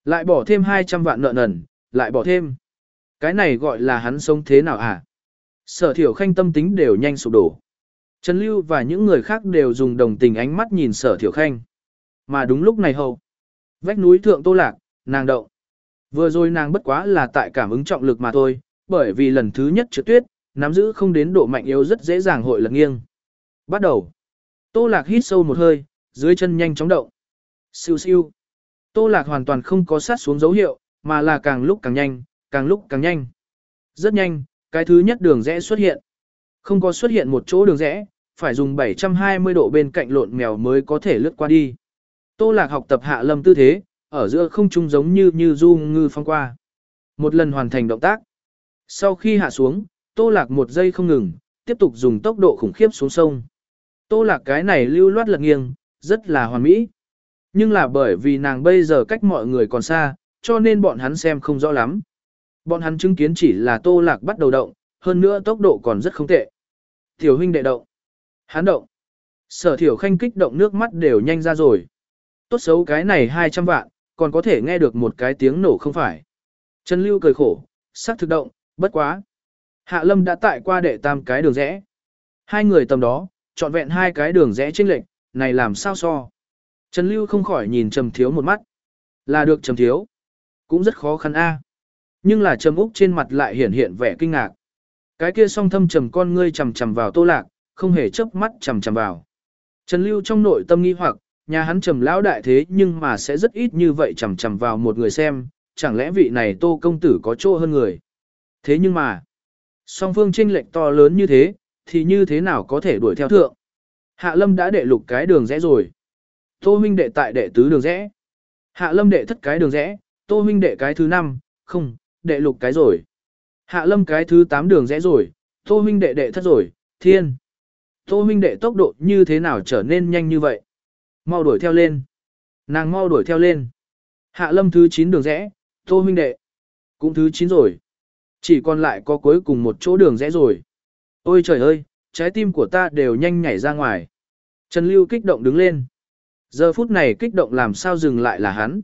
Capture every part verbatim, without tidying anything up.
Lại bỏ thêm hai trăm vạn nợ nần, lại bỏ thêm. Cái này gọi là hắn sống thế nào hả? Sở Thiểu Khanh tâm tính đều nhanh sụp đổ. Trần Lưu và những người khác đều dùng đồng tình ánh mắt nhìn Sở Thiểu Khanh. Mà đúng lúc này hầu. Vách núi thượng Tô Lạc, nàng động. Vừa rồi nàng bất quá là tại cảm ứng trọng lực mà thôi, bởi vì lần thứ nhất trượt tuyết, nắm giữ không đến độ mạnh yếu rất dễ dàng hội lật nghiêng. Bắt đầu. Tô Lạc hít sâu một hơi, dưới chân nhanh chóng động. Siêu siêu. Tô Lạc hoàn toàn không có sát xuống dấu hiệu, mà là càng lúc càng nhanh, càng lúc càng nhanh. Rất nhanh, cái thứ nhất đường rẽ xuất hiện. Không có xuất hiện một chỗ đường rẽ, phải dùng bảy trăm hai mươi độ bên cạnh lộn mèo mới có thể lướt qua đi. Tô Lạc học tập Hạ Lâm tư thế, ở giữa không trung giống như như du ngư phong qua. Một lần hoàn thành động tác. Sau khi hạ xuống, Tô Lạc một giây không ngừng, tiếp tục dùng tốc độ khủng khiếp xuống sông. Tô Lạc cái này lưu loát lật nghiêng, rất là hoàn mỹ. Nhưng là bởi vì nàng bây giờ cách mọi người còn xa, cho nên bọn hắn xem không rõ lắm. Bọn hắn chứng kiến chỉ là Tô Lạc bắt đầu động, hơn nữa tốc độ còn rất không tệ. Tiểu huynh đệ động. Hắn động. Sở Thiểu Khanh kích động nước mắt đều nhanh ra rồi. Tốt xấu cái này hai trăm vạn, còn có thể nghe được một cái tiếng nổ không phải. Trần Lưu cười khổ, sắc thực động, bất quá. Hạ Lâm đã tại qua đệ tam cái đường rẽ. Hai người tầm đó, chọn vẹn hai cái đường rẽ chênh lệch, này làm sao so. Trần Lưu không khỏi nhìn Trầm Thiếu một mắt. Là được Trầm Thiếu. Cũng rất khó khăn a. Nhưng là Trầm Úc trên mặt lại hiển hiện vẻ kinh ngạc. Cái kia song thâm trầm con ngươi chằm chằm vào Tô Lạc, không hề chớp mắt chằm chằm vào. Trần Lưu trong nội tâm nghi hoặc, nhà hắn Trầm lão đại thế nhưng mà sẽ rất ít như vậy chằm chằm vào một người xem, chẳng lẽ vị này Tô công tử có chỗ hơn người. Thế nhưng mà, song phương chênh lệch to lớn như thế, thì như thế nào có thể đuổi theo thượng. Hạ Lâm đã đệ lục cái đường rẽ rồi. Tô huynh đệ tại đệ tứ đường rẽ. Hạ Lâm đệ thất cái đường rẽ, Tô huynh đệ cái thứ năm, không, đệ lục cái rồi. Hạ Lâm cái thứ tám đường rẽ rồi, Tô huynh đệ đệ thất rồi, thiên. Tô huynh đệ tốc độ như thế nào trở nên nhanh như vậy? Mau đuổi theo lên. Nàng mau đuổi theo lên. Hạ Lâm thứ chín đường rẽ, Tô huynh đệ. Cũng thứ chín rồi. Chỉ còn lại có cuối cùng một chỗ đường rẽ rồi. Ôi trời ơi, trái tim của ta đều nhanh nhảy ra ngoài. Trần Lưu kích động đứng lên. Giờ phút này kích động làm sao dừng lại là hắn.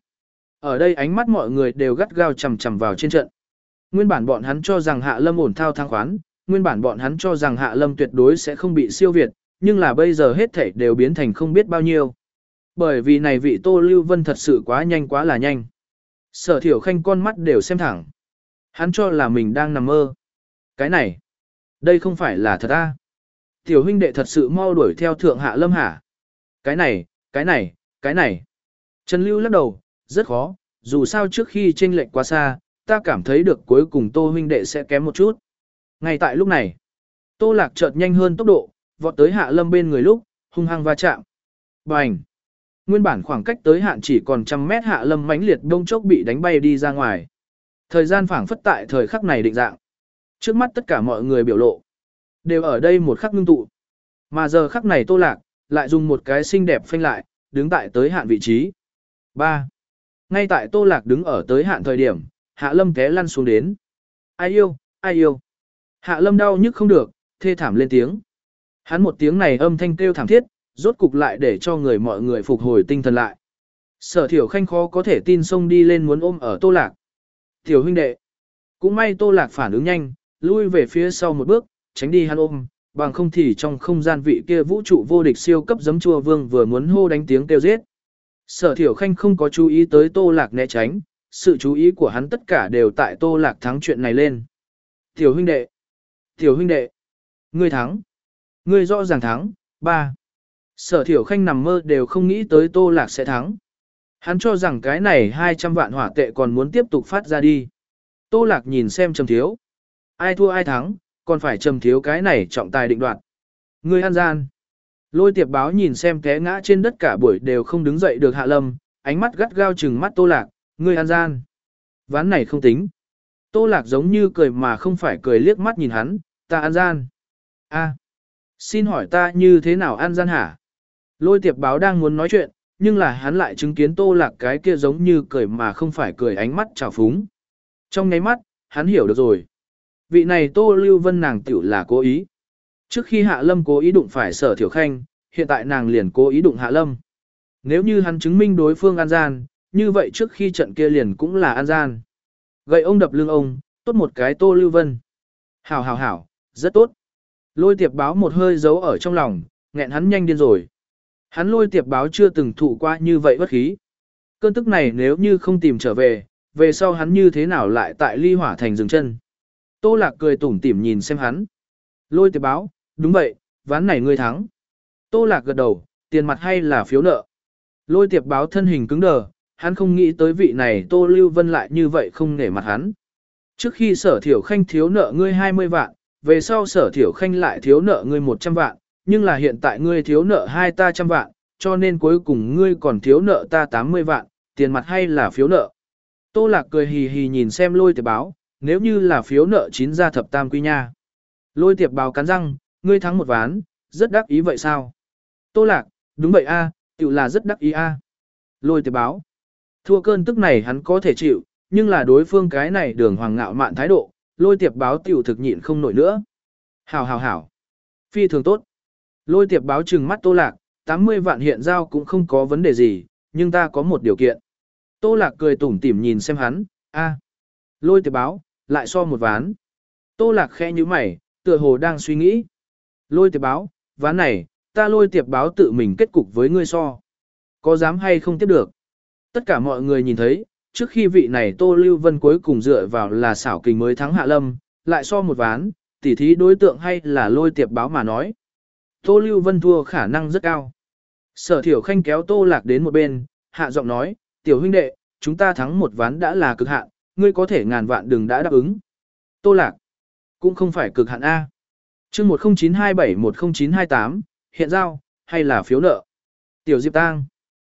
Ở đây ánh mắt mọi người đều gắt gao chằm chằm vào trên trận. Nguyên bản bọn hắn cho rằng Hạ Lâm ổn thao thang khoán, nguyên bản bọn hắn cho rằng Hạ Lâm tuyệt đối sẽ không bị siêu việt, nhưng là bây giờ hết thảy đều biến thành không biết bao nhiêu. Bởi vì này vị Tô Lưu Vân thật sự quá nhanh quá là nhanh. Sở Thiểu Khanh con mắt đều xem thẳng. Hắn cho là mình đang nằm mơ. Cái này, đây không phải là thật à? Tiểu huynh đệ thật sự mau đuổi theo thượng Hạ Lâm hả? Cái này, cái này, cái này. Trần Lưu lắc đầu, rất khó, dù sao trước khi chênh lệch quá xa, ta cảm thấy được cuối cùng Tô huynh đệ sẽ kém một chút. Ngay tại lúc này, Tô Lạc chợt nhanh hơn tốc độ, vọt tới Hạ Lâm bên người lúc, hung hăng va chạm. Bành! Nguyên bản khoảng cách tới hạn chỉ còn trăm mét Hạ Lâm mãnh liệt đông chốc bị đánh bay đi ra ngoài. Thời gian phảng phất tại thời khắc này định dạng. Trước mắt tất cả mọi người biểu lộ, đều ở đây một khắc ngưng tụ. Mà giờ khắc này Tô Lạc, lại dùng một cái xinh đẹp phanh lại, đứng tại tới hạn vị trí. ba. Ngay tại Tô Lạc đứng ở tới hạn thời điểm, Hạ Lâm té lăn xuống đến. Ai yêu, ai yêu. Hạ Lâm đau nhức không được, thê thảm lên tiếng. Hắn một tiếng này âm thanh kêu thảm thiết, rốt cục lại để cho người mọi người phục hồi tinh thần lại. Sở Thiểu Khanh khó có thể tin xông đi lên muốn ôm ở Tô Lạc. Tiểu huynh đệ. Cũng may Tô Lạc phản ứng nhanh, lui về phía sau một bước, tránh đi hắn ôm, bằng không thì trong không gian vị kia vũ trụ vô địch siêu cấp giấm chua vương vừa muốn hô đánh tiếng kêu giết. Sở Thiểu Khanh không có chú ý tới Tô Lạc né tránh, sự chú ý của hắn tất cả đều tại Tô Lạc thắng chuyện này lên. Tiểu huynh đệ, tiểu huynh đệ, ngươi thắng, ngươi rõ ràng thắng, ba. Sở Thiểu Khanh nằm mơ đều không nghĩ tới Tô Lạc sẽ thắng. Hắn cho rằng cái này hai trăm vạn hỏa tệ còn muốn tiếp tục phát ra đi. Tô Lạc nhìn xem Trầm Thiếu. Ai thua ai thắng, còn phải Trầm Thiếu cái này trọng tài định đoạt. Ngươi ăn gian. Lôi Tiệp Báo nhìn xem té ngã trên đất cả buổi đều không đứng dậy được Hạ Lâm, ánh mắt gắt gao trừng mắt Tô Lạc, ngươi ăn gian. Ván này không tính. Tô Lạc giống như cười mà không phải cười liếc mắt nhìn hắn, ta ăn gian. A, xin hỏi ta như thế nào ăn gian hả? Lôi Tiệp Báo đang muốn nói chuyện, nhưng là hắn lại chứng kiến Tô Lạc cái kia giống như cười mà không phải cười ánh mắt trào phúng. Trong nháy mắt, hắn hiểu được rồi. Vị này Tô Lưu Vân nàng tiểu là cố ý. Trước khi Hạ Lâm cố ý đụng phải Sở Thiểu Khanh, hiện tại nàng liền cố ý đụng Hạ Lâm. Nếu như hắn chứng minh đối phương ăn gian, như vậy trước khi trận kia liền cũng là an gian. Gậy ông đập lưng ông, tốt một cái Tô Lưu Vân. Hảo hảo hảo, rất tốt. Lôi tiệp báo một hơi giấu ở trong lòng, nghẹn hắn nhanh điên rồi. Hắn lôi tiệp báo chưa từng thụ qua như vậy bất khí. Cơn tức này nếu như không tìm trở về, về sau hắn như thế nào lại tại ly hỏa thành dừng chân. Tô Lạc cười tủm tỉm nhìn xem hắn. Lôi tiệp báo, đúng vậy, ván này ngươi thắng. Tô Lạc gật đầu, tiền mặt hay là phiếu nợ. Lôi tiệp báo thân hình cứng đờ, hắn không nghĩ tới vị này Tô Lưu Vân lại như vậy không nể mặt hắn. Trước khi Sở Thiểu Khanh thiếu nợ ngươi hai mươi vạn, về sau Sở Thiểu Khanh lại thiếu nợ ngươi một trăm vạn, nhưng là hiện tại ngươi thiếu nợ hai ta trăm vạn, cho nên cuối cùng ngươi còn thiếu nợ ta tám mươi vạn, tiền mặt hay là phiếu nợ. Tô Lạc cười hì hì nhìn xem lôi tiệp báo, nếu như là phiếu nợ chín ra thập tam quy nha. Lôi tiệp báo cắn răng, ngươi thắng một ván, rất đắc ý vậy sao? Tô Lạc, đúng vậy a, tự là rất đắc ý a. Lôi tiệp báo, thua cơn tức này hắn có thể chịu, nhưng là đối phương cái này đường hoàng ngạo mạn thái độ, lôi tiệp báo tiểu thực nhịn không nổi nữa. Hảo hảo hảo, phi thường tốt. Lôi tiệp báo trừng mắt Tô Lạc, tám mươi vạn hiện giao cũng không có vấn đề gì, nhưng ta có một điều kiện. Tô Lạc cười tủm tỉm nhìn xem hắn, a. Lôi tiệp báo, lại so một ván. Tô Lạc khẽ như mày, tựa hồ đang suy nghĩ. Lôi tiệp báo, ván này, ta lôi tiệp báo tự mình kết cục với ngươi so. Có dám hay không tiếp được? Tất cả mọi người nhìn thấy, trước khi vị này Tô Lưu Vân cuối cùng dựa vào là xảo kình mới thắng Hạ Lâm, lại so một ván, tỉ thí đối tượng hay là lôi tiệp báo mà nói. Tô Lưu Vân thua khả năng rất cao. Sở Thiểu Khanh kéo Tô Lạc đến một bên, hạ giọng nói, tiểu huynh đệ, chúng ta thắng một ván đã là cực hạn, ngươi có thể ngàn vạn đừng đã đáp ứng. Tô Lạc, cũng không phải cực hạn A. chương một không chín hai bảy một không chín hai tám, hiện giao, hay là phiếu nợ. Tiểu Diệp Tang.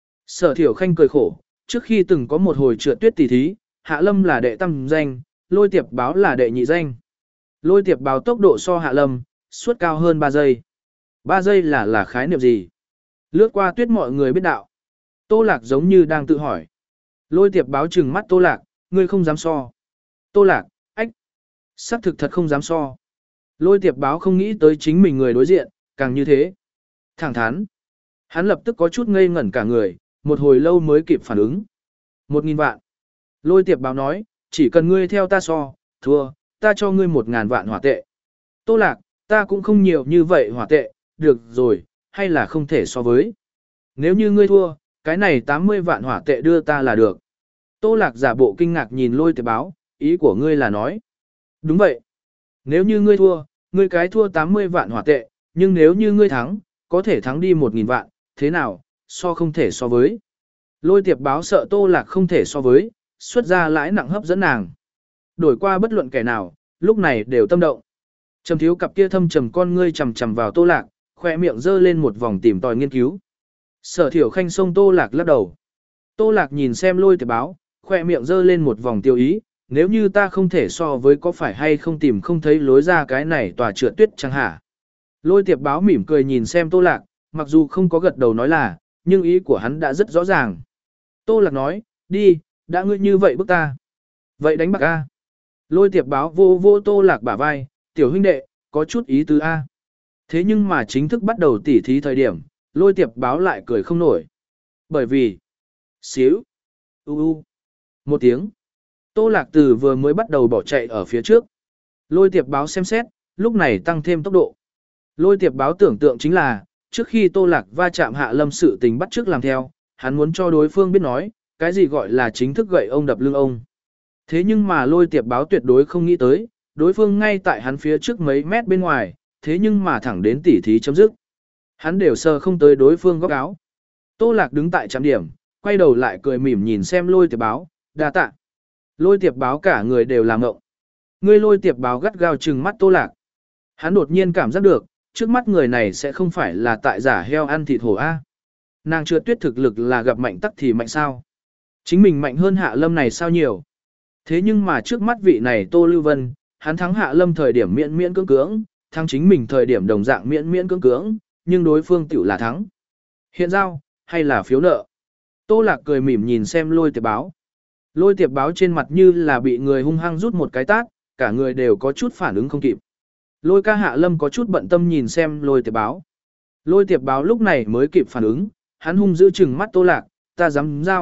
Sở Thiểu Khanh cười khổ, trước khi từng có một hồi trượt tuyết tỷ thí, Hạ Lâm là đệ tam danh, lôi tiệp báo là đệ nhị danh. Lôi tiệp báo tốc độ so Hạ Lâm, suốt cao hơn ba giây. ba giây là là khái niệm gì? Lướt qua tuyết mọi người biết đạo. Tô Lạc giống như đang tự hỏi. Lôi tiệp báo trừng mắt Tô Lạc, ngươi không dám so. Tô Lạc, ách. Sắc thực thật không dám so. Lôi tiệp báo không nghĩ tới chính mình người đối diện, càng như thế. Thẳng thắn. Hắn lập tức có chút ngây ngẩn cả người, một hồi lâu mới kịp phản ứng. Một nghìn vạn. Lôi tiệp báo nói, chỉ cần ngươi theo ta so, thua, ta cho ngươi một ngàn vạn hỏa tệ. Tô Lạc, ta cũng không nhiều như vậy hỏa tệ, được rồi, hay là không thể so với. Nếu như ngươi thua, cái này tám mươi vạn hỏa tệ đưa ta là được. Tô Lạc giả bộ kinh ngạc nhìn lôi tiệp báo, ý của ngươi là nói. Đúng vậy. Nếu như ngươi thua, ngươi cái thua tám mươi vạn hỏa tệ, nhưng nếu như ngươi thắng, có thể thắng đi một nghìn vạn, thế nào, so không thể so với. Lôi tiệp báo sợ Tô Lạc không thể so với, xuất ra lãi nặng hấp dẫn nàng. Đổi qua bất luận kẻ nào, lúc này đều tâm động. Trầm thiếu cặp kia thâm trầm con ngươi chầm chầm vào Tô Lạc, khoe miệng dơ lên một vòng tìm tòi nghiên cứu. Sở Thiểu Khanh xông Tô Lạc lắc đầu. Tô Lạc nhìn xem lôi tiệp báo, khoe miệng dơ lên một vòng tiêu ý, nếu như ta không thể so với có phải hay không tìm không thấy lối ra cái này tòa trượt tuyết chẳng hả. Lôi tiệp báo mỉm cười nhìn xem Tô Lạc, mặc dù không có gật đầu nói là, nhưng ý của hắn đã rất rõ ràng. Tô Lạc nói, đi, đã ngươi như vậy bức ta. Vậy đánh bạc A. Lôi tiệp báo vô vô Tô Lạc bả vai, tiểu huynh đệ, có chút ý tứ A. Thế nhưng mà chính thức bắt đầu tỉ thí thời điểm, lôi tiệp báo lại cười không nổi. Bởi vì, xíu, u u, một tiếng. Tô Lạc Từ vừa mới bắt đầu bỏ chạy ở phía trước. Lôi tiệp báo xem xét, lúc này tăng thêm tốc độ. Lôi tiệp báo tưởng tượng chính là, trước khi Tô Lạc va chạm Hạ Lâm sự tình bắt trước làm theo, hắn muốn cho đối phương biết nói, cái gì gọi là chính thức gậy ông đập lưng ông. Thế nhưng mà lôi tiệp báo tuyệt đối không nghĩ tới, đối phương ngay tại hắn phía trước mấy mét bên ngoài, thế nhưng mà thẳng đến tỉ thí chấm dứt. Hắn đều sờ không tới đối phương góc áo. Tô Lạc đứng tại trạm điểm, quay đầu lại cười mỉm nhìn xem lôi tiệp báo, đa tạ. Lôi tiệp báo cả người đều làm ngộng. Ngươi lôi tiệp báo gắt gao trừng mắt Tô Lạc. Hắn đột nhiên cảm giác được, trước mắt người này sẽ không phải là tại giả heo ăn thịt hổ A. Nàng chưa tuyết thực lực là gặp mạnh tắc thì mạnh sao. Chính mình mạnh hơn Hạ Lâm này sao nhiều. Thế nhưng mà trước mắt vị này Tô Lưu Vân, hắn thắng Hạ Lâm thời điểm miễn miễn cưỡng cưỡng, thắng chính mình thời điểm đồng dạng miễn miễn cưỡng cưỡng, nhưng đối phương tiểu là thắng. Hiện giao, hay là phiếu nợ? Tô Lạc cười mỉm nhìn xem lôi tiệp báo. Lôi tiệp báo trên mặt như là bị người hung hăng rút một cái tát, cả người đều có chút phản ứng không kịp. Lôi ca Hạ Lâm có chút bận tâm nhìn xem lôi tiệp báo. Lôi tiệp báo lúc này mới kịp phản ứng, hắn hung giữ chừng mắt Tô Lạc, ta dám giao,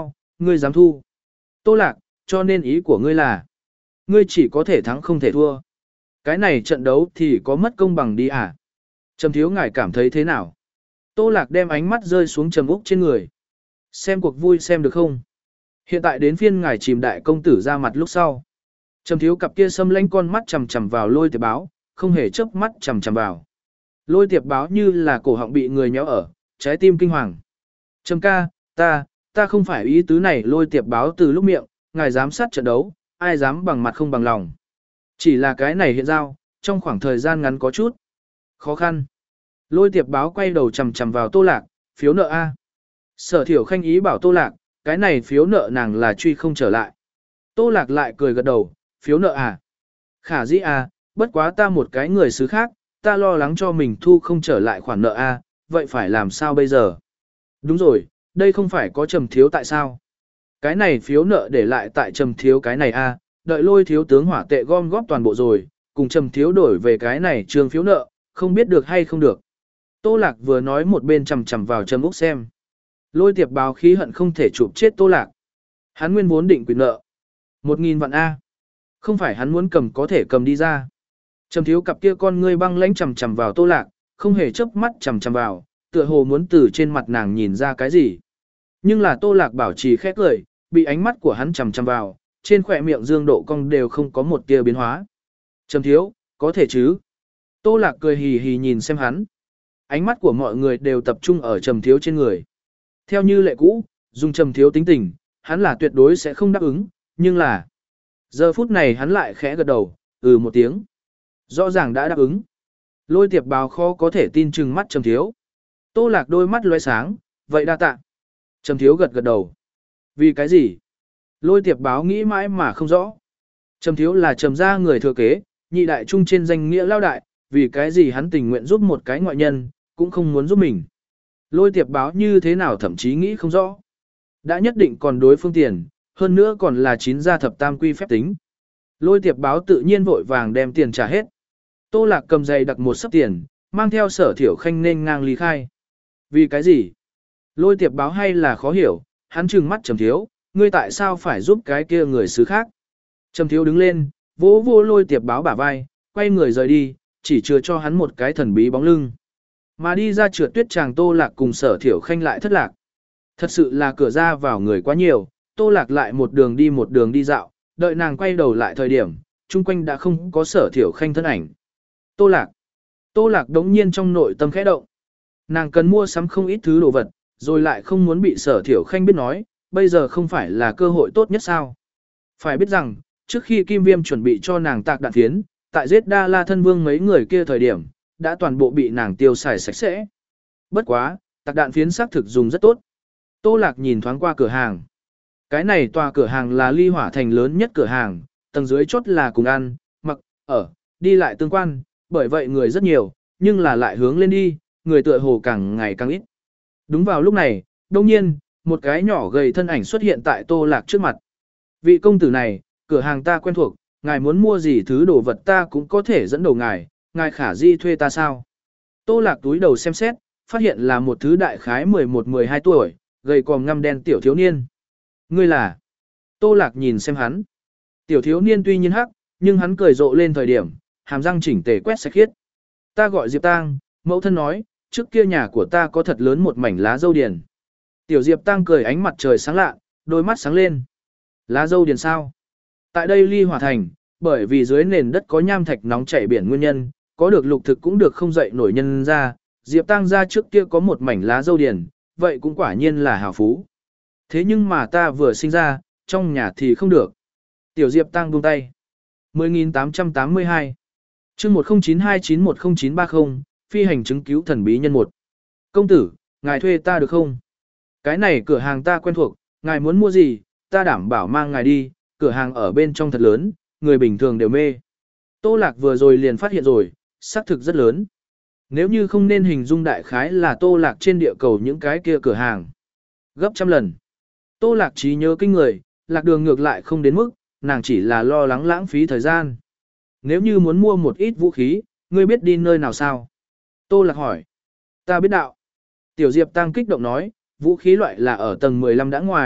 ngươi dám thu. Tô Lạc, cho nên ý của ngươi là, ngươi chỉ có thể thắng không thể thua. Cái này trận đấu thì có mất công bằng đi à? Trầm thiếu ngài cảm thấy thế nào? Tô Lạc đem ánh mắt rơi xuống Trầm Úc trên người. Xem cuộc vui xem được không? Hiện tại đến phiên ngài chìm đại công tử ra mặt lúc sau. Trầm thiếu cặp kia xâm lánh con mắt chằm chằm vào Lôi Tiệp Báo, không hề chớp mắt chằm chằm vào. Lôi Tiệp Báo như là cổ họng bị người nhéo ở, trái tim kinh hoàng. Trầm ca, ta, ta không phải ý tứ này. Lôi Tiệp Báo từ lúc miệng, ngài dám sát trận đấu, ai dám bằng mặt không bằng lòng. Chỉ là cái này hiện giao, trong khoảng thời gian ngắn có chút khó khăn. Lôi Tiệp Báo quay đầu chằm chằm vào Tô Lạc, phiếu nợ A. Sở Thiểu Khanh ý bảo Tô Lạc, cái này phiếu nợ nàng là truy không trở lại. Tô Lạc lại cười gật đầu, phiếu nợ à? Khả dĩ à, bất quá ta một cái người xứ khác, ta lo lắng cho mình thu không trở lại khoản nợ a, vậy phải làm sao bây giờ? Đúng rồi, đây không phải có Trầm thiếu tại sao? Cái này phiếu nợ để lại tại Trầm thiếu cái này a, đợi Lôi thiếu tướng hỏa tệ gom góp toàn bộ rồi, cùng Trầm thiếu đổi về cái này trường phiếu nợ, không biết được hay không được. Tô Lạc vừa nói một bên chằm chằm vào Trầm Úc xem. Lôi Tiệp Báo khí hận không thể chụp chết Tô Lạc. Hắn nguyên vốn định quyền nợ một nghìn vạn a. Không phải hắn muốn cầm có thể cầm đi ra. Trầm thiếu cặp kia con ngươi băng lãnh chằm chằm vào Tô Lạc, không hề chớp mắt chằm chằm vào, tựa hồ muốn từ trên mặt nàng nhìn ra cái gì. Nhưng là Tô Lạc bảo trì khẽ cười, bị ánh mắt của hắn chằm chằm vào, trên khỏe miệng dương độ cong đều không có một tia biến hóa. Trầm thiếu, có thể chứ? Tô Lạc cười hì hì nhìn xem hắn. Ánh mắt của mọi người đều tập trung ở Trầm thiếu trên người. Theo như lệ cũ, dùng Trầm thiếu tính tình, hắn là tuyệt đối sẽ không đáp ứng, nhưng là giờ phút này hắn lại khẽ gật đầu, ừ một tiếng. Rõ ràng đã đáp ứng. Lôi Tiệp Báo khó có thể tin chừng mắt Trầm thiếu. Tô Lạc đôi mắt lóe sáng, vậy đa tạ. Trầm thiếu gật gật đầu. Vì cái gì? Lôi Tiệp Báo nghĩ mãi mà không rõ. Trầm thiếu là Trầm gia người thừa kế, nhị đại trung trên danh nghĩa lao đại, vì cái gì hắn tình nguyện giúp một cái ngoại nhân, cũng không muốn giúp mình. Lôi Tiệp Báo như thế nào thậm chí nghĩ không rõ. Đã nhất định còn đối phương tiền, hơn nữa còn là chín gia thập tam quy phép tính. Lôi Tiệp Báo tự nhiên vội vàng đem tiền trả hết. Tô Lạc cầm giày đặt một sấp tiền, mang theo Sở Thiểu Khanh nên ngang ly khai. Vì cái gì? Lôi Tiệp Báo hay là khó hiểu, hắn trừng mắt Trầm thiếu, ngươi tại sao phải giúp cái kia người xứ khác? Trầm thiếu đứng lên, vỗ vô Lôi Tiệp Báo bả vai, quay người rời đi, chỉ chừa cho hắn một cái thần bí bóng lưng. Mà đi ra trượt tuyết chàng Tô Lạc cùng Sở Thiểu Khanh lại thất lạc. Thật sự là cửa ra vào người quá nhiều, Tô Lạc lại một đường đi một đường đi dạo, đợi nàng quay đầu lại thời điểm, chung quanh đã không có Sở Thiểu Khanh thân ảnh. Tô Lạc. Tô Lạc đống nhiên trong nội tâm khẽ động. Nàng cần mua sắm không ít thứ đồ vật, rồi lại không muốn bị Sở Thiểu Khanh biết nói, bây giờ không phải là cơ hội tốt nhất sao. Phải biết rằng, trước khi Kim Viêm chuẩn bị cho nàng tạc đạn phiến, tại giết Đa La Thân Vương mấy người kia thời điểm, đã toàn bộ bị nàng tiêu xài sạch sẽ. Bất quá, tạc đạn phiến xác thực dùng rất tốt. Tô Lạc nhìn thoáng qua cửa hàng. Cái này tòa cửa hàng là Ly Hỏa Thành lớn nhất cửa hàng, tầng dưới chốt là cùng ăn, mặc, ở, đi lại tương quan, bởi vậy người rất nhiều, nhưng là lại hướng lên đi, người tựa hồ càng ngày càng ít. Đúng vào lúc này, đông nhiên, một cái nhỏ gầy thân ảnh xuất hiện tại Tô Lạc trước mặt. Vị công tử này, cửa hàng ta quen thuộc, ngài muốn mua gì thứ đồ vật ta cũng có thể dẫn đầu ngài, ngài khả di thuê ta sao? Tô Lạc túi đầu xem xét, phát hiện là một thứ đại khái mười một mười hai tuổi, gầy còm ngăm đen tiểu thiếu niên. Ngươi là? Tô Lạc nhìn xem hắn. Tiểu thiếu niên tuy nhiên hắc, nhưng hắn cười rộ lên thời điểm, hàm răng chỉnh tề quét sạch khiết. Ta gọi Diệp Tang, mẫu thân nói, trước kia nhà của ta có thật lớn một mảnh lá dâu điền. Tiểu Diệp Tang cười ánh mặt trời sáng lạ, đôi mắt sáng lên. Lá dâu điền sao? Tại đây Ly Hỏa Thành, bởi vì dưới nền đất có nham thạch nóng chảy biển nguyên nhân, có được lục thực cũng được không dậy nổi nhân ra. Diệp Tang ra trước kia có một mảnh lá dâu điền, vậy cũng quả nhiên là hào phú. Thế nhưng mà ta vừa sinh ra, trong nhà thì không được. Tiểu Diệp Tăng buông tay. mười nghìn tám trăm tám mươi hai chương một không chín hai chín một không chín ba không, phi hành chứng cứu thần bí nhân một. Công tử, ngài thuê ta được không? Cái này cửa hàng ta quen thuộc, ngài muốn mua gì, ta đảm bảo mang ngài đi, cửa hàng ở bên trong thật lớn, người bình thường đều mê. Tô Lạc vừa rồi liền phát hiện rồi, xác thực rất lớn. Nếu như không nên hình dung đại khái là Tô Lạc trên địa cầu những cái kia cửa hàng. Gấp trăm lần. Tô Lạc trí nhớ kinh người, Lạc Đường ngược lại không đến mức, nàng chỉ là lo lắng lãng phí thời gian. Nếu như muốn mua một ít vũ khí, ngươi biết đi nơi nào sao? Tô Lạc hỏi. Ta biết đạo. Tiểu Diệp Tăng kích động nói, vũ khí loại là ở tầng mười lăm đã ngoài,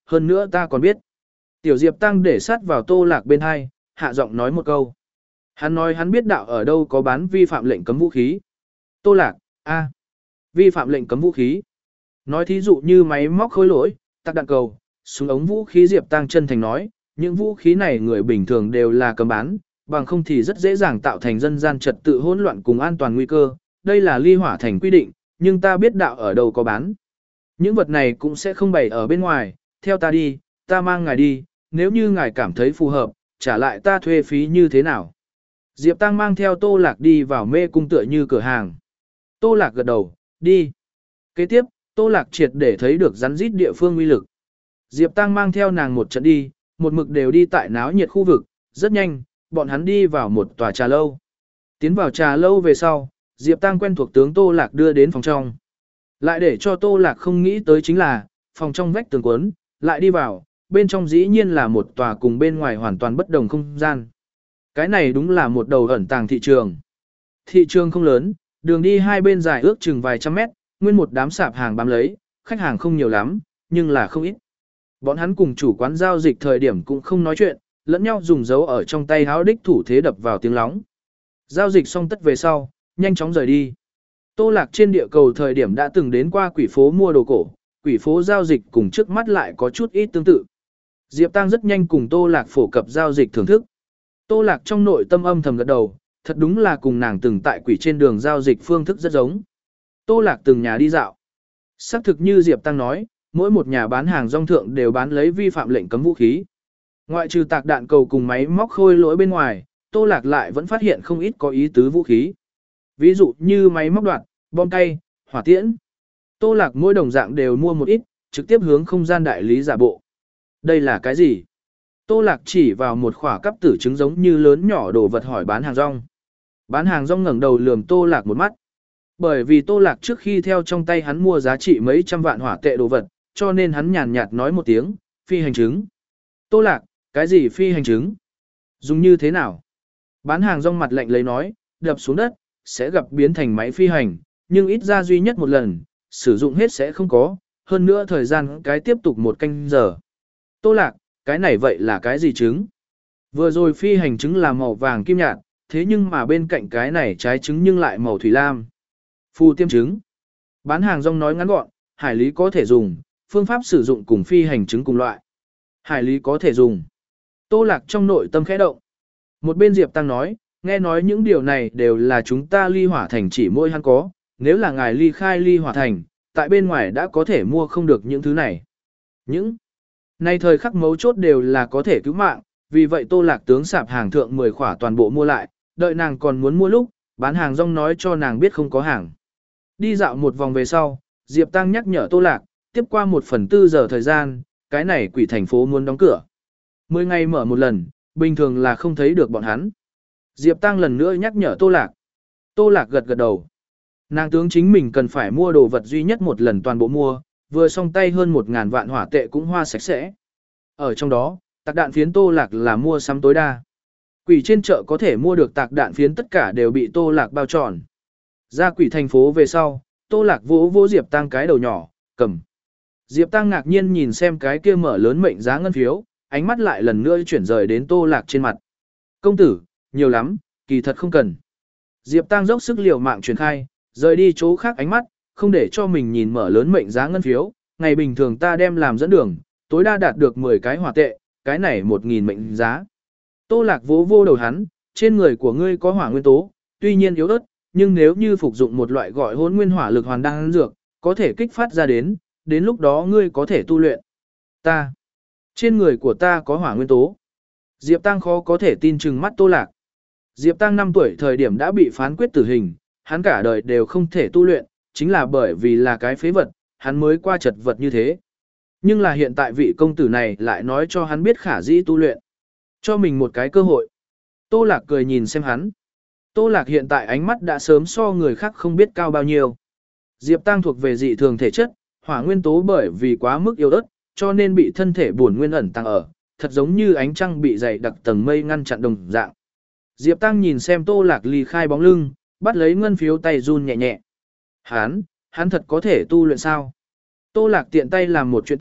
hơn nữa ta còn biết. Tiểu Diệp Tăng để sát vào Tô Lạc bên hai, hạ giọng nói một câu. Hắn nói hắn biết đạo ở đâu có bán vi phạm lệnh cấm vũ khí. Tô Lạc, a, vi phạm lệnh cấm vũ khí. Nói thí dụ như máy móc khối lỗi, tạc đạn cầu, súng ống vũ khí. Diệp Tăng chân thành nói, những vũ khí này người bình thường đều là cấm bán, bằng không thì rất dễ dàng tạo thành dân gian trật tự hỗn loạn cùng an toàn nguy cơ. Đây là ly hỏa thành quy định, nhưng ta biết đạo ở đâu có bán. Những vật này cũng sẽ không bày ở bên ngoài, theo ta đi, ta mang ngài đi, nếu như ngài cảm thấy phù hợp, trả lại ta thuê phí như thế nào. Diệp Tăng mang theo Tô Lạc đi vào mê cung tựa như cửa hàng. Tô Lạc gật đầu, đi. Kế tiếp, Tô Lạc triệt để thấy được rắn rít địa phương uy lực. Diệp Tăng mang theo nàng một trận đi, một mực đều đi tại náo nhiệt khu vực, rất nhanh, bọn hắn đi vào một tòa trà lâu. Tiến vào trà lâu về sau, Diệp Tăng quen thuộc tướng Tô Lạc đưa đến phòng trong. Lại để cho Tô Lạc không nghĩ tới chính là, phòng trong vách tường quấn, lại đi vào, bên trong dĩ nhiên là một tòa cùng bên ngoài hoàn toàn bất đồng không gian. Cái này đúng là một đầu ẩn tàng thị trường. Thị trường không lớn, đường đi hai bên dài ước chừng vài trăm mét, nguyên một đám sạp hàng bám lấy, khách hàng không nhiều lắm, nhưng là không ít. Bọn hắn cùng chủ quán giao dịch thời điểm cũng không nói chuyện, lẫn nhau dùng dấu ở trong tay háo đích thủ thế đập vào tiếng lóng. Giao dịch xong tất về sau, nhanh chóng rời đi. Tô Lạc trên địa cầu thời điểm đã từng đến qua quỷ phố mua đồ cổ, quỷ phố giao dịch cùng trước mắt lại có chút ít tương tự. Diệp Tăng rất nhanh cùng Tô Lạc phổ cập giao dịch thưởng thức. Tô Lạc trong nội tâm âm thầm gật đầu, thật đúng là cùng nàng từng tại quỷ trên đường giao dịch phương thức rất giống. Tô Lạc từng nhà đi dạo. Xác thực như Diệp Tăng nói, mỗi một nhà bán hàng rong thượng đều bán lấy vi phạm lệnh cấm vũ khí. Ngoại trừ tạc đạn cầu cùng máy móc khôi lỗi bên ngoài, Tô Lạc lại vẫn phát hiện không ít có ý tứ vũ khí. Ví dụ như máy móc đoạt, bom tay, hỏa tiễn. Tô Lạc mỗi đồng dạng đều mua một ít, trực tiếp hướng không gian đại lý giả bộ. Đây là cái gì? Tô Lạc chỉ vào một khỏa cắp tử trứng giống như lớn nhỏ đồ vật hỏi bán hàng rong. Bán hàng rong ngẩng đầu lườm Tô Lạc một mắt. Bởi vì Tô Lạc trước khi theo trong tay hắn mua giá trị mấy trăm vạn hỏa tệ đồ vật, cho nên hắn nhàn nhạt nói một tiếng, phi hành trứng. Tô Lạc, cái gì phi hành trứng? Dùng như thế nào? Bán hàng rong mặt lạnh lấy nói, đập xuống đất, sẽ gặp biến thành máy phi hành, nhưng ít ra duy nhất một lần, sử dụng hết sẽ không có, hơn nữa thời gian cái tiếp tục một canh giờ. Tô Lạc, cái này vậy là cái gì trứng? Vừa rồi phi hành trứng là màu vàng kim nhạt, thế nhưng mà bên cạnh cái này trái trứng nhưng lại màu thủy lam. Phù tiêm trứng. Bán hàng rong nói ngắn gọn, hải lý có thể dùng, phương pháp sử dụng cùng phi hành trứng cùng loại. Hải lý có thể dùng. Tô Lạc trong nội tâm khẽ động. Một bên Diệp Tăng nói, nghe nói những điều này đều là chúng ta ly hỏa thành chỉ mỗi hắn có, nếu là ngài ly khai ly hỏa thành, tại bên ngoài đã có thể mua không được những thứ này. Những này thời khắc mấu chốt đều là có thể cứu mạng, vì vậy Tô Lạc tướng sạp hàng thượng mười khỏa toàn bộ mua lại, đợi nàng còn muốn mua lúc, bán hàng rong nói cho nàng biết không có hàng. Đi dạo một vòng về sau, Diệp Tăng nhắc nhở Tô Lạc, tiếp qua một phần tư giờ thời gian, cái này quỷ thành phố muốn đóng cửa. Mười ngày mở một lần, bình thường là không thấy được bọn hắn. Diệp Tăng lần nữa nhắc nhở Tô Lạc. Tô Lạc gật gật đầu. Nàng tướng chính mình cần phải mua đồ vật duy nhất một lần toàn bộ mua, vừa xong tay hơn một ngàn vạn hỏa tệ cũng hoa sạch sẽ. Ở trong đó, tạc đạn phiến Tô Lạc là mua sắm tối đa. Quỷ trên chợ có thể mua được tạc đạn phiến tất cả đều bị Tô Lạc bao tròn. Ra quỷ thành phố về sau, Tô Lạc vỗ vỗ Diệp Tăng cái đầu nhỏ, cầm. Diệp Tăng ngạc nhiên nhìn xem cái kia mở lớn mệnh giá ngân phiếu, ánh mắt lại lần nữa chuyển rời đến Tô Lạc trên mặt. Công tử, nhiều lắm, kỳ thật không cần. Diệp Tăng dốc sức liều mạng truyền khai, rời đi chỗ khác ánh mắt, không để cho mình nhìn mở lớn mệnh giá ngân phiếu. Ngày bình thường ta đem làm dẫn đường, tối đa đạt được mười cái hỏa tệ, cái này một nghìn mệnh giá. Tô Lạc vỗ vô đầu hắn, trên người của ngươi có hỏa nguyên tố, tuy nhiên yếu ớt, nhưng nếu như phục dụng một loại gọi hỗn nguyên hỏa lực hoàn đan dược, có thể kích phát ra đến, đến lúc đó ngươi có thể tu luyện. Ta, trên người của ta có hỏa nguyên tố. Diệp Tăng khó có thể tin chừng mắt Tô Lạc. Diệp Tăng năm tuổi thời điểm đã bị phán quyết tử hình, hắn cả đời đều không thể tu luyện, chính là bởi vì là cái phế vật, hắn mới qua chật vật như thế. Nhưng là hiện tại vị công tử này lại nói cho hắn biết khả dĩ tu luyện. Cho mình một cái cơ hội. Tô Lạc cười nhìn xem hắn. Tô Lạc hiện tại ánh mắt đã sớm so người khác không biết cao bao nhiêu. Diệp Tăng thuộc về dị thường thể chất, hỏa nguyên tố bởi vì quá mức yếu ớt, cho nên bị thân thể bổn nguyên ẩn tăng ở, thật giống như ánh trăng bị dày đặc tầng mây ngăn chặn đồng dạng. Diệp Tăng nhìn xem Tô Lạc ly khai bóng lưng, bắt lấy ngân phiếu tay run nhẹ nhẹ. Hắn, hắn thật có thể tu luyện sao? Tô Lạc tiện tay làm một chuyện tốt,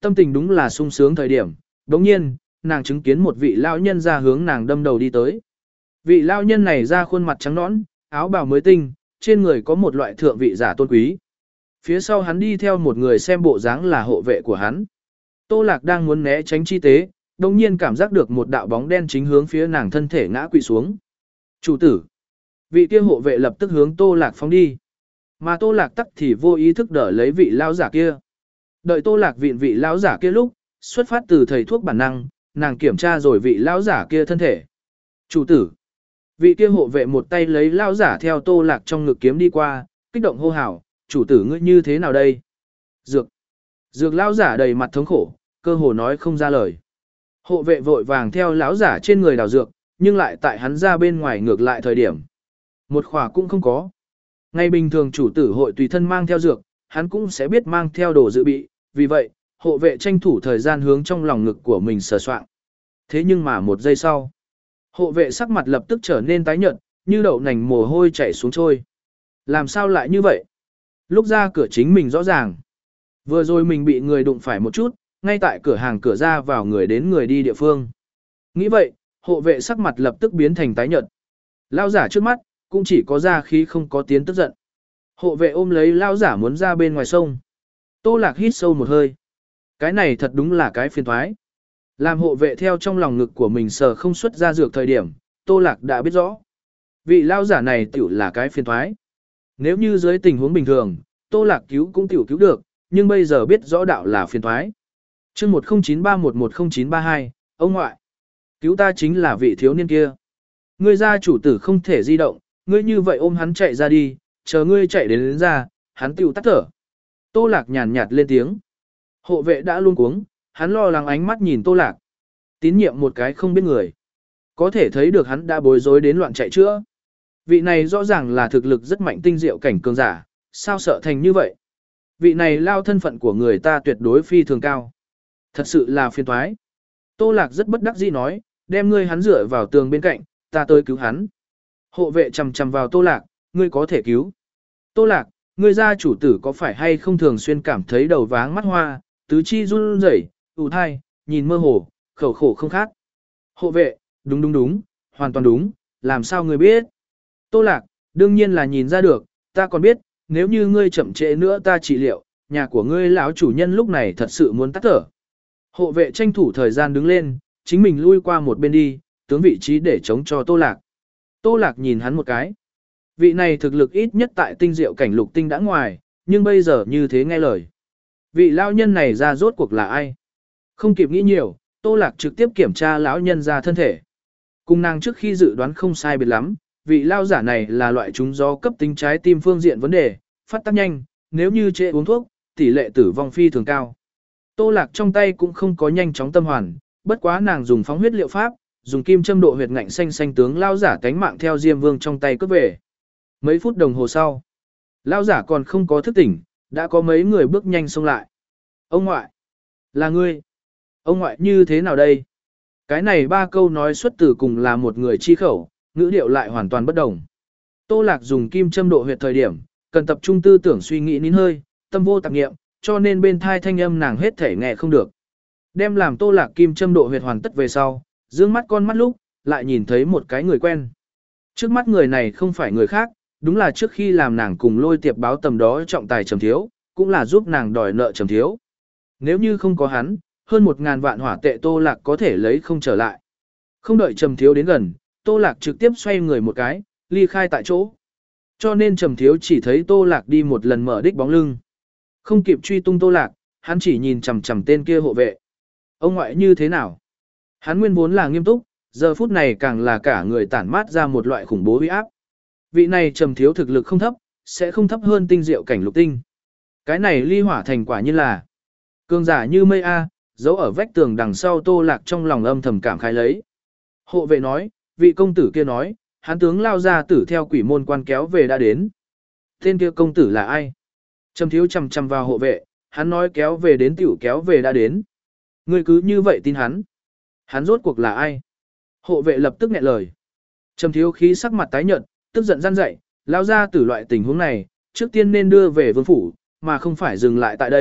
Tâm tình đúng là sung sướng thời điểm, đồng nhiên, nàng chứng kiến một vị lão nhân ra hướng nàng đâm đầu đi tới. Vị lão nhân này ra khuôn mặt trắng nõn, áo bào mới tinh, trên người có một loại thượng vị giả tôn quý. Phía sau hắn đi theo một người xem bộ dáng là hộ vệ của hắn. Tô Lạc đang muốn né tránh chi tế, đồng nhiên cảm giác được một đạo bóng đen chính hướng phía nàng thân thể ngã quỵ xuống. Chủ tử. Vị kia hộ vệ lập tức hướng Tô Lạc phóng đi. Mà Tô Lạc tắc thì vô ý thức đỡ lấy vị lão giả kia. Đợi Tô Lạc vịn vị lão giả kia lúc, xuất phát từ thầy thuốc bản năng, nàng kiểm tra rồi vị lão giả kia thân thể. Chủ tử. Vị kia hộ vệ một tay lấy lão giả theo Tô Lạc trong ngực kiếm đi qua, kích động hô hào, chủ tử ngươi như thế nào đây? Dược. Dược lão giả đầy mặt thống khổ, cơ hồ nói không ra lời. Hộ vệ vội vàng theo lão giả trên người đào dược, nhưng lại tại hắn ra bên ngoài ngược lại thời điểm. Một khỏa cũng không có. Ngày bình thường chủ tử hội tùy thân mang theo dược, hắn cũng sẽ biết mang theo đồ dự bị, vì vậy, hộ vệ tranh thủ thời gian hướng trong lòng ngực của mình sờ soạn. Thế nhưng mà một giây sau, hộ vệ sắc mặt lập tức trở nên tái nhợt, như đậu nành mồ hôi chảy xuống trôi. Làm sao lại như vậy? Lúc ra cửa chính mình rõ ràng. Vừa rồi mình bị người đụng phải một chút, ngay tại cửa hàng cửa ra vào người đến người đi địa phương. Nghĩ vậy, hộ vệ sắc mặt lập tức biến thành tái nhợt. Lao giả trước mắt, cũng chỉ có ra khí không có tiếng tức giận. Hộ vệ ôm lấy lao giả muốn ra bên ngoài sông. Tô Lạc hít sâu một hơi. Cái này thật đúng là cái phiền thoái. Làm hộ vệ theo trong lòng ngực của mình sờ không xuất ra dược thời điểm, Tô Lạc đã biết rõ. Vị lao giả này tiểu là cái phiền thoái. Nếu như dưới tình huống bình thường, Tô Lạc cứu cũng tiểu cứu được, nhưng bây giờ biết rõ đạo là phiền thoái. chương một không chín ba một một không chín ba hai, ông ngoại. Cứu ta chính là vị thiếu niên kia. Ngươi gia chủ tử không thể di động, ngươi như vậy ôm hắn chạy ra đi, chờ ngươi chạy đến, đến ra, hắn tiểu tắt thở. Tô Lạc nhàn nhạt lên tiếng. Hộ vệ đã luôn cuống, hắn lo lắng ánh mắt nhìn Tô Lạc. Tín nhiệm một cái không biết người. Có thể thấy được hắn đã bối rối đến loạn chạy chữa. Vị này rõ ràng là thực lực rất mạnh tinh diệu cảnh cường giả, sao sợ thành như vậy? Vị này lao thân phận của người ta tuyệt đối phi thường cao. Thật sự là phiền toái. Tô Lạc rất bất đắc dĩ nói, đem ngươi hắn dựa vào tường bên cạnh, ta tới cứu hắn. Hộ vệ chầm chầm vào Tô Lạc, ngươi có thể cứu. Tô Lạc, ngươi gia chủ tử có phải hay không thường xuyên cảm thấy đầu váng mắt hoa, tứ chi run rẩy, ù thai, nhìn mơ hồ, khẩu khổ không khác. Hộ vệ, đúng đúng đúng, hoàn toàn đúng, làm sao ngươi biết? Tô Lạc, đương nhiên là nhìn ra được, ta còn biết, nếu như ngươi chậm trễ nữa ta trị liệu, nhà của ngươi lão chủ nhân lúc này thật sự muốn tắt thở. Hộ vệ tranh thủ thời gian đứng lên, chính mình lui qua một bên đi, tướng vị trí để chống cho Tô Lạc. Tô Lạc nhìn hắn một cái. Vị này thực lực ít nhất tại tinh diệu cảnh lục tinh đã ngoài, nhưng bây giờ như thế nghe lời. Vị lão nhân này ra rốt cuộc là ai? Không kịp nghĩ nhiều, Tô Lạc trực tiếp kiểm tra lão nhân ra thân thể. Cùng nàng trước khi dự đoán không sai biệt lắm, vị lao giả này là loại trúng gió cấp tính trái tim phương diện vấn đề, phát tác nhanh, nếu như trễ uống thuốc, tỷ lệ tử vong phi thường cao. Tô Lạc trong tay cũng không có nhanh chóng tâm hoàn, bất quá nàng dùng phóng huyết liệu pháp, dùng kim châm độ huyệt ngạnh xanh xanh tướng lao giả cánh mạng theo Diêm Vương trong tay cướp về. Mấy phút đồng hồ sau, lao giả còn không có thức tỉnh, đã có mấy người bước nhanh xông lại. Ông ngoại, là ngươi. Ông ngoại như thế nào đây? Cái này ba câu nói xuất từ cùng là một người chi khẩu, ngữ điệu lại hoàn toàn bất đồng. Tô Lạc dùng kim châm độ huyệt thời điểm, cần tập trung tư tưởng suy nghĩ nín hơi, tâm vô tạp nghiệm, cho nên bên thai thanh âm nàng hết thể nghe không được. Đem làm Tô Lạc kim châm độ huyệt hoàn tất về sau, dương mắt con mắt lúc, lại nhìn thấy một cái người quen. Trước mắt người này không phải người khác, đúng là trước khi làm nàng cùng Lôi Tiệp báo tầm đó trọng tài Trầm Thiếu, cũng là giúp nàng đòi nợ Trầm Thiếu. Nếu như không có hắn, hơn một ngàn vạn hỏa tệ Tô Lạc có thể lấy không trở lại. Không đợi Trầm Thiếu đến gần, Tô Lạc trực tiếp xoay người một cái, ly khai tại chỗ. Cho nên Trầm Thiếu chỉ thấy Tô Lạc đi một lần mở đích bóng lưng. Không kịp truy tung Tô Lạc, hắn chỉ nhìn chằm chằm tên kia hộ vệ. Ông ngoại như thế nào? Hắn nguyên vốn là nghiêm túc, giờ phút này càng là cả người tản mát ra một loại khủng bố uy áp. Vị này Trầm Thiếu thực lực không thấp, sẽ không thấp hơn tinh diệu cảnh lục tinh. Cái này ly hỏa thành quả như là cường giả như mây A, giấu ở vách tường đằng sau Tô Lạc trong lòng âm thầm cảm khái lấy. Hộ vệ nói, vị công tử kia nói, hắn tướng lao ra tử theo quỷ môn quan kéo về đã đến. Tên kia công tử là ai? Trầm Thiếu chằm chằm vào hộ vệ, hắn nói kéo về đến tiểu kéo về đã đến. Ngươi cứ như vậy tin hắn. Hắn rốt cuộc là ai? Hộ vệ lập tức nghẹn lời. Trầm Thiếu khí sắc mặt tái nhợt, tức giận gian dậy, lao ra tử loại tình huống này, trước tiên nên đưa về vương phủ, mà không phải dừng lại tại đây,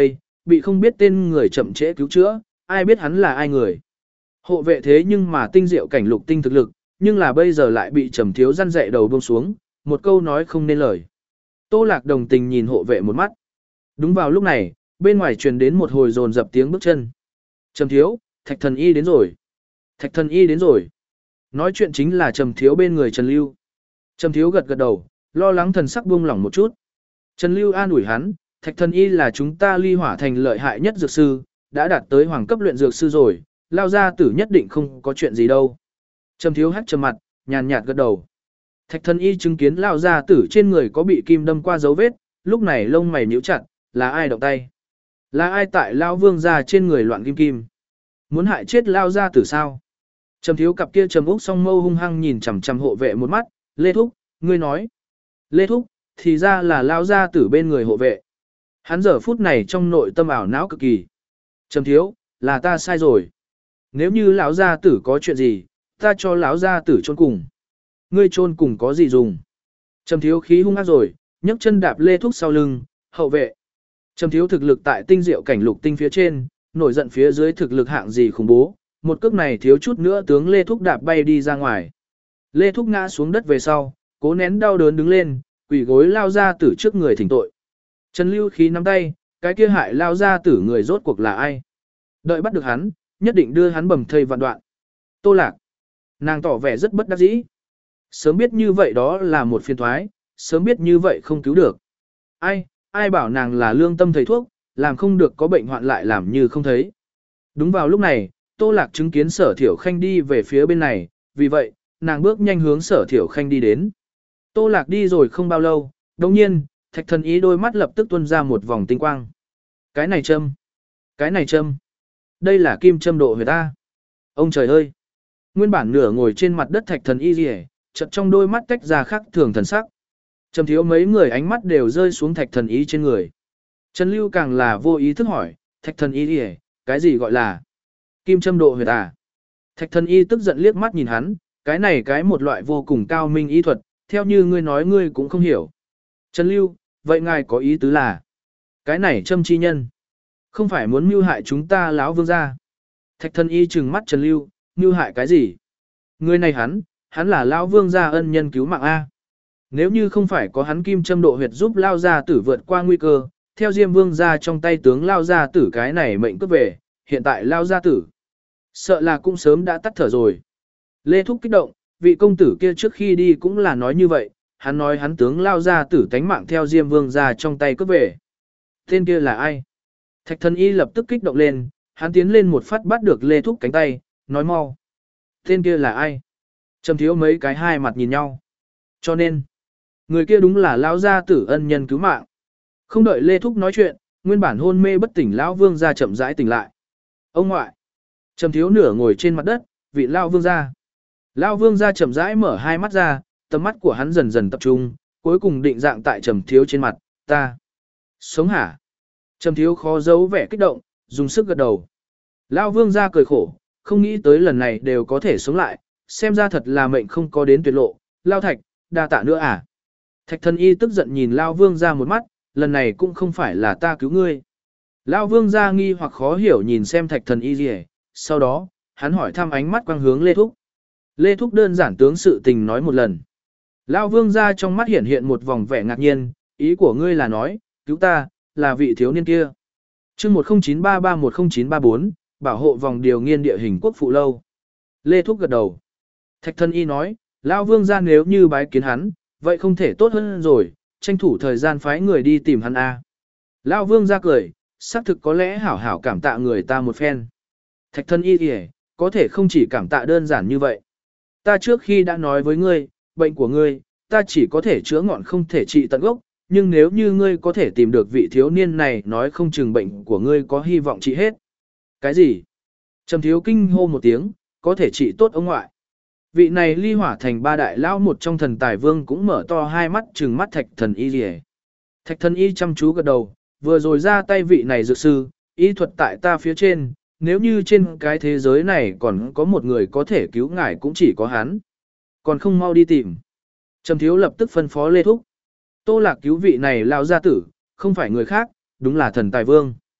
bị không biết tên người chậm trễ cứu chữa, ai biết hắn là ai người. Hộ vệ thế nhưng mà tinh diệu cảnh lục tinh thực lực, nhưng là bây giờ lại bị Trầm Thiếu răn dạy đầu buông xuống, một câu nói không nên lời. Tô Lạc đồng tình nhìn hộ vệ một mắt. Đúng vào lúc này, bên ngoài truyền đến một hồi dồn dập tiếng bước chân. Trầm Thiếu, Thạch Thần Y đến rồi. Thạch Thần Y đến rồi. Nói chuyện chính là Trầm Thiếu bên người Trần Lưu. Trầm Thiếu gật gật đầu, lo lắng thần sắc buông lỏng một chút. Trần Lưu an ủi hắn, Thạch Thần Y là chúng ta Ly Hỏa Thành lợi hại nhất dược sư, đã đạt tới hoàng cấp luyện dược sư rồi, lao ra tử nhất định không có chuyện gì đâu. Trầm Thiếu hắt trầm mặt, nhàn nhạt gật đầu. Thạch Thần Y chứng kiến lao ra tử trên người có bị kim đâm qua dấu vết, lúc này lông mày nhíu chặt, là ai động tay? Là ai tại lao vương ra trên người loạn kim kim? Muốn hại chết lao ra tử sao? Trầm Thiếu cặp kia trầm úc song mâu hung hăng nhìn chằm chằm hộ vệ một mắt, Lê Thúc, ngươi nói. Lê Thúc, thì ra là lao ra tử bên người hộ vệ. Hắn giờ phút này trong nội tâm ảo não cực kỳ. Trầm Thiếu, là ta sai rồi. Nếu như lão gia tử có chuyện gì, ta cho lão gia tử chôn cùng. Ngươi chôn cùng có gì dùng? Trầm Thiếu khí hung ác rồi, nhấc chân đạp Lê Thúc sau lưng, hậu vệ. Trầm Thiếu thực lực tại tinh diệu cảnh lục tinh phía trên, nổi giận phía dưới thực lực hạng gì khủng bố, một cước này thiếu chút nữa tướng Lê Thúc đạp bay đi ra ngoài. Lê Thúc ngã xuống đất về sau, cố nén đau đớn đứng lên, quỳ gối lao ra tử trước người thỉnh tội. Trần Lưu khí nắm tay, cái kia hại lao ra tử người rốt cuộc là ai? Đợi bắt được hắn, nhất định đưa hắn bầm thây vạn đoạn. Tô Lạc. Nàng tỏ vẻ rất bất đắc dĩ. Sớm biết như vậy đó là một phiền thoái, sớm biết như vậy không cứu được. Ai, ai bảo nàng là lương tâm thầy thuốc, làm không được có bệnh hoạn lại làm như không thấy. Đúng vào lúc này, Tô Lạc chứng kiến Sở Thiểu Khanh đi về phía bên này, vì vậy, nàng bước nhanh hướng Sở Thiểu Khanh đi đến. Tô Lạc đi rồi không bao lâu, đồng nhiên, Thạch Thần Y đôi mắt lập tức tuôn ra một vòng tinh quang. Cái này châm, cái này châm, đây là kim châm độ huyệt ta. Ông trời ơi! Nguyên bản nửa ngồi trên mặt đất Thạch Thần Y rỉ, chợt trong đôi mắt tách ra khắc thường thần sắc. Trầm Thiếu mấy người ánh mắt đều rơi xuống Thạch Thần Y trên người. Trần Lưu càng là vô ý thức hỏi, Thạch Thần Y rỉ, cái gì gọi là kim châm độ huyệt à? Thạch Thần Y tức giận liếc mắt nhìn hắn, cái này cái một loại vô cùng cao minh y thuật, theo như ngươi nói ngươi cũng không hiểu. Trần Lưu, vậy ngài có ý tứ là, cái này châm chi nhân, không phải muốn mưu hại chúng ta lão vương gia. Thạch Thần Y trừng mắt Trần Lưu, mưu hại cái gì? Người này hắn, hắn là lão vương gia ân nhân cứu mạng A. Nếu như không phải có hắn kim châm độ huyệt giúp lao gia tử vượt qua nguy cơ, theo Diêm Vương gia trong tay tướng lao gia tử cái này mệnh cướp về, hiện tại lao gia tử, sợ là cũng sớm đã tắt thở rồi. Lê Thúc kích động, vị công tử kia trước khi đi cũng là nói như vậy, hắn nói hắn tướng lao gia tử tánh mạng theo Diêm Vương gia trong tay cướp về. Tên kia là ai? Thạch Thần Y lập tức kích động lên, hắn tiến lên một phát bắt được Lê Thúc cánh tay, nói mau. Tên kia là ai? Trầm Thiếu mấy cái hai mặt nhìn nhau. Cho nên, người kia đúng là lão gia tử ân nhân cứu mạng. Không đợi Lê Thúc nói chuyện, nguyên bản hôn mê bất tỉnh lão vương gia chậm rãi tỉnh lại. Ông ngoại. Trầm Thiếu nửa ngồi trên mặt đất, vị lão vương gia. Lão vương gia chậm rãi mở hai mắt ra, tầm mắt của hắn dần dần tập trung, cuối cùng định dạng tại Trầm Thiếu trên mặt, ta. Sống hả? Trầm Thiếu khó giấu vẻ kích động, dùng sức gật đầu. Lão vương gia cười khổ, không nghĩ tới lần này đều có thể sống lại, xem ra thật là mệnh không có đến tuyệt lộ. Lao Thạch, đa tạ nữa à? Thạch Thần Y tức giận nhìn Lão vương gia một mắt, lần này cũng không phải là ta cứu ngươi. Lão vương gia nghi hoặc khó hiểu nhìn xem Thạch Thần Y gì, sau đó, hắn hỏi thăm ánh mắt quang hướng Lê Thúc. Lê Thúc đơn giản tướng sự tình nói một lần. Lão vương gia trong mắt hiện hiện một vòng vẻ ngạc nhiên, ý của ngươi là nói, cứu ta, là vị thiếu niên kia. chương một không chín ba ba một không chín ba bốn, bảo hộ vòng điều nghiên địa hình quốc phụ lâu. Lê Thúc gật đầu. Thạch Thần Y nói, Lão vương gia nếu như bái kiến hắn, vậy không thể tốt hơn rồi, tranh thủ thời gian phái người đi tìm hắn a. Lão vương gia cười, xác thực có lẽ hảo hảo cảm tạ người ta một phen. Thạch Thần Y kìa, có thể không chỉ cảm tạ đơn giản như vậy. Ta trước khi đã nói với ngươi, bệnh của ngươi, ta chỉ có thể chữa ngọn không thể trị tận gốc, nhưng nếu như ngươi có thể tìm được vị thiếu niên này nói không chừng bệnh của ngươi có hy vọng trị hết. Cái gì? Trầm Thiếu kinh hô một tiếng, có thể trị tốt ông ngoại. Vị này Ly Hỏa Thành ba đại lão một trong thần tài vương cũng mở to hai mắt trừng mắt Thạch Thần Y rìa. Thạch Thần Y chăm chú gật đầu, vừa rồi ra tay vị này dược sư, y thuật tại ta phía trên, nếu như trên cái thế giới này còn có một người có thể cứu ngài cũng chỉ có hắn. Còn không mau đi tìm. Trầm Thiếu lập tức phân phó Lê Thúc. Tô Lạc cứu vị này lao gia tử, không phải người khác, đúng là thần tài vương.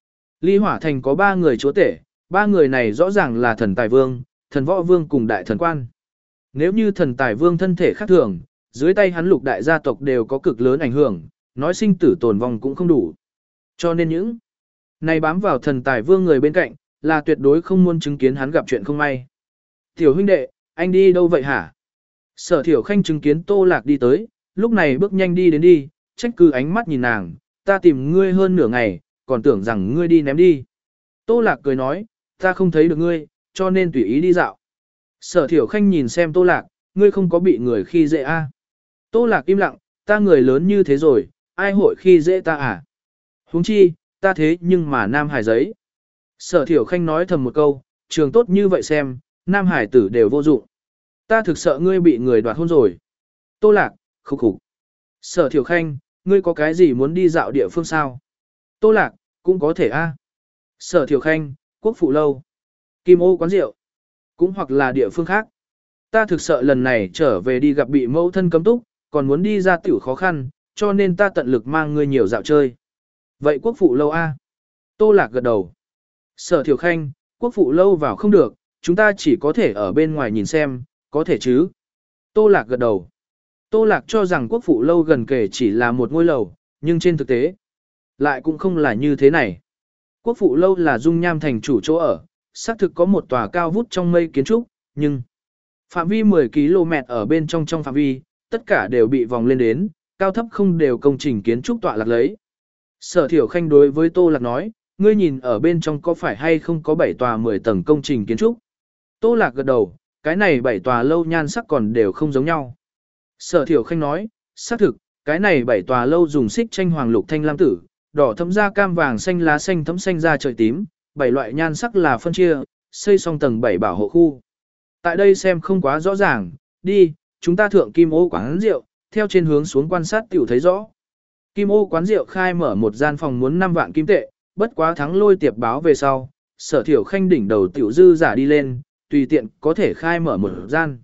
Ly Hỏa Thành có ba người chúa tể, ba người này rõ ràng là thần tài vương, thần võ vương cùng đại thần quan. Nếu như thần tài vương thân thể khác thường, dưới tay hắn lục đại gia tộc đều có cực lớn ảnh hưởng, nói sinh tử tồn vong cũng không đủ. Cho nên những này bám vào thần tài vương người bên cạnh, là tuyệt đối không muốn chứng kiến hắn gặp chuyện không may. Tiểu huynh đệ, anh đi đâu vậy hả? Sở Thiểu Khanh chứng kiến Tô Lạc đi tới, lúc này bước nhanh đi đến đi, trách cứ ánh mắt nhìn nàng, ta tìm ngươi hơn nửa ngày, còn tưởng rằng ngươi đi ném đi. Tô Lạc cười nói, ta không thấy được ngươi, cho nên tùy ý đi dạo. Sở Thiểu Khanh nhìn xem Tô Lạc, ngươi không có bị người khi dễ a? Tô Lạc im lặng, ta người lớn như thế rồi, ai hội khi dễ ta à? Huống chi, ta thế nhưng mà Nam Hải giấy. Sở Thiểu Khanh nói thầm một câu, trường tốt như vậy xem, Nam Hải tử đều vô dụng. Ta thực sợ ngươi bị người đoạt hôn rồi. Tô Lạc, khục khục. Sở Thiểu Khanh, ngươi có cái gì muốn đi dạo địa phương sao? Tô Lạc, cũng có thể a. Sở Thiểu Khanh, Quốc Phụ Lâu, Kim Ô quán rượu, cũng hoặc là địa phương khác. Ta thực sợ lần này trở về đi gặp bị mẫu thân cấm túc, còn muốn đi ra tiểu khó khăn, cho nên ta tận lực mang ngươi nhiều dạo chơi. Vậy Quốc Phụ Lâu a? Tô Lạc gật đầu. Sở Thiểu Khanh, Quốc Phụ Lâu vào không được, chúng ta chỉ có thể ở bên ngoài nhìn xem, có thể chứ? Tô Lạc gật đầu. Tô Lạc cho rằng Quốc Phụ Lâu gần kể chỉ là một ngôi lầu, nhưng trên thực tế, lại cũng không là như thế này. Quốc Phụ Lâu là dung nham thành chủ chỗ ở, xác thực có một tòa cao vút trong mây kiến trúc, nhưng phạm vi mười ki lô mét ở bên trong trong phạm vi, tất cả đều bị vòng lên đến, cao thấp không đều công trình kiến trúc tọa lạc lấy. Sở Thiểu Khanh đối với Tô Lạc nói, ngươi nhìn ở bên trong có phải hay không có bảy tòa mười tầng công trình kiến trúc. Tô Lạc gật đầu, cái này bảy tòa lâu nhan sắc còn đều không giống nhau. Sở Thiểu Khanh nói, xác thực, cái này bảy tòa lâu dùng xích tranh hoàng lục thanh lam tử, đỏ thấm da cam vàng xanh lá xanh thấm xanh da trời tím, bảy loại nhan sắc là phân chia, xây xong tầng bảy bảo hộ khu. Tại đây xem không quá rõ ràng, đi, chúng ta thượng Kim Ô quán rượu, theo trên hướng xuống quan sát tiểu thấy rõ. Kim Ô quán rượu khai mở một gian phòng muốn năm vạn kim tệ, bất quá thắng lôi tiệp báo về sau, Sở Thiểu Khanh đỉnh đầu tiểu dư giả đi lên, tùy tiện có thể khai mở một gian.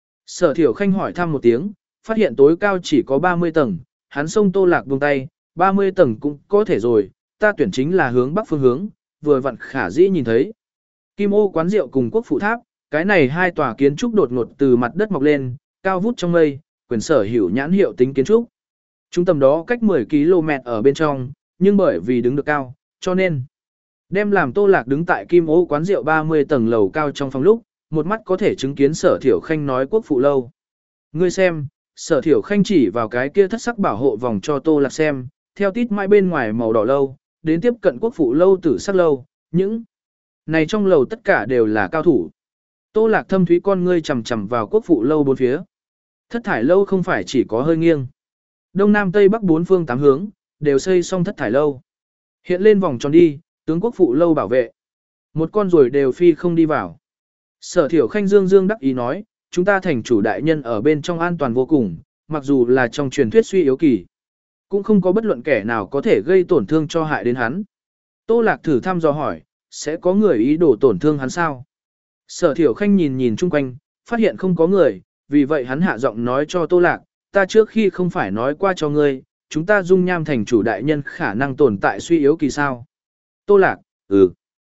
Sở Thiểu Khanh hỏi thăm một tiếng, phát hiện tối cao chỉ có ba mươi tầng, hắn xông Tô Lạc buông tay, ba mươi tầng cũng có thể rồi, ta tuyển chính là hướng bắc phương hướng, vừa vặn khả dĩ nhìn thấy. Kim Ô quán rượu cùng Quốc Phụ Tháp, cái này hai tòa kiến trúc đột ngột từ mặt đất mọc lên, cao vút trong mây, quyền sở hữu nhãn hiệu tính kiến trúc. Trung tâm đó cách mười ki lô mét ở bên trong, nhưng bởi vì đứng được cao, cho nên đem làm Tô Lạc đứng tại Kim Ô quán rượu ba mươi tầng lầu cao trong phòng lúc, một mắt có thể chứng kiến Sở Thiểu Khanh nói Quốc Phụ Lâu. Ngươi xem, Sở Thiểu Khanh chỉ vào cái kia thất sắc bảo hộ vòng cho Tô Lạc xem, theo tít mãi bên ngoài màu đỏ lâu, đến tiếp cận Quốc Phụ Lâu tử sắc lâu, những này trong lầu tất cả đều là cao thủ. Tô Lạc thâm thúy con ngươi chằm chằm vào Quốc Phụ Lâu bốn phía. Thất thải lâu không phải chỉ có hơi nghiêng. Đông Nam Tây Bắc bốn phương tám hướng, đều xây xong thất thải lâu. Hiện lên vòng tròn đi, tướng Quốc Phụ Lâu bảo vệ. Một con ruồi đều phi không đi vào. Sở Thiểu Khanh dương dương đắc ý nói, chúng ta thành chủ đại nhân ở bên trong an toàn vô cùng, mặc dù là trong truyền thuyết suy yếu kỳ, cũng không có bất luận kẻ nào có thể gây tổn thương cho hại đến hắn. Tô Lạc thử thăm dò hỏi, sẽ có người ý đồ tổn thương hắn sao? Sở Thiểu Khanh nhìn nhìn chung quanh, phát hiện không có người, vì vậy hắn hạ giọng nói cho Tô Lạc, ta trước khi không phải nói qua cho ngươi, chúng ta dung nham thành chủ đại nhân khả năng tồn tại suy yếu kỳ sao? Tô Lạc, ừ.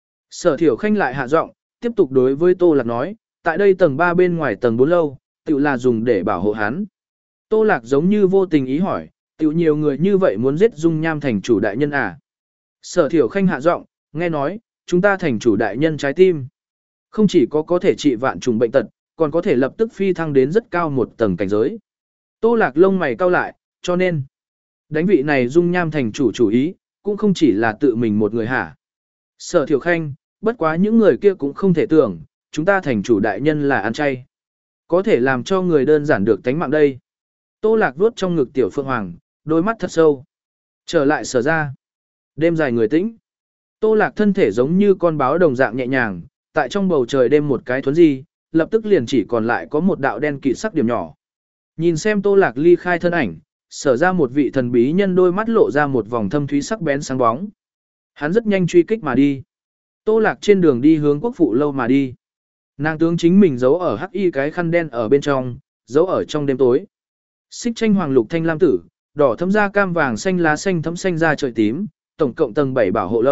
Sở Thiểu Khanh lại hạ giọng, tiếp tục đối với Tô Lạc nói, tại đây tầng ba bên ngoài tầng bốn lâu, tự là dùng để bảo hộ hắn. Tô Lạc giống như vô tình ý hỏi, tự nhiều người như vậy muốn giết dung nham thành chủ đại nhân à? Sở Thiểu Khanh hạ giọng, nghe nói, chúng ta thành chủ đại nhân trái tim. Không chỉ có có thể trị vạn trùng bệnh tật, còn có thể lập tức phi thăng đến rất cao một tầng cảnh giới. Tô Lạc lông mày cau lại, cho nên, đánh vị này dung nham thành chủ chủ ý, cũng không chỉ là tự mình một người hả. Sở Thiểu Khanh, bất quá những người kia cũng không thể tưởng, chúng ta thành chủ đại nhân là ăn chay. Có thể làm cho người đơn giản được tánh mạng đây. Tô Lạc vuốt trong ngực tiểu Phượng Hoàng, đôi mắt thật sâu. Trở lại sở ra. Đêm dài người tĩnh. Tô Lạc thân thể giống như con báo đồng dạng nhẹ nhàng, tại trong bầu trời đêm một cái thuấn di, lập tức liền chỉ còn lại có một đạo đen kịt sắc điểm nhỏ. Nhìn xem Tô Lạc ly khai thân ảnh, sở ra một vị thần bí nhân đôi mắt lộ ra một vòng thâm thúy sắc bén sáng bóng. Hắn rất nhanh truy kích mà đi. Tô Lạc trên đường đi hướng Quốc Phụ Lâu mà đi. Nàng tướng chính mình giấu ở hắc y cái khăn đen ở bên trong, giấu ở trong đêm tối. Xích tranh hoàng lục thanh lam tử, đỏ thấm da cam vàng xanh lá xanh thấm xanh da trời tím, tổng cộng tầng bảy bảo hộ lâu,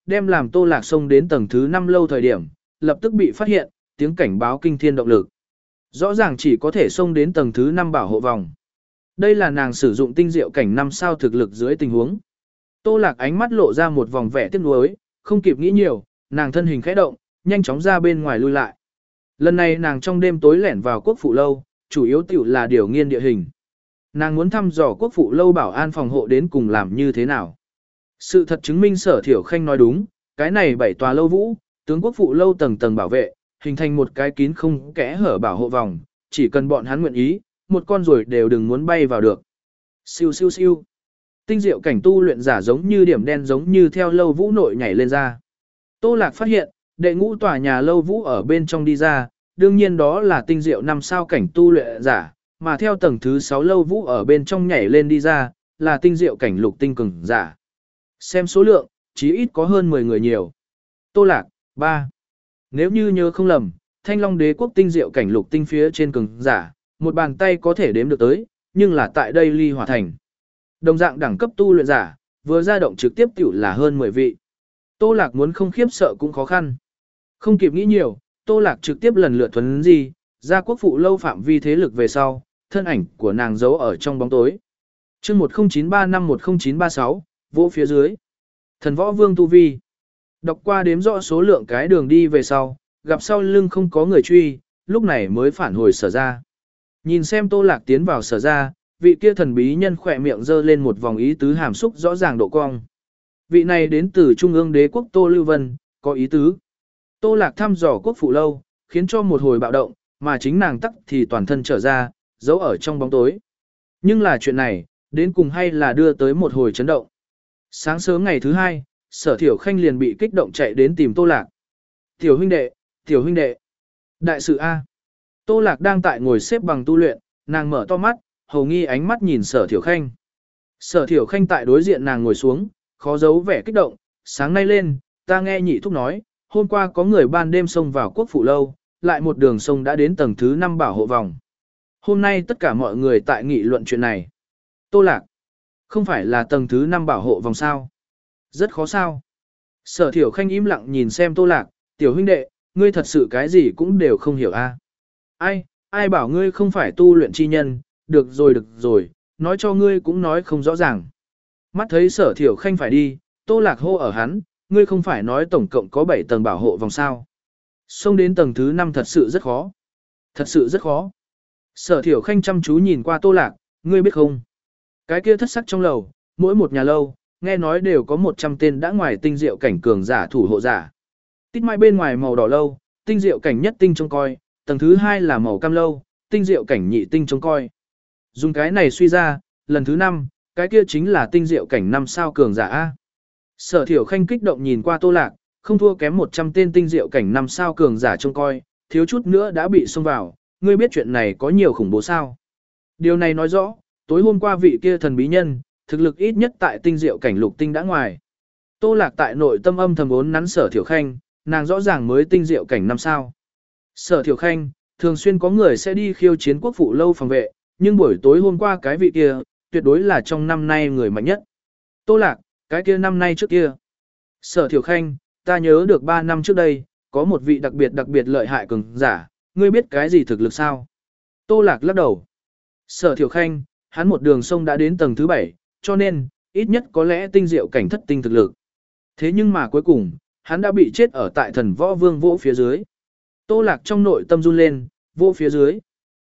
đem làm Tô Lạc xông đến tầng thứ năm lâu thời điểm, lập tức bị phát hiện, tiếng cảnh báo kinh thiên động lực. Rõ ràng chỉ có thể xông đến tầng thứ năm bảo hộ vòng. Đây là nàng sử dụng tinh diệu cảnh năm sao thực lực dưới tình huống. Tô Lạc ánh mắt lộ ra một vòng vẻ tiếc nuối, không kịp nghĩ nhiều, nàng thân hình khẽ động, nhanh chóng ra bên ngoài lui lại. Lần này nàng trong đêm tối lẻn vào quốc phụ lâu, chủ yếu tiểu là điều nghiên địa hình. Nàng muốn thăm dò quốc phụ lâu bảo an phòng hộ đến cùng làm như thế nào. Sự thật chứng minh Sở Thiểu Khanh nói đúng, cái này bảy tòa lâu vũ, tướng quốc phụ lâu tầng tầng bảo vệ, hình thành một cái kín không kẽ hở bảo hộ vòng, chỉ cần bọn hắn nguyện ý, một con ruồi đều đừng muốn bay vào được. Siêu siêu siêu. Tinh diệu cảnh tu luyện giả giống như điểm đen giống như theo lâu vũ nội nhảy lên ra. Tô Lạc phát hiện, đệ ngũ tòa nhà lâu vũ ở bên trong đi ra, đương nhiên đó là tinh diệu năm sao cảnh tu luyện giả, mà theo tầng thứ sáu lâu vũ ở bên trong nhảy lên đi ra, là tinh diệu cảnh lục tinh cường giả. Xem số lượng, chí ít có hơn mười người nhiều. Tô Lạc, ba. Nếu như nhớ không lầm, Thanh Long Đế quốc tinh diệu cảnh lục tinh phía trên cường giả, một bàn tay có thể đếm được tới, nhưng là tại đây Ly Hỏa Thành. Đồng dạng đẳng cấp tu luyện giả, vừa ra động trực tiếp tiểu là hơn mười vị. Tô Lạc muốn không khiếp sợ cũng khó khăn. Không kịp nghĩ nhiều, Tô Lạc trực tiếp lần lượt thuấn di, ra quốc phụ lâu phạm vi thế lực về sau, thân ảnh của nàng giấu ở trong bóng tối. chương một không chín ba năm một không chín ba sáu, vỗ phía dưới. Thần võ vương tu vi. Đọc qua đếm rõ số lượng cái đường đi về sau, gặp sau lưng không có người truy, lúc này mới phản hồi Sở ra. Nhìn xem Tô Lạc tiến vào Sở ra, vị kia thần bí nhân khỏe miệng giơ lên một vòng ý tứ hàm xúc rõ ràng độ cong. Vị này đến từ Trung ương đế quốc Tô Lưu Vân, có ý tứ. Tô Lạc thăm dò quốc phụ lâu, khiến cho một hồi bạo động, mà chính nàng tắc thì toàn thân trở ra, giấu ở trong bóng tối. Nhưng là chuyện này, đến cùng hay là đưa tới một hồi chấn động. Sáng sớm ngày thứ hai, Sở Thiểu Khanh liền bị kích động chạy đến tìm Tô Lạc. Tiểu huynh đệ, tiểu huynh đệ. Đại sự A. Tô Lạc đang tại ngồi xếp bằng tu luyện, nàng mở to mắt, hầu nghi ánh mắt nhìn Sở Thiểu Khanh. Sở Thiểu Khanh tại đối diện nàng ngồi xuống, khó giấu vẻ kích động, sáng nay lên, ta nghe nhị thúc nói, hôm qua có người ban đêm xông vào quốc phụ lâu, lại một đường sông đã đến tầng thứ năm bảo hộ vòng. Hôm nay tất cả mọi người tại nghị luận chuyện này. Tô Lạc, không phải là tầng thứ năm bảo hộ vòng sao? Rất khó sao? Sở Thiểu Khanh im lặng nhìn xem Tô Lạc, tiểu huynh đệ, ngươi thật sự cái gì cũng đều không hiểu a. Ai, ai bảo ngươi không phải tu luyện chi nhân, được rồi được rồi, nói cho ngươi cũng nói không rõ ràng. Mắt thấy Sở Thiểu Khanh phải đi, Tô Lạc hô ở hắn, ngươi không phải nói tổng cộng có bảy tầng bảo hộ vòng sao. Xông đến tầng thứ năm thật sự rất khó. Thật sự rất khó. Sở Thiểu Khanh chăm chú nhìn qua Tô Lạc, ngươi biết không? Cái kia thất sắc trong lầu, mỗi một nhà lâu, nghe nói đều có một trăm tên đã ngoài tinh diệu cảnh cường giả thủ hộ giả. Tít mai bên ngoài màu đỏ lâu, tinh diệu cảnh nhất tinh trông coi, tầng thứ hai là màu cam lâu, tinh diệu cảnh nhị tinh trông coi. Dùng cái này suy ra, lần thứ năm, cái kia chính là tinh diệu cảnh năm sao cường giả A. Sở Thiểu Khanh kích động nhìn qua Tô Lạc, không thua kém một trăm tên tinh diệu cảnh năm sao cường giả trông coi, thiếu chút nữa đã bị xông vào, ngươi biết chuyện này có nhiều khủng bố sao? Điều này nói rõ, tối hôm qua vị kia thần bí nhân, thực lực ít nhất tại tinh diệu cảnh lục tinh đã ngoài. Tô Lạc tại nội tâm âm thầm ốn nắn Sở Thiểu Khanh, nàng rõ ràng mới tinh diệu cảnh năm sao. Sở Thiểu Khanh, thường xuyên có người sẽ đi khiêu chiến quốc phụ lâu phòng vệ, nhưng buổi tối hôm qua cái vị kia, tuyệt đối là trong năm nay người mạnh nhất. Tô Lạc, cái kia năm nay trước kia. Sở Thiểu Khanh, ta nhớ được ba năm trước đây, có một vị đặc biệt đặc biệt lợi hại cường giả, ngươi biết cái gì thực lực sao? Tô Lạc lắc đầu. Sở Thiểu Khanh, hắn một đường sông đã đến tầng thứ bảy, cho nên, ít nhất có lẽ tinh diệu cảnh thất tinh thực lực. Thế nhưng mà cuối cùng, hắn đã bị chết ở tại thần võ vương vỗ phía dưới. Tô Lạc trong nội tâm run lên, vỗ phía dưới.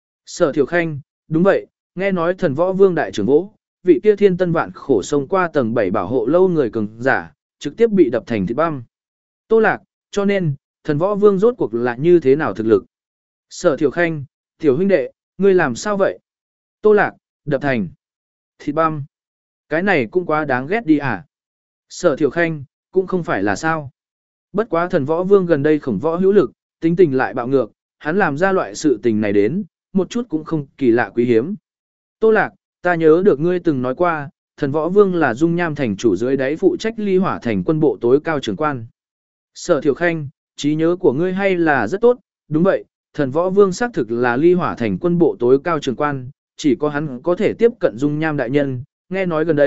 Sở Thiểu Khanh, đúng vậy, nghe nói thần võ vương đại trưởng vỗ, vị kia thiên tân vạn khổ sông qua tầng bảy bảo hộ lâu người cường giả, trực tiếp bị đập thành thịt băm. Tô Lạc, cho nên, thần võ vương rốt cuộc là như thế nào thực lực? Sở Thiểu Khanh, tiểu huynh đệ, ngươi làm sao vậy? Tô Lạc, đập thành thịt băm. Cái này cũng quá đáng ghét đi à? Sở Thiểu Khanh, cũng không phải là sao. Bất quá thần võ vương gần đây khổng võ hữu lực, tính tình lại bạo ngược, hắn làm ra loại sự tình này đến, một chút cũng không kỳ lạ quý hiếm. Tô Lạc, ta nhớ được ngươi từng nói qua, thần võ vương là dung nham thành chủ dưới đáy phụ trách Ly Hỏa thành quân bộ tối cao trưởng quan. Sở Thiểu Khanh, trí nhớ của ngươi hay là rất tốt, đúng vậy, thần võ vương xác thực là Ly Hỏa thành quân bộ tối cao trưởng quan, chỉ có hắn có thể tiếp cận dung nham đại nhân, nghe nói gần đây,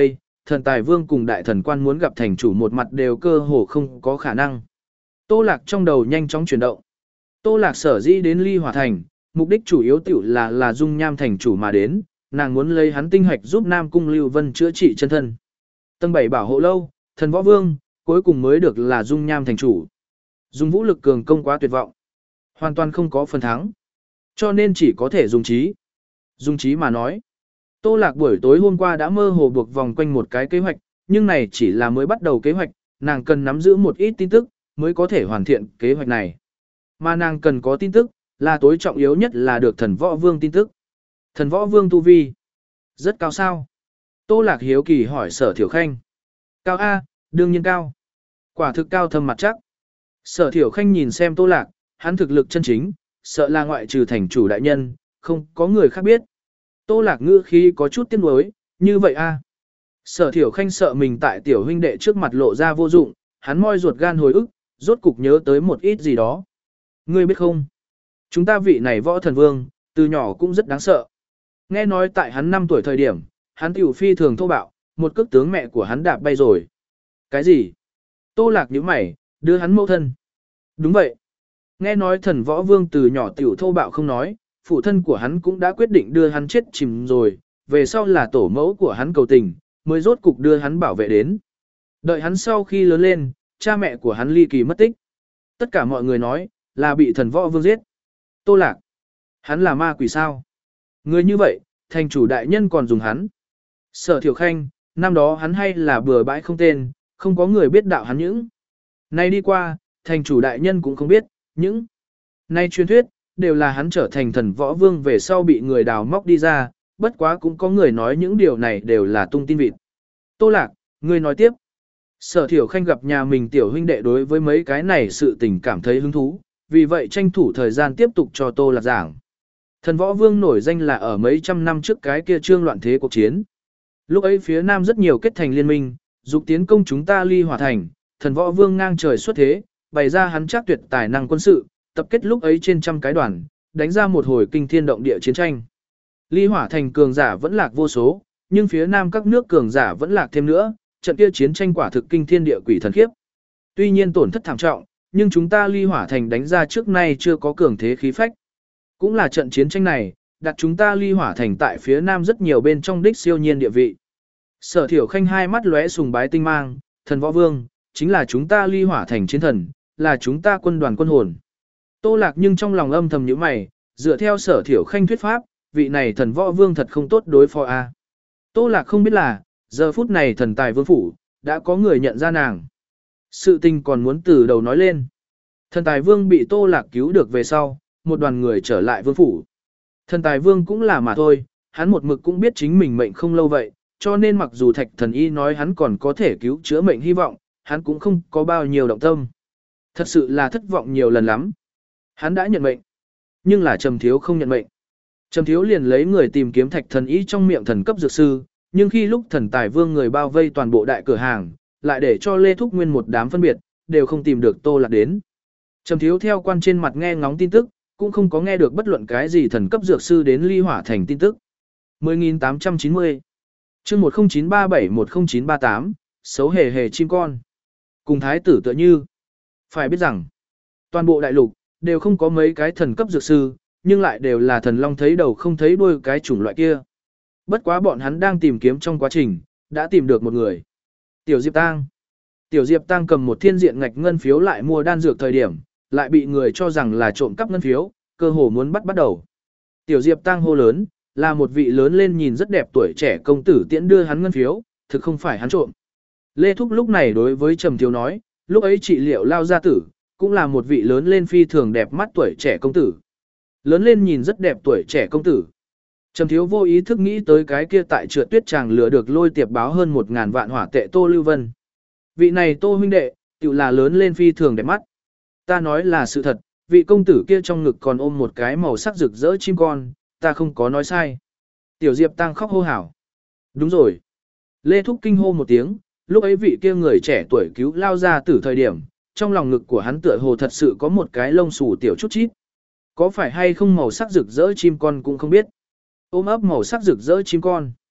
thần tài vương cùng đại thần quan muốn gặp thành chủ một mặt đều cơ hồ không có khả năng. Tô Lạc trong đầu nhanh chóng chuyển động. Tô Lạc sở dĩ đến Ly Hỏa Thành, mục đích chủ yếu tiểu là là dung nham thành chủ mà đến, nàng muốn lấy hắn tinh hạch giúp Nam Cung Lưu Vân chữa trị chân thân. Tầng bảy bảo hộ lâu, thần võ vương, cuối cùng mới được là dung nham thành chủ. Dùng vũ lực cường công quá tuyệt vọng, hoàn toàn không có phần thắng. Cho nên chỉ có thể dùng trí. Dùng trí mà nói. Tô Lạc buổi tối hôm qua đã mơ hồ buộc vòng quanh một cái kế hoạch, nhưng này chỉ là mới bắt đầu kế hoạch, nàng cần nắm giữ một ít tin tức, mới có thể hoàn thiện kế hoạch này. Mà nàng cần có tin tức, là tối trọng yếu nhất là được thần võ vương tin tức. Thần võ vương tu vi. Rất cao sao? Tô Lạc hiếu kỳ hỏi Sở Thiểu Khanh. Cao A, đương nhiên cao. Quả thực cao thâm mặt chắc. Sở Thiểu Khanh nhìn xem Tô Lạc, hắn thực lực chân chính, sợ là ngoại trừ thành chủ đại nhân, không có người khác biết. Tô Lạc ngữ khí có chút tiếc nuối, như vậy a. Sở Thiểu Khanh sợ mình tại tiểu huynh đệ trước mặt lộ ra vô dụng, hắn moi ruột gan hồi ức, rốt cục nhớ tới một ít gì đó. Ngươi biết không? Chúng ta vị này võ thần vương, từ nhỏ cũng rất đáng sợ. Nghe nói tại hắn năm tuổi thời điểm, hắn tiểu phi thường thô bạo, một cước tướng mẹ của hắn đạp bay rồi. Cái gì? Tô Lạc nhíu mày, đưa hắn mẫu thân. Đúng vậy. Nghe nói thần võ vương từ nhỏ tiểu thô bạo không nói, phụ thân của hắn cũng đã quyết định đưa hắn chết chìm rồi, về sau là tổ mẫu của hắn cầu tình, mới rốt cục đưa hắn bảo vệ đến. Đợi hắn sau khi lớn lên, cha mẹ của hắn ly kỳ mất tích. Tất cả mọi người nói, là bị thần võ vương giết. Tô Lạc. Hắn là ma quỷ sao? Người như vậy, thành chủ đại nhân còn dùng hắn. Sở Thiểu Khanh, năm đó hắn hay là bừa bãi không tên, không có người biết đạo hắn những. Nay đi qua, thành chủ đại nhân cũng không biết, những. Nay truyền thuyết, đều là hắn trở thành thần võ vương về sau bị người đào móc đi ra, bất quá cũng có người nói những điều này đều là tung tin vịt. Tô Lạc, người nói tiếp. Sở Thiểu Khanh gặp nhà mình tiểu huynh đệ đối với mấy cái này sự tình cảm thấy hứng thú, vì vậy tranh thủ thời gian tiếp tục cho Tô Lạc giảng. Thần võ vương nổi danh là ở mấy trăm năm trước cái kia trương loạn thế cuộc chiến. Lúc ấy phía Nam rất nhiều kết thành liên minh, dục tiến công chúng ta Ly Hỏa Thành, thần võ vương ngang trời xuất thế, bày ra hắn chắc tuyệt tài năng quân sự, tập kết lúc ấy trên trăm cái đoàn, đánh ra một hồi kinh thiên động địa chiến tranh. Ly Hỏa Thành cường giả vẫn lạc vô số, nhưng phía Nam các nước cường giả vẫn lạc thêm nữa, trận kia chiến tranh quả thực kinh thiên địa quỷ thần khiếp. Tuy nhiên tổn thất thảm trọng, nhưng chúng ta Ly Hỏa Thành đánh ra trước nay chưa có cường thế khí phách. Cũng là trận chiến tranh này, đặt chúng ta Ly Hỏa Thành tại phía Nam rất nhiều bên trong đích siêu nhiên địa vị. Sở Thiểu Khanh hai mắt lóe sùng bái tinh mang, thần võ vương, chính là chúng ta Ly Hỏa Thành chiến thần, là chúng ta quân đoàn quân hồn. Tô Lạc nhưng trong lòng âm thầm nhíu mày, dựa theo Sở Thiểu Khanh thuyết pháp, vị này thần võ vương thật không tốt đối phó a. Tô Lạc không biết là, giờ phút này thần tài vương phủ, đã có người nhận ra nàng. Sự tình còn muốn từ đầu nói lên. Thần tài vương bị Tô Lạc cứu được về sau, một đoàn người trở lại vương phủ. Thần tài vương cũng là mà thôi, hắn một mực cũng biết chính mình mệnh không lâu vậy, cho nên mặc dù thạch thần y nói hắn còn có thể cứu chữa mệnh hy vọng, hắn cũng không có bao nhiêu động tâm. Thật sự là thất vọng nhiều lần lắm. Hắn đã nhận mệnh, nhưng là Trầm Thiếu không nhận mệnh. Trầm Thiếu liền lấy người tìm kiếm thạch thần y trong miệng thần cấp dược sư, nhưng khi lúc thần tài vương người bao vây toàn bộ đại cửa hàng, lại để cho Lê Thúc Nguyên một đám phân biệt, đều không tìm được Tô Lạc đến. Trầm Thiếu theo quan trên mặt nghe ngóng tin tức, cũng không có nghe được bất luận cái gì thần cấp dược sư đến Ly Hỏa Thành tin tức. mười nghìn tám trăm chín mươi chương một không chín ba bảy một không chín ba tám, xấu hề hề chim con. Cùng thái tử tựa như. Phải biết rằng, toàn bộ đại lục, đều không có mấy cái thần cấp dược sư, nhưng lại đều là thần long thấy đầu không thấy đuôi cái chủng loại kia. Bất quá bọn hắn đang tìm kiếm trong quá trình, đã tìm được một người. Tiểu Diệp Tang. Tiểu Diệp Tang cầm một thiên diện ngạch ngân phiếu lại mua đan dược thời điểm, lại bị người cho rằng là trộm cắp ngân phiếu, cơ hồ muốn bắt bắt đầu. Tiểu Diệp Tang hô lớn, là một vị lớn lên nhìn rất đẹp tuổi trẻ công tử tiễn đưa hắn ngân phiếu, thực không phải hắn trộm. Lê Thúc lúc này đối với Trầm Thiếu nói, lúc ấy trị liệu lao gia tử, cũng là một vị lớn lên phi thường đẹp mắt tuổi trẻ công tử. Lớn lên nhìn rất đẹp tuổi trẻ công tử. Trầm Thiếu vô ý thức nghĩ tới cái kia tại trượt tuyết chàng lừa được lôi tiệp báo hơn một ngàn vạn hỏa tệ Tô Lưu Vân. Vị này Tô huynh đệ, tự là lớn lên phi thường đẹp mắt. Ta nói là sự thật, vị công tử kia trong ngực còn ôm một cái màu sắc rực rỡ chim con, ta không có nói sai. Tiểu Diệp Tăng khóc hô hào. Đúng rồi. Lê Thúc kinh hô một tiếng, lúc ấy vị kia người trẻ tuổi cứu lao ra từ thời điểm, trong lòng ngực của hắn tựa hồ thật sự có một cái lông xù tiểu chút chít. Có phải hay không màu sắc rực rỡ chim con cũng không biết. Ôm ấp màu sắc rực rỡ chim con.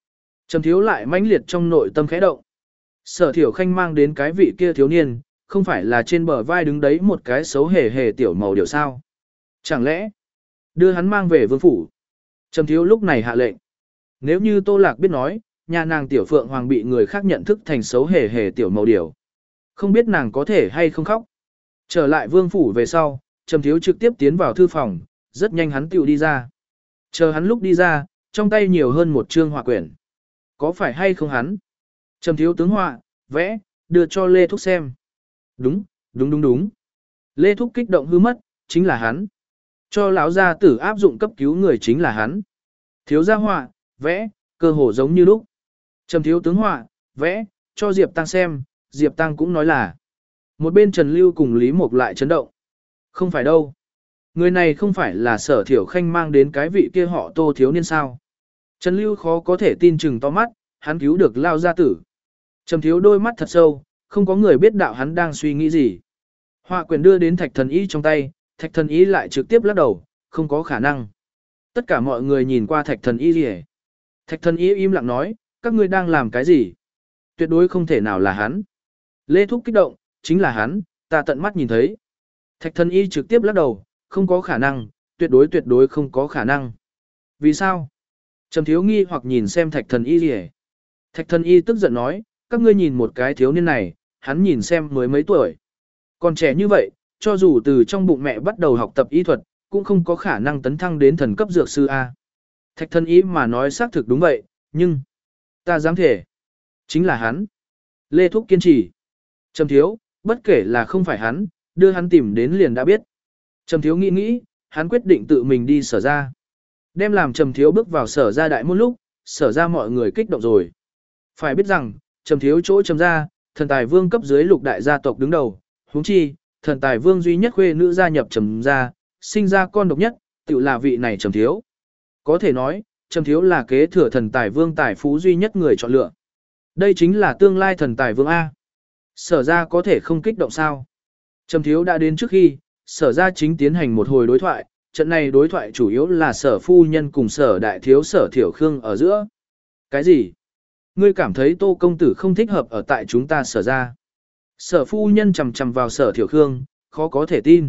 Trầm thiếu lại mãnh liệt trong nội tâm khẽ động. Sở Thiểu Khanh mang đến cái vị kia thiếu niên, không phải là trên bờ vai đứng đấy một cái xấu hề hề tiểu màu điều sao. Chẳng lẽ, đưa hắn mang về vương phủ. Trầm thiếu lúc này hạ lệnh. Nếu như Tô Lạc biết nói, nhà nàng tiểu phượng hoàng bị người khác nhận thức thành xấu hề hề tiểu màu điều. Không biết nàng có thể hay không khóc. Trở lại vương phủ về sau, Trầm thiếu trực tiếp tiến vào thư phòng, rất nhanh hắn tiểu đi ra. Chờ hắn lúc đi ra, trong tay nhiều hơn một chương họa quyển. Có phải hay không hắn? Trầm thiếu tướng họa, vẽ, đưa cho Lê Thúc xem. Đúng, đúng đúng đúng. Lê Thúc kích động hư mất, chính là hắn. Cho lão gia tử áp dụng cấp cứu người chính là hắn. Thiếu gia họa, vẽ, cơ hồ giống như lúc. Trầm thiếu tướng họa, vẽ, cho Diệp Tăng xem, Diệp Tăng cũng nói là. Một bên Trần Lưu cùng Lý Mộc lại chấn động. Không phải đâu. Người này không phải là Sở Thiểu Khanh mang đến cái vị kia họ Tô thiếu niên sao. Trần Lưu khó có thể tin chừng to mắt, hắn cứu được lao gia tử. Trầm thiếu đôi mắt thật sâu, không có người biết đạo hắn đang suy nghĩ gì. Họa quyển đưa đến Thạch Thần Y trong tay, Thạch Thần Y lại trực tiếp lắc đầu, không có khả năng. Tất cả mọi người nhìn qua Thạch Thần Y rìa. Thạch Thần Y im lặng nói, các ngươi đang làm cái gì? Tuyệt đối không thể nào là hắn. Lê Thúc kích động, chính là hắn, ta tận mắt nhìn thấy. Thạch Thần Y trực tiếp lắc đầu, không có khả năng, tuyệt đối tuyệt đối không có khả năng. Vì sao? Trầm thiếu nghi hoặc nhìn xem Thạch Thần Y rìa. Thạch Thần Y tức giận nói, các ngươi nhìn một cái thiếu niên này, hắn nhìn xem mới mấy tuổi. Còn trẻ như vậy, cho dù từ trong bụng mẹ bắt đầu học tập y thuật, cũng không có khả năng tấn thăng đến thần cấp dược sư A. Thạch Thần Y mà nói xác thực đúng vậy, nhưng ta dám thể. Chính là hắn. Lê Thúc kiên trì. Trầm thiếu, bất kể là không phải hắn, đưa hắn tìm đến liền đã biết. Trầm thiếu nghĩ nghĩ, hắn quyết định tự mình đi sở ra. Đem làm Trầm thiếu bước vào sở ra đại môn lúc, sở ra mọi người kích động rồi. Phải biết rằng, Trầm thiếu chỗ Trầm ra, thần tài vương cấp dưới lục đại gia tộc đứng đầu, huống chi, thần tài vương duy nhất khuê nữ gia nhập Trầm ra, sinh ra con độc nhất, tự là vị này Trầm thiếu. Có thể nói, Trầm thiếu là kế thừa thần tài vương tài phú duy nhất người chọn lựa. Đây chính là tương lai thần tài vương A. Sở ra có thể không kích động sao? Trầm thiếu đã đến trước khi, sở ra chính tiến hành một hồi đối thoại, trận này đối thoại chủ yếu là sở phu nhân cùng sở đại thiếu sở thiểu khương ở giữa. Cái gì? Ngươi cảm thấy Tô công tử không thích hợp ở tại chúng ta sở ra. Sở phu nhân chầm chầm vào sở thiểu khương, khó có thể tin.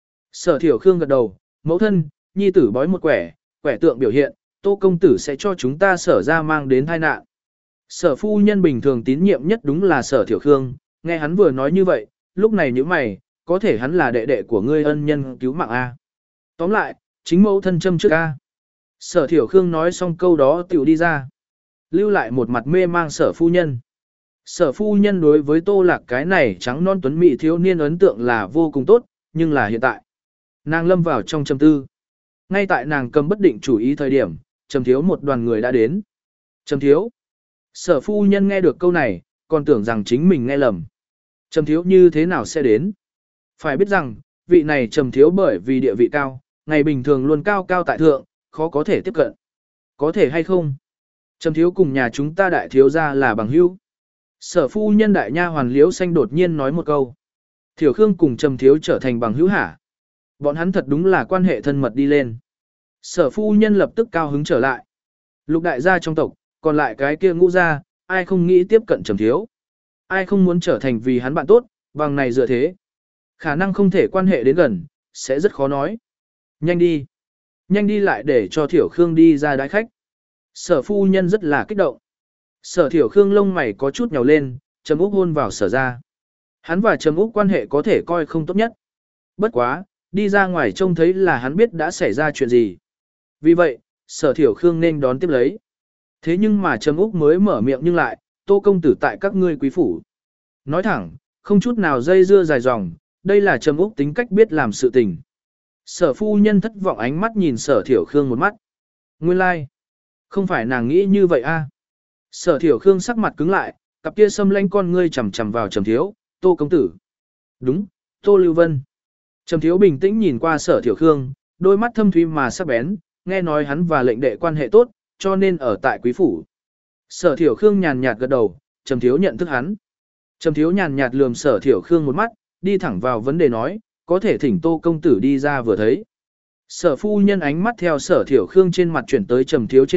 Sở thiểu khương gật đầu, mẫu thân, nhi tử bói một quẻ, quẻ tượng biểu hiện, Tô công tử sẽ cho chúng ta sở ra mang đến tai nạn. Sở phu nhân bình thường tín nhiệm nhất đúng là sở thiểu khương, nghe hắn vừa nói như vậy, lúc này như mày, có thể hắn là đệ đệ của ngươi ân nhân cứu mạng A. Tóm lại, chính mẫu thân châm trước A. Sở thiểu khương nói xong câu đó tiểu đi ra. Lưu lại một mặt mê mang sở phu nhân. Sở phu nhân đối với Tô Lạc cái này trắng non tuấn mỹ thiếu niên ấn tượng là vô cùng tốt, nhưng là hiện tại. Nàng lâm vào trong trầm tư. Ngay tại nàng cầm bất định chủ ý thời điểm, Trầm thiếu một đoàn người đã đến. Trầm thiếu. Sở phu nhân nghe được câu này, còn tưởng rằng chính mình nghe lầm. Trầm thiếu như thế nào sẽ đến? Phải biết rằng, vị này Trầm thiếu bởi vì địa vị cao, ngày bình thường luôn cao cao tại thượng, khó có thể tiếp cận. Có thể hay không? Trầm thiếu cùng nhà chúng ta đại thiếu gia là bằng hữu. Sở phu nhân đại nha hoàn Liễu Xanh đột nhiên nói một câu. Thiểu Khương cùng Trầm thiếu trở thành bằng hữu hả? Bọn hắn thật đúng là quan hệ thân mật đi lên. Sở phu nhân lập tức cao hứng trở lại. Lục đại gia trong tộc, còn lại cái kia ngũ gia, ai không nghĩ tiếp cận Trầm thiếu. Ai không muốn trở thành vì hắn bạn tốt, bằng này dựa thế. Khả năng không thể quan hệ đến gần, sẽ rất khó nói. Nhanh đi. Nhanh đi lại để cho Thiểu Khương đi ra đái khách. Sở phu nhân rất là kích động. Sở Thiểu Khương lông mày có chút nhào lên, Trầm Úc hôn vào sở ra. Hắn và Trầm Úc quan hệ có thể coi không tốt nhất. Bất quá, đi ra ngoài trông thấy là hắn biết đã xảy ra chuyện gì. Vì vậy, sở Thiểu Khương nên đón tiếp lấy. Thế nhưng mà Trầm Úc mới mở miệng nhưng lại, Tô công tử tại các ngươi quý phủ. Nói thẳng, không chút nào dây dưa dài dòng, đây là Trầm Úc tính cách biết làm sự tình. Sở phu nhân thất vọng ánh mắt nhìn sở Thiểu Khương một mắt. Nguyên lai, like. Không phải nàng nghĩ như vậy a. Sở Thiểu Khương sắc mặt cứng lại, cặp kia xâm lanh con ngươi chằm chằm vào Trầm thiếu, Tô công tử. Đúng, Tô Lưu Vân. Trầm thiếu bình tĩnh nhìn qua sở Thiểu Khương, đôi mắt thâm thúy mà sắc bén, nghe nói hắn và lệnh đệ quan hệ tốt, cho nên ở tại quý phủ. Sở Thiểu Khương nhàn nhạt gật đầu, Trầm thiếu nhận thức hắn. Trầm thiếu nhàn nhạt lườm sở Thiểu Khương một mắt, đi thẳng vào vấn đề nói, có thể thỉnh Tô công tử đi ra vừa thấy. Sở phu nhân ánh mắt theo sở Thiểu Khương trên mặt chuyển tới Trầm thiếu trên mặt,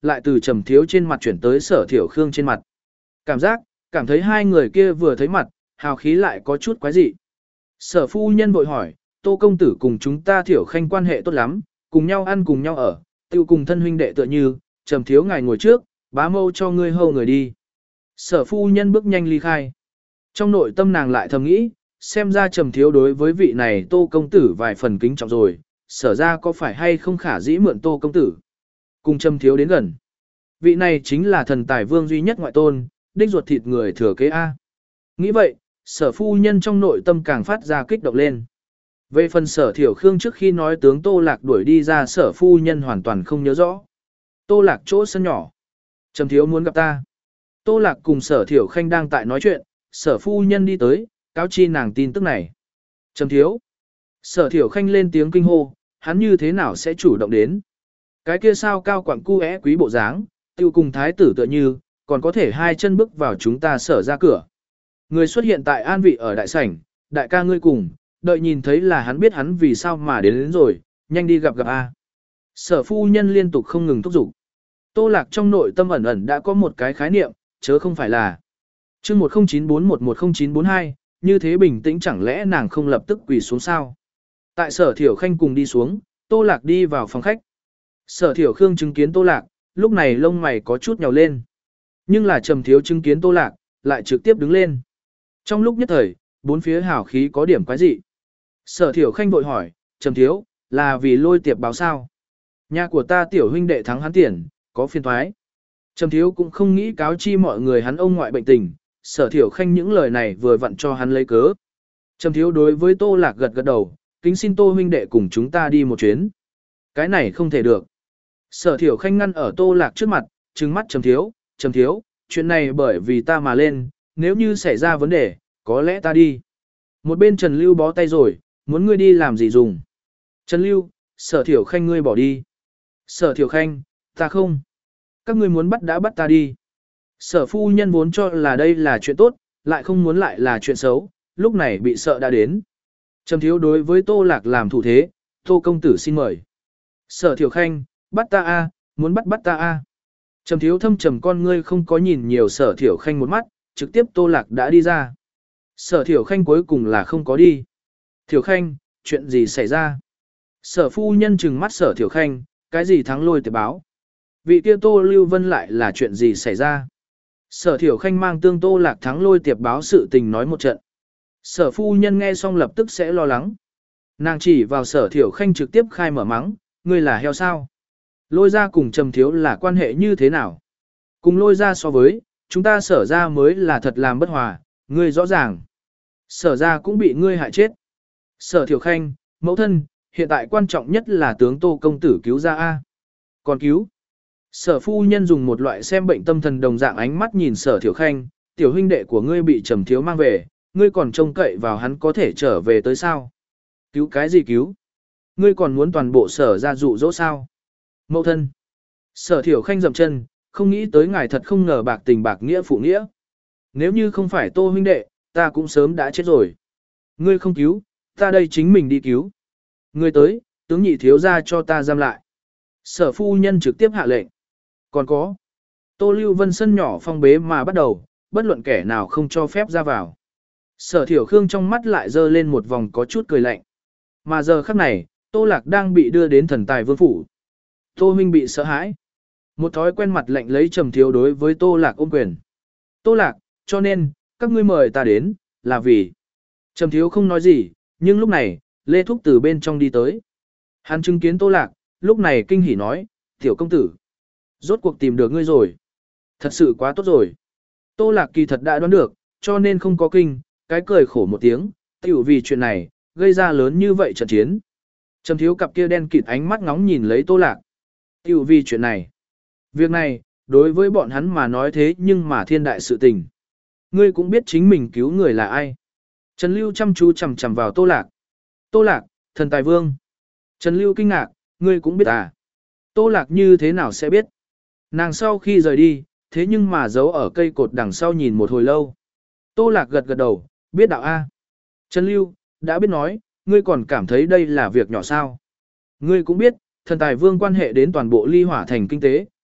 lại từ Trầm Thiếu trên mặt chuyển tới Sở Thiểu Khương trên mặt. Cảm giác, cảm thấy hai người kia vừa thấy mặt, hào khí lại có chút quái dị. Sở phu nhân vội hỏi, Tô công tử cùng chúng ta Thiểu Khanh quan hệ tốt lắm, cùng nhau ăn cùng nhau ở, tiêu cùng thân huynh đệ tựa như, Trầm Thiếu ngài ngồi trước, bá mâu cho ngươi hầu người đi. Sở phu nhân bước nhanh ly khai. Trong nội tâm nàng lại thầm nghĩ, xem ra Trầm Thiếu đối với vị này Tô công tử vài phần kính trọng rồi, sở ra có phải hay không khả dĩ mượn Tô công tử. Cùng Trầm Thiếu đến gần. Vị này chính là thần tài vương duy nhất ngoại tôn, đích ruột thịt người thừa kế A. Nghĩ vậy, sở phu nhân trong nội tâm càng phát ra kích động lên. Về phần Sở Thiểu Khương trước khi nói tướng Tô Lạc đuổi đi ra, sở phu nhân hoàn toàn không nhớ rõ. Tô Lạc chỗ sân nhỏ. Trầm Thiếu muốn gặp ta. Tô Lạc cùng Sở Thiểu Khanh đang tại nói chuyện, sở phu nhân đi tới, cáo chi nàng tin tức này. Trầm Thiếu. Sở Thiểu Khanh lên tiếng kinh hô, hắn như thế nào sẽ chủ động đến. Cái kia sao cao quặng cu é quý bộ dáng, tiêu cùng thái tử tựa như, còn có thể hai chân bước vào chúng ta sở ra cửa. Người xuất hiện tại an vị ở đại sảnh, đại ca ngươi cùng, đợi nhìn thấy là hắn biết hắn vì sao mà đến, đến rồi, nhanh đi gặp gặp A. Sở phu nhân liên tục không ngừng thúc giục. Tô Lạc trong nội tâm ẩn ẩn đã có một cái khái niệm, chớ không phải là chương một không chín bốn một một không chín bốn hai, như thế bình tĩnh chẳng lẽ nàng không lập tức quỳ xuống sao. Tại Sở Thiểu Khanh cùng đi xuống, Tô Lạc đi vào phòng khách. Sở Thiểu Khương chứng kiến Tô Lạc, lúc này lông mày có chút nhào lên. Nhưng là Trầm Thiếu chứng kiến Tô Lạc, lại trực tiếp đứng lên. Trong lúc nhất thời, bốn phía hào khí có điểm quái dị. Sở Thiểu Khanh vội hỏi, Trầm Thiếu, là vì lôi tiệp báo sao? Nhà của ta tiểu huynh đệ thắng hắn tiền, có phiên thoái. Trầm Thiếu cũng không nghĩ cáo chi mọi người hắn ông ngoại bệnh tình, Sở Thiểu Khanh những lời này vừa vặn cho hắn lấy cớ. Trầm Thiếu đối với Tô Lạc gật gật đầu, kính xin Tô huynh đệ cùng chúng ta đi một chuyến. Cái này không thể được. Sở Thiểu Khanh ngăn ở Tô Lạc trước mặt, trừng mắt Trầm Thiếu, Trầm Thiếu, chuyện này bởi vì ta mà lên, nếu như xảy ra vấn đề, có lẽ ta đi. Một bên Trần Lưu bó tay rồi, muốn ngươi đi làm gì dùng. Trần Lưu, Sở Thiểu Khanh ngươi bỏ đi. Sở Thiểu Khanh, ta không. Các ngươi muốn bắt đã bắt ta đi. Sở phu nhân vốn cho là đây là chuyện tốt, lại không muốn lại là chuyện xấu, lúc này bị sợ đã đến. Trầm Thiếu đối với Tô Lạc làm thủ thế, Tô công tử xin mời. Sở Thiểu Khanh, bắt ta a, muốn bắt bắt ta a. Trầm Thiếu thâm trầm con ngươi không có nhìn nhiều Sở Thiểu Khanh một mắt, trực tiếp Tô Lạc đã đi ra. Sở Thiểu Khanh cuối cùng là không có đi. Thiểu Khanh, chuyện gì xảy ra? Sở phu nhân trừng mắt Sở Thiểu Khanh, cái gì thắng lôi tiệp báo? Vị kia Tô Lưu Vân lại là chuyện gì xảy ra? Sở Thiểu Khanh mang tương Tô Lạc thắng lôi tiệp báo sự tình nói một trận. Sở phu nhân nghe xong lập tức sẽ lo lắng. Nàng chỉ vào Sở Thiểu Khanh trực tiếp khai mở mắng, ngươi là heo sao? Lôi ra cùng Trầm Thiếu là quan hệ như thế nào? Cùng lôi ra so với, chúng ta sở ra mới là thật làm bất hòa, ngươi rõ ràng. Sở ra cũng bị ngươi hại chết. Sở Thiểu Khanh, mẫu thân, hiện tại quan trọng nhất là tướng Tô công tử cứu ra A. Còn cứu? Sở phu nhân dùng một loại xem bệnh tâm thần đồng dạng ánh mắt nhìn Sở Thiểu Khanh, tiểu huynh đệ của ngươi bị Trầm Thiếu mang về, ngươi còn trông cậy vào hắn có thể trở về tới sao? Cứu cái gì cứu? Ngươi còn muốn toàn bộ sở ra dụ dỗ sao? Mẫu thân. Sở Thiểu Khanh dậm chân, không nghĩ tới ngài thật không ngờ bạc tình bạc nghĩa phụ nghĩa. Nếu như không phải Tô huynh đệ, ta cũng sớm đã chết rồi. Ngươi không cứu, ta đây chính mình đi cứu. Ngươi tới, tướng nhị thiếu ra cho ta giam lại. Sở phu nhân trực tiếp hạ lệnh. Còn có. Tô Lưu Vân sân nhỏ phong bế mà bắt đầu, bất luận kẻ nào không cho phép ra vào. Sở Thiểu Khương trong mắt lại dơ lên một vòng có chút cười lạnh. Mà giờ khắc này, Tô Lạc đang bị đưa đến thần tài vương phủ. Tô huynh bị sợ hãi. Một thói quen mặt lạnh lấy Trầm Thiếu đối với Tô Lạc ôm quyền. Tô Lạc, cho nên, các ngươi mời ta đến, là vì. Trầm Thiếu không nói gì, nhưng lúc này, Lê Thúc từ bên trong đi tới. Hắn chứng kiến Tô Lạc, lúc này kinh hỉ nói, tiểu công tử. Rốt cuộc tìm được ngươi rồi. Thật sự quá tốt rồi. Tô Lạc kỳ thật đã đoán được, cho nên không có kinh, cái cười khổ một tiếng, tiểu vì chuyện này, gây ra lớn như vậy trận chiến. Trầm Thiếu cặp kia đen kịt ánh mắt ngóng nhìn lấy Tô Lạc. Tiểu vì chuyện này. Việc này, đối với bọn hắn mà nói thế nhưng mà thiên đại sự tình. Ngươi cũng biết chính mình cứu người là ai. Trần Lưu chăm chú chằm chằm vào Tô Lạc. Tô Lạc, thần tài vương. Trần Lưu kinh ngạc, ngươi cũng biết à. Tô Lạc như thế nào sẽ biết. Nàng sau khi rời đi, thế nhưng mà giấu ở cây cột đằng sau nhìn một hồi lâu. Tô Lạc gật gật đầu, biết đạo A. Trần Lưu, đã biết nói, ngươi còn cảm thấy đây là việc nhỏ sao. Ngươi cũng biết, thần tài vương quan hệ đến toàn bộ ly hỏa thành kinh tế,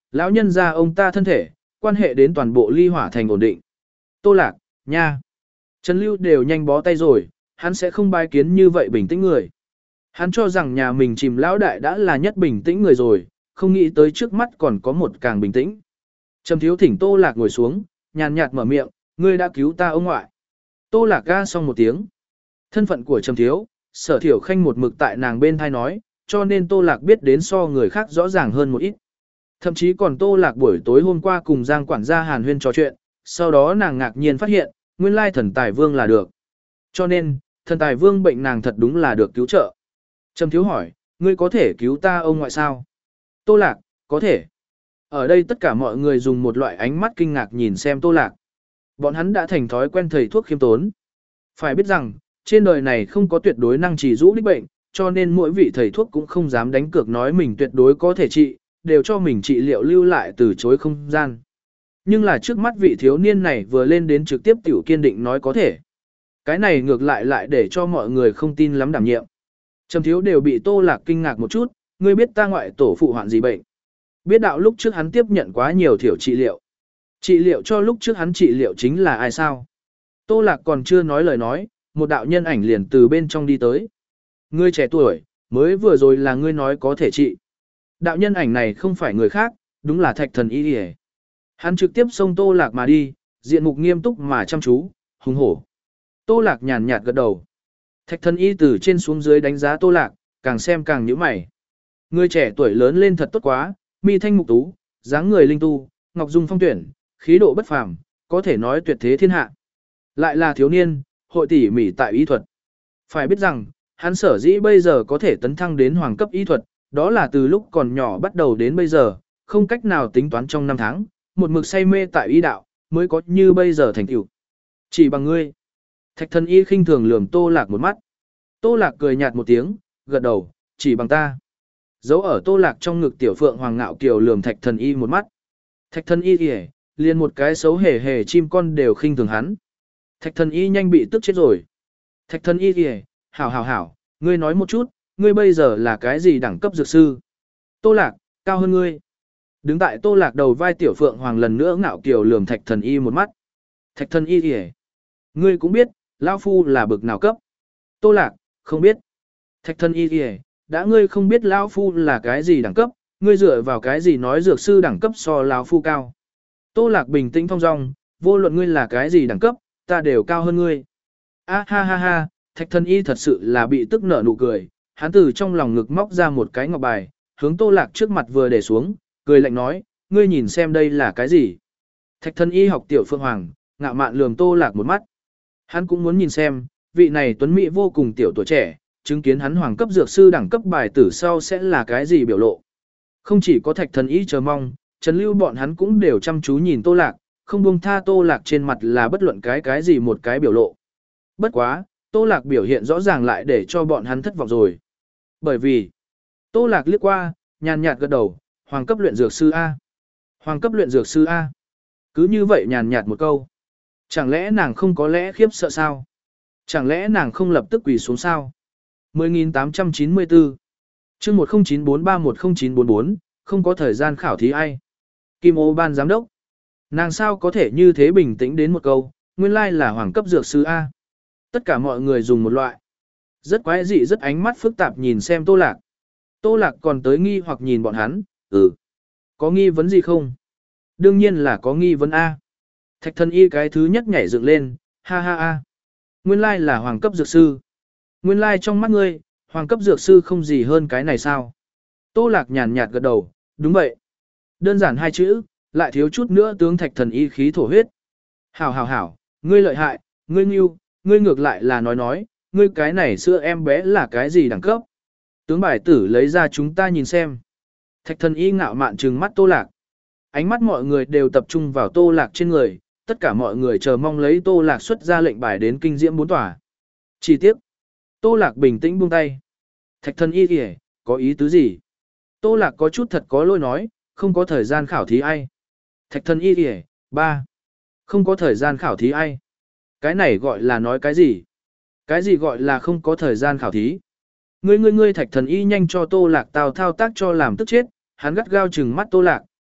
lão nhân gia ông ta thân thể, quan hệ đến toàn bộ ly hỏa thành ổn định. Tô Lạc, nha. Trần Lưu đều nhanh bó tay rồi, hắn sẽ không bái kiến như vậy bình tĩnh người. Hắn cho rằng nhà mình chìm lão đại đã là nhất bình tĩnh người rồi, không nghĩ tới trước mắt còn có một càng bình tĩnh. Trầm Thiếu thỉnh Tô Lạc ngồi xuống, nhàn nhạt mở miệng, ngươi đã cứu ta ông ngoại. Tô Lạc ga xong một tiếng. Thân phận của Trầm Thiếu, Sở Thiểu Khanh một mực tại nàng bên thai nói, cho nên Tô Lạc biết đến so người khác rõ ràng hơn một ít. Thậm chí còn Tô Lạc buổi tối hôm qua cùng Giang quản gia Hàn Huyên trò chuyện, sau đó nàng ngạc nhiên phát hiện, nguyên lai thần tài vương là được. Cho nên, thần tài vương bệnh nàng thật đúng là được cứu trợ. Trầm Thiếu hỏi, ngươi có thể cứu ta ông ngoại sao? Tô Lạc, có thể. Ở đây tất cả mọi người dùng một loại ánh mắt kinh ngạc nhìn xem Tô Lạc. Bọn hắn đã thành thói quen thầy thuốc khiêm tốn. Phải biết rằng, trên đời này không có tuyệt đối năng chỉ rũ đích bệnh, cho nên mỗi vị thầy thuốc cũng không dám đánh cược nói mình tuyệt đối có thể trị, đều cho mình trị liệu lưu lại từ chối không gian. Nhưng là trước mắt vị thiếu niên này vừa lên đến trực tiếp tiểu kiên định nói có thể. Cái này ngược lại lại để cho mọi người không tin lắm đảm nhiệm. Trầm Thiếu đều bị Tô Lạc kinh ngạc một chút, ngươi biết ta ngoại tổ phụ hoạn gì bệnh. Biết đạo lúc trước hắn tiếp nhận quá nhiều thiểu trị liệu. Trị liệu cho lúc trước hắn trị liệu chính là ai sao? Tô Lạc còn chưa nói lời nói, một đạo nhân ảnh liền từ bên trong đi tới. Ngươi trẻ tuổi, mới vừa rồi là ngươi nói có thể trị. Đạo nhân ảnh này không phải người khác, đúng là Thạch Thần Y Điề. Hắn trực tiếp xông Tô Lạc mà đi, diện mục nghiêm túc mà chăm chú, hùng hổ. Tô Lạc nhàn nhạt gật đầu. Thạch Thần Y từ trên xuống dưới đánh giá Tô Lạc, càng xem càng nhíu mày. Người trẻ tuổi lớn lên thật tốt quá, mi thanh mục tú, dáng người linh tu, ngọc dung phong tuyển, khí độ bất phàm, có thể nói tuyệt thế thiên hạ. Lại là thiếu niên, hội tỉ mỉ tại y thuật. Phải biết rằng, hắn sở dĩ bây giờ có thể tấn thăng đến hoàng cấp y thuật, đó là từ lúc còn nhỏ bắt đầu đến bây giờ, không cách nào tính toán trong năm tháng, một mực say mê tại y đạo, mới có như bây giờ thành tựu. Chỉ bằng ngươi. Thạch Thần Y khinh thường lườm Tô Lạc một mắt. Tô Lạc cười nhạt một tiếng, gật đầu, chỉ bằng ta. Giấu ở Tô Lạc trong ngực tiểu phượng hoàng ngạo kiều lườm Thạch Thần Y một mắt. Thạch Thần Y kìa, liền một cái xấu hề hề chim con đều khinh thường hắn. Thạch Thần Y nhanh bị tức chết rồi. Thạch Thần Y kìa, hảo hảo hảo, ngươi nói một chút, ngươi bây giờ là cái gì đẳng cấp dược sư? Tô Lạc, cao hơn ngươi. Đứng tại Tô Lạc đầu vai tiểu phượng hoàng lần nữa ngạo kiều lườm Thạch Thần Y một mắt. Thạch Thần Y kìa, ngươi cũng biết, lão phu là bực nào cấp. Tô Lạc, không biết. Thạch Thần Y kìa, đã ngươi không biết lão phu là cái gì đẳng cấp, ngươi dựa vào cái gì nói dược sư đẳng cấp so lão phu cao. Tô Lạc bình tĩnh thong dong, vô luận ngươi là cái gì đẳng cấp, ta đều cao hơn ngươi. A ha ha ha, Thạch Thần Y thật sự là bị tức nở nụ cười, hắn từ trong lòng ngực móc ra một cái ngọc bài, hướng Tô Lạc trước mặt vừa để xuống, cười lạnh nói, ngươi nhìn xem đây là cái gì. Thạch Thần Y học tiểu phượng hoàng, ngạo mạn lườm Tô Lạc một mắt. Hắn cũng muốn nhìn xem, vị này tuấn mỹ vô cùng tiểu tuổi trẻ, chứng kiến hắn hoàng cấp dược sư đẳng cấp bài tử sau sẽ là cái gì biểu lộ. Không chỉ có Thạch Thần Y chờ mong, Trần Lưu bọn hắn cũng đều chăm chú nhìn Tô Lạc, không buông tha Tô Lạc trên mặt là bất luận cái cái gì một cái biểu lộ. Bất quá, Tô Lạc biểu hiện rõ ràng lại để cho bọn hắn thất vọng rồi. Bởi vì, Tô Lạc liếc qua, nhàn nhạt gật đầu, hoàng cấp luyện dược sư A. Hoàng cấp luyện dược sư A. Cứ như vậy nhàn nhạt một câu. Chẳng lẽ nàng không có lẽ khiếp sợ sao? Chẳng lẽ nàng không lập tức quỳ xuống sao? mười nghìn tám trăm chín mươi tư chương một không chín bốn ba một không chín bốn bốn, không có thời gian khảo thí ai. Kim ô ban giám đốc. Nàng sao có thể như thế bình tĩnh đến một câu, nguyên lai là hoàng cấp dược sư A. Tất cả mọi người dùng một loại. Rất quái dị rất ánh mắt phức tạp nhìn xem Tô Lạc. Tô Lạc còn tới nghi hoặc nhìn bọn hắn, ừ. Có nghi vấn gì không? Đương nhiên là có nghi vấn A. Thạch Thần Y cái thứ nhất nhảy dựng lên, ha ha ha. Nguyên lai là hoàng cấp dược sư. Nguyên lai trong mắt ngươi, hoàng cấp dược sư không gì hơn cái này sao? Tô Lạc nhàn nhạt gật đầu, đúng vậy. Đơn giản hai chữ, lại thiếu chút nữa tướng Thạch Thần Y khí thổ huyết. Hảo hảo hảo, ngươi lợi hại, ngươi nghiêu, ngươi ngược lại là nói nói, ngươi cái này xưa em bé là cái gì đẳng cấp? Tướng bài tử lấy ra chúng ta nhìn xem. Thạch Thần Y ngạo mạn trừng mắt Tô Lạc. Ánh mắt mọi người đều tập trung vào Tô Lạc trên người, tất cả mọi người chờ mong lấy Tô Lạc xuất ra lệnh bài đến kinh diễm bốn tòa. Chi tiết. Tô Lạc bình tĩnh buông tay. Thạch Thần Y kìa, có ý tứ gì? Tô Lạc có chút thật có lỗi nói, không có thời gian khảo thí ai. Thạch Thần Y kìa, ba. Không có thời gian khảo thí ai. Cái này gọi là nói cái gì? Cái gì gọi là không có thời gian khảo thí? Ngươi ngươi ngươi Thạch Thần Y nhanh cho Tô Lạc tào thao tác cho làm tức chết, hắn gắt gao trừng mắt Tô Lạc,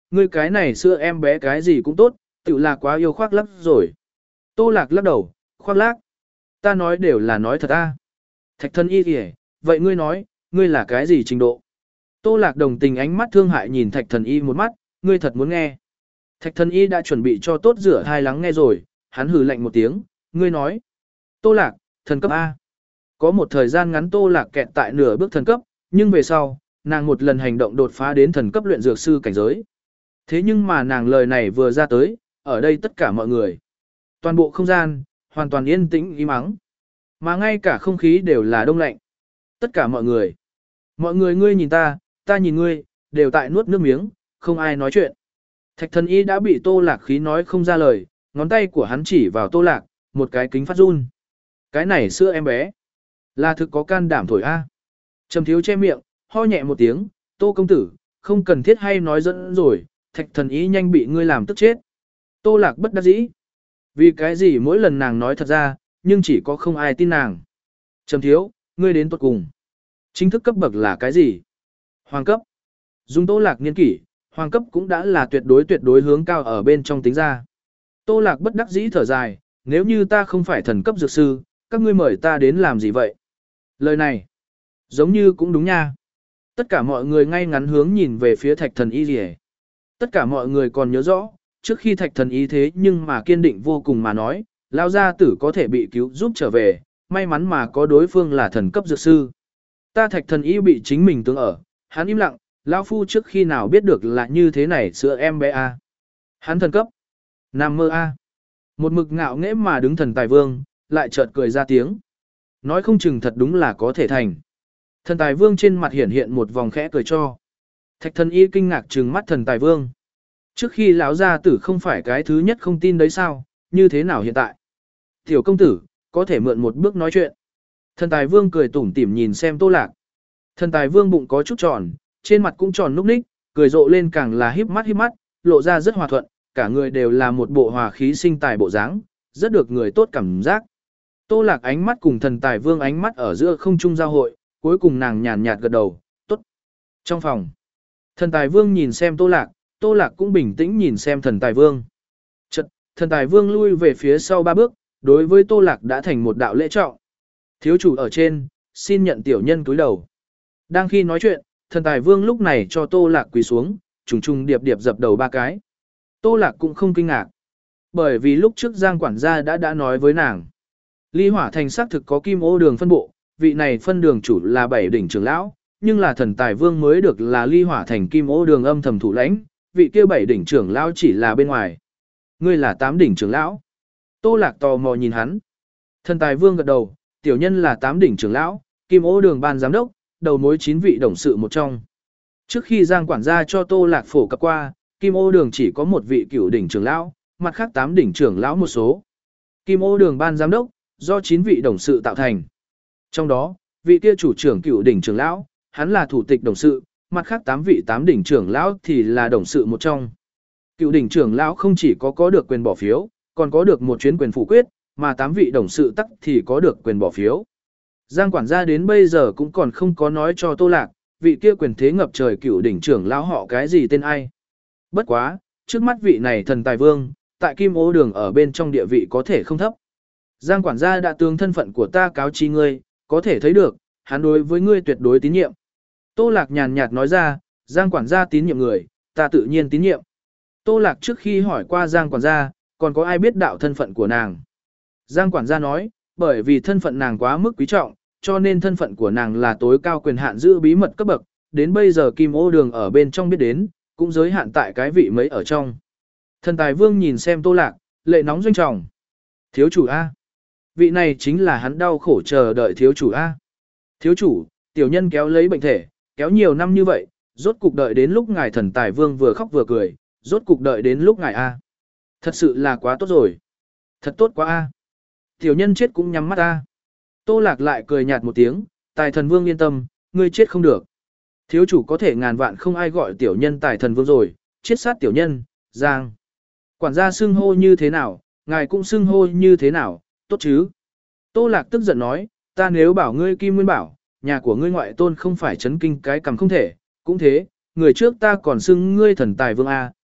ngươi cái này xưa em bé cái gì cũng tốt, tự là quá yêu khoác lác rồi. Tô Lạc lắc đầu, khoác lác. Ta nói đều là nói thật a. Thạch Thần Y kìa, vậy ngươi nói, ngươi là cái gì trình độ? Tô Lạc đồng tình ánh mắt thương hại nhìn Thạch Thần Y một mắt, ngươi thật muốn nghe. Thạch Thần Y đã chuẩn bị cho tốt rửa hai lắng nghe rồi, hắn hừ lạnh một tiếng, ngươi nói. Tô Lạc, thần cấp A. Có một thời gian ngắn Tô Lạc kẹt tại nửa bước thần cấp, nhưng về sau, nàng một lần hành động đột phá đến thần cấp luyện dược sư cảnh giới. Thế nhưng mà nàng lời này vừa ra tới, ở đây tất cả mọi người. Toàn bộ không gian, hoàn toàn yên tĩnh im ắng. Mà ngay cả không khí đều là đông lạnh. Tất cả mọi người. Mọi người ngươi nhìn ta, ta nhìn ngươi, đều tại nuốt nước miếng, không ai nói chuyện. Thạch Thần Y đã bị Tô Lạc khí nói không ra lời, ngón tay của hắn chỉ vào Tô Lạc, một cái kính phát run. Cái này sữa em bé, là thực có can đảm thổi a. Trầm Thiếu che miệng, ho nhẹ một tiếng, Tô công tử, không cần thiết hay nói dẫn rồi, Thạch Thần Y nhanh bị ngươi làm tức chết. Tô Lạc bất đắc dĩ. Vì cái gì mỗi lần nàng nói thật ra, nhưng chỉ có không ai tin nàng. Trầm Thiếu, ngươi đến tuột cùng. Chính thức cấp bậc là cái gì? Hoàng cấp. Dùng Tô Lạc niên kỷ, hoàng cấp cũng đã là tuyệt đối tuyệt đối hướng cao ở bên trong tính ra. Tô Lạc bất đắc dĩ thở dài, nếu như ta không phải thần cấp dược sư, các ngươi mời ta đến làm gì vậy? Lời này, giống như cũng đúng nha. Tất cả mọi người ngay ngắn hướng nhìn về phía Thạch Thần Y rìa. Tất cả mọi người còn nhớ rõ, trước khi Thạch Thần Y thế nhưng mà kiên định vô cùng mà nói, lao gia tử có thể bị cứu giúp trở về, may mắn mà có đối phương là thần cấp dược sư. Ta Thạch Thần Y bị chính mình tướng ở, hắn im lặng, lão phu trước khi nào biết được là như thế này sữa em bé a. Hắn thần cấp. Nam mơ a. Một mực ngạo nghễ mà đứng Thần Tài Vương, lại chợt cười ra tiếng. Nói không chừng thật đúng là có thể thành. Thần Tài Vương trên mặt hiển hiện một vòng khẽ cười cho. Thạch Thần Y kinh ngạc trừng mắt Thần Tài Vương. Trước khi lão gia tử không phải cái thứ nhất không tin đấy sao, như thế nào hiện tại? Tiểu công tử, có thể mượn một bước nói chuyện. Thần Tài Vương cười tủm tỉm nhìn xem Tô Lạc. Thần Tài Vương bụng có chút tròn, trên mặt cũng tròn núc ních, cười rộ lên càng là híp mắt híp mắt, lộ ra rất hòa thuận, cả người đều là một bộ hòa khí sinh tài bộ dáng, rất được người tốt cảm giác. Tô Lạc ánh mắt cùng Thần Tài Vương ánh mắt ở giữa không trung giao hội, cuối cùng nàng nhàn nhạt gật đầu, tốt. Trong phòng, Thần Tài Vương nhìn xem Tô Lạc, Tô Lạc cũng bình tĩnh nhìn xem Thần Tài Vương. Chợt, Thần Tài Vương lui về phía sau ba bước, đối với Tô Lạc đã thành một đạo lễ trọng. Thiếu chủ ở trên, xin nhận tiểu nhân cúi đầu. Đang khi nói chuyện, Thần Tài Vương lúc này cho Tô Lạc quỳ xuống, trùng trùng điệp điệp dập đầu ba cái. Tô Lạc cũng không kinh ngạc. Bởi vì lúc trước Giang quản gia đã đã nói với nàng. Ly Hỏa Thành xác thực có kim ô đường phân bộ, vị này phân đường chủ là bảy đỉnh trưởng lão, nhưng là Thần Tài Vương mới được là Ly Hỏa Thành kim ô đường âm thầm thủ lãnh, vị kia bảy đỉnh trưởng lão chỉ là bên ngoài. Ngươi là tám đỉnh trưởng lão. Tô Lạc tò mò nhìn hắn. Thần Tài Vương gật đầu, tiểu nhân là tám đỉnh trưởng lão, kim ô đường ban giám đốc, đầu mối chín vị đồng sự một trong. Trước khi Giang quản gia cho Tô Lạc phổ cập qua, kim ô đường chỉ có một vị cửu đỉnh trưởng lão, mặt khác tám đỉnh trưởng lão một số. Kim ô đường ban giám đốc, do chín vị đồng sự tạo thành. Trong đó, vị kia chủ trưởng cửu đỉnh trưởng lão, hắn là thủ tịch đồng sự, mặt khác tám vị tám đỉnh trưởng lão thì là đồng sự một trong. Cửu đỉnh trưởng lão không chỉ có có được quyền bỏ phiếu, còn có được một chuyến quyền phủ quyết, mà tám vị đồng sự tắc thì có được quyền bỏ phiếu. Giang quản gia đến bây giờ cũng còn không có nói cho Tô Lạc, vị kia quyền thế ngập trời cửu đỉnh trưởng lão họ cái gì tên ai. Bất quá, trước mắt vị này Thần Tài Vương, tại kim ô đường ở bên trong địa vị có thể không thấp. Giang quản gia đã tướng thân phận của ta cáo chi ngươi, có thể thấy được, hắn đối với ngươi tuyệt đối tín nhiệm. Tô Lạc nhàn nhạt nói ra, Giang quản gia tín nhiệm người, ta tự nhiên tín nhiệm. Tô Lạc trước khi hỏi qua Giang quản gia, còn có ai biết đạo thân phận của nàng. Giang quản gia nói, bởi vì thân phận nàng quá mức quý trọng, cho nên thân phận của nàng là tối cao quyền hạn giữ bí mật cấp bậc, đến bây giờ kim ô đường ở bên trong biết đến, cũng giới hạn tại cái vị mấy ở trong. Thần Tài Vương nhìn xem Tô Lạc, lệ nóng doanh trọng. Thiếu chủ A. Vị này chính là hắn đau khổ chờ đợi thiếu chủ A. Thiếu chủ, tiểu nhân kéo lấy bệnh thể, kéo nhiều năm như vậy, rốt cục đợi đến lúc ngài Thần Tài Vương vừa khóc vừa cười, rốt cục đợi đến lúc ngài A. Thật sự là quá tốt rồi. Thật tốt quá A. Tiểu nhân chết cũng nhắm mắt A. Tô Lạc lại cười nhạt một tiếng, Tài Thần Vương yên tâm, ngươi chết không được. Thiếu chủ có thể ngàn vạn không ai gọi tiểu nhân Tài Thần Vương rồi, chết sát tiểu nhân, Giang. Quản gia xưng hô như thế nào, ngài cũng xưng hô như thế nào, tốt chứ. Tô Lạc tức giận nói, ta nếu bảo ngươi Kim Nguyên Bảo, nhà của ngươi ngoại tôn không phải chấn kinh cái cầm không thể, cũng thế, người trước ta còn xưng ngươi Thần Tài Vương A,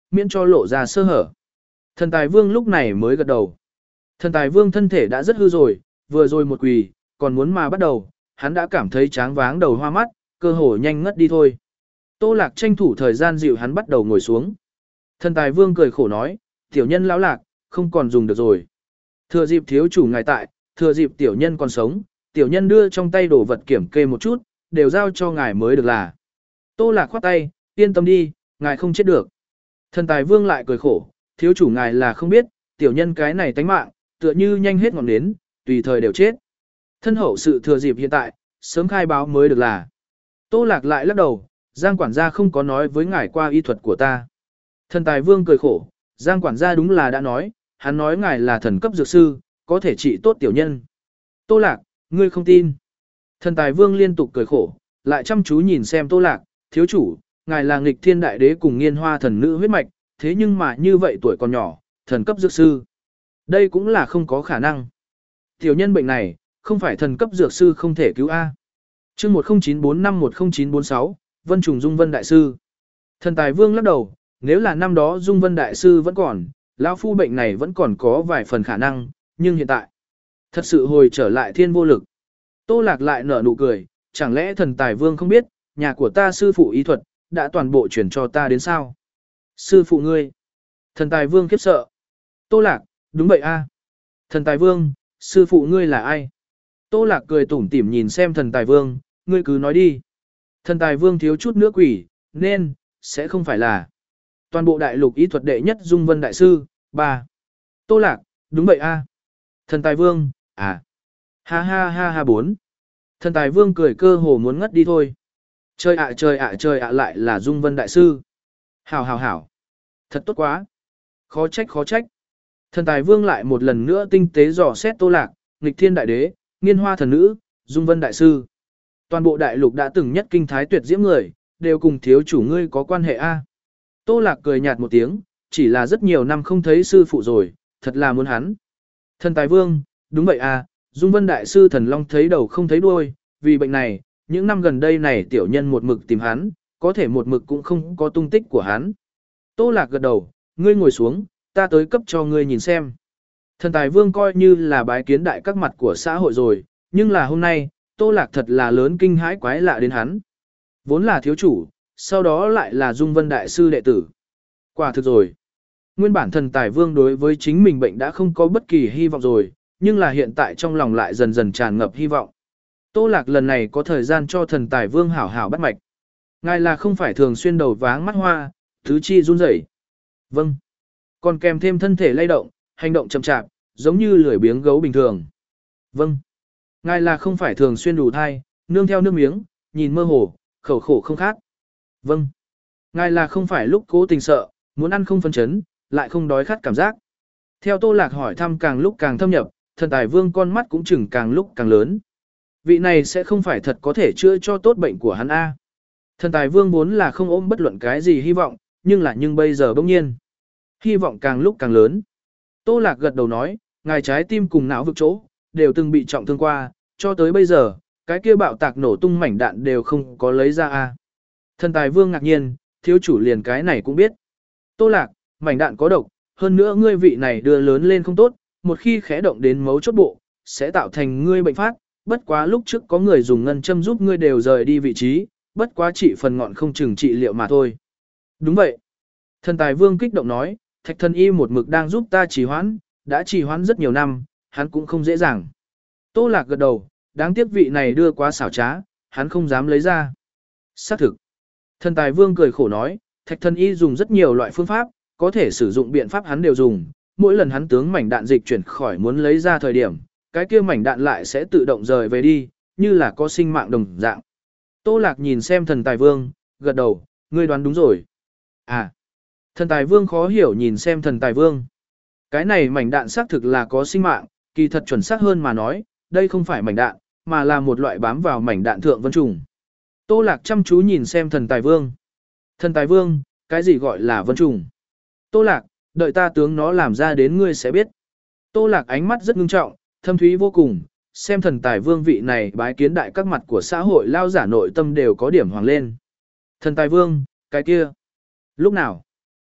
miễn cho lộ ra sơ hở. Thần tài vương lúc này mới gật đầu. Thần tài vương thân thể đã rất hư rồi, vừa rồi một quỳ, còn muốn mà bắt đầu, hắn đã cảm thấy tráng váng đầu hoa mắt, cơ hồ nhanh ngất đi thôi. Tô Lạc tranh thủ thời gian dịu hắn bắt đầu ngồi xuống. Thần tài vương cười khổ nói, tiểu nhân lão lạc, không còn dùng được rồi. Thừa dịp thiếu chủ ngài tại, thừa dịp tiểu nhân còn sống, tiểu nhân đưa trong tay đồ vật kiểm kê một chút, đều giao cho ngài mới được là. Tô Lạc khoát tay, yên tâm đi, ngài không chết được. Thần tài vương lại cười khổ, thiếu chủ ngài là không biết, tiểu nhân cái này tánh mạng, tựa như nhanh hết ngọn nến, tùy thời đều chết. Thân hậu sự thừa dịp hiện tại, sớm khai báo mới được là. Tô Lạc lại lắc đầu, Giang quản gia không có nói với ngài qua y thuật của ta. Thần tài vương cười khổ, Giang quản gia đúng là đã nói, hắn nói ngài là thần cấp dược sư, có thể trị tốt tiểu nhân. Tô Lạc, ngươi không tin. Thần tài vương liên tục cười khổ, lại chăm chú nhìn xem Tô Lạc, thiếu chủ, ngài là nghịch thiên đại đế cùng nghiên hoa thần nữ huyết mạch, thế nhưng mà như vậy tuổi còn nhỏ, thần cấp dược sư. Đây cũng là không có khả năng. Tiểu nhân bệnh này, không phải thần cấp dược sư không thể cứu A. chương một không chín bốn năm một không chín bốn sáu, Vân Trùng Dung Vân Đại Sư. Thần tài vương lắc đầu, nếu là năm đó Dung Vân Đại Sư vẫn còn, lão phu bệnh này vẫn còn có vài phần khả năng, nhưng hiện tại, thật sự hồi trở lại thiên vô lực. Tô Lạc lại nở nụ cười, chẳng lẽ thần tài vương không biết, nhà của ta sư phụ y thuật, đã toàn bộ chuyển cho ta đến sao? Sư phụ ngươi. Thần tài vương khiếp sợ. Tô Lạc, đúng vậy a. Thần tài vương, sư phụ ngươi là ai? Tô Lạc cười tủm tỉm nhìn xem thần tài vương, ngươi cứ nói đi. Thần tài vương thiếu chút nữa quỷ, nên, sẽ không phải là. Toàn bộ đại lục y thuật đệ nhất Dung Vân Đại Sư, ba. Tô Lạc, đúng vậy a. Thần tài vương, à. Ha ha ha ha bốn. Thần tài vương cười cơ hồ muốn ngất đi thôi. Trời ạ trời ạ trời ạ lại là Dung Vân Đại Sư. Hảo hảo hảo. Thật tốt quá. Khó trách khó trách. Thần tài vương lại một lần nữa tinh tế dò xét Tô Lạc, nghịch thiên đại đế, nghiên hoa thần nữ, Dung Vân Đại Sư. Toàn bộ đại lục đã từng nhất kinh thái tuyệt diễm người, đều cùng thiếu chủ ngươi có quan hệ a. Tô Lạc cười nhạt một tiếng, chỉ là rất nhiều năm không thấy sư phụ rồi, thật là muốn hắn. Thần tài vương, đúng vậy à, Dung Vân Đại Sư thần long thấy đầu không thấy đuôi, vì bệnh này, những năm gần đây này tiểu nhân một mực tìm hắn, có thể một mực cũng không có tung tích của hắn. Tô Lạc gật đầu, ngươi ngồi xuống, ta tới cấp cho ngươi nhìn xem. Thần tài vương coi như là bái kiến đại các mặt của xã hội rồi, nhưng là hôm nay, Tô Lạc thật là lớn kinh hãi quái lạ đến hắn. Vốn là thiếu chủ, sau đó lại là Dung Vân Đại Sư đệ tử. Quả thực rồi. Nguyên bản thần tài vương đối với chính mình bệnh đã không có bất kỳ hy vọng rồi, nhưng là hiện tại trong lòng lại dần dần tràn ngập hy vọng. Tô Lạc lần này có thời gian cho thần tài vương hảo hảo bắt mạch. Ngài là không phải thường xuyên đầu váng mắt hoa, tứ chi run rẩy. Vâng. Còn kèm thêm thân thể lay động, hành động chậm chạp, giống như lười biếng gấu bình thường. Vâng. Ngài là không phải thường xuyên đủ thai, nương theo nước miếng, nhìn mơ hồ, khẩu khổ không khác. Vâng. Ngài là không phải lúc cố tình sợ, muốn ăn không phân chấn, lại không đói khát cảm giác. Theo Tô Lạc hỏi thăm càng lúc càng thâm nhập, thần tài vương con mắt cũng chừng càng lúc càng lớn. Vị này sẽ không phải thật có thể chữa cho tốt bệnh của hắn A. Thần tài vương vốn là không ôm bất luận cái gì hy vọng, nhưng là nhưng bây giờ bỗng nhiên. Hy vọng càng lúc càng lớn. Tô Lạc gật đầu nói, ngài trái tim cùng não vực chỗ, đều từng bị trọng thương qua, cho tới bây giờ, cái kia bạo tạc nổ tung mảnh đạn đều không có lấy ra A. Thần tài vương ngạc nhiên, thiếu chủ liền cái này cũng biết. Tô Lạc, mảnh đạn có độc, hơn nữa ngươi vị này đưa lớn lên không tốt, một khi khẽ động đến mấu chốt bộ, sẽ tạo thành ngươi bệnh phát, bất quá lúc trước có người dùng ngân châm giúp ngươi đều rời đi vị trí, bất quá trị phần ngọn không chừng trị liệu mà thôi. Đúng vậy. Thần tài vương kích động nói, thạch thần y một mực đang giúp ta trì hoãn, đã trì hoãn rất nhiều năm, hắn cũng không dễ dàng. Tô Lạc gật đầu, đáng tiếc vị này đưa quá xảo trá, hắn không dám lấy ra. Xác thực. Thần tài vương cười khổ nói, thạch thần y dùng rất nhiều loại phương pháp, có thể sử dụng biện pháp hắn đều dùng, mỗi lần hắn tướng mảnh đạn dịch chuyển khỏi muốn lấy ra thời điểm, cái kia mảnh đạn lại sẽ tự động rời về đi, như là có sinh mạng đồng dạng. Tô Lạc nhìn xem thần tài vương, gật đầu, ngươi đoán đúng rồi. À, thần tài vương khó hiểu nhìn xem thần tài vương. Cái này mảnh đạn xác thực là có sinh mạng, kỳ thật chuẩn xác hơn mà nói, đây không phải mảnh đạn, mà là một loại bám vào mảnh đạn thượng vân trùng. Tô Lạc chăm chú nhìn xem thần tài vương. Thần tài vương, cái gì gọi là vân trùng? Tô Lạc, đợi ta tướng nó làm ra đến ngươi sẽ biết. Tô Lạc ánh mắt rất ngưng trọng, thâm thúy vô cùng, xem thần tài vương vị này bái kiến đại các mặt của xã hội lao giả nội tâm đều có điểm hoàng lên. Thần tài vương, cái kia. Lúc nào?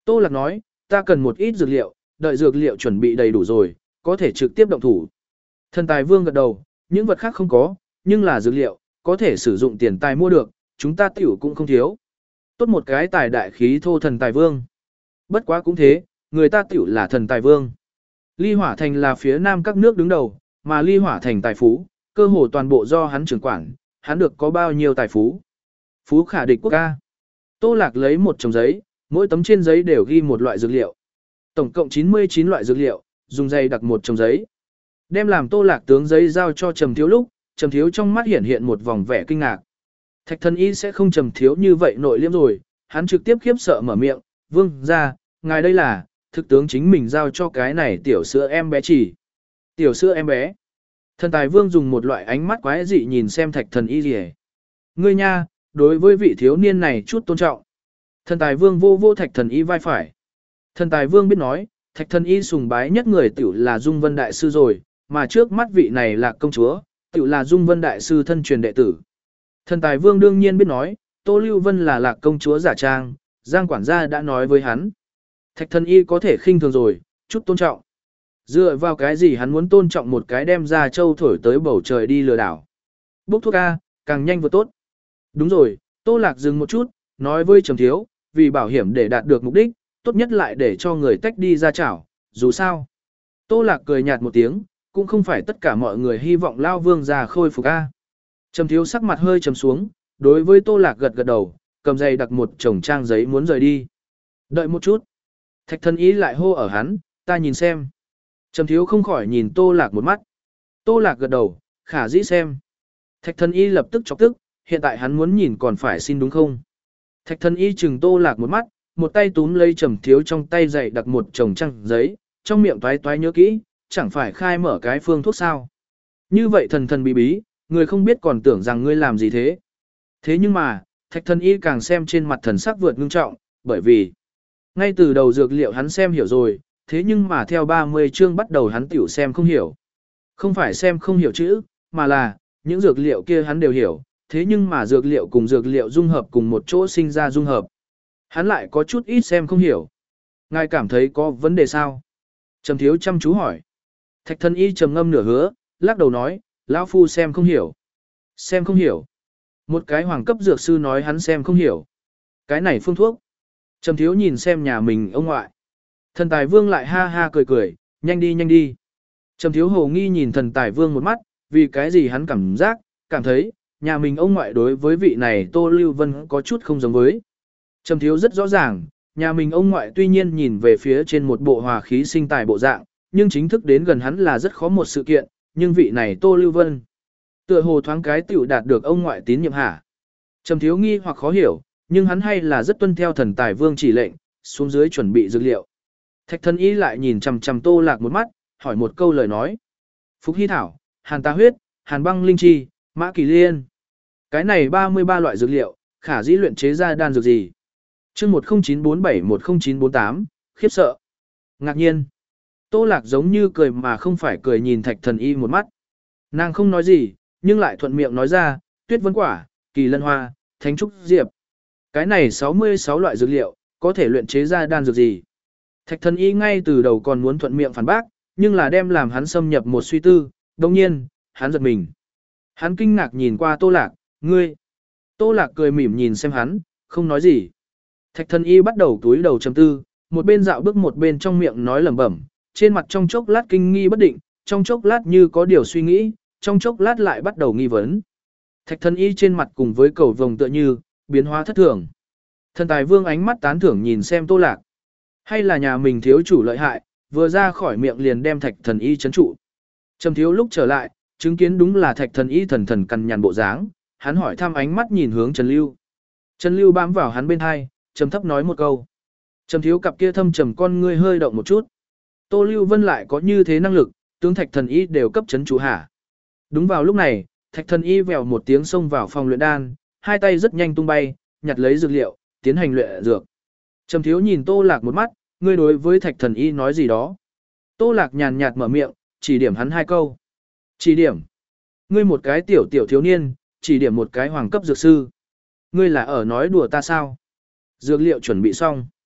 Tô Lạc nói, ta cần một ít dược liệu, đợi dược liệu chuẩn bị đầy đủ rồi, có thể trực tiếp động thủ. Thần Tài Vương gật đầu, những vật khác không có, nhưng là dược liệu, có thể sử dụng tiền tài mua được, chúng ta tiểu cũng không thiếu. Tốt một cái tài đại khí thô Thần Tài Vương. Bất quá cũng thế, người ta tiểu là Thần Tài Vương. Ly Hỏa Thành là phía nam các nước đứng đầu, mà Ly Hỏa Thành tài phú, cơ hồ toàn bộ do hắn trưởng quản, hắn được có bao nhiêu tài phú. Phú khả địch quốc ca. Tô Lạc lấy một chồng giấy, mỗi tấm trên giấy đều ghi một loại dược liệu. Tổng cộng chín mươi chín loại dược liệu, dùng dây đặt một chồng giấy. Đem làm Tô Lạc tướng giấy giao cho Trầm Thiếu lúc, Trầm Thiếu trong mắt hiện hiện một vòng vẻ kinh ngạc. Thạch Thần Y sẽ không Trầm Thiếu như vậy nội liêm rồi, hắn trực tiếp khiếp sợ mở miệng, "Vương gia, ngài đây là, thực tướng chính mình giao cho cái này tiểu sữa em bé chỉ." Tiểu sữa em bé. Thần Tài Vương dùng một loại ánh mắt quái dị nhìn xem Thạch Thần Y gì. "Ngươi nha, đối với vị thiếu niên này chút tôn trọng." Thần Tài Vương vô vô Thạch Thần Y vai phải. Thần Tài Vương biết nói, Thạch Thần Y sùng bái nhất người tiểu là Dung Vân Đại Sư rồi, mà trước mắt vị này là công chúa, tiểu là Dung Vân Đại Sư thân truyền đệ tử. Thần Tài Vương đương nhiên biết nói, Tô Lưu Vân là lạc công chúa giả trang, Giang quản gia đã nói với hắn. Thạch Thần Y có thể khinh thường rồi, chút tôn trọng. Dựa vào cái gì hắn muốn tôn trọng một cái đem ra châu thổi tới bầu trời đi lừa đảo. Bốc thuốc A, càng nhanh vừa tốt. Đúng rồi, Tô Lạc dừng một chút, nói với Trầm Thiếu, vì bảo hiểm để đạt được mục đích, tốt nhất lại để cho người tách đi ra chảo, dù sao. Tô Lạc cười nhạt một tiếng, cũng không phải tất cả mọi người hy vọng Lao Vương già khôi phục A. Trầm Thiếu sắc mặt hơi trầm xuống, đối với Tô Lạc gật gật đầu, cầm giày đặt một chồng trang giấy muốn rời đi. Đợi một chút. Thạch Thần Y lại hô ở hắn, ta nhìn xem. Trầm Thiếu không khỏi nhìn Tô Lạc một mắt. Tô Lạc gật đầu, khả dĩ xem. Thạch Thần Y lập tức chọc tức, hiện tại hắn muốn nhìn còn phải xin đúng không? Thạch Thần Y chừng Tô Lạc một mắt, một tay túm lấy Trầm Thiếu trong tay dày đặt một chồng trang giấy, trong miệng toái toái nhớ kỹ, chẳng phải khai mở cái phương thuốc sao. Như vậy thần thần bí bí, người không biết còn tưởng rằng ngươi làm gì thế. Thế nhưng mà, Thạch Thần Y càng xem trên mặt thần sắc vượt ngưng trọng, bởi vì ngay từ đầu dược liệu hắn xem hiểu rồi, thế nhưng mà theo ba mươi chương bắt đầu hắn tiểu xem không hiểu. Không phải xem không hiểu chữ, mà là, những dược liệu kia hắn đều hiểu, thế nhưng mà dược liệu cùng dược liệu dung hợp cùng một chỗ sinh ra dung hợp. Hắn lại có chút ít xem không hiểu. Ngài cảm thấy có vấn đề sao? Trầm Thiếu chăm chú hỏi. Thạch Thần Y trầm ngâm nửa hứa, lắc đầu nói, lão phu xem không hiểu. Xem không hiểu. Một cái hoàng cấp dược sư nói hắn xem không hiểu. Cái này phương thuốc. Trầm Thiếu nhìn xem nhà mình ông ngoại. Thần Tài Vương lại ha ha cười cười, nhanh đi nhanh đi. Trầm Thiếu hồ nghi nhìn Thần Tài Vương một mắt, vì cái gì hắn cảm giác, cảm thấy, nhà mình ông ngoại đối với vị này Tô Lưu Vân có chút không giống với. Trầm Thiếu rất rõ ràng, nhà mình ông ngoại tuy nhiên nhìn về phía trên một bộ hòa khí sinh tài bộ dạng, nhưng chính thức đến gần hắn là rất khó một sự kiện, nhưng vị này Tô Lưu Vân, tựa hồ thoáng cái tiểu đạt được ông ngoại tín nhiệm hả. Trầm Thiếu nghi hoặc khó hiểu, nhưng hắn hay là rất tuân theo Thần Tài Vương chỉ lệnh, xuống dưới chuẩn bị dược liệu. Thạch Thần Y lại nhìn chằm chằm Tô Lạc một mắt, hỏi một câu lời nói. Phục hy thảo, hàn tá huyết, hàn băng linh chi, mã kỳ liên. Cái này ba mươi ba loại dược liệu, khả dĩ luyện chế ra đan dược gì? Chương một không chín bốn bảy một không chín bốn tám, khiếp sợ. Ngạc nhiên. Tô Lạc giống như cười mà không phải cười nhìn Thạch Thần Y một mắt. Nàng không nói gì, nhưng lại thuận miệng nói ra, tuyết vân quả, kỳ lân hoa, thánh trúc diệp. Cái này sáu mươi sáu loại dược liệu, có thể luyện chế ra đan dược gì? Thạch Thần Y ngay từ đầu còn muốn thuận miệng phản bác, nhưng là đem làm hắn xâm nhập một suy tư, đồng nhiên, hắn giật mình. Hắn kinh ngạc nhìn qua Tô Lạc, ngươi. Tô Lạc cười mỉm nhìn xem hắn, không nói gì. Thạch Thần Y bắt đầu túi đầu trầm tư, một bên dạo bước một bên trong miệng nói lẩm bẩm, trên mặt trong chốc lát kinh nghi bất định, trong chốc lát như có điều suy nghĩ, trong chốc lát lại bắt đầu nghi vấn. Thạch Thần Y trên mặt cùng với cầu vồng tựa như, biến hóa thất thường. Thần Tài Vương ánh mắt tán thưởng nhìn xem Tô Lạc. Hay là nhà mình thiếu chủ lợi hại, vừa ra khỏi miệng liền đem Thạch Thần Y trấn trụ. Trầm Thiếu lúc trở lại, chứng kiến đúng là Thạch Thần Y thần thần cằn nhằn bộ dáng, hắn hỏi thăm ánh mắt nhìn hướng Trần Lưu. Trần Lưu bám vào hắn bên hai, trầm thấp nói một câu. Trầm Thiếu cặp kia thâm trầm con ngươi hơi động một chút. Tô Lưu Vân lại có như thế năng lực, tướng Thạch Thần Y đều cấp trấn trụ hả? Đúng vào lúc này, Thạch Thần Y vèo một tiếng xông vào phòng luyện đan, hai tay rất nhanh tung bay, nhặt lấy dược liệu, tiến hành luyện dược. Trầm Thiếu nhìn Tô Lạc một mắt, ngươi đối với Thạch Thần Y nói gì đó. Tô Lạc nhàn nhạt mở miệng, chỉ điểm hắn hai câu. Chỉ điểm. Ngươi một cái tiểu tiểu thiếu niên, chỉ điểm một cái hoàng cấp dược sư. Ngươi là ở nói đùa ta sao? Dược liệu chuẩn bị xong.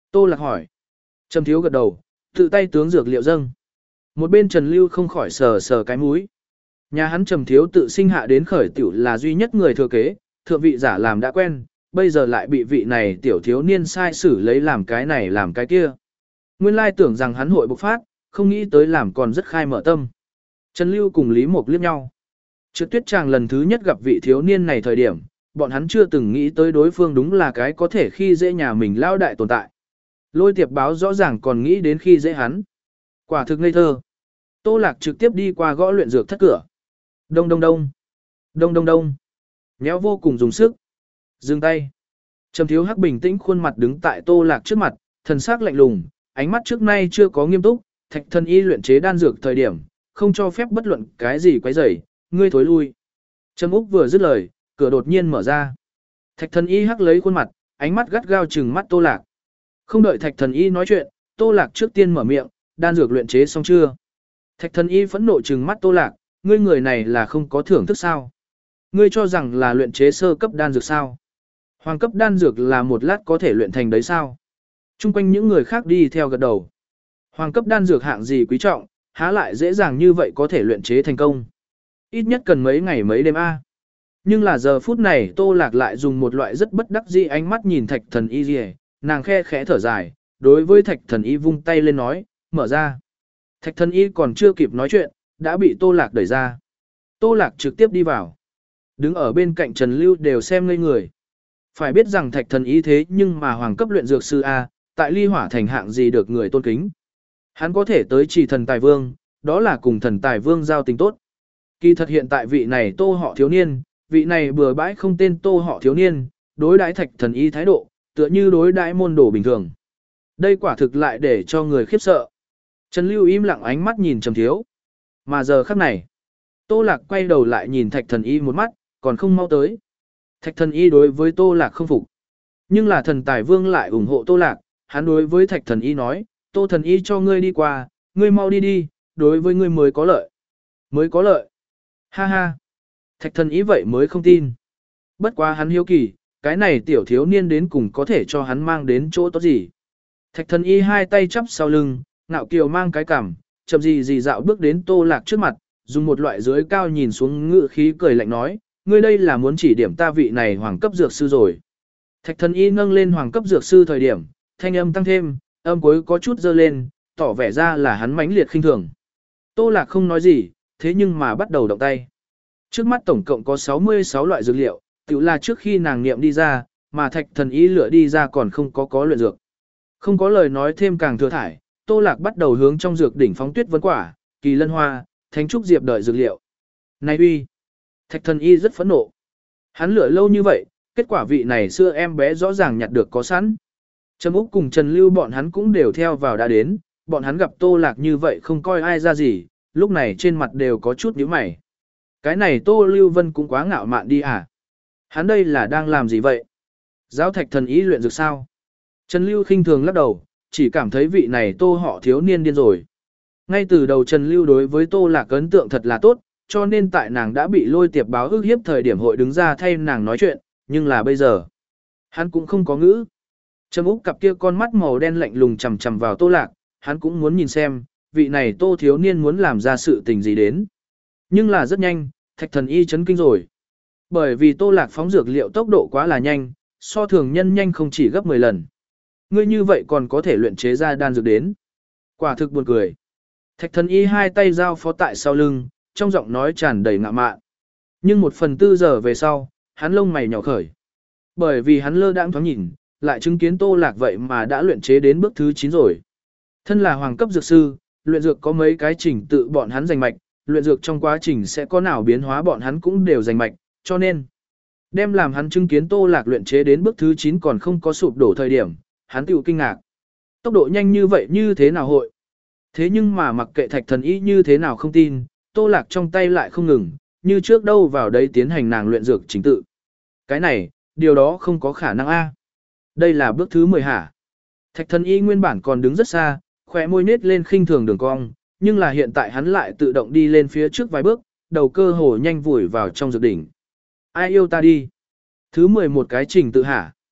Tô Lạc hỏi. Trầm Thiếu gật đầu, tự tay tướng dược liệu dâng. Một bên Trần Lưu không khỏi sờ sờ cái mũi. Nhà hắn Trầm Thiếu tự sinh hạ đến khởi tiểu là duy nhất người thừa kế, thượng vị giả làm đã quen, bây giờ lại bị vị này tiểu thiếu niên sai xử lấy làm cái này làm cái kia. Nguyên lai tưởng rằng hắn hội bộc phát, không nghĩ tới làm còn rất khai mở tâm. Trần Lưu cùng Lý Mộc liếc nhau. Trượt tuyết chàng lần thứ nhất gặp vị thiếu niên này thời điểm, bọn hắn chưa từng nghĩ tới đối phương đúng là cái có thể khi dễ nhà mình lao đại tồn tại. Lôi tiệp báo rõ ràng còn nghĩ đến khi dễ hắn. Quả thực ngây thơ. Tô Lạc trực tiếp đi qua gõ luyện dược thất cửa. Đông đông đông. Đông đông đông. Nhéo vô cùng dùng sức. Dừng tay. Trầm Thiếu Hắc bình tĩnh khuôn mặt đứng tại Tô Lạc trước mặt, thần sắc lạnh lùng, ánh mắt trước nay chưa có nghiêm túc, Thạch Thần Y luyện chế đan dược thời điểm, không cho phép bất luận cái gì quấy rầy, ngươi thối lui. Trầm Úc vừa dứt lời, cửa đột nhiên mở ra. Thạch Thần Y Hắc lấy khuôn mặt, ánh mắt gắt gao trừng mắt Tô Lạc. Không đợi Thạch Thần Y nói chuyện, Tô Lạc trước tiên mở miệng, đan dược luyện chế xong chưa? Thạch Thần Y phẫn nộ trừng mắt Tô Lạc, ngươi người này là không có thưởng thức sao? Ngươi cho rằng là luyện chế sơ cấp đan dược sao? Hoàng cấp đan dược là một lát có thể luyện thành đấy sao? Trung quanh những người khác đi theo gật đầu. Hoàng cấp đan dược hạng gì quý trọng, há lại dễ dàng như vậy có thể luyện chế thành công. Ít nhất cần mấy ngày mấy đêm a. Nhưng là giờ phút này Tô Lạc lại dùng một loại rất bất đắc dĩ ánh mắt nhìn Thạch Thần Y rìa, nàng khe khẽ thở dài, đối với Thạch Thần Y vung tay lên nói, mở ra. Thạch Thần Y còn chưa kịp nói chuyện, đã bị Tô Lạc đẩy ra. Tô Lạc trực tiếp đi vào. Đứng ở bên cạnh Trần Lưu đều xem ngây người. Phải biết rằng Thạch Thần Y thế nhưng mà hoàng cấp luyện dược sư A, tại Ly Hỏa thành hạng gì được người tôn kính. Hắn có thể tới chỉ thần tài vương, đó là cùng thần tài vương giao tình tốt. Kỳ thật hiện tại vị này Tô họ thiếu niên, vị này bừa bãi không tên Tô họ thiếu niên, đối đãi Thạch Thần Y thái độ, tựa như đối đãi môn đồ bình thường. Đây quả thực lại để cho người khiếp sợ. Trần Lưu im lặng ánh mắt nhìn Trầm Thiếu. Mà giờ khắc này, Tô Lạc quay đầu lại nhìn Thạch Thần Y một mắt, còn không mau tới. Thạch Thần Y đối với Tô Lạc không phục. Nhưng là thần tài vương lại ủng hộ Tô Lạc, hắn đối với Thạch Thần Y nói, Tô Thần Y cho ngươi đi qua, ngươi mau đi đi, đối với ngươi mới có lợi. Mới có lợi. Ha ha. Thạch Thần Y vậy mới không tin. Bất quá hắn hiếu kỳ, cái này tiểu thiếu niên đến cùng có thể cho hắn mang đến chỗ tốt gì. Thạch Thần Y hai tay chắp sau lưng, ngạo kiều mang cái cằm, chậm gì gì dạo bước đến Tô Lạc trước mặt, dùng một loại dưới cao nhìn xuống ngự khí cười lạnh nói, ngươi đây là muốn chỉ điểm ta vị này hoàng cấp dược sư rồi. Thạch Thần Y nâng lên hoàng cấp dược sư thời điểm, thanh âm tăng thêm, âm cuối có chút dơ lên, tỏ vẻ ra là hắn mãnh liệt khinh thường. Tô Lạc không nói gì, thế nhưng mà bắt đầu động tay. Trước mắt tổng cộng có sáu mươi sáu loại dược liệu, tự là trước khi nàng niệm đi ra, mà Thạch Thần Y lựa đi ra còn không có có luyện dược. Không có lời nói thêm càng thừa thải, Tô Lạc bắt đầu hướng trong dược đỉnh phóng tuyết vân quả, kỳ lân hoa, thánh trúc diệp đợi dược liệu. Này uy! Thạch Thần Y rất phẫn nộ. Hắn lựa lâu như vậy, kết quả vị này xưa em bé rõ ràng nhặt được có sẵn. Trầm Úc cùng Trần Lưu bọn hắn cũng đều theo vào đã đến, bọn hắn gặp Tô Lạc như vậy không coi ai ra gì, lúc này trên mặt đều có chút nhíu mày. Cái này Tô Lưu Vân cũng quá ngạo mạn đi à? Hắn đây là đang làm gì vậy? Giáo Thạch Thần Y luyện dược sao? Trần Lưu khinh thường lắc đầu, chỉ cảm thấy vị này Tô họ thiếu niên điên rồi. Ngay từ đầu Trần Lưu đối với Tô Lạc ấn tượng thật là tốt, cho nên tại nàng đã bị lôi tiệp báo ức hiếp thời điểm hội đứng ra thay nàng nói chuyện, nhưng là bây giờ, hắn cũng không có ngữ. Trầm Úc cặp kia con mắt màu đen lạnh lùng chằm chằm vào Tô Lạc, hắn cũng muốn nhìn xem, vị này Tô thiếu niên muốn làm ra sự tình gì đến. Nhưng là rất nhanh, Thạch Thần Y chấn kinh rồi. Bởi vì Tô Lạc phóng dược liệu tốc độ quá là nhanh, so thường nhân nhanh không chỉ gấp mười lần. Ngươi như vậy còn có thể luyện chế ra đan dược đến. Quả thực buồn cười. Thạch Thần Y hai tay giao phó tại sau lưng, trong giọng nói tràn đầy ngạo mạn. Nhưng một phần tư giờ về sau, hắn lông mày nhỏ khởi. Bởi vì hắn lơ đãng thoáng nhìn, lại chứng kiến Tô Lạc vậy mà đã luyện chế đến bước thứ chín rồi. Thân là hoàng cấp dược sư, luyện dược có mấy cái trình tự bọn hắn giành mạch, luyện dược trong quá trình sẽ có nào biến hóa bọn hắn cũng đều giành mạch, cho nên đem làm hắn chứng kiến Tô Lạc luyện chế đến bước thứ chín còn không có sụp đổ thời điểm, hắn tiểu kinh ngạc. Tốc độ nhanh như vậy như thế nào hội? Thế nhưng mà mặc kệ Thạch Thần Y như thế nào không tin, Tô Lạc trong tay lại không ngừng, như trước đâu vào đây tiến hành nàng luyện dược chính tự. Cái này, điều đó không có khả năng a. Đây là bước thứ mười hả? Thạch Thần Y nguyên bản còn đứng rất xa, khóe môi nết lên khinh thường đường cong, nhưng là hiện tại hắn lại tự động đi lên phía trước vài bước, đầu cơ hồ nhanh vùi vào trong dược đỉnh. Ai yêu ta đi? Thứ mười một cái trình tự hả?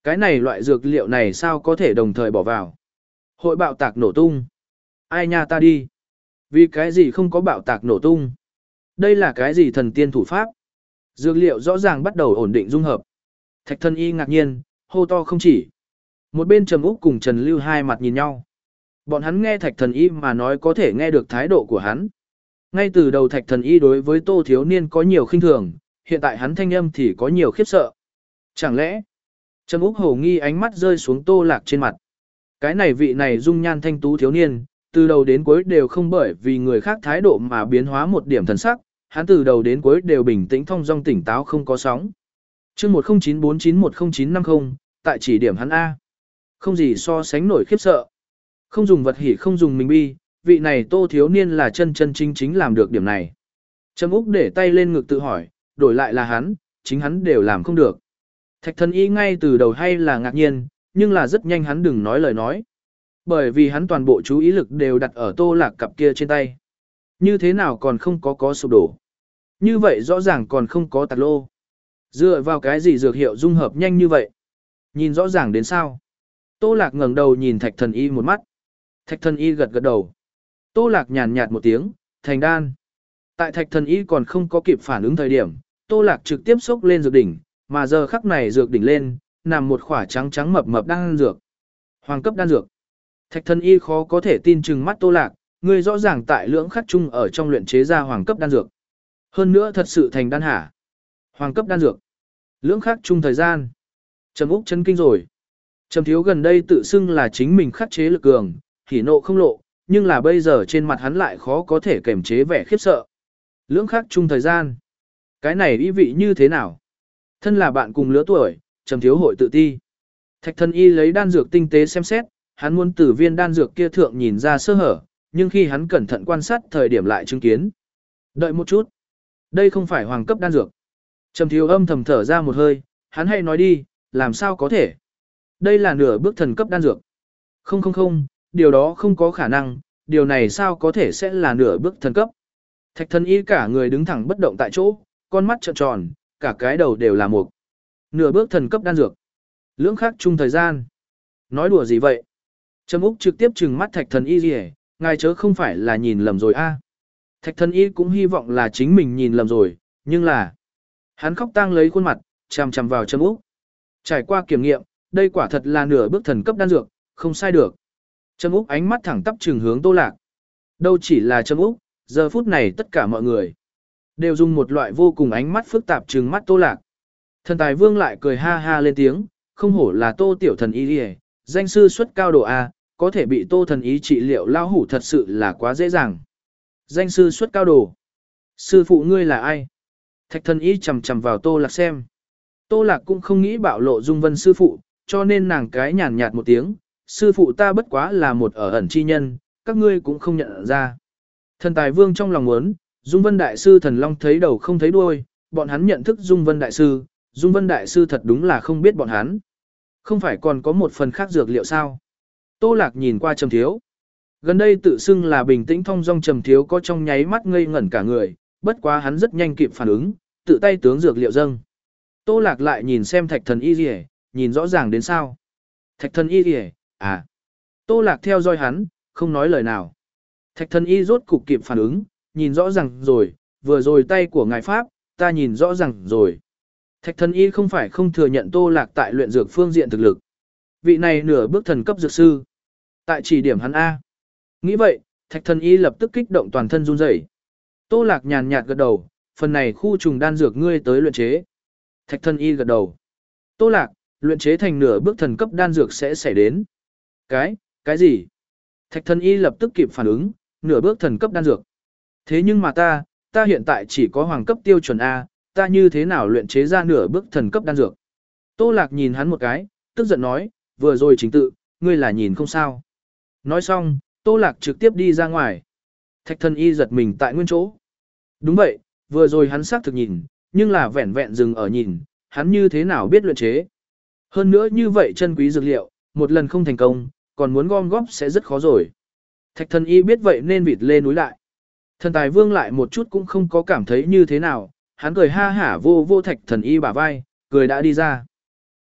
Cái này loại dược liệu này sao có thể đồng thời bỏ vào? Hội bạo tạc nổ tung. Ai nha ta đi. Vì cái gì không có bạo tạc nổ tung? Đây là cái gì thần tiên thủ pháp? Dược liệu rõ ràng bắt đầu ổn định dung hợp. Thạch Thần Y ngạc nhiên, hô to không chỉ. Một bên Trầm Úc cùng Trần Lưu hai mặt nhìn nhau. Bọn hắn nghe Thạch Thần Y mà nói có thể nghe được thái độ của hắn. Ngay từ đầu Thạch Thần Y đối với Tô thiếu niên có nhiều khinh thường, hiện tại hắn thanh âm thì có nhiều khiếp sợ. Chẳng lẽ, Trầm Úc hồ nghi ánh mắt rơi xuống Tô Lạc trên mặt. Cái này vị này dung nhan thanh tú thiếu niên, từ đầu đến cuối đều không bởi vì người khác thái độ mà biến hóa một điểm thần sắc, hắn từ đầu đến cuối đều bình tĩnh thong dong tỉnh táo không có sóng. Chương một không chín bốn chín một không chín năm không, tại chỉ điểm hắn A. Không gì so sánh nổi khiếp sợ. Không dùng vật hỉ không dùng mình bi, vị này Tô thiếu niên là chân chân chính chính làm được điểm này. Trầm Úc để tay lên ngực tự hỏi, đổi lại là hắn, chính hắn đều làm không được. Thạch Thần Y ngay từ đầu hay là ngạc nhiên, nhưng là rất nhanh hắn đừng nói lời nói. Bởi vì hắn toàn bộ chú ý lực đều đặt ở Tô Lạc cặp kia trên tay. Như thế nào còn không có có sụp đổ. Như vậy rõ ràng còn không có tạc lô. Dựa vào cái gì dược hiệu dung hợp nhanh như vậy? Nhìn rõ ràng đến sao? Tô Lạc ngẩng đầu nhìn Thạch Thần Y một mắt. Thạch Thần Y gật gật đầu. Tô Lạc nhàn nhạt một tiếng, thành đan. Tại Thạch Thần Y còn không có kịp phản ứng thời điểm, Tô Lạc trực tiếp xốc lên dược đỉnh, mà giờ khắc này dược đỉnh lên, nằm một khỏa trắng trắng mập mập đan dược. Hoàng cấp đan dược. Thạch Thần Y khó có thể tin chừng mắt Tô Lạc, người rõ ràng tại lưỡng khắc chung ở trong luyện chế ra hoàng cấp đan dược. Hơn nữa thật sự thành đan hả? Hoàng cấp đan dược. Lưỡng khắc chung thời gian. Trầm Úc chấn kinh rồi. Trầm Thiếu gần đây tự xưng là chính mình khắc chế lực cường, hỉ nộ không lộ, nhưng là bây giờ trên mặt hắn lại khó có thể kềm chế vẻ khiếp sợ. Lưỡng khắc chung thời gian. Cái này ý vị như thế nào? Thân là bạn cùng lứa tuổi, Trầm Thiếu hội tự ti. Thạch Thần Y lấy đan dược tinh tế xem xét, hắn muốn từ viên đan dược kia thượng nhìn ra sơ hở, nhưng khi hắn cẩn thận quan sát thời điểm lại chứng kiến. Đợi một chút. Đây không phải hoàng cấp đan dược. Trầm Thiếu âm thầm thở ra một hơi, hắn hay nói đi, làm sao có thể. Đây là nửa bước thần cấp đan dược. Không không không, điều đó không có khả năng, điều này sao có thể sẽ là nửa bước thần cấp. Thạch Thần Y cả người đứng thẳng bất động tại chỗ, con mắt trợn tròn, cả cái đầu đều là một. Nửa bước thần cấp đan dược. Lưỡng khắc chung thời gian. Nói đùa gì vậy? Trầm Úc trực tiếp trừng mắt Thạch Thần Y gì hết, ngài chớ không phải là nhìn lầm rồi a? Thạch Thần Y cũng hy vọng là chính mình nhìn lầm rồi, nhưng là hắn khóc tang lấy khuôn mặt, chằm chằm vào Trầm Úc. Trải qua kiểm nghiệm, đây quả thật là nửa bước thần cấp đan dược, không sai được. Trầm Úc ánh mắt thẳng tắp trừng hướng Tô Lạc. Đâu chỉ là Trầm Úc, giờ phút này tất cả mọi người đều dùng một loại vô cùng ánh mắt phức tạp trừng mắt Tô Lạc. Thần Tài Vương lại cười ha ha lên tiếng, không hổ là Tô tiểu thần y đi, danh sư xuất cao độ a, có thể bị Tô thần y trị liệu lao hủ thật sự là quá dễ dàng. Danh sư xuất cao độ. Sư phụ ngươi là ai? Thạch Thần Y chằm chằm vào Tô Lạc xem. Tô Lạc cũng không nghĩ bạo lộ Dung Vân sư phụ, cho nên nàng cái nhàn nhạt một tiếng, sư phụ ta bất quá là một ở ẩn chi nhân, các ngươi cũng không nhận ra. Thần Tài Vương trong lòng muốn, Dung Vân Đại Sư Thần Long thấy đầu không thấy đuôi, bọn hắn nhận thức Dung Vân Đại Sư, Dung Vân Đại Sư thật đúng là không biết bọn hắn. Không phải còn có một phần khác dược liệu sao? Tô Lạc nhìn qua Trầm Thiếu. Gần đây tự xưng là bình tĩnh thong dong Trầm Thiếu có trong nháy mắt ngây ngẩn cả người, bất quá hắn rất nhanh kịp phản ứng, tự tay tướng dược liệu dâng. Tô Lạc lại nhìn xem Thạch Thần Y gì, nhìn rõ ràng đến sao. Thạch Thần Y gì, à. Tô Lạc theo dõi hắn, không nói lời nào. Thạch Thần Y rốt cục kịp phản ứng, nhìn rõ ràng rồi, vừa rồi tay của ngài Pháp, ta nhìn rõ ràng rồi. Thạch Thần Y không phải không thừa nhận Tô Lạc tại luyện dược phương diện thực lực. Vị này nửa bước thần cấp dược sư. Tại chỉ điểm hắn A. Nghĩ vậy, Thạch Thần Y lập tức kích động toàn thân run rẩy. Tô Lạc nhàn nhạt gật đầu, phần này khu trùng đan dược ngươi tới luyện chế. Thạch Thần Y gật đầu. Tô Lạc, luyện chế thành nửa bước thần cấp đan dược sẽ xảy đến. Cái, cái gì? Thạch Thần Y lập tức kịp phản ứng, nửa bước thần cấp đan dược. Thế nhưng mà ta, ta hiện tại chỉ có hoàng cấp tiêu chuẩn A, ta như thế nào luyện chế ra nửa bước thần cấp đan dược? Tô Lạc nhìn hắn một cái, tức giận nói, vừa rồi chính tự, ngươi là nhìn không sao. Nói xong, Tô Lạc trực tiếp đi ra ngoài. Thạch Thần Y giật mình tại nguyên chỗ. Đúng vậy, vừa rồi hắn xác thực nhìn, nhưng là vẹn vẹn dừng ở nhìn, hắn như thế nào biết luyện chế. Hơn nữa như vậy chân quý dược liệu, một lần không thành công, còn muốn gom góp sẽ rất khó rồi. Thạch Thần Y biết vậy nên vịt lên núi lại. Thần Tài Vương lại một chút cũng không có cảm thấy như thế nào, hắn cười ha hả vô vô Thạch Thần Y bả vai, cười đã đi ra.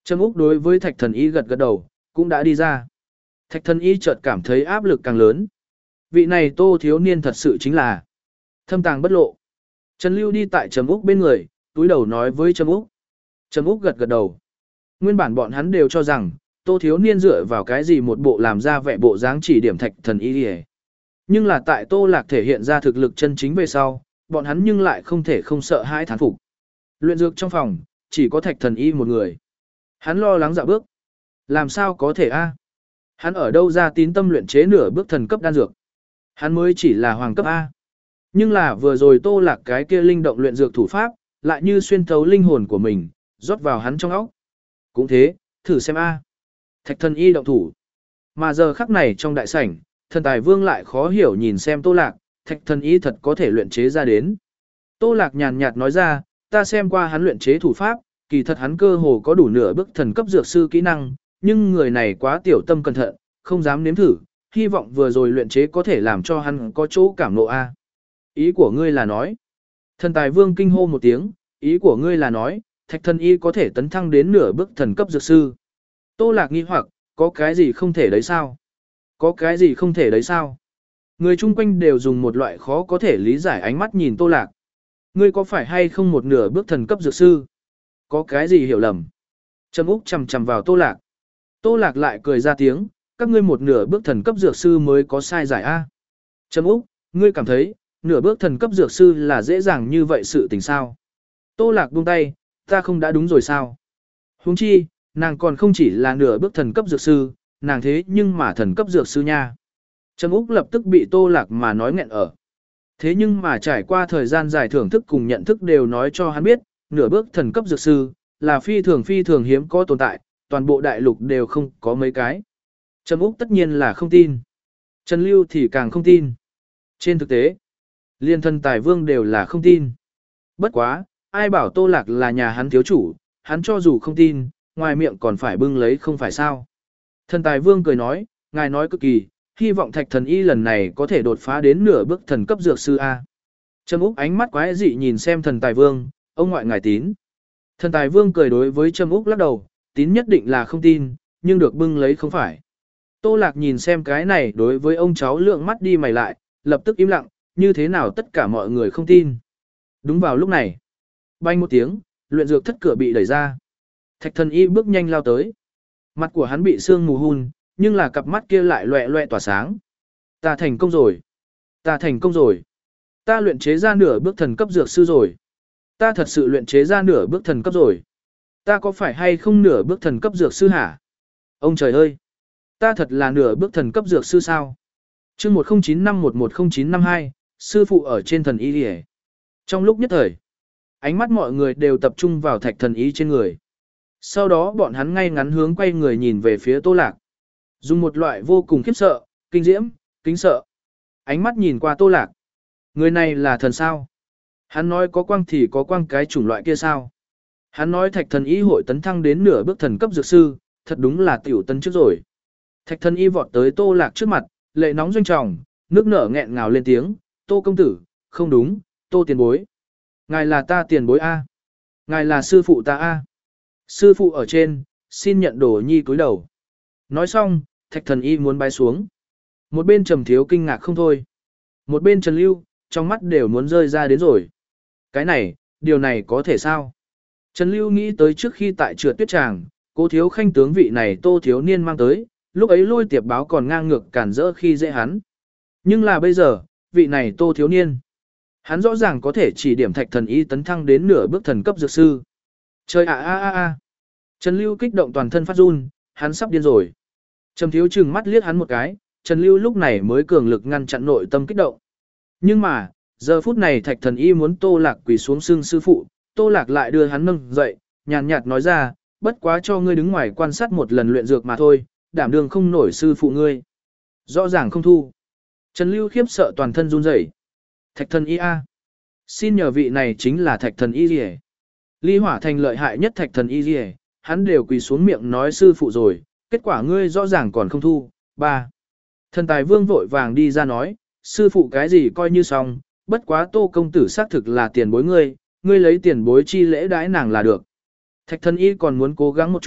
Trầm Úc đối với Thạch Thần Y gật gật đầu, cũng đã đi ra. Thạch Thần Y chợt cảm thấy áp lực càng lớn. Vị này Tô thiếu niên thật sự chính là thâm tàng bất lộ. Trần Lưu đi tại Trầm Úc bên người, túi đầu nói với Trầm Úc. Trầm Úc gật gật đầu. Nguyên bản bọn hắn đều cho rằng, Tô thiếu niên dựa vào cái gì một bộ làm ra vẻ bộ dáng chỉ điểm Thạch Thần Y đi. Nhưng là tại Tô Lạc thể hiện ra thực lực chân chính về sau, bọn hắn nhưng lại không thể không sợ hãi thán phục. Luyện dược trong phòng, chỉ có Thạch Thần Y một người. Hắn lo lắng dạo bước. Làm sao có thể a? Hắn ở đâu ra tín tâm luyện chế nửa bước thần cấp đan dược? Hắn mới chỉ là hoàng cấp A. Nhưng là vừa rồi Tô Lạc cái kia linh động luyện dược thủ pháp, lại như xuyên thấu linh hồn của mình, rót vào hắn trong óc. Cũng thế, thử xem A. Thạch Thần Y động thủ. Mà giờ khắc này trong đại sảnh, Thần Tài Vương lại khó hiểu nhìn xem Tô Lạc, Thạch Thần Y thật có thể luyện chế ra đến. Tô Lạc nhàn nhạt nói ra, ta xem qua hắn luyện chế thủ pháp, kỳ thật hắn cơ hồ có đủ nửa bước thần cấp dược sư kỹ năng, nhưng người này quá tiểu tâm cẩn thận, không dám nếm thử, hy vọng vừa rồi luyện chế có thể làm cho hắn có chỗ cảm nộ a. Ý của ngươi là nói? Thần Tài Vương kinh hô một tiếng, ý của ngươi là nói, Thạch Thần Y có thể tấn thăng đến nửa bước thần cấp dược sư. Tô Lạc nghi hoặc, có cái gì không thể đấy sao? Có cái gì không thể đấy sao? Người chung quanh đều dùng một loại khó có thể lý giải ánh mắt nhìn Tô Lạc. Ngươi có phải hay không một nửa bước thần cấp dược sư? Có cái gì hiểu lầm? Trầm Úc chầm chầm vào Tô Lạc. Tô Lạc lại cười ra tiếng, các ngươi một nửa bước thần cấp dược sư mới có sai giải A. Trầm Úc, ngươi cảm thấy, nửa bước thần cấp dược sư là dễ dàng như vậy sự tình sao? Tô Lạc buông tay, ta không đã đúng rồi sao? Huống chi, nàng còn không chỉ là nửa bước thần cấp dược sư, nàng thế nhưng mà thần cấp dược sư nha. Trầm Úc lập tức bị Tô Lạc mà nói nghẹn ở. Thế nhưng mà trải qua thời gian dài thưởng thức cùng nhận thức đều nói cho hắn biết, nửa bước thần cấp dược sư, là phi thường phi thường hiếm có tồn tại, toàn bộ đại lục đều không có mấy cái. Trầm Úc tất nhiên là không tin. Trần Lưu thì càng không tin. Trên thực tế, liên Thần Tài Vương đều là không tin. Bất quá, ai bảo Tô Lạc là nhà hắn thiếu chủ, hắn cho dù không tin, ngoài miệng còn phải bưng lấy không phải sao. Thần Tài Vương cười nói, ngài nói cực kỳ, hy vọng Thạch Thần Y lần này có thể đột phá đến nửa bước thần cấp dược sư A. Trầm Úc ánh mắt quái dị nhìn xem Thần Tài Vương, ông ngoại ngài tín. Thần Tài Vương cười đối với Trầm Úc lắc đầu, tín nhất định là không tin, nhưng được bưng lấy không phải. Tô Lạc nhìn xem cái này đối với ông cháu lượng mắt đi mày lại, lập tức im lặng, như thế nào tất cả mọi người không tin. Đúng vào lúc này, bang một tiếng, luyện dược thất cửa bị đẩy ra. Thạch Thần Y bước nhanh lao tới. Mặt của hắn bị sương mù hun, nhưng là cặp mắt kia lại loẹ loẹ tỏa sáng. Ta thành công rồi. Ta thành công rồi. Ta luyện chế ra nửa bước thần cấp dược sư rồi. Ta thật sự luyện chế ra nửa bước thần cấp rồi. Ta có phải hay không nửa bước thần cấp dược sư hả? Ông trời ơi! Ta thật là nửa bước thần cấp dược sư sao? chương một không chín năm một một không chín năm hai, sư phụ ở trên thần y đi. Trong lúc nhất thời, ánh mắt mọi người đều tập trung vào Thạch Thần Y trên người. Sau đó bọn hắn ngay ngắn hướng quay người nhìn về phía Tô Lạc. Dùng một loại vô cùng khiếp sợ, kinh diễm, kính sợ. Ánh mắt nhìn qua Tô Lạc. Người này là thần sao? Hắn nói có quang thì có quang cái chủng loại kia sao? Hắn nói Thạch Thần Y hội tấn thăng đến nửa bước thần cấp dược sư, thật đúng là tiểu tấn trước rồi. Thạch Thần Y vọt tới Tô Lạc trước mặt, lệ nóng doanh trọng, nước nở nghẹn ngào lên tiếng, Tô công tử, không đúng, Tô tiền bối. Ngài là ta tiền bối A. Ngài là sư phụ ta A. Sư phụ ở trên, xin nhận đồ nhi cúi đầu. Nói xong, Thạch Thần Y muốn bái xuống. Một bên Trầm Thiếu kinh ngạc không thôi. Một bên Trần Lưu, trong mắt đều muốn rơi ra đến rồi. Cái này, điều này có thể sao? Trần Lưu nghĩ tới trước khi tại trượt tuyết tràng, cô thiếu khanh tướng vị này Tô thiếu niên mang tới, lúc ấy lôi tiệp báo còn ngang ngược cản rỡ khi dễ hắn. Nhưng là bây giờ, vị này Tô thiếu niên, hắn rõ ràng có thể chỉ điểm Thạch Thần Y tấn thăng đến nửa bước thần cấp dược sư. Trời ạ a a a. Trần Lưu kích động toàn thân phát run, hắn sắp điên rồi. Trầm Thiếu trừng mắt liếc hắn một cái, Trần Lưu lúc này mới cường lực ngăn chặn nội tâm kích động. Nhưng mà, giờ phút này Thạch Thần Y muốn Tô Lạc quỳ xuống xưng sư phụ, Tô Lạc lại đưa hắn nâng dậy, nhàn nhạt nói ra, bất quá cho ngươi đứng ngoài quan sát một lần luyện dược mà thôi, đảm đương không nổi sư phụ ngươi. Rõ ràng không thu. Trần Lưu khiếp sợ toàn thân run rẩy. Thạch Thần Y a. Xin nhờ vị này chính là Thạch Thần Y Liễu. Ly Hỏa Thành lợi hại nhất Thạch Thần Y Liễu, hắn đều quỳ xuống miệng nói sư phụ rồi, kết quả ngươi rõ ràng còn không thu. Ba. Thần Tài Vương vội vàng đi ra nói, sư phụ cái gì coi như xong, bất quá Tô công tử xác thực là tiền bối ngươi, ngươi lấy tiền bối chi lễ đãi nàng là được. Thạch Thần Y còn muốn cố gắng một chút,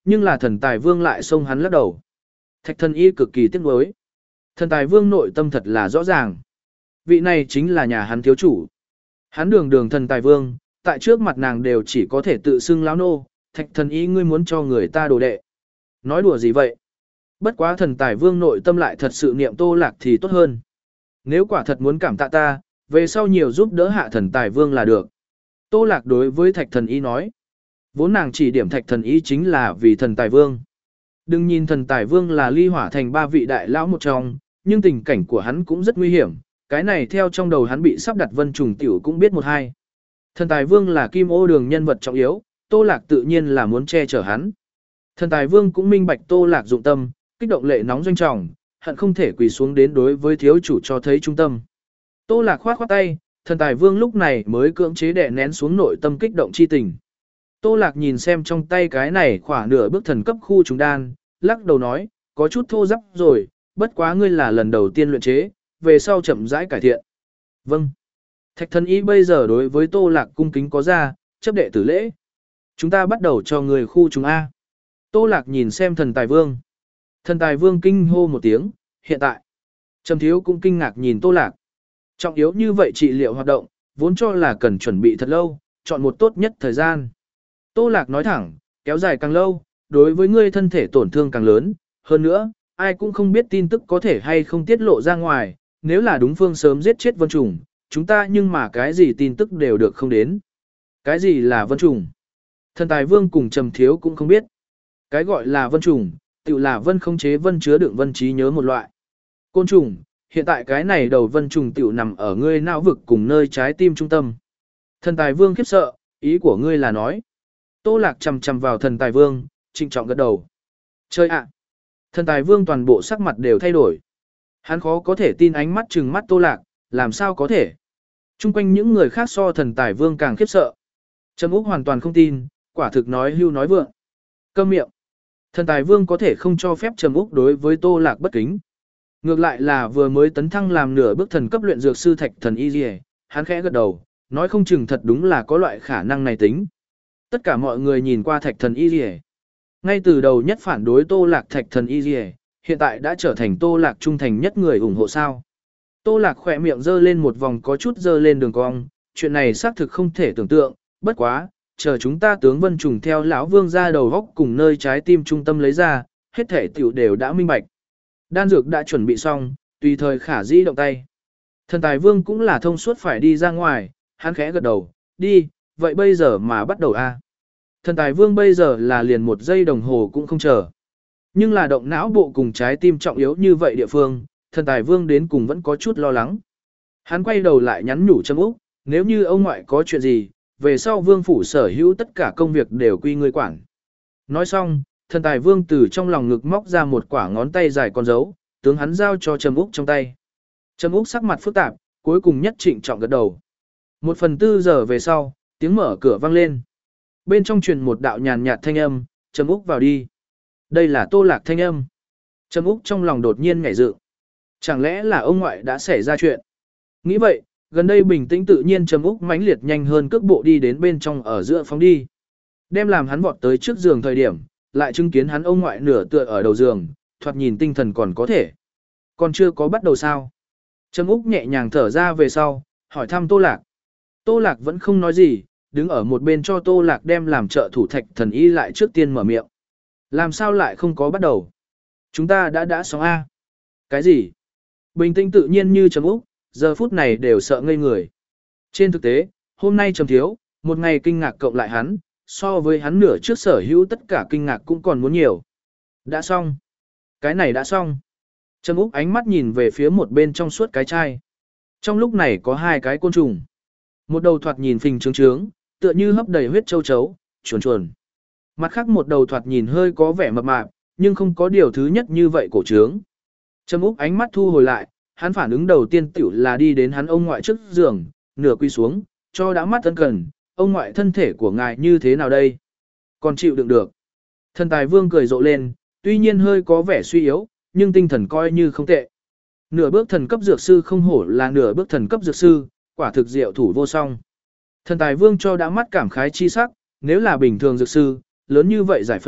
nhưng là thần tài vương lại xông hắn lắc đầu. Thạch thần y cực kỳ tiếc nuối. Thần tài vương nội tâm thật là rõ ràng. Vị này chính là nhà hắn thiếu chủ. Hắn đường đường thần tài vương, tại trước mặt nàng đều chỉ có thể tự xưng lão nô, thạch thần y ngươi muốn cho người ta đồ đệ. Nói đùa gì vậy? Bất quá thần tài vương nội tâm lại thật sự niệm Tô Lạc thì tốt hơn. Nếu quả thật muốn cảm tạ ta, về sau nhiều giúp đỡ hạ thần tài vương là được. Tô Lạc đối với thạch thần y nói. Vốn nàng chỉ điểm thạch thần y chính là vì thần tài vương. Đừng nhìn thần tài vương là ly hỏa thành ba vị đại lão một trong, nhưng tình cảnh của hắn cũng rất nguy hiểm. Cái này theo trong đầu hắn bị sắp đặt vân trùng tiểu cũng biết một hai. Thần tài vương là kim ô đường nhân vật trọng yếu, Tô Lạc tự nhiên là muốn che chở hắn. Thần tài vương cũng minh bạch Tô Lạc dụng tâm, kích động lệ nóng doanh trọng, hận không thể quỳ xuống đến đối với thiếu chủ cho thấy trung tâm. Tô Lạc khoát khoát tay, thần tài vương lúc này mới cưỡng chế đè nén xuống nội tâm kích động chi tình. Tô Lạc nhìn xem trong tay cái này khỏa nửa bước thần cấp khu trùng đan, lắc đầu nói, có chút thô ráp rồi, bất quá ngươi là lần đầu tiên luyện chế, về sau chậm rãi cải thiện. Vâng. Thạch thần y bây giờ đối với Tô Lạc cung kính có ra, chấp đệ tử lễ. Chúng ta bắt đầu cho người khu trùng A. Tô Lạc nhìn xem thần tài vương. Thần tài vương kinh hô một tiếng, hiện tại. Trầm thiếu cũng kinh ngạc nhìn Tô Lạc. Trọng yếu như vậy trị liệu hoạt động, vốn cho là cần chuẩn bị thật lâu, chọn một tốt nhất thời gian. Tô Lạc nói thẳng, kéo dài càng lâu, đối với ngươi thân thể tổn thương càng lớn, hơn nữa, ai cũng không biết tin tức có thể hay không tiết lộ ra ngoài, nếu là đúng phương sớm giết chết vân trùng, chúng ta nhưng mà cái gì tin tức đều được không đến. Cái gì là vân trùng? Thần tài vương cùng trầm thiếu cũng không biết. Cái gọi là vân trùng, tự là vân không chế vân chứa đựng vân trí nhớ một loại. Côn trùng, hiện tại cái này đầu vân trùng tiểu nằm ở ngươi não vực cùng nơi trái tim trung tâm. Thần tài vương khiếp sợ, ý của ngươi là nói. Tô Lạc chầm chầm vào thần tài vương, trịnh trọng gật đầu. Chơi ạ! Thần tài vương toàn bộ sắc mặt đều thay đổi. Hắn khó có thể tin ánh mắt trừng mắt Tô Lạc, làm sao có thể. Trung quanh những người khác so thần tài vương càng khiếp sợ. Trầm Úc hoàn toàn không tin, quả thực nói hưu nói vượng. Câm miệng. Thần tài vương có thể không cho phép Trầm Úc đối với Tô Lạc bất kính. Ngược lại là vừa mới tấn thăng làm nửa bước thần cấp luyện dược sư thạch thần y dì hắn khẽ gật đầu, nói không chừng thật đúng là có loại khả năng này tính. Tất cả mọi người nhìn qua thạch thần y dì ngay từ đầu nhất phản đối Tô Lạc thạch thần y dì hiện tại đã trở thành Tô Lạc trung thành nhất người ủng hộ sao. Tô Lạc khỏe miệng dơ lên một vòng có chút dơ lên đường cong, chuyện này xác thực không thể tưởng tượng, bất quá, chờ chúng ta tướng vân trùng theo lão vương ra đầu góc cùng nơi trái tim trung tâm lấy ra, hết thể tiểu đều đã minh bạch. Đan dược đã chuẩn bị xong, tùy thời khả dĩ động tay. Thần tài vương cũng là thông suốt phải đi ra ngoài, hắn khẽ gật đầu, đi, vậy bây giờ mà bắt đầu a. Thần tài vương bây giờ là liền một giây đồng hồ cũng không chờ. Nhưng là động não bộ cùng trái tim trọng yếu như vậy địa phương, thần tài vương đến cùng vẫn có chút lo lắng. Hắn quay đầu lại nhắn nhủ Trầm Úc, nếu như ông ngoại có chuyện gì, về sau vương phủ sở hữu tất cả công việc đều quy ngươi quản. Nói xong, thần tài vương từ trong lòng ngực móc ra một quả ngón tay dài con dấu, tướng hắn giao cho Trầm Úc trong tay. Trầm Úc sắc mặt phức tạp, cuối cùng nhất trịnh trọng gật đầu. Một phần tư giờ về sau, tiếng mở cửa vang lên. Bên trong truyền một đạo nhàn nhạt thanh âm, Trầm Úc vào đi. Đây là Tô Lạc thanh âm. Trầm Úc trong lòng đột nhiên nhảy dựng. Chẳng lẽ là ông ngoại đã xảy ra chuyện? Nghĩ vậy, gần đây bình tĩnh tự nhiên Trầm Úc mãnh liệt nhanh hơn cước bộ đi đến bên trong ở giữa phóng đi. Đem làm hắn vọt tới trước giường thời điểm, lại chứng kiến hắn ông ngoại nửa tựa ở đầu giường, thoạt nhìn tinh thần còn có thể. Còn chưa có bắt đầu sao? Trầm Úc nhẹ nhàng thở ra về sau, hỏi thăm Tô Lạc. Tô Lạc vẫn không nói gì, đứng ở một bên cho Tô Lạc đem làm trợ thủ thạch thần y lại trước tiên mở miệng. Làm sao lại không có bắt đầu? Chúng ta đã đã xong A. Cái gì? Bình tĩnh tự nhiên như Trầm Úc, giờ phút này đều sợ ngây người. Trên thực tế, hôm nay Trầm Thiếu, một ngày kinh ngạc cộng lại hắn, so với hắn nửa trước sở hữu tất cả kinh ngạc cũng còn muốn nhiều. Đã xong. Cái này đã xong. Trầm Úc ánh mắt nhìn về phía một bên trong suốt cái chai. Trong lúc này có hai cái côn trùng. Một đầu thoạt nhìn phình trướng trướng, tựa như hấp đầy huyết châu chấu, chuồn chuồn. Mặt khác một đầu thoạt nhìn hơi có vẻ mập mạp, nhưng không có điều thứ nhất như vậy cổ trướng. Trầm Úc ánh mắt thu hồi lại, hắn phản ứng đầu tiên tiểu là đi đến hắn ông ngoại trước giường, nửa quy xuống, cho đã mắt ân cần, ông ngoại thân thể của ngài như thế nào đây? Còn chịu đựng được. Thần tài vương cười rộ lên, tuy nhiên hơi có vẻ suy yếu, nhưng tinh thần coi như không tệ. Nửa bước thần cấp dược sư không hổ là nửa bước thần cấp dược sư, quả thực diệu thủ vô song. Thần tài vương cho đã mắt cảm khái chi sắc, nếu là bình thường dược sư, lớn như vậy giải phẫu,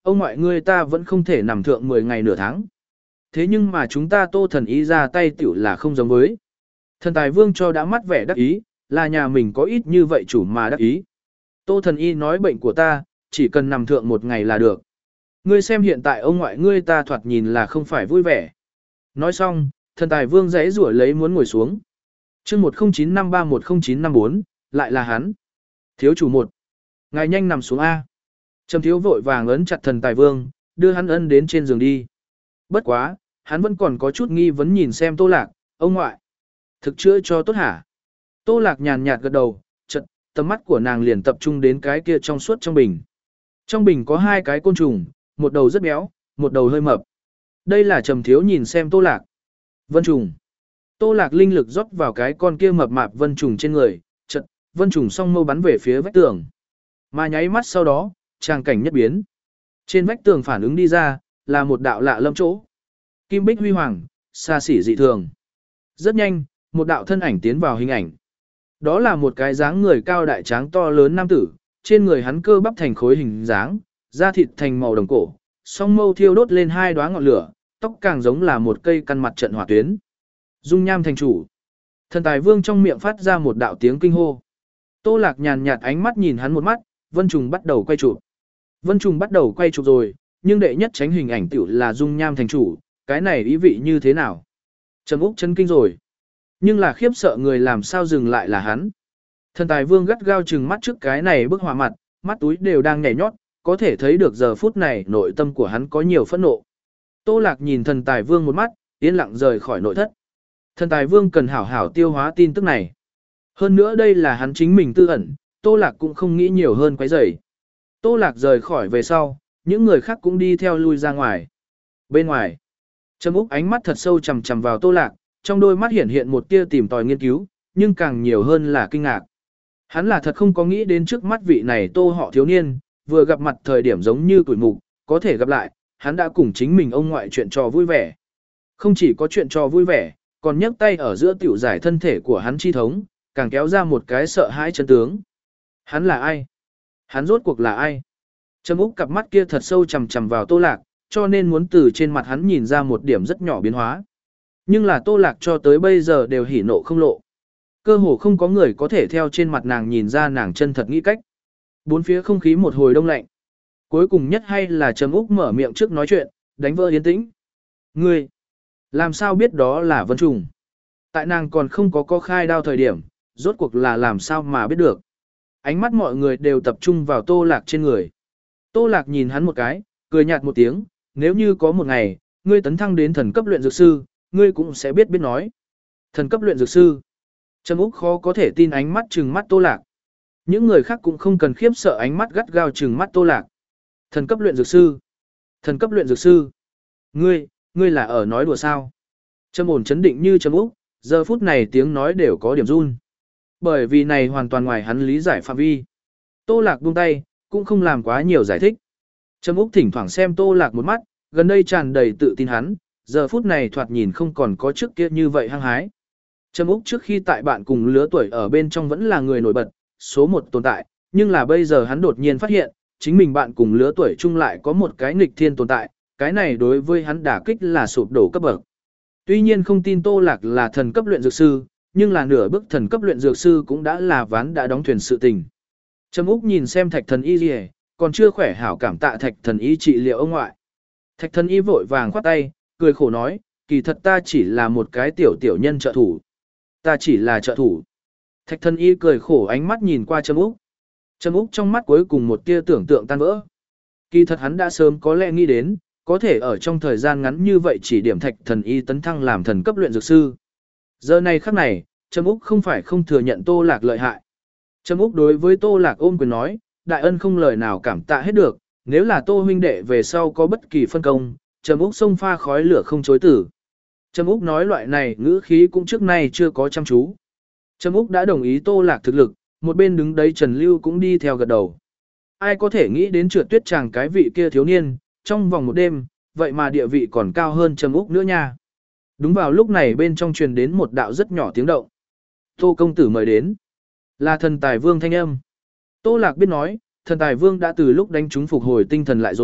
ông ngoại ngươi ta vẫn không thể nằm thượng mười ngày nửa tháng. Thế nhưng mà chúng ta Tô thần y ra tay tiểu là không giống với. Thần tài vương cho đã mắt vẻ đắc ý, là nhà mình có ít như vậy chủ mà đắc ý. Tô thần y nói bệnh của ta, chỉ cần nằm thượng một ngày là được. Ngươi xem hiện tại ông ngoại ngươi ta thoạt nhìn là không phải vui vẻ. Nói xong, thần tài vương giãy giụa lấy muốn ngồi xuống. chương một không chín năm ba một không chín năm bốn, lại là hắn. Thiếu chủ một. Ngài nhanh nằm xuống A. Trầm thiếu vội vàng ấn chặt thần tài vương, đưa hắn ân đến trên giường đi. Bất quá, hắn vẫn còn có chút nghi vấn nhìn xem Tô Lạc, ông ngoại. Thực chữa cho tốt hả? Tô Lạc nhàn nhạt gật đầu, chợt tầm mắt của nàng liền tập trung đến cái kia trong suốt trong bình. Trong bình có hai cái côn trùng, một đầu rất béo, một đầu hơi mập. Đây là Trầm thiếu nhìn xem Tô Lạc. Vân trùng. Tô Lạc linh lực rót vào cái con kia mập mạp vân trùng trên người, chợt vân trùng song mâu bắn về phía vách tường. Mà nháy mắt sau đó, tràng cảnh nhất biến. Trên vách tường phản ứng đi ra, là một đạo lạ lâm chỗ. Kim bích huy hoàng, xa xỉ dị thường. Rất nhanh, một đạo thân ảnh tiến vào hình ảnh. Đó là một cái dáng người cao đại tráng to lớn nam tử, trên người hắn cơ bắp thành khối hình dáng, da thịt thành màu đồng cổ, song mâu thiêu đốt lên hai đóa ngọn lửa, tóc càng giống là một cây căn mặt trận hỏa tuyến. Dung nham thành chủ. Thần tài vương trong miệng phát ra một đạo tiếng kinh hô. Tô Lạc nhàn nhạt ánh mắt nhìn hắn một mắt, Vân Trùng bắt đầu quay chụp. Vân Trùng bắt đầu quay chụp rồi, nhưng đệ nhất tránh hình ảnh tiểu là dung nham thành chủ, cái này ý vị như thế nào? Trầm Úc chấn kinh rồi. Nhưng là khiếp sợ người làm sao dừng lại là hắn. Thần tài vương gắt gao trừng mắt trước cái này bức họa mặt, mắt túi đều đang nhảy nhót, có thể thấy được giờ phút này nội tâm của hắn có nhiều phẫn nộ. Tô Lạc nhìn thần tài vương một mắt, yên lặng rời khỏi nội thất. Thần tài vương cần hảo hảo tiêu hóa tin tức này. Hơn nữa đây là hắn chính mình tư ẩn, Tô Lạc cũng không nghĩ nhiều hơn quấy rầy. Tô Lạc rời khỏi về sau, những người khác cũng đi theo lui ra ngoài. Bên ngoài, Trầm Úc ánh mắt thật sâu chằm chằm vào Tô Lạc, trong đôi mắt hiện hiện một tia tìm tòi nghiên cứu, nhưng càng nhiều hơn là kinh ngạc. Hắn là thật không có nghĩ đến trước mắt vị này Tô họ thiếu niên, vừa gặp mặt thời điểm giống như tuổi mục, có thể gặp lại, hắn đã cùng chính mình ông ngoại chuyện trò vui vẻ. Không chỉ có chuyện trò vui vẻ, còn nhấc tay ở giữa tiểu giải thân thể của hắn chi thống, càng kéo ra một cái sợ hãi chân tướng. Hắn là ai? Hắn rốt cuộc là ai? Trầm Úc cặp mắt kia thật sâu chằm chằm vào Tô Lạc, cho nên muốn từ trên mặt hắn nhìn ra một điểm rất nhỏ biến hóa. Nhưng là Tô Lạc cho tới bây giờ đều hỉ nộ không lộ. Cơ hồ không có người có thể theo trên mặt nàng nhìn ra nàng chân thật nghĩ cách. Bốn phía không khí một hồi đông lạnh. Cuối cùng nhất hay là Trầm Úc mở miệng trước nói chuyện, đánh vỡ yên tĩnh. Ngươi, làm sao biết đó là Vân Trùng? Tại nàng còn không có có khai đao thời điểm, rốt cuộc là làm sao mà biết được. Ánh mắt mọi người đều tập trung vào Tô Lạc trên người. Tô Lạc nhìn hắn một cái, cười nhạt một tiếng, nếu như có một ngày, ngươi tấn thăng đến thần cấp luyện dược sư, ngươi cũng sẽ biết biết nói. Thần cấp luyện dược sư. Trầm Úc khó có thể tin ánh mắt trừng mắt Tô Lạc. Những người khác cũng không cần khiếp sợ ánh mắt gắt gao trừng mắt Tô Lạc. Thần cấp luyện dược sư. Thần cấp luyện dược sư. Ngươi, ngươi là ở nói đùa sao? Trầm ổn chấn định như Trầm Úc, giờ phút này tiếng nói đều có điểm run. Bởi vì này hoàn toàn ngoài hắn lý giải phạm vi. Tô Lạc buông tay, cũng không làm quá nhiều giải thích. Trầm Úc thỉnh thoảng xem Tô Lạc một mắt, gần đây tràn đầy tự tin hắn, giờ phút này thoạt nhìn không còn có trước kia như vậy hăng hái. Trầm Úc trước khi tại bạn cùng lứa tuổi ở bên trong vẫn là người nổi bật, số một tồn tại, nhưng là bây giờ hắn đột nhiên phát hiện, chính mình bạn cùng lứa tuổi chung lại có một cái nghịch thiên tồn tại, cái này đối với hắn đả kích là sụp đổ cấp bậc. Tuy nhiên không tin Tô Lạc là thần cấp luyện dược sư, nhưng là nửa bước thần cấp luyện dược sư cũng đã là ván đã đóng thuyền sự tình. Trầm Úc nhìn xem Thạch Thần Y Liễu, còn chưa khỏe hảo cảm tạ Thạch Thần Y trị liệu ông ngoại. Thạch Thần Y vội vàng khoát tay, cười khổ nói, kỳ thật ta chỉ là một cái tiểu tiểu nhân trợ thủ. Ta chỉ là trợ thủ. Thạch Thần Y cười khổ ánh mắt nhìn qua Trầm Úc. Trầm Úc trong mắt cuối cùng một tia tưởng tượng tan vỡ. Kỳ thật hắn đã sớm có lẽ nghĩ đến, có thể ở trong thời gian ngắn như vậy chỉ điểm Thạch Thần Y tấn thăng làm thần cấp luyện dược sư. Giờ này khắc này, Trầm Úc không phải không thừa nhận Tô Lạc lợi hại. Trầm Úc đối với Tô Lạc ôm quyền nói, đại ân không lời nào cảm tạ hết được, nếu là Tô huynh đệ về sau có bất kỳ phân công, Trầm Úc xông pha khói lửa không chối tử. Trầm Úc nói loại này ngữ khí cũng trước nay chưa có chăm chú. Trầm Úc đã đồng ý Tô Lạc thực lực, một bên đứng đấy Trần Lưu cũng đi theo gật đầu. Ai có thể nghĩ đến Trượt Tuyết chàng cái vị kia thiếu niên, trong vòng một đêm, vậy mà địa vị còn cao hơn Trầm Úc nữa nha. Đúng vào lúc này bên trong truyền đến một đạo rất nhỏ tiếng động. Tô công tử mời đến. Là thần tài vương thanh âm. Tô Lạc biết nói, thần tài vương đã từ lúc đánh chúng phục hồi tinh thần lại rồi,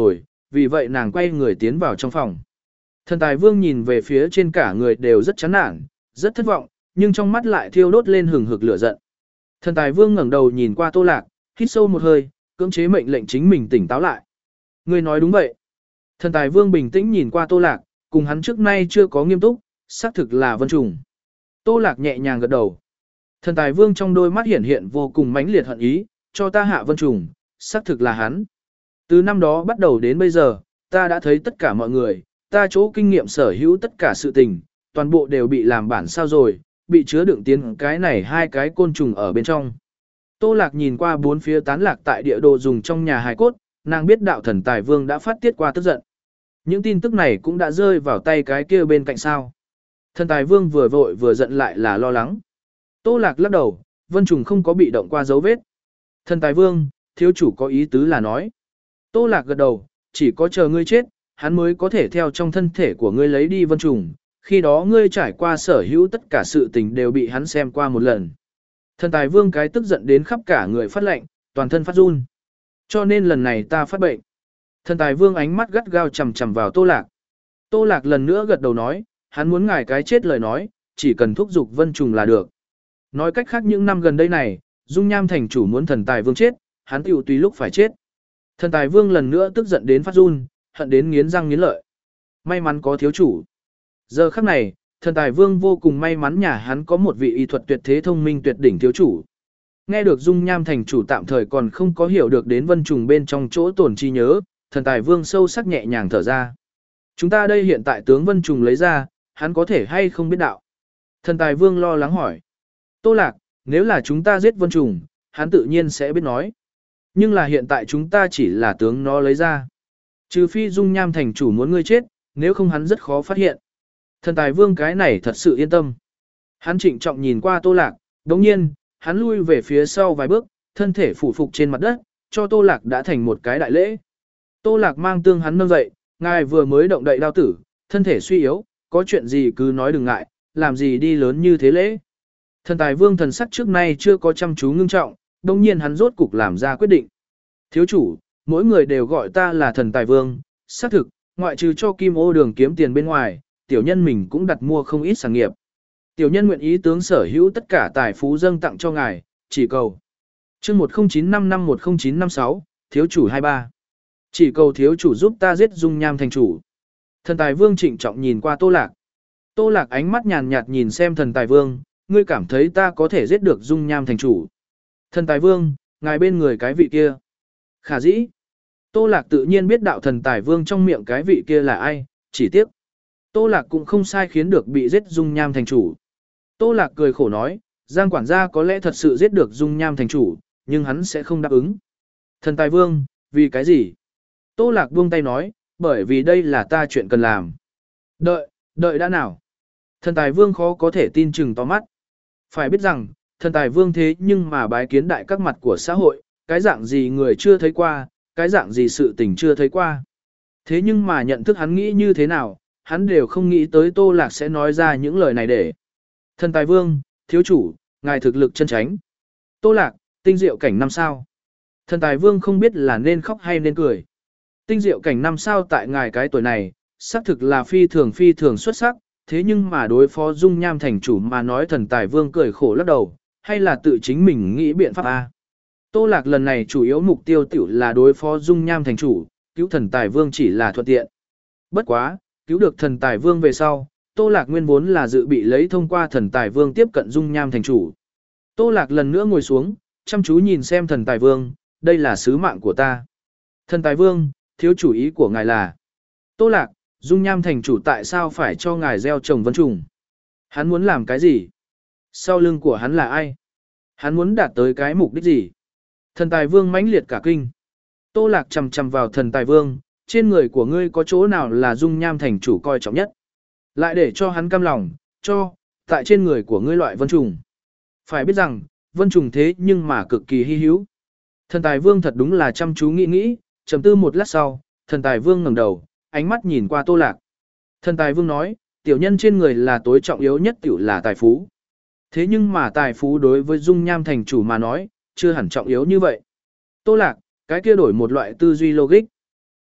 vì vậy nàng quay người tiến vào trong phòng. Thần tài vương nhìn về phía trên cả người đều rất chán nản, rất thất vọng, nhưng trong mắt lại thiêu đốt lên hừng hực lửa giận. Thần tài vương ngẩng đầu nhìn qua Tô Lạc, hít sâu một hơi, cưỡng chế mệnh lệnh chính mình tỉnh táo lại. Ngươi nói đúng vậy. Thần tài vương bình tĩnh nhìn qua Tô Lạc, cùng hắn trước nay chưa có nghiêm túc, xác thực là Vân Trùng. Tô Lạc nhẹ nhàng gật đầu. Thần tài vương trong đôi mắt hiển hiện vô cùng mãnh liệt hận ý, cho ta hạ Vân Trùng, xác thực là hắn. Từ năm đó bắt đầu đến bây giờ, ta đã thấy tất cả mọi người, ta chỗ kinh nghiệm sở hữu tất cả sự tình, toàn bộ đều bị làm bản sao rồi, bị chứa đựng tiến cái này hai cái côn trùng ở bên trong. Tô Lạc nhìn qua bốn phía tán lạc tại địa đồ dùng trong nhà hài cốt, nàng biết đạo thần tài vương đã phát tiết qua tức giận. Những tin tức này cũng đã rơi vào tay cái kia bên cạnh sao. Thần tài vương vừa vội vừa giận lại là lo lắng. Tô Lạc lắc đầu, Vân Trùng không có bị động qua dấu vết. Thần tài vương, thiếu chủ có ý tứ là nói. Tô Lạc gật đầu, chỉ có chờ ngươi chết, hắn mới có thể theo trong thân thể của ngươi lấy đi Vân Trùng, khi đó ngươi trải qua sở hữu tất cả sự tình đều bị hắn xem qua một lần. Thần tài vương cái tức giận đến khắp cả người phát lạnh, toàn thân phát run. Cho nên lần này ta phát bệnh. Thần tài vương ánh mắt gắt gao chằm chằm vào Tô Lạc. Tô Lạc lần nữa gật đầu nói, hắn muốn ngài cái chết lời nói, chỉ cần thúc giục Vân Trùng là được. Nói cách khác những năm gần đây này, Dung Nham thành chủ muốn thần tài vương chết, hắn tiểu tùy lúc phải chết. Thần tài vương lần nữa tức giận đến phát run, hận đến nghiến răng nghiến lợi. May mắn có thiếu chủ. Giờ khắc này, thần tài vương vô cùng may mắn nhà hắn có một vị y thuật tuyệt thế thông minh tuyệt đỉnh thiếu chủ. Nghe được Dung Nham thành chủ tạm thời còn không có hiểu được đến Vân Trùng bên trong chỗ tổn chi nhớ, thần tài vương sâu sắc nhẹ nhàng thở ra. Chúng ta đây hiện tại tướng Vân Trùng lấy ra, hắn có thể hay không biết đạo. Thần tài vương lo lắng hỏi. Tô Lạc, nếu là chúng ta giết Vân Trùng, hắn tự nhiên sẽ biết nói. Nhưng là hiện tại chúng ta chỉ là tướng nó lấy ra. Trừ phi Dung Nham thành chủ muốn ngươi chết, nếu không hắn rất khó phát hiện. Thần tài vương cái này thật sự yên tâm. Hắn trịnh trọng nhìn qua Tô Lạc, đồng nhiên, hắn lui về phía sau vài bước, thân thể phủ phục trên mặt đất, cho Tô Lạc đã thành một cái đại lễ. Tô Lạc mang tương hắn nâng dậy, ngài vừa mới động đậy đao tử, thân thể suy yếu, có chuyện gì cứ nói đừng ngại, làm gì đi lớn như thế lễ. Thần tài vương thần sắc trước nay chưa có chăm chú ngưng trọng, đồng nhiên hắn rốt cục làm ra quyết định. Thiếu chủ, mỗi người đều gọi ta là thần tài vương, xác thực, ngoại trừ cho kim ô đường kiếm tiền bên ngoài, tiểu nhân mình cũng đặt mua không ít sản nghiệp. Tiểu nhân nguyện ý tướng sở hữu tất cả tài phú dâng tặng cho ngài, chỉ cầu. chương một không chín năm năm một không chín năm sáu, thiếu chủ hai ba. Chỉ cầu thiếu chủ giúp ta giết Dung Nham thành chủ. Thần tài vương trịnh trọng nhìn qua Tô Lạc. Tô Lạc ánh mắt nhàn nhạt nhìn xem thần tài vương, ngươi cảm thấy ta có thể giết được Dung Nham thành chủ. Thần tài vương, ngài bên người cái vị kia. Khả dĩ. Tô Lạc tự nhiên biết đạo thần tài vương trong miệng cái vị kia là ai, chỉ tiếc. Tô Lạc cũng không sai khiến được bị giết Dung Nham thành chủ. Tô Lạc cười khổ nói, Giang quản gia có lẽ thật sự giết được Dung Nham thành chủ, nhưng hắn sẽ không đáp ứng. Thần tài vương, vì cái gì? Tô Lạc buông tay nói, bởi vì đây là ta chuyện cần làm. Đợi, đợi đã nào? Thần tài vương khó có thể tin chừng to mắt. Phải biết rằng, thần tài vương thế nhưng mà bái kiến đại các mặt của xã hội, cái dạng gì người chưa thấy qua, cái dạng gì sự tình chưa thấy qua. Thế nhưng mà nhận thức hắn nghĩ như thế nào, hắn đều không nghĩ tới Tô Lạc sẽ nói ra những lời này để. Thần tài vương, thiếu chủ, ngài thực lực chân chánh. Tô Lạc, tinh diệu cảnh năm sao. Thần tài vương không biết là nên khóc hay nên cười. Tinh diệu cảnh năm sao tại ngài cái tuổi này, xác thực là phi thường phi thường xuất sắc, thế nhưng mà đối phó Dung Nham thành chủ mà nói thần tài vương cười khổ lắc đầu, hay là tự chính mình nghĩ biện pháp A. Tô Lạc lần này chủ yếu mục tiêu tiểu là đối phó Dung Nham thành chủ, cứu thần tài vương chỉ là thuận tiện. Bất quá, cứu được thần tài vương về sau, Tô Lạc nguyên vốn là dự bị lấy thông qua thần tài vương tiếp cận Dung Nham thành chủ. Tô Lạc lần nữa ngồi xuống, chăm chú nhìn xem thần tài vương, đây là sứ mạng của ta. Thần tài vương, thiếu chủ ý của ngài là. Tô Lạc, Dung Nham thành chủ tại sao phải cho ngài gieo trồng Vân Trùng? Hắn muốn làm cái gì? Sau lưng của hắn là ai? Hắn muốn đạt tới cái mục đích gì? Thần tài vương mãnh liệt cả kinh. Tô Lạc chầm chầm vào thần tài vương, trên người của ngươi có chỗ nào là Dung Nham thành chủ coi trọng nhất? Lại để cho hắn cam lòng, cho, tại trên người của ngươi loại Vân Trùng. Phải biết rằng, Vân Trùng thế nhưng mà cực kỳ hy hữu. Thần tài vương thật đúng là chăm chú nghĩ nghĩ, trầm tư một lát sau, thần tài vương ngẩng đầu, ánh mắt nhìn qua Tô Lạc. Thần tài vương nói, tiểu nhân trên người là tối trọng yếu nhất tiểu là tài phú. Thế nhưng mà tài phú đối với Dung Nham thành chủ mà nói, chưa hẳn trọng yếu như vậy. Tô Lạc, cái kia đổi một loại tư duy logic.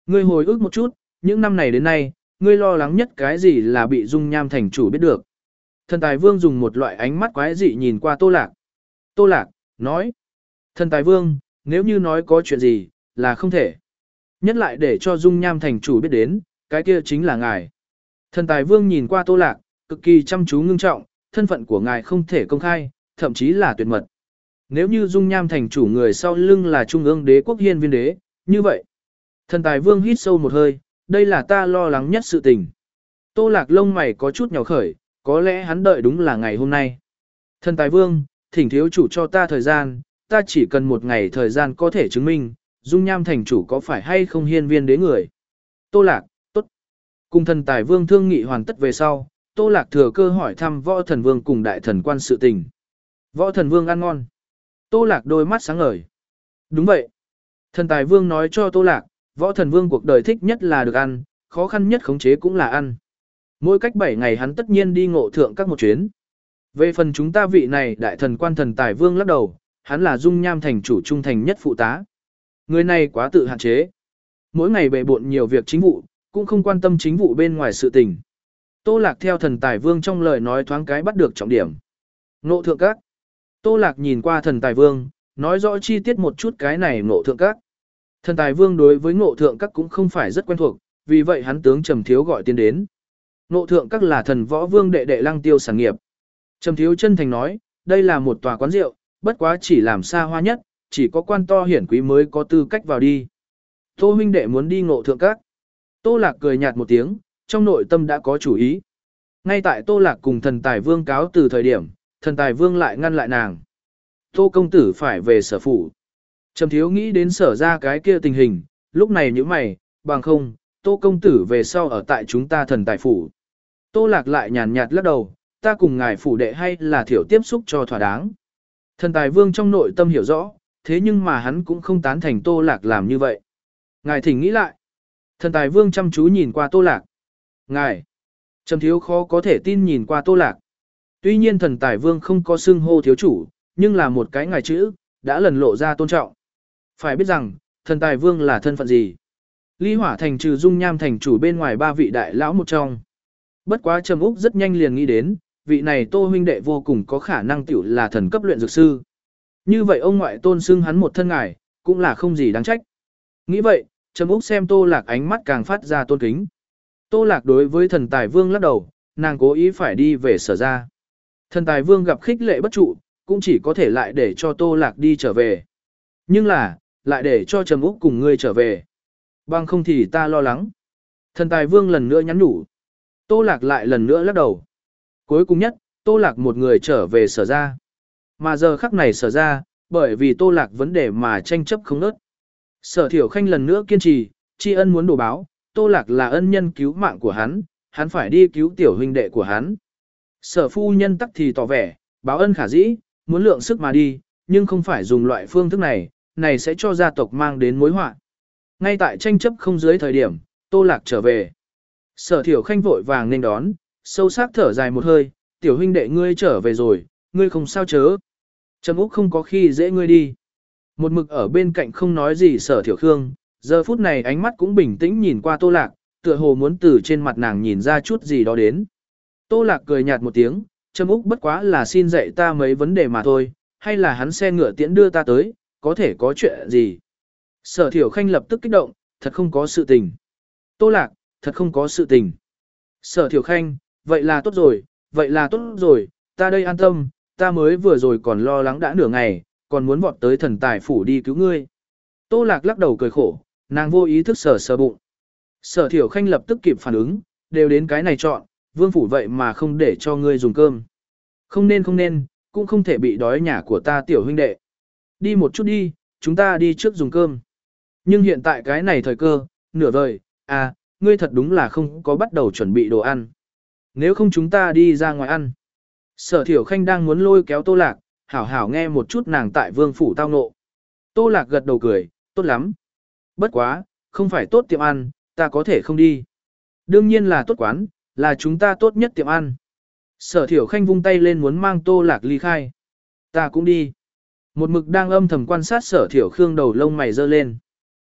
Ngươi hồi ức một chút, những năm này đến nay, ngươi lo lắng nhất cái gì là bị dung nham thành chủ biết được. Thần tài vương dùng một loại ánh mắt quái dị nhìn qua Tô Lạc. Tô Lạc, nói. Thần tài vương, nếu như nói có chuyện gì, là không thể. Nhất lại để cho dung nham thành chủ biết đến, cái kia chính là ngài. Thần tài vương nhìn qua Tô Lạc, cực kỳ chăm chú ngưng trọng, thân phận của ngài không thể công khai, thậm chí là tuyệt mật. Nếu như dung nham thành chủ người sau lưng là trung ương đế quốc hiên viên đế, như vậy. Thần tài vương hít sâu một hơi, đây là ta lo lắng nhất sự tình. Tô Lạc lông mày có chút nhỏ khởi, có lẽ hắn đợi đúng là ngày hôm nay. Thần tài vương, thỉnh thiếu chủ cho ta thời gian, ta chỉ cần một ngày thời gian có thể chứng minh, dung nham thành chủ có phải hay không hiên viên đế người. Tô Lạc, tốt. Cùng thần tài vương thương nghị hoàn tất về sau, Tô Lạc thừa cơ hỏi thăm võ thần vương cùng đại thần quan sự tình. Võ thần vương ăn ngon. Tô Lạc đôi mắt sáng ngời. Đúng vậy. Thần tài vương nói cho Tô Lạc, võ thần vương cuộc đời thích nhất là được ăn, khó khăn nhất khống chế cũng là ăn. Mỗi cách bảy ngày hắn tất nhiên đi ngộ thượng các một chuyến. Về phần chúng ta vị này đại thần quan thần tài vương lắc đầu, hắn là dung nham thành chủ trung thành nhất phụ tá. Người này quá tự hạn chế. Mỗi ngày bề bộn nhiều việc chính vụ, cũng không quan tâm chính vụ bên ngoài sự tình. Tô Lạc theo thần tài vương trong lời nói thoáng cái bắt được trọng điểm. Ngộ thượng các. Tô Lạc nhìn qua thần tài vương, nói rõ chi tiết một chút cái này ngộ thượng các. Thần tài vương đối với ngộ thượng các cũng không phải rất quen thuộc, vì vậy hắn tướng Trầm Thiếu gọi tiến đến. Ngộ thượng các là thần võ vương đệ đệ Lăng Tiêu sản nghiệp. Trầm Thiếu chân thành nói, đây là một tòa quán rượu, bất quá chỉ làm xa hoa nhất, chỉ có quan to hiển quý mới có tư cách vào đi. Tô huynh đệ muốn đi ngộ thượng các. Tô Lạc cười nhạt một tiếng, trong nội tâm đã có chủ ý. Ngay tại Tô Lạc cùng thần tài vương cáo từ thời điểm, thần tài vương lại ngăn lại nàng. Tô công tử phải về sở phủ. Trầm Thiếu nghĩ đến sở ra cái kia tình hình, lúc này như mày, bằng không, Tô công tử về sau ở tại chúng ta thần tài phủ. Tô Lạc lại nhàn nhạt lắc đầu, ta cùng ngài phủ đệ hay là thiểu tiếp xúc cho thỏa đáng. Thần tài vương trong nội tâm hiểu rõ, thế nhưng mà hắn cũng không tán thành Tô Lạc làm như vậy. Ngài thỉnh nghĩ lại. Thần tài vương chăm chú nhìn qua Tô Lạc. Ngài. Trầm Thiếu khó có thể tin nhìn qua Tô Lạc. Tuy nhiên thần tài vương không có xưng hô thiếu chủ, nhưng là một cái ngài chữ, đã lần lộ ra tôn trọng. Phải biết rằng, thần tài vương là thân phận gì? Ly Hỏa thành trừ dung nham thành chủ bên ngoài ba vị đại lão một trong. Bất quá Trầm Úc rất nhanh liền nghĩ đến, vị này Tô huynh đệ vô cùng có khả năng tiểu là thần cấp luyện dược sư. Như vậy ông ngoại tôn xưng hắn một thân ngài, cũng là không gì đáng trách. Nghĩ vậy, Trầm Úc xem Tô Lạc ánh mắt càng phát ra tôn kính. Tô Lạc đối với thần tài vương lắc đầu, nàng cố ý phải đi về sở ra. Thần tài vương gặp khích lệ bất trụ, cũng chỉ có thể lại để cho Tô Lạc đi trở về. Nhưng là, lại để cho Trầm Úc cùng ngươi trở về. Bằng không thì ta lo lắng. Thần tài vương lần nữa nhắn nhủ. Tô Lạc lại lần nữa lắc đầu. Cuối cùng nhất, Tô Lạc một người trở về sở ra. Mà giờ khắc này sở ra, bởi vì Tô Lạc vấn đề mà tranh chấp không nớt. Sở Thiểu Khanh lần nữa kiên trì, tri ân muốn đổ báo, Tô Lạc là ân nhân cứu mạng của hắn, hắn phải đi cứu tiểu huynh đệ của hắn. Sở phu nhân tắc thì tỏ vẻ, báo ân khả dĩ, muốn lượng sức mà đi, nhưng không phải dùng loại phương thức này, này sẽ cho gia tộc mang đến mối họa. Ngay tại tranh chấp không dưới thời điểm, Tô Lạc trở về. Sở Thiểu Khanh vội vàng nên đón, sâu sắc thở dài một hơi, tiểu huynh đệ ngươi trở về rồi, ngươi không sao chớ. Trầm Úc không có khi dễ ngươi đi. Một mực ở bên cạnh không nói gì Sở Thiểu Khương, giờ phút này ánh mắt cũng bình tĩnh nhìn qua Tô Lạc, tựa hồ muốn từ trên mặt nàng nhìn ra chút gì đó đến. Tô Lạc cười nhạt một tiếng, Trầm Úc bất quá là xin dạy ta mấy vấn đề mà thôi, hay là hắn xe ngựa tiễn đưa ta tới, có thể có chuyện gì. Sở Thiểu Khanh lập tức kích động, thật không có sự tình. Tô Lạc, thật không có sự tình. Sở Thiểu Khanh, vậy là tốt rồi, vậy là tốt rồi, ta đây an tâm, ta mới vừa rồi còn lo lắng đã nửa ngày, còn muốn vọt tới thần tài phủ đi cứu ngươi. Tô Lạc lắc đầu cười khổ, nàng vô ý thức sờ sờ bụng. Sở Thiểu Khanh lập tức kịp phản ứng, đều đến cái này chọn, vương phủ vậy mà không để cho ngươi dùng cơm. Không nên không nên, cũng không thể bị đói nhà của ta tiểu huynh đệ. Đi một chút đi, chúng ta đi trước dùng cơm. Nhưng hiện tại cái này thời cơ, nửa vời, à, ngươi thật đúng là không có bắt đầu chuẩn bị đồ ăn. Nếu không chúng ta đi ra ngoài ăn. Sở Thiểu Khanh đang muốn lôi kéo Tô Lạc, hảo hảo nghe một chút nàng tại vương phủ tao nộ. Tô Lạc gật đầu cười, tốt lắm. Bất quá, không phải tốt tiệm ăn, ta có thể không đi. Đương nhiên là tốt quán, là chúng ta tốt nhất tiệm ăn. Sở Thiểu Khanh vung tay lên muốn mang Tô Lạc ly khai. Ta cũng đi. Một mực đang âm thầm quan sát Sở Thiểu Khương đầu lông mày giơ lên.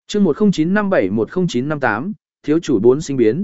chương một không chín năm bảy một không chín năm tám, thiếu chủ bốn sinh biến.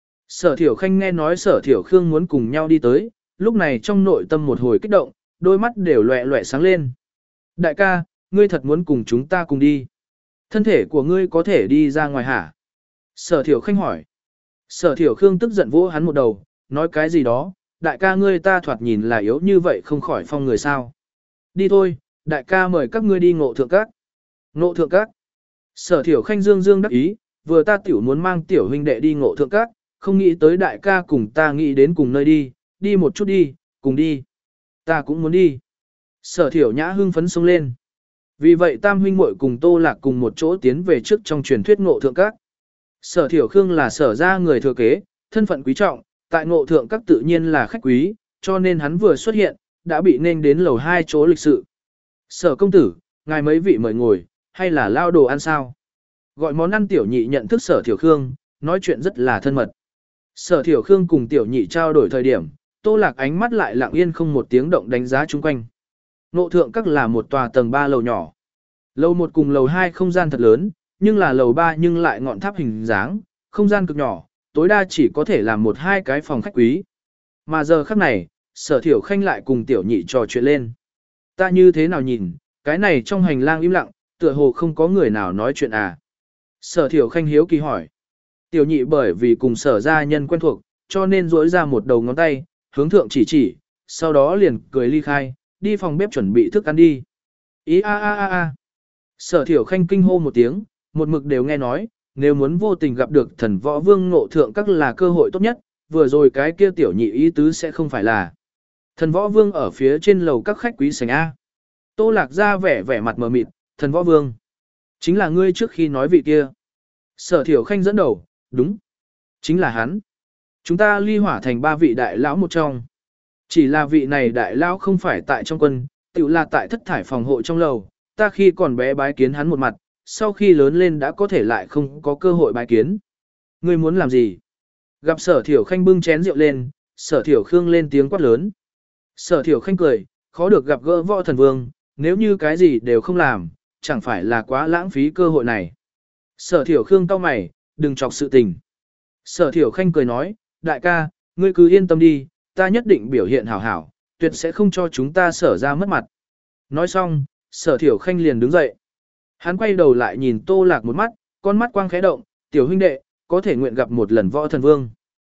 Sở Thiểu Khanh nghe nói Sở Thiểu Khương muốn cùng nhau đi tới, lúc này trong nội tâm một hồi kích động, đôi mắt đều loẹ loẹ sáng lên. Đại ca, ngươi thật muốn cùng chúng ta cùng đi. Thân thể của ngươi có thể đi ra ngoài hả? Sở Thiểu Khanh hỏi. Sở Thiểu Khương tức giận vỗ hắn một đầu, nói cái gì đó, đại ca ngươi ta thoạt nhìn là yếu như vậy không khỏi phong người sao. Đi thôi, đại ca mời các ngươi đi ngộ thượng các. Ngộ thượng các. Sở Thiểu Khanh dương dương đắc ý, vừa ta tiểu muốn mang tiểu huynh đệ đi ngộ thượng các, không nghĩ tới đại ca cùng ta nghĩ đến cùng nơi đi, đi một chút đi, cùng đi. Ta cũng muốn đi. Sở Thiểu Nhã hưng phấn xông lên. Vì vậy tam huynh muội cùng Tô Lạc cùng một chỗ tiến về trước trong truyền thuyết ngộ thượng các. Sở Thiểu Khương là sở ra người thừa kế, thân phận quý trọng, tại ngộ thượng các tự nhiên là khách quý, cho nên hắn vừa xuất hiện, đã bị nên đến lầu hai chỗ lịch sự. Sở công tử, ngài mấy vị mời ngồi, hay là lao đồ ăn sao? Gọi món ăn tiểu nhị nhận thức Sở Thiểu Khương, nói chuyện rất là thân mật. Sở Thiểu Khương cùng tiểu nhị trao đổi thời điểm, Tô Lạc ánh mắt lại lặng yên không một tiếng động đánh giá chung quanh. Ngộ thượng các là một tòa tầng ba lầu nhỏ. Lầu một cùng lầu hai không gian thật lớn, nhưng là lầu ba nhưng lại ngọn tháp hình dáng, không gian cực nhỏ, tối đa chỉ có thể làm một hai cái phòng khách quý. Mà giờ khắc này, Sở Thiểu Khanh lại cùng tiểu nhị trò chuyện lên. Ta như thế nào nhìn, cái này trong hành lang im lặng, tựa hồ không có người nào nói chuyện à. Sở Thiểu Khanh hiếu kỳ hỏi. Tiểu nhị bởi vì cùng sở gia nhân quen thuộc, cho nên duỗi ra một đầu ngón tay, hướng thượng chỉ chỉ, sau đó liền cười ly khai, đi phòng bếp chuẩn bị thức ăn đi. Ý a a a a. Sở Thiểu Khanh kinh hô một tiếng, một mực đều nghe nói, nếu muốn vô tình gặp được thần võ vương ngộ thượng các là cơ hội tốt nhất, vừa rồi cái kia tiểu nhị ý tứ sẽ không phải là. Thần võ vương ở phía trên lầu các khách quý sảnh A. Tô Lạc ra vẻ vẻ mặt mờ mịt, thần võ vương. Chính là ngươi trước khi nói vị kia. Sở Thiểu Khanh dẫn đầu, đúng. Chính là hắn. Chúng ta ly hỏa thành ba vị đại lão một trong. Chỉ là vị này đại lão không phải tại trong quân, tự là tại thất thải phòng hộ trong lầu. Ta khi còn bé bái kiến hắn một mặt, sau khi lớn lên đã có thể lại không có cơ hội bái kiến. Ngươi muốn làm gì? Gặp Sở Thiểu Khanh bưng chén rượu lên, Sở Thiểu Khương lên tiếng quát lớn. Sở Thiểu Khanh cười, khó được gặp gỡ võ thần vương, nếu như cái gì đều không làm, chẳng phải là quá lãng phí cơ hội này. Sở Thiểu Khương cau mày, đừng chọc sự tình. Sở Thiểu Khanh cười nói, đại ca, ngươi cứ yên tâm đi, ta nhất định biểu hiện hảo hảo, tuyệt sẽ không cho chúng ta sở ra mất mặt. Nói xong, Sở Thiểu Khanh liền đứng dậy. Hắn quay đầu lại nhìn Tô Lạc một mắt, con mắt quang khẽ động, tiểu huynh đệ, có thể nguyện gặp một lần võ thần vương.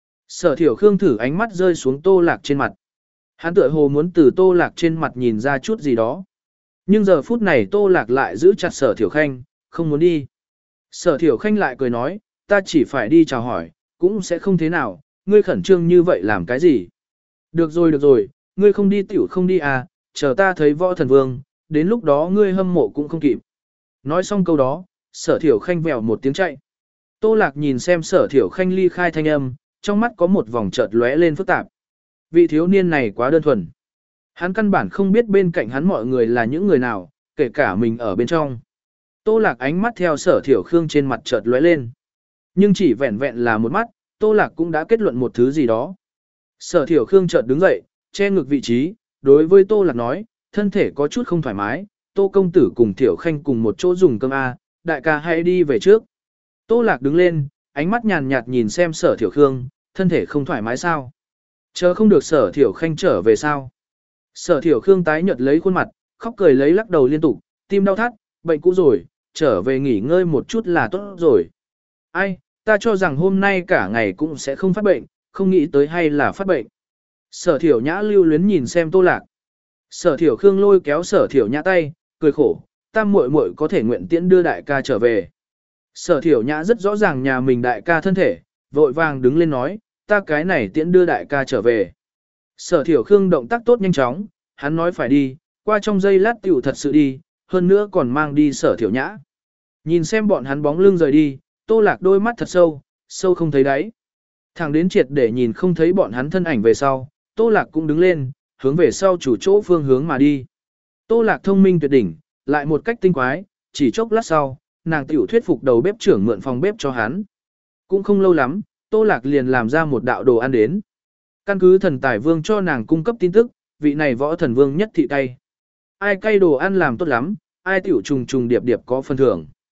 Sở Thiểu Khương thử ánh mắt rơi xuống Tô Lạc trên mặt. Hắn tựa hồ muốn từ Tô Lạc trên mặt nhìn ra chút gì đó. Nhưng giờ phút này Tô Lạc lại giữ chặt Sở Thiểu Khanh, không muốn đi. Sở Thiểu Khanh lại cười nói, ta chỉ phải đi chào hỏi, cũng sẽ không thế nào, ngươi khẩn trương như vậy làm cái gì. Được rồi được rồi, ngươi không đi tiểu không đi à, chờ ta thấy võ thần vương, đến lúc đó ngươi hâm mộ cũng không kịp. Nói xong câu đó, Sở Thiểu Khanh vèo một tiếng chạy. Tô Lạc nhìn xem Sở Thiểu Khanh ly khai thanh âm, trong mắt có một vòng chợt lóe lên phức tạp. Vị thiếu niên này quá đơn thuần. Hắn căn bản không biết bên cạnh hắn mọi người là những người nào, kể cả mình ở bên trong. Tô Lạc ánh mắt theo Sở Thiểu Khương trên mặt chợt lóe lên. Nhưng chỉ vẹn vẹn là một mắt, Tô Lạc cũng đã kết luận một thứ gì đó. Sở Thiểu Khương chợt đứng dậy, che ngực vị trí, đối với Tô Lạc nói, thân thể có chút không thoải mái, Tô công tử cùng Thiểu Khanh cùng một chỗ dùng cơm A, đại ca hãy đi về trước. Tô Lạc đứng lên, ánh mắt nhàn nhạt nhìn xem Sở Thiểu Khương, thân thể không thoải mái sao? Chờ không được Sở Thiểu Khanh trở về sao? Sở Thiểu Khương tái nhợt lấy khuôn mặt, khóc cười lấy lắc đầu liên tục, tim đau thắt, bệnh cũ rồi, trở về nghỉ ngơi một chút là tốt rồi. Ai, ta cho rằng hôm nay cả ngày cũng sẽ không phát bệnh, không nghĩ tới hay là phát bệnh. Sở Thiểu Nhã lưu luyến nhìn xem Tô Lạc. Sở Thiểu Khương lôi kéo Sở Thiểu Nhã tay, cười khổ, tam muội muội có thể nguyện tiễn đưa đại ca trở về. Sở Thiểu Nhã rất rõ ràng nhà mình đại ca thân thể, vội vàng đứng lên nói, ta cái này tiễn đưa đại ca trở về. Sở Thiểu Khương động tác tốt nhanh chóng, hắn nói phải đi, qua trong giây lát tiểu thật sự đi, hơn nữa còn mang đi Sở Thiểu Nhã. Nhìn xem bọn hắn bóng lưng rời đi, Tô Lạc đôi mắt thật sâu, sâu không thấy đáy. Thẳng đến triệt để nhìn không thấy bọn hắn thân ảnh về sau, Tô Lạc cũng đứng lên, hướng về sau chủ chỗ phương hướng mà đi. Tô Lạc thông minh tuyệt đỉnh, lại một cách tinh quái, chỉ chốc lát sau, nàng tiểu thuyết phục đầu bếp trưởng mượn phòng bếp cho hắn. Cũng không lâu lắm, Tô Lạc liền làm ra một đạo đồ ăn đến. Căn cứ thần tài vương cho nàng cung cấp tin tức, vị này võ thần vương nhất thị cay. Ai cay đồ ăn làm tốt lắm, ai tiểu trùng trùng điệp điệp có phần thưởng.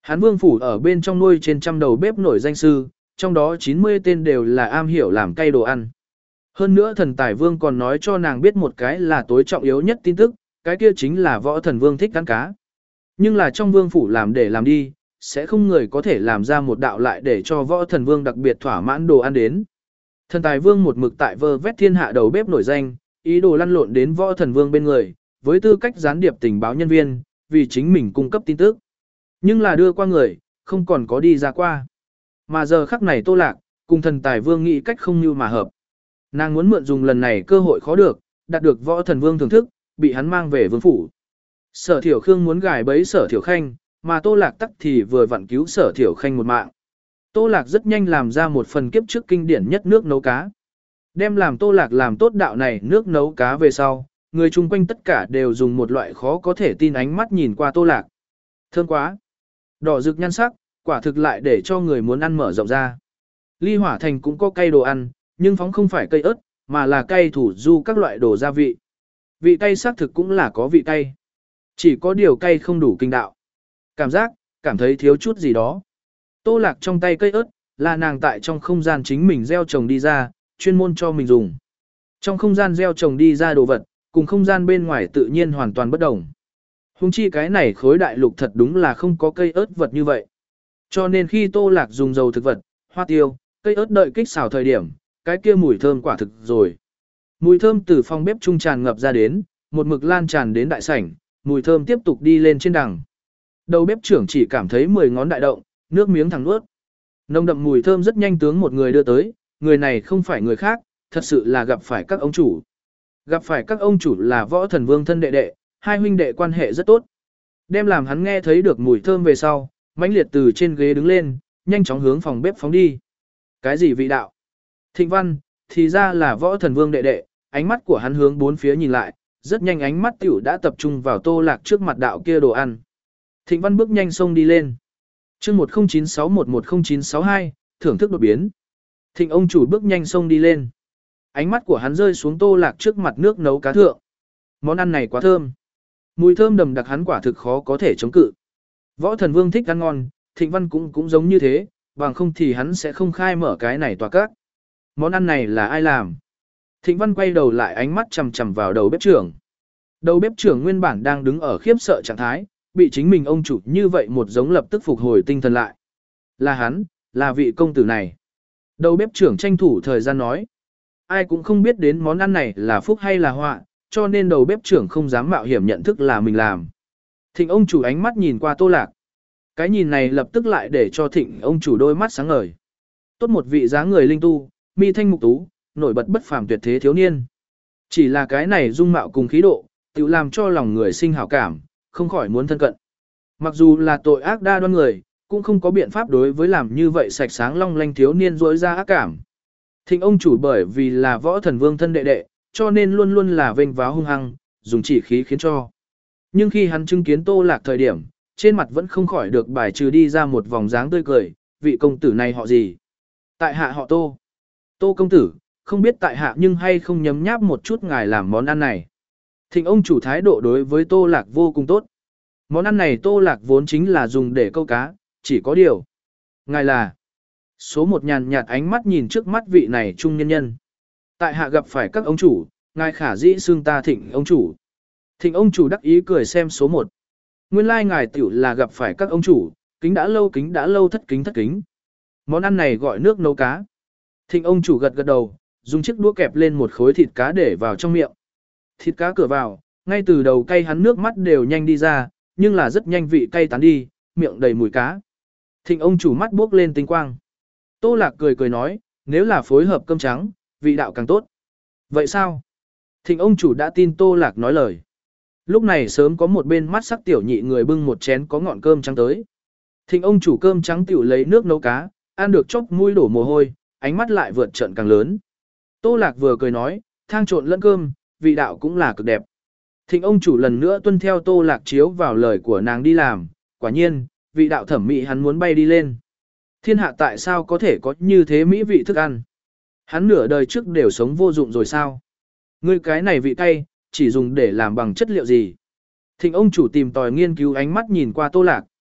Hắn vương phủ ở bên trong nuôi trên trăm đầu bếp nổi danh sư, trong đó chín mươi tên đều là am hiểu làm cay đồ ăn. Hơn nữa thần tài vương còn nói cho nàng biết một cái là tối trọng yếu nhất tin tức, cái kia chính là võ thần vương thích ăn cá. Nhưng là trong vương phủ làm để làm đi, sẽ không người có thể làm ra một đạo lại để cho võ thần vương đặc biệt thỏa mãn đồ ăn đến. Thần tài vương một mực tại vơ vét thiên hạ đầu bếp nổi danh, ý đồ lăn lộn đến võ thần vương bên người, với tư cách gián điệp tình báo nhân viên, vì chính mình cung cấp tin tức. Nhưng là đưa qua người, không còn có đi ra qua. Mà giờ khắc này Tô Lạc, cùng thần tài vương nghĩ cách không như mà hợp. Nàng muốn mượn dùng lần này cơ hội khó được, đạt được võ thần vương thưởng thức, bị hắn mang về vương phủ. Sở Thiểu Khương muốn gài bẫy Sở Thiểu Khanh, mà Tô Lạc tắc thì vừa vặn cứu Sở Thiểu Khanh một mạng. Tô Lạc rất nhanh làm ra một phần kiếp trước kinh điển nhất nước nấu cá. Đem làm Tô Lạc làm tốt đạo này nước nấu cá về sau, người chung quanh tất cả đều dùng một loại khó có thể tin ánh mắt nhìn qua Tô Lạc. Thơm quá! Đỏ rực nhan sắc, quả thực lại để cho người muốn ăn mở rộng ra. Ly Hỏa Thành cũng có cay đồ ăn, nhưng phóng không phải cây ớt, mà là cay thủ du các loại đồ gia vị. Vị cay xác thực cũng là có vị cay. Chỉ có điều cay không đủ kinh đạo. Cảm giác, cảm thấy thiếu chút gì đó. Tô Lạc trong tay cây ớt, là nàng tại trong không gian chính mình gieo trồng đi ra, chuyên môn cho mình dùng. Trong không gian gieo trồng đi ra đồ vật, cùng không gian bên ngoài tự nhiên hoàn toàn bất đồng. Hùng chi cái này khối đại lục thật đúng là không có cây ớt vật như vậy. Cho nên khi Tô Lạc dùng dầu thực vật, hoa tiêu, cây ớt đợi kích xào thời điểm, cái kia mùi thơm quả thực rồi. Mùi thơm từ phòng bếp trung tràn ngập ra đến, một mực lan tràn đến đại sảnh, mùi thơm tiếp tục đi lên trên đằng. Đầu bếp trưởng chỉ cảm thấy mười ngón đại động, nước miếng thẳng nuốt. Nồng đậm mùi thơm rất nhanh tướng một người đưa tới, người này không phải người khác, thật sự là gặp phải các ông chủ. Gặp phải các ông chủ là võ thần vương thân đệ đệ, hai huynh đệ quan hệ rất tốt. Đem làm hắn nghe thấy được mùi thơm về sau, mãnh liệt từ trên ghế đứng lên, nhanh chóng hướng phòng bếp phóng đi. Cái gì vị đạo? Thịnh Văn, thì ra là võ thần vương đệ đệ, ánh mắt của hắn hướng bốn phía nhìn lại, rất nhanh ánh mắt tiểu đã tập trung vào Tô Lạc trước mặt đạo kia đồ ăn. Thịnh Văn bước nhanh xông đi lên. Chương một không chín sáu một một không chín sáu hai, thưởng thức đột biến. Thịnh ông chủ bước nhanh xông đi lên. Ánh mắt của hắn rơi xuống Tô Lạc trước mặt nước nấu cá thượng. Món ăn này quá thơm. Mùi thơm đầm đặc hắn quả thực khó có thể chống cự. Võ thần vương thích ăn ngon, Thịnh Văn cũng cũng giống như thế, bằng không thì hắn sẽ không khai mở cái này tòa các. Món ăn này là ai làm? Thịnh Văn quay đầu lại ánh mắt chằm chằm vào đầu bếp trưởng. Đầu bếp trưởng nguyên bản đang đứng ở khiếp sợ trạng thái, bị chính mình ông chủ như vậy một giống lập tức phục hồi tinh thần lại. Là hắn, là vị công tử này. Đầu bếp trưởng tranh thủ thời gian nói. Ai cũng không biết đến món ăn này là phúc hay là họa, cho nên đầu bếp trưởng không dám mạo hiểm nhận thức là mình làm. Thịnh ông chủ ánh mắt nhìn qua Tô Lạc. Cái nhìn này lập tức lại để cho thịnh ông chủ đôi mắt sáng ngời. Tốt một vị dáng người linh tu, mi thanh mục tú, nổi bật bất phàm tuyệt thế thiếu niên. Chỉ là cái này dung mạo cùng khí độ, tự làm cho lòng người sinh hảo cảm, không khỏi muốn thân cận. Mặc dù là tội ác đa đoan người, cũng không có biện pháp đối với làm như vậy sạch sáng long lanh thiếu niên dối ra ác cảm. Thịnh ông chủ bởi vì là võ thần vương thân đệ đệ, cho nên luôn luôn là vênh váo hung hăng, dùng chỉ khí khiến cho. Nhưng khi hắn chứng kiến Tô Lạc thời điểm, trên mặt vẫn không khỏi được bài trừ đi ra một vòng dáng tươi cười, vị công tử này họ gì? Tại hạ họ Tô. Tô công tử, không biết tại hạ nhưng hay không nhấm nháp một chút ngài làm món ăn này. Thịnh ông chủ thái độ đối với Tô Lạc vô cùng tốt. Món ăn này Tô Lạc vốn chính là dùng để câu cá, chỉ có điều. Ngài là số một nhàn nhạt ánh mắt nhìn trước mắt vị này trung nhân nhân. Tại hạ gặp phải các ông chủ, ngài khả dĩ xưng ta thịnh ông chủ. Thịnh ông chủ đắc ý cười xem số một. Nguyên lai ngài tiểu là gặp phải các ông chủ, kính đã lâu kính đã lâu thất kính thất kính. Món ăn này gọi nước nấu cá. Thịnh ông chủ gật gật đầu, dùng chiếc đũa kẹp lên một khối thịt cá để vào trong miệng. Thịt cá cửa vào, ngay từ đầu cay hắn nước mắt đều nhanh đi ra, nhưng là rất nhanh vị cay tán đi, miệng đầy mùi cá. Thịnh ông chủ mắt buốc lên tinh quang. Tô Lạc cười cười nói, nếu là phối hợp cơm trắng, vị đạo càng tốt. Vậy sao? Thịnh ông chủ đã tin Tô Lạc nói lời. Lúc này sớm có một bên mắt sắc tiểu nhị người bưng một chén có ngọn cơm trắng tới. Thịnh ông chủ cơm trắng tiểu lấy nước nấu cá, ăn được chốc mũi đổ mồ hôi, ánh mắt lại vượt trận càng lớn. Tô Lạc vừa cười nói, thang trộn lẫn cơm, vị đạo cũng là cực đẹp. Thịnh ông chủ lần nữa tuân theo Tô Lạc chiếu vào lời của nàng đi làm, quả nhiên, vị đạo thẩm mỹ hắn muốn bay đi lên. Thiên hạ tại sao có thể có như thế mỹ vị thức ăn? Hắn nửa đời trước đều sống vô dụng rồi sao? Ngươi cái này vị cay, chỉ dùng để làm bằng chất liệu gì? Thịnh ông chủ tìm tòi nghiên cứu ánh mắt nhìn qua Tô Lạc.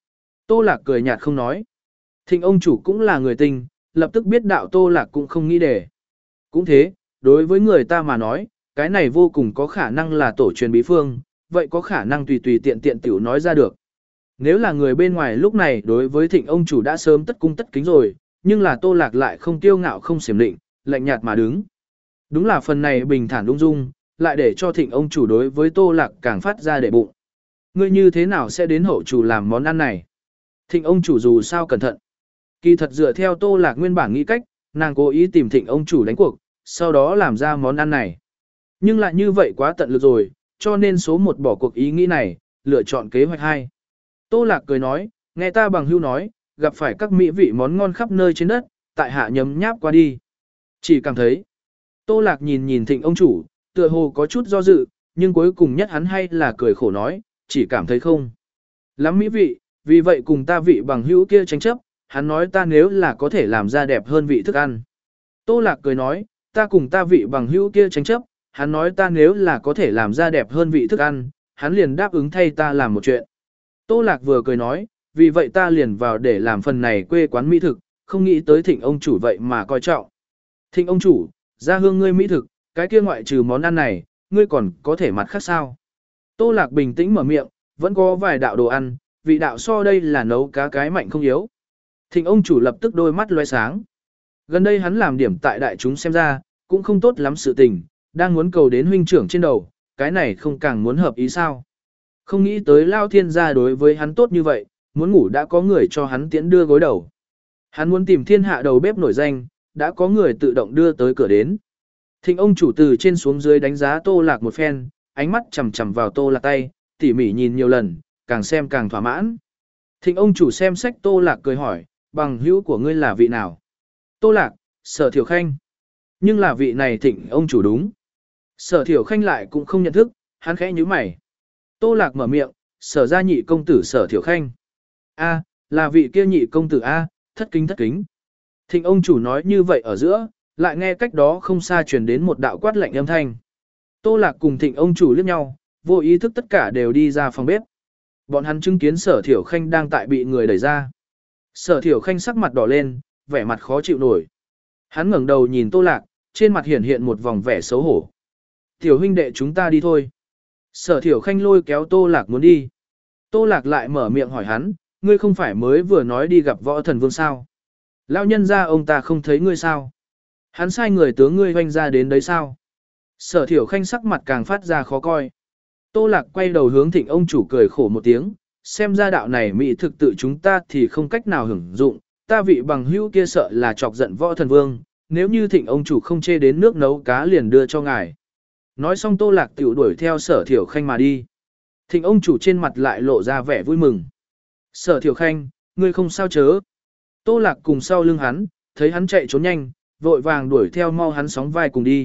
Tô Lạc cười nhạt không nói. Thịnh ông chủ cũng là người tình, lập tức biết đạo Tô Lạc cũng không nghĩ để. Cũng thế, đối với người ta mà nói, cái này vô cùng có khả năng là tổ truyền bí phương, vậy có khả năng tùy tùy tiện tiện tiểu nói ra được. Nếu là người bên ngoài lúc này đối với thịnh ông chủ đã sớm tất cung tất kính rồi, nhưng là Tô Lạc lại không kiêu ngạo không xiểm định, lạnh nhạt mà đứng. Đúng là phần này bình thản ung dung, lại để cho thịnh ông chủ đối với Tô Lạc càng phát ra để bụng. Ngươi như thế nào sẽ đến hậu chủ làm món ăn này? Thịnh ông chủ dù sao cẩn thận. Kỳ thật dựa theo Tô Lạc nguyên bản nghĩ cách, nàng cố ý tìm thịnh ông chủ đánh cuộc, sau đó làm ra món ăn này. Nhưng lại như vậy quá tận lực rồi, cho nên số một bỏ cuộc ý nghĩ này, lựa chọn kế hoạch hai. Tô Lạc cười nói, nghe ta bằng hưu nói, gặp phải các mỹ vị món ngon khắp nơi trên đất, tại hạ nhấm nháp qua đi. Chỉ cảm thấy, Tô Lạc nhìn nhìn thịnh ông chủ, tựa hồ có chút do dự, nhưng cuối cùng nhất hắn hay là cười khổ nói, chỉ cảm thấy không lắm mỹ vị, vì vậy cùng ta vị bằng hữu kia tranh chấp, hắn nói ta nếu là có thể làm ra đẹp hơn vị thức ăn. Tô Lạc cười nói, ta cùng ta vị bằng hữu kia tranh chấp, hắn nói ta nếu là có thể làm ra đẹp hơn vị thức ăn, hắn liền đáp ứng thay ta làm một chuyện. Tô Lạc vừa cười nói, vì vậy ta liền vào để làm phần này quê quán mỹ thực, không nghĩ tới thịnh ông chủ vậy mà coi trọng. Thịnh ông chủ, ra hương ngươi mỹ thực, cái kia ngoại trừ món ăn này, ngươi còn có thể mặt khác sao? Tô Lạc bình tĩnh mở miệng, vẫn có vài đạo đồ ăn, vị đạo so đây là nấu cá cái mạnh không yếu. Thịnh ông chủ lập tức đôi mắt loe sáng. Gần đây hắn làm điểm tại đại chúng xem ra, cũng không tốt lắm sự tình, đang muốn cầu đến huynh trưởng trên đầu, cái này không càng muốn hợp ý sao. Không nghĩ tới Lao Thiên gia đối với hắn tốt như vậy, muốn ngủ đã có người cho hắn tiễn đưa gối đầu. Hắn muốn tìm thiên hạ đầu bếp nổi danh, đã có người tự động đưa tới cửa đến. Thịnh ông chủ từ trên xuống dưới đánh giá Tô Lạc một phen, ánh mắt chằm chằm vào Tô Lạc tay, tỉ mỉ nhìn nhiều lần, càng xem càng thỏa mãn. Thịnh ông chủ xem sách Tô Lạc cười hỏi, bằng hữu của ngươi là vị nào? Tô Lạc, Sở Thiểu Khanh. Nhưng là vị này thịnh ông chủ đúng. Sở Thiểu Khanh lại cũng không nhận thức, hắn khẽ nhíu mày. Tô Lạc mở miệng, Sở gia nhị công tử Sở Thiểu Khanh. A, là vị kia nhị công tử A, thất kính thất kính. Thịnh ông chủ nói như vậy ở giữa, lại nghe cách đó không xa truyền đến một đạo quát lạnh âm thanh. Tô Lạc cùng thịnh ông chủ liếc nhau, vô ý thức tất cả đều đi ra phòng bếp. Bọn hắn chứng kiến Sở Thiểu Khanh đang tại bị người đẩy ra. Sở Thiểu Khanh sắc mặt đỏ lên, vẻ mặt khó chịu nổi. Hắn ngẩng đầu nhìn Tô Lạc, trên mặt hiện hiện một vòng vẻ xấu hổ. Tiểu huynh đệ chúng ta đi thôi. Sở Thiểu Khanh lôi kéo Tô Lạc muốn đi. Tô Lạc lại mở miệng hỏi hắn, ngươi không phải mới vừa nói đi gặp võ thần vương sao? Lão nhân ra ông ta không thấy ngươi sao? Hắn sai người tướng ngươi hoanh ra đến đấy sao? Sở Thiểu Khanh sắc mặt càng phát ra khó coi. Tô Lạc quay đầu hướng thịnh ông chủ cười khổ một tiếng, xem ra đạo này mỹ thực tự chúng ta thì không cách nào hưởng dụng, ta vị bằng hữu kia sợ là chọc giận võ thần vương, nếu như thịnh ông chủ không chê đến nước nấu cá liền đưa cho ngài. Nói xong Tô Lạc tiểu đuổi theo Sở Thiểu Khanh mà đi. Thịnh ông chủ trên mặt lại lộ ra vẻ vui mừng. Sở Thiểu Khanh, ngươi không sao chớ. Tô Lạc cùng sau lưng hắn, thấy hắn chạy trốn nhanh, vội vàng đuổi theo mau hắn sóng vai cùng đi.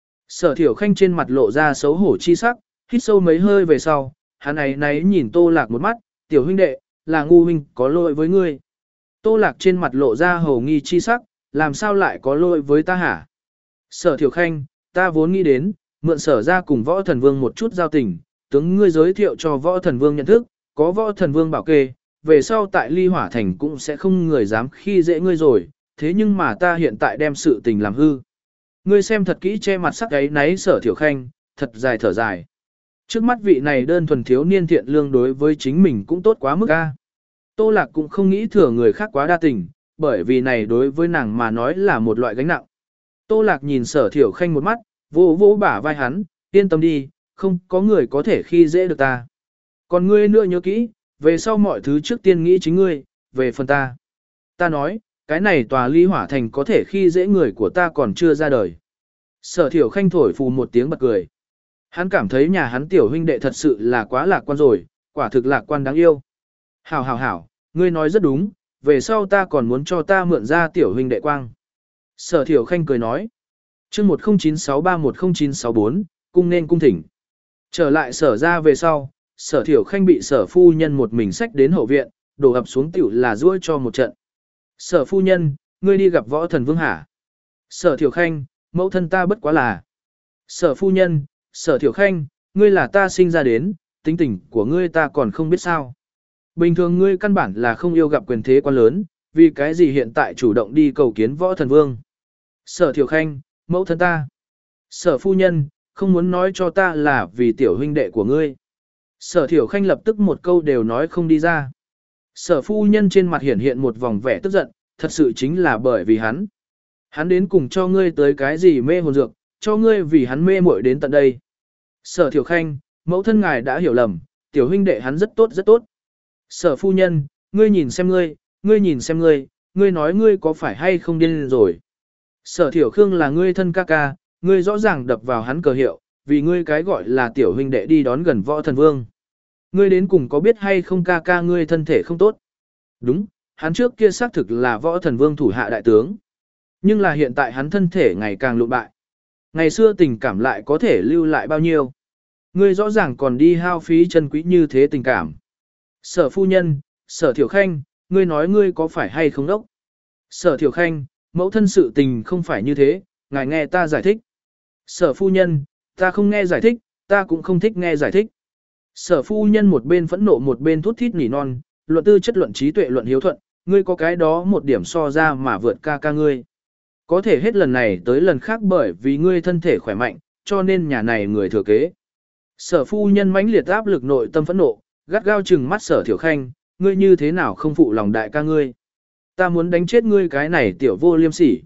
Sở Thiểu Khanh trên mặt lộ ra xấu hổ chi sắc, hít sâu mấy hơi về sau, hắn ấy náy nhìn Tô Lạc một mắt, tiểu huynh đệ, là ngu huynh có lỗi với ngươi. Tô Lạc trên mặt lộ ra hầu nghi chi sắc, làm sao lại có lỗi với ta hả? Sở Thiểu Khanh, ta vốn nghĩ đến, mượn sở ra cùng võ thần vương một chút giao tình, tướng ngươi giới thiệu cho võ thần vương nhận thức, có võ thần vương bảo kê, về sau tại ly hỏa thành cũng sẽ không người dám khi dễ ngươi rồi, thế nhưng mà ta hiện tại đem sự tình làm hư. Ngươi xem thật kỹ che mặt sắc ấy náy Sở Thiểu Khanh, thật dài thở dài. Trước mắt vị này đơn thuần thiếu niên thiện lương đối với chính mình cũng tốt quá mức a. Tô Lạc cũng không nghĩ thừa người khác quá đa tình, bởi vì này đối với nàng mà nói là một loại gánh nặng. Tô Lạc nhìn Sở Thiểu Khanh một mắt, vỗ vỗ bả vai hắn, yên tâm đi, không có người có thể khi dễ được ta. Còn ngươi nữa nhớ kỹ, về sau mọi thứ trước tiên nghĩ chính ngươi, về phần ta. Ta nói, cái này tòa ly hỏa thành có thể khi dễ người của ta còn chưa ra đời. Sở Thiểu Khanh thổi phù một tiếng bật cười. Hắn cảm thấy nhà hắn tiểu huynh đệ thật sự là quá lạc quan rồi, quả thực lạc quan đáng yêu. Hảo hảo hảo, ngươi nói rất đúng, về sau ta còn muốn cho ta mượn ra tiểu huynh đệ quang. Sở Thiểu Khanh cười nói. chương một không chín sáu ba một không chín sáu bốn, cung nên cung thỉnh. Trở lại sở ra về sau, Sở Thiểu Khanh bị sở phu nhân một mình xách đến hậu viện, đổ ập xuống tiểu là ruôi cho một trận. Sở phu nhân, ngươi đi gặp võ thần vương hả? Sở Thiểu Khanh, mẫu thân ta bất quá là. Sở phu nhân, Sở Thiểu Khanh, ngươi là ta sinh ra đến, tính tình của ngươi ta còn không biết sao. Bình thường ngươi căn bản là không yêu gặp quyền thế quá lớn, vì cái gì hiện tại chủ động đi cầu kiến võ thần vương. Sở Thiểu Khanh, mẫu thân ta. Sở phu nhân, không muốn nói cho ta là vì tiểu huynh đệ của ngươi. Sở Thiểu Khanh lập tức một câu đều nói không đi ra. Sở phu nhân trên mặt hiển hiện một vòng vẻ tức giận, thật sự chính là bởi vì hắn. Hắn đến cùng cho ngươi tới cái gì mê hồn dược, cho ngươi vì hắn mê muội đến tận đây. Sở Thiểu Khanh, mẫu thân ngài đã hiểu lầm, tiểu huynh đệ hắn rất tốt rất tốt. Sở phu nhân, ngươi nhìn xem ngươi, ngươi nhìn xem ngươi, ngươi nói ngươi có phải hay không điên rồi. Sở Thiểu Khương là ngươi thân ca ca, ngươi rõ ràng đập vào hắn cờ hiệu, vì ngươi cái gọi là tiểu huynh đệ đi đón gần võ thần vương. Ngươi đến cùng có biết hay không ca ca ngươi thân thể không tốt? Đúng, hắn trước kia xác thực là võ thần vương thủ hạ đại tướng. Nhưng là hiện tại hắn thân thể ngày càng lụn bại. Ngày xưa tình cảm lại có thể lưu lại bao nhiêu? Ngươi rõ ràng còn đi hao phí chân quý như thế tình cảm. Sở phu nhân, Sở Thiểu Khanh, ngươi nói ngươi có phải hay không đốc? Sở Thiểu Khanh, mẫu thân sự tình không phải như thế, ngài nghe ta giải thích. Sở phu nhân, ta không nghe giải thích, ta cũng không thích nghe giải thích. Sở phu nhân một bên phẫn nộ một bên thút thít nỉ non, luận tư chất luận trí tuệ luận hiếu thuận, ngươi có cái đó một điểm so ra mà vượt ca ca ngươi. Có thể hết lần này tới lần khác bởi vì ngươi thân thể khỏe mạnh, cho nên nhà này người thừa kế. Sở phu nhân mãnh liệt áp lực nội tâm phẫn nộ, gắt gao trừng mắt Sở Thiểu Khanh, ngươi như thế nào không phụ lòng đại ca ngươi. Ta muốn đánh chết ngươi cái này tiểu vô liêm sỉ.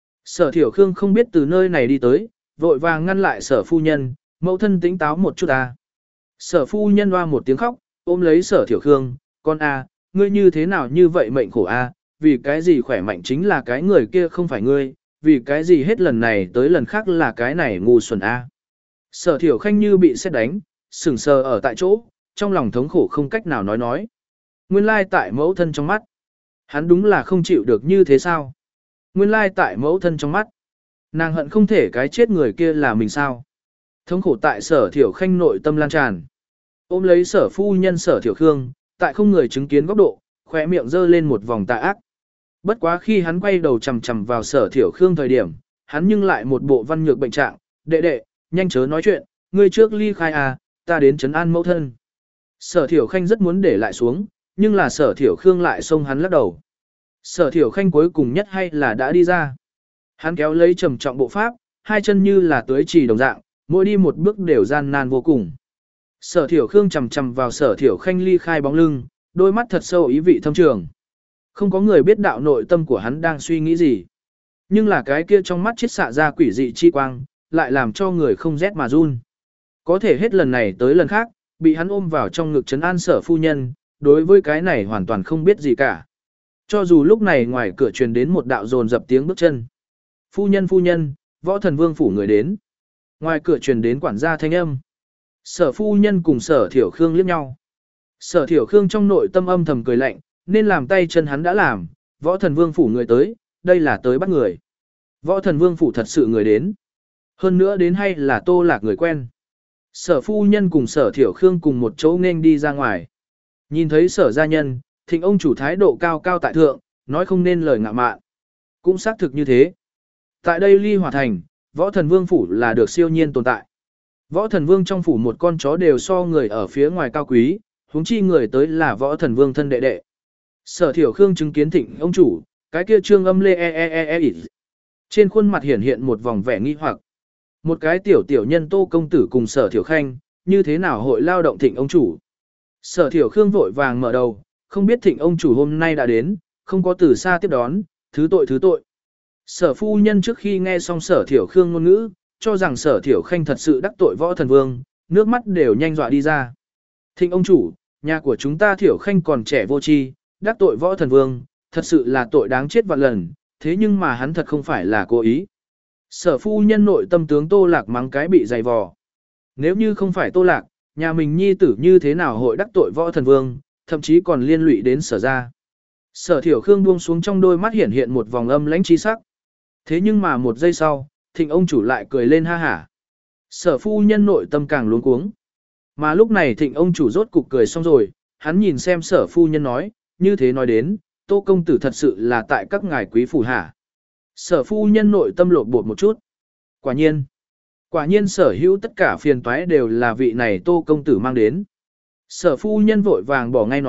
Sở Thiểu Khương không biết từ nơi này đi tới, vội vàng ngăn lại Sở phu nhân, mẫu thân tĩnh táo một chút ta. Sở phu nhân hoa một tiếng khóc, ôm lấy Sở Thiểu Khương, con a, ngươi như thế nào như vậy mệnh khổ a, vì cái gì khỏe mạnh chính là cái người kia không phải ngươi, vì cái gì hết lần này tới lần khác là cái này ngu xuẩn a. Sở Thiểu Khanh như bị sét đánh, sững sờ ở tại chỗ, trong lòng thống khổ không cách nào nói nói. Nguyên lai tại mẫu thân trong mắt, hắn đúng là không chịu được như thế sao? Nguyên lai tại mẫu thân trong mắt, nàng hận không thể cái chết người kia là mình sao? Thống khổ tại Sở Thiểu Khanh nội tâm lan tràn. Ôm lấy Sở phu nhân Sở Thiểu Khương, tại không người chứng kiến góc độ, khóe miệng giơ lên một vòng tà ác. Bất quá khi hắn quay đầu chằm chằm vào Sở Thiểu Khương thời điểm, hắn nhưng lại một bộ văn nhược bệnh trạng, đệ đệ, nhanh chớ nói chuyện, ngươi trước ly khai à, ta đến trấn an mẫu thân. Sở Thiểu Khanh rất muốn để lại xuống, nhưng là Sở Thiểu Khương lại xông hắn lắc đầu. Sở Thiểu Khanh cuối cùng nhất hay là đã đi ra. Hắn kéo lấy trầm trọng bộ pháp, hai chân như là tưới trì đồng dạng, mỗi đi một bước đều gian nan vô cùng. Sở Thiểu Khương chầm chầm vào Sở Thiểu Khanh ly khai bóng lưng, đôi mắt thật sâu ý vị thâm trường. Không có người biết đạo nội tâm của hắn đang suy nghĩ gì. Nhưng là cái kia trong mắt chiết xạ ra quỷ dị chi quang, lại làm cho người không rét mà run. Có thể hết lần này tới lần khác, bị hắn ôm vào trong ngực trấn an Sở phu nhân, đối với cái này hoàn toàn không biết gì cả. Cho dù lúc này ngoài cửa truyền đến một đạo dồn dập tiếng bước chân. Phu nhân phu nhân, võ thần vương phủ người đến. Ngoài cửa truyền đến quản gia thanh âm. Sở phu nhân cùng Sở Thiểu Khương liếc nhau. Sở Thiểu Khương trong nội tâm âm thầm cười lạnh, nên làm tay chân hắn đã làm, võ thần vương phủ người tới, đây là tới bắt người. Võ thần vương phủ thật sự người đến. Hơn nữa đến hay là Tô Lạc người quen. Sở phu nhân cùng Sở Thiểu Khương cùng một chỗ nên đi ra ngoài. Nhìn thấy Sở gia nhân, Thịnh ông chủ thái độ cao cao tại thượng, nói không nên lời ngạ mạn. Cũng xác thực như thế. Tại đây Ly Hỏa Thành, võ thần vương phủ là được siêu nhiên tồn tại. Võ thần vương trong phủ một con chó đều so người ở phía ngoài cao quý, huống chi người tới là võ thần vương thân đệ đệ. Sở Thiểu Khương chứng kiến Thịnh ông chủ, cái kia trương âm lê e e e e e. Trên khuôn mặt hiển hiện một vòng vẻ nghi hoặc. Một cái tiểu tiểu nhân Tô công tử cùng Sở Thiểu Khanh, như thế nào hội lao động Thịnh ông chủ? Sở Thiểu Khương vội vàng mở đầu, không biết Thịnh ông chủ hôm nay đã đến, không có từ xa tiếp đón, thứ tội thứ tội. Sở phu nhân trước khi nghe xong Sở Thiểu Khương ngôn ngữ, cho rằng Sở Thiểu Khanh thật sự đắc tội võ thần vương, nước mắt đều nhanh dọa đi ra. Thịnh ông chủ, nhà của chúng ta Thiểu Khanh còn trẻ vô tri, đắc tội võ thần vương, thật sự là tội đáng chết vạn lần, thế nhưng mà hắn thật không phải là cố ý. Sở phu nhân nội tâm tướng Tô Lạc mắng cái bị dày vò. Nếu như không phải Tô Lạc, nhà mình nhi tử như thế nào hội đắc tội võ thần vương, thậm chí còn liên lụy đến Sở gia. Sở Thiểu Khương buông xuống trong đôi mắt hiển hiện một vòng âm lãnh chi sắc. Thế nhưng mà một giây sau, Thịnh ông chủ lại cười lên ha hả. Sở phu nhân nội tâm càng luống cuống. Mà lúc này Thịnh ông chủ rốt cục cười xong rồi, hắn nhìn xem Sở phu nhân nói, như thế nói đến, Tô công tử thật sự là tại các ngài quý phủ hả. Sở phu nhân nội tâm lột bột một chút. Quả nhiên, quả nhiên sở hữu tất cả phiền toái đều là vị này Tô công tử mang đến. Sở phu nhân vội vàng bỏ ngay nói,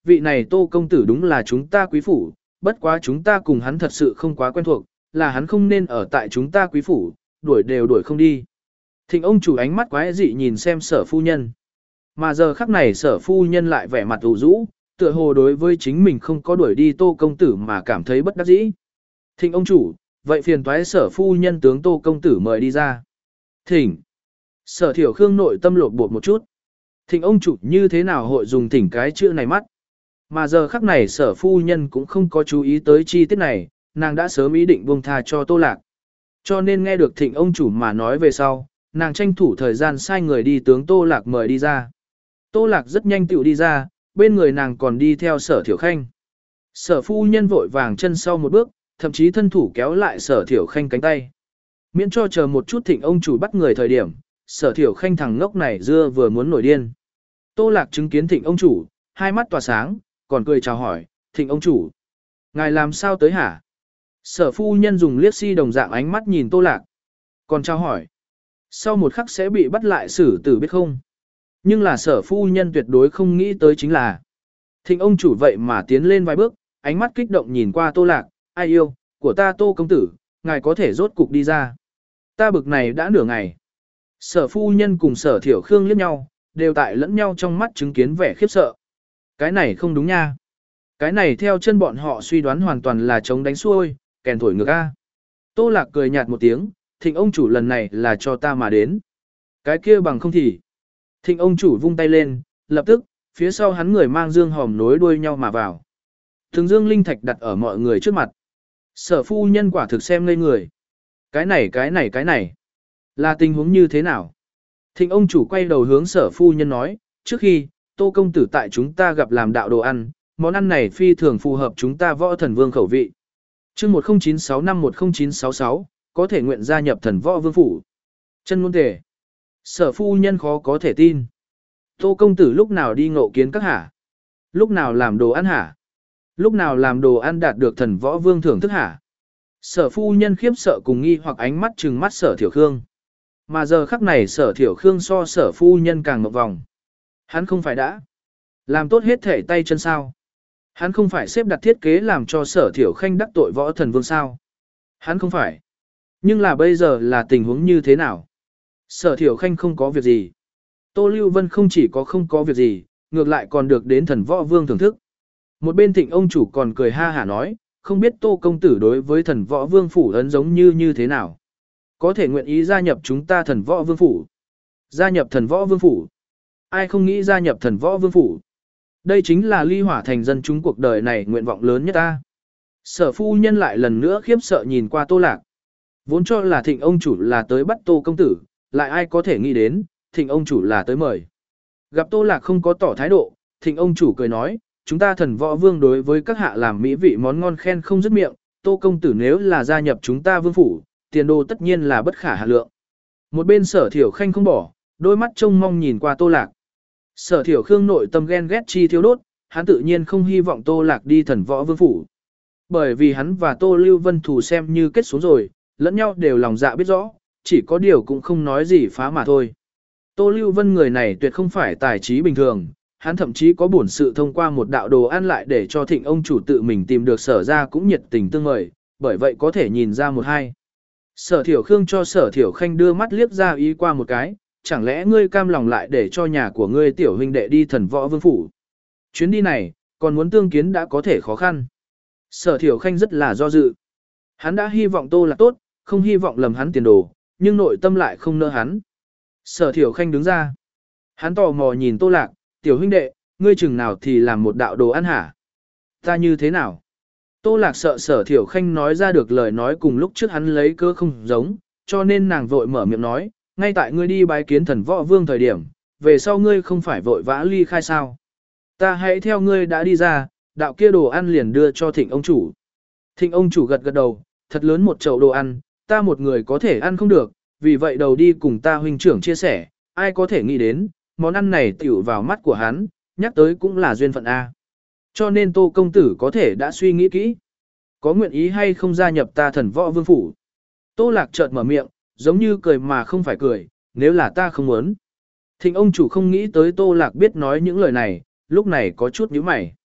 vị này Tô công tử đúng là chúng ta quý phủ, bất quá chúng ta cùng hắn thật sự không quá quen thuộc, là hắn không nên ở tại chúng ta quý phủ, đuổi đều đuổi không đi. Thịnh ông chủ ánh mắt quái dị nhìn xem sở phu nhân. Mà giờ khắc này sở phu nhân lại vẻ mặt ủ rũ, tựa hồ đối với chính mình không có đuổi đi Tô công tử mà cảm thấy bất đắc dĩ. Thịnh ông chủ, vậy phiền toái sở phu nhân tướng Tô công tử mời đi ra. Thỉnh. Sở thiểu khương nội tâm lột bột một chút. Thịnh ông chủ như thế nào hội dùng thỉnh cái chữ này mắt. Mà giờ khắc này sở phu nhân cũng không có chú ý tới chi tiết này, nàng đã sớm ý định buông tha cho Tô Lạc. Cho nên nghe được thịnh ông chủ mà nói về sau, nàng tranh thủ thời gian sai người đi tướng Tô Lạc mời đi ra. Tô Lạc rất nhanh tựu đi ra, bên người nàng còn đi theo sở thiểu khanh. Sở phu nhân vội vàng chân sau một bước, thậm chí thân thủ kéo lại sở thiểu khanh cánh tay. Miễn cho chờ một chút thịnh ông chủ bắt người thời điểm, sở thiểu khanh thằng ngốc này dưa vừa muốn nổi điên. Tô Lạc chứng kiến thịnh ông chủ, hai mắt tỏa sáng, còn cười chào hỏi, thịnh ông chủ. Ngài làm sao tới hả? Sở phu nhân dùng liếc si đồng dạng ánh mắt nhìn Tô Lạc. Còn chào hỏi. Sau một khắc sẽ bị bắt lại xử tử biết không? Nhưng là sở phu nhân tuyệt đối không nghĩ tới chính là. Thịnh ông chủ vậy mà tiến lên vài bước, ánh mắt kích động nhìn qua Tô Lạc. Ai yêu, của ta Tô công tử, ngài có thể rốt cục đi ra. Ta bực này đã nửa ngày. Sở phu nhân cùng sở thiểu khương liếc nhau, đều tại lẫn nhau trong mắt chứng kiến vẻ khiếp sợ. Cái này không đúng nha. Cái này theo chân bọn họ suy đoán hoàn toàn là chống đánh xuôi, kèn thổi ngược A. Tô Lạc cười nhạt một tiếng, thịnh ông chủ lần này là cho ta mà đến. Cái kia bằng không thì. Thịnh ông chủ vung tay lên, lập tức, phía sau hắn người mang dương hòm nối đuôi nhau mà vào. Thường dương linh thạch đặt ở mọi người trước mặt. Sở phu nhân quả thực xem ngây người. Cái này cái này cái này. Là tình huống như thế nào? Thịnh ông chủ quay đầu hướng sở phu nhân nói, trước khi, Tô công tử tại chúng ta gặp làm đạo đồ ăn, món ăn này phi thường phù hợp chúng ta võ thần vương khẩu vị. chương một không chín sáu năm một không chín sáu sáu, có thể nguyện gia nhập thần võ vương phủ. Chân ngôn thể. Sở phu nhân khó có thể tin. Tô công tử lúc nào đi ngộ kiến các hả? Lúc nào làm đồ ăn hả? Lúc nào làm đồ ăn đạt được thần võ vương thưởng thức hả? Sở phu nhân khiếp sợ cùng nghi hoặc ánh mắt trừng mắt sở thiểu khương. Mà giờ khắc này sở thiểu khương so sở phu nhân càng ngọc vòng. Hắn không phải đã làm tốt hết thể tay chân sao? Hắn không phải xếp đặt thiết kế làm cho sở thiểu khanh đắc tội võ thần vương sao? Hắn không phải. Nhưng là bây giờ là tình huống như thế nào? Sở thiểu khanh không có việc gì. Tô Lưu Vân không chỉ có không có việc gì, ngược lại còn được đến thần võ vương thưởng thức. Một bên thịnh ông chủ còn cười ha hả nói, không biết Tô công tử đối với thần võ vương phủ ấn giống như như thế nào. Có thể nguyện ý gia nhập chúng ta thần võ vương phủ. Gia nhập thần võ vương phủ. Ai không nghĩ gia nhập thần võ vương phủ. Đây chính là ly hỏa thành dân chúng cuộc đời này nguyện vọng lớn nhất ta. Sở phu nhân lại lần nữa khiếp sợ nhìn qua Tô Lạc. Vốn cho là thịnh ông chủ là tới bắt Tô công tử, lại ai có thể nghĩ đến, thịnh ông chủ là tới mời. Gặp Tô Lạc không có tỏ thái độ, thịnh ông chủ cười nói, chúng ta thần võ vương đối với các hạ làm mỹ vị món ngon khen không dứt miệng, Tô công tử nếu là gia nhập chúng ta vương phủ, tiền đồ tất nhiên là bất khả hạ lượng. Một bên sở thiểu khanh không bỏ, đôi mắt trông mong nhìn qua Tô Lạc. Sở thiểu khương nội tâm ghen ghét chi thiêu đốt, hắn tự nhiên không hy vọng Tô Lạc đi thần võ vương phủ. Bởi vì hắn và Tô Lưu Vân thù xem như kết xuống rồi, lẫn nhau đều lòng dạ biết rõ, chỉ có điều cũng không nói gì phá mà thôi. Tô Lưu Vân người này tuyệt không phải tài trí bình thường, hắn thậm chí có bổn sự thông qua một đạo đồ ăn lại để cho thịnh ông chủ tự mình tìm được sở ra cũng nhiệt tình tương mời, bởi vậy có thể nhìn ra một hai. Sở thiểu khương cho sở thiểu khanh đưa mắt liếc ra ý qua một cái, chẳng lẽ ngươi cam lòng lại để cho nhà của ngươi tiểu huynh đệ đi thần võ vương phủ. Chuyến đi này, còn muốn tương kiến đã có thể khó khăn. Sở thiểu khanh rất là do dự. Hắn đã hy vọng Tô Lạc tốt, không hy vọng lầm hắn tiền đồ, nhưng nội tâm lại không nỡ hắn. Sở thiểu khanh đứng ra. Hắn tò mò nhìn Tô Lạc, tiểu huynh đệ, ngươi chừng nào thì làm một đạo đồ ăn hả? Ta như thế nào? Tô Lạc sợ sở thiểu khanh nói ra được lời nói cùng lúc trước hắn lấy cơ không giống, cho nên nàng vội mở miệng nói, ngay tại ngươi đi bái kiến thần võ vương thời điểm, về sau ngươi không phải vội vã ly khai sao. Ta hãy theo ngươi đã đi ra, đạo kia đồ ăn liền đưa cho thịnh ông chủ. Thịnh ông chủ gật gật đầu, thật lớn một chậu đồ ăn, ta một người có thể ăn không được, vì vậy đầu đi cùng ta huynh trưởng chia sẻ, ai có thể nghĩ đến, món ăn này tiểu vào mắt của hắn, nhắc tới cũng là duyên phận A. Cho nên Tô công tử có thể đã suy nghĩ kỹ. Có nguyện ý hay không gia nhập ta thần võ vương phủ? Tô Lạc chợt mở miệng, giống như cười mà không phải cười, nếu là ta không muốn. Thịnh ông chủ không nghĩ tới Tô Lạc biết nói những lời này, lúc này có chút nhíu mày.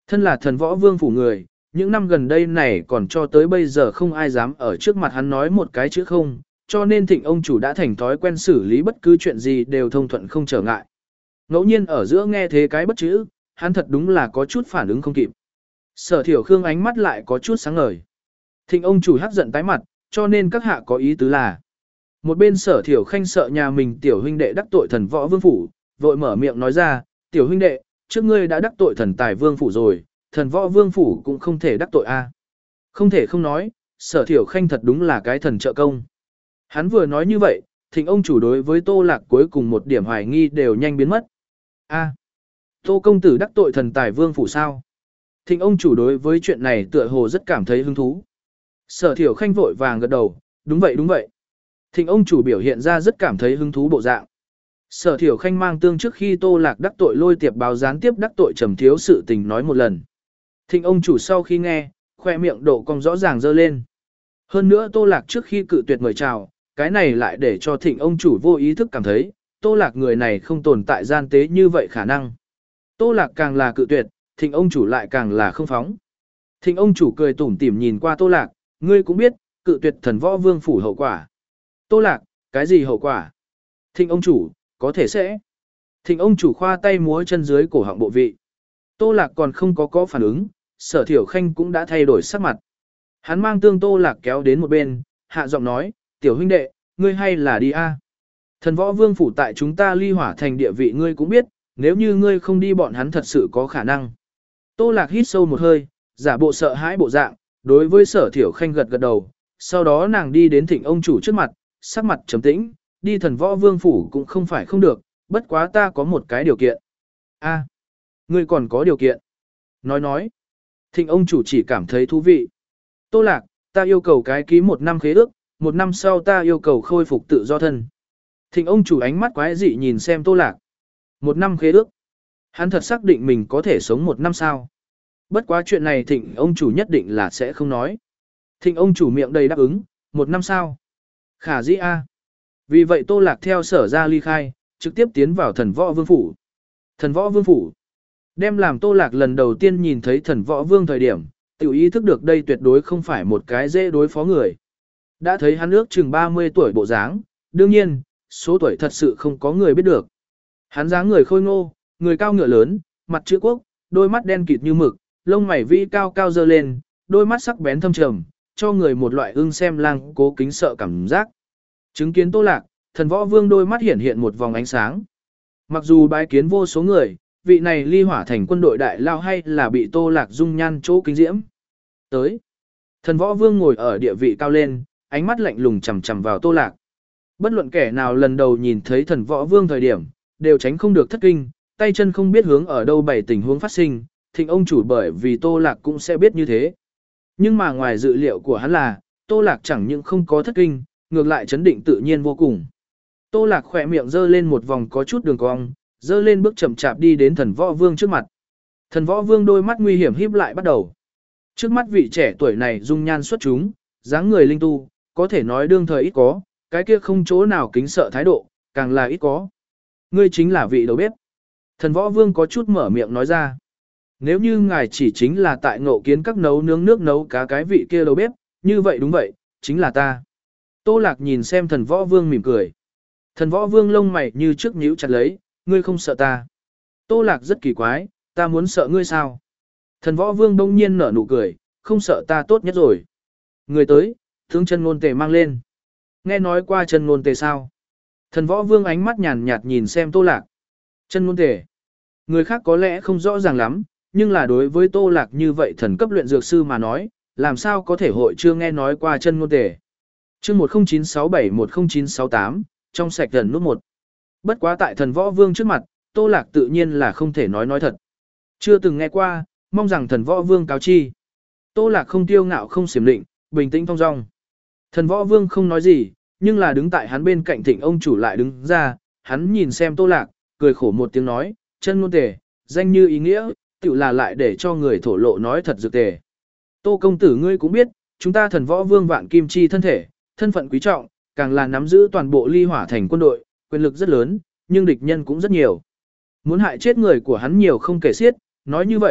Thân là thần võ vương phủ người, những năm gần đây này còn cho tới bây giờ không ai dám ở trước mặt hắn nói một cái chữ không, cho nên thịnh ông chủ đã thành thói quen xử lý bất cứ chuyện gì đều thông thuận không trở ngại. Ngẫu nhiên ở giữa nghe thế cái bất chữ, hắn thật đúng là có chút phản ứng không kịp. Sở Thiểu Khương ánh mắt lại có chút sáng ngời. Thịnh ông chủ hắc giận tái mặt, cho nên các hạ có ý tứ là. Một bên Sở Thiểu Khanh sợ nhà mình tiểu huynh đệ đắc tội thần võ vương phủ, vội mở miệng nói ra, tiểu huynh đệ, trước ngươi đã đắc tội thần tài vương phủ rồi, thần võ vương phủ cũng không thể đắc tội a. Không thể không nói, Sở Thiểu Khanh thật đúng là cái thần trợ công. Hắn vừa nói như vậy, thịnh ông chủ đối với Tô Lạc cuối cùng một điểm hoài nghi đều nhanh biến mất. A, Tô công tử đắc tội thần tài vương phủ sao? Thịnh ông chủ đối với chuyện này tựa hồ rất cảm thấy hứng thú. Sở Thiểu Khanh vội vàng gật đầu, đúng vậy đúng vậy. Thịnh ông chủ biểu hiện ra rất cảm thấy hứng thú bộ dạng. Sở Thiểu Khanh mang tương trước khi Tô Lạc đắc tội lôi tiệp báo gián tiếp đắc tội trầm thiếu sự tình nói một lần. Thịnh ông chủ sau khi nghe, khoe miệng độ cong rõ ràng dơ lên. Hơn nữa Tô Lạc trước khi cự tuyệt mời chào, cái này lại để cho thịnh ông chủ vô ý thức cảm thấy, Tô Lạc người này không tồn tại gian tế như vậy khả năng. Tô Lạc càng là cự tuyệt, thịnh ông chủ lại càng là không phóng. Thịnh ông chủ cười tủm tỉm nhìn qua Tô Lạc, ngươi cũng biết, cự tuyệt thần võ vương phủ hậu quả. Tô Lạc, cái gì hậu quả? Thịnh ông chủ, có thể sẽ. Thịnh ông chủ khoa tay múa chân dưới cổ họng bộ vị. Tô Lạc còn không có có phản ứng, Sở Thiểu Khanh cũng đã thay đổi sắc mặt. Hắn mang tương Tô Lạc kéo đến một bên, hạ giọng nói, tiểu huynh đệ, ngươi hay là đi a? Thần võ vương phủ tại chúng ta ly hỏa thành địa vị ngươi cũng biết, nếu như ngươi không đi bọn hắn thật sự có khả năng. Tô Lạc hít sâu một hơi, giả bộ sợ hãi bộ dạng, đối với Sở Thiểu Khanh gật gật đầu, sau đó nàng đi đến thịnh ông chủ trước mặt, sắc mặt trầm tĩnh, đi thần võ vương phủ cũng không phải không được, bất quá ta có một cái điều kiện. A, ngươi còn có điều kiện. Nói nói, thịnh ông chủ chỉ cảm thấy thú vị. Tô Lạc, ta yêu cầu cái ký một năm khế ước, một năm sau ta yêu cầu khôi phục tự do thân. Thịnh ông chủ ánh mắt quái dị nhìn xem Tô Lạc. Một năm khế ước. Hắn thật xác định mình có thể sống một năm sao. Bất quá chuyện này thịnh ông chủ nhất định là sẽ không nói. Thịnh ông chủ miệng đầy đáp ứng, một năm sao. Khả dĩ a. Vì vậy Tô Lạc theo Sở ra ly khai, trực tiếp tiến vào thần võ vương phủ. Thần võ vương phủ. Đem làm Tô Lạc lần đầu tiên nhìn thấy thần võ vương thời điểm, tự ý thức được đây tuyệt đối không phải một cái dễ đối phó người. Đã thấy hắn ước chừng ba mươi tuổi bộ dáng, đương nhiên, số tuổi thật sự không có người biết được. Hắn dáng người khôi ngô, người cao ngựa lớn, mặt chữ quốc, đôi mắt đen kịt như mực, lông mày vi cao cao dơ lên, đôi mắt sắc bén thâm trầm, cho người một loại ưng xem lang cố kính sợ cảm giác. Chứng kiến Tô Lạc, thần võ vương đôi mắt hiện hiện một vòng ánh sáng. Mặc dù bái kiến vô số người, vị này ly hỏa thành quân đội đại lao hay là bị Tô Lạc dung nhan chỗ kính diễm. Tới, thần võ vương ngồi ở địa vị cao lên, ánh mắt lạnh lùng chằm chằm vào Tô Lạc. Bất luận kẻ nào lần đầu nhìn thấy thần võ vương thời điểm, đều tránh không được thất kinh, tay chân không biết hướng ở đâu bày tình huống phát sinh, thịnh ông chủ bởi vì Tô Lạc cũng sẽ biết như thế. Nhưng mà ngoài dự liệu của hắn là, Tô Lạc chẳng những không có thất kinh, ngược lại chấn định tự nhiên vô cùng. Tô Lạc khỏe miệng dơ lên một vòng có chút đường cong, dơ lên bước chậm chạp đi đến thần võ vương trước mặt. Thần võ vương đôi mắt nguy hiểm híp lại bắt đầu. Trước mắt vị trẻ tuổi này dung nhan xuất chúng, dáng người linh tu, có thể nói đương thời ít có, cái kia không chỗ nào kính sợ thái độ, càng là ít có. Ngươi chính là vị đầu bếp. Thần võ vương có chút mở miệng nói ra. Nếu như ngài chỉ chính là tại ngộ kiến các nấu nướng nước nấu cá cái vị kia đầu bếp, như vậy đúng vậy, chính là ta. Tô Lạc nhìn xem thần võ vương mỉm cười. Thần võ vương lông mày như trước nhíu chặt lấy, ngươi không sợ ta. Tô Lạc rất kỳ quái, ta muốn sợ ngươi sao? Thần võ vương đông nhiên nở nụ cười, không sợ ta tốt nhất rồi. Người tới, tướng chân ngôn tề mang lên. Nghe nói qua chân ngôn tề sao? Thần võ vương ánh mắt nhàn nhạt nhìn xem Tô Lạc. Chân ngôn tề. Người khác có lẽ không rõ ràng lắm, nhưng là đối với Tô Lạc như vậy thần cấp luyện dược sư mà nói, làm sao có thể hội chưa nghe nói qua chân ngôn tề. Chương một không chín sáu bảy một không chín sáu tám, trong sạch gần nút một. Bất quá tại thần võ vương trước mặt, Tô Lạc tự nhiên là không thể nói nói thật. Chưa từng nghe qua, mong rằng thần võ vương cáo chi. Tô Lạc không tiêu ngạo không xiểm định, bình tĩnh thong dong. Thần võ vương không nói gì, nhưng là đứng tại hắn bên cạnh thịnh ông chủ lại đứng ra, hắn nhìn xem Tô Lạc, cười khổ một tiếng nói, chân ngôn tề, danh như ý nghĩa, tự là lại để cho người thổ lộ nói thật dược tề. Tô công tử ngươi cũng biết, chúng ta thần võ vương vạn kim chi thân thể, thân phận quý trọng, càng là nắm giữ toàn bộ ly hỏa thành quân đội, quyền lực rất lớn, nhưng địch nhân cũng rất nhiều. Muốn hại chết người của hắn nhiều không kể xiết, nói như vậy,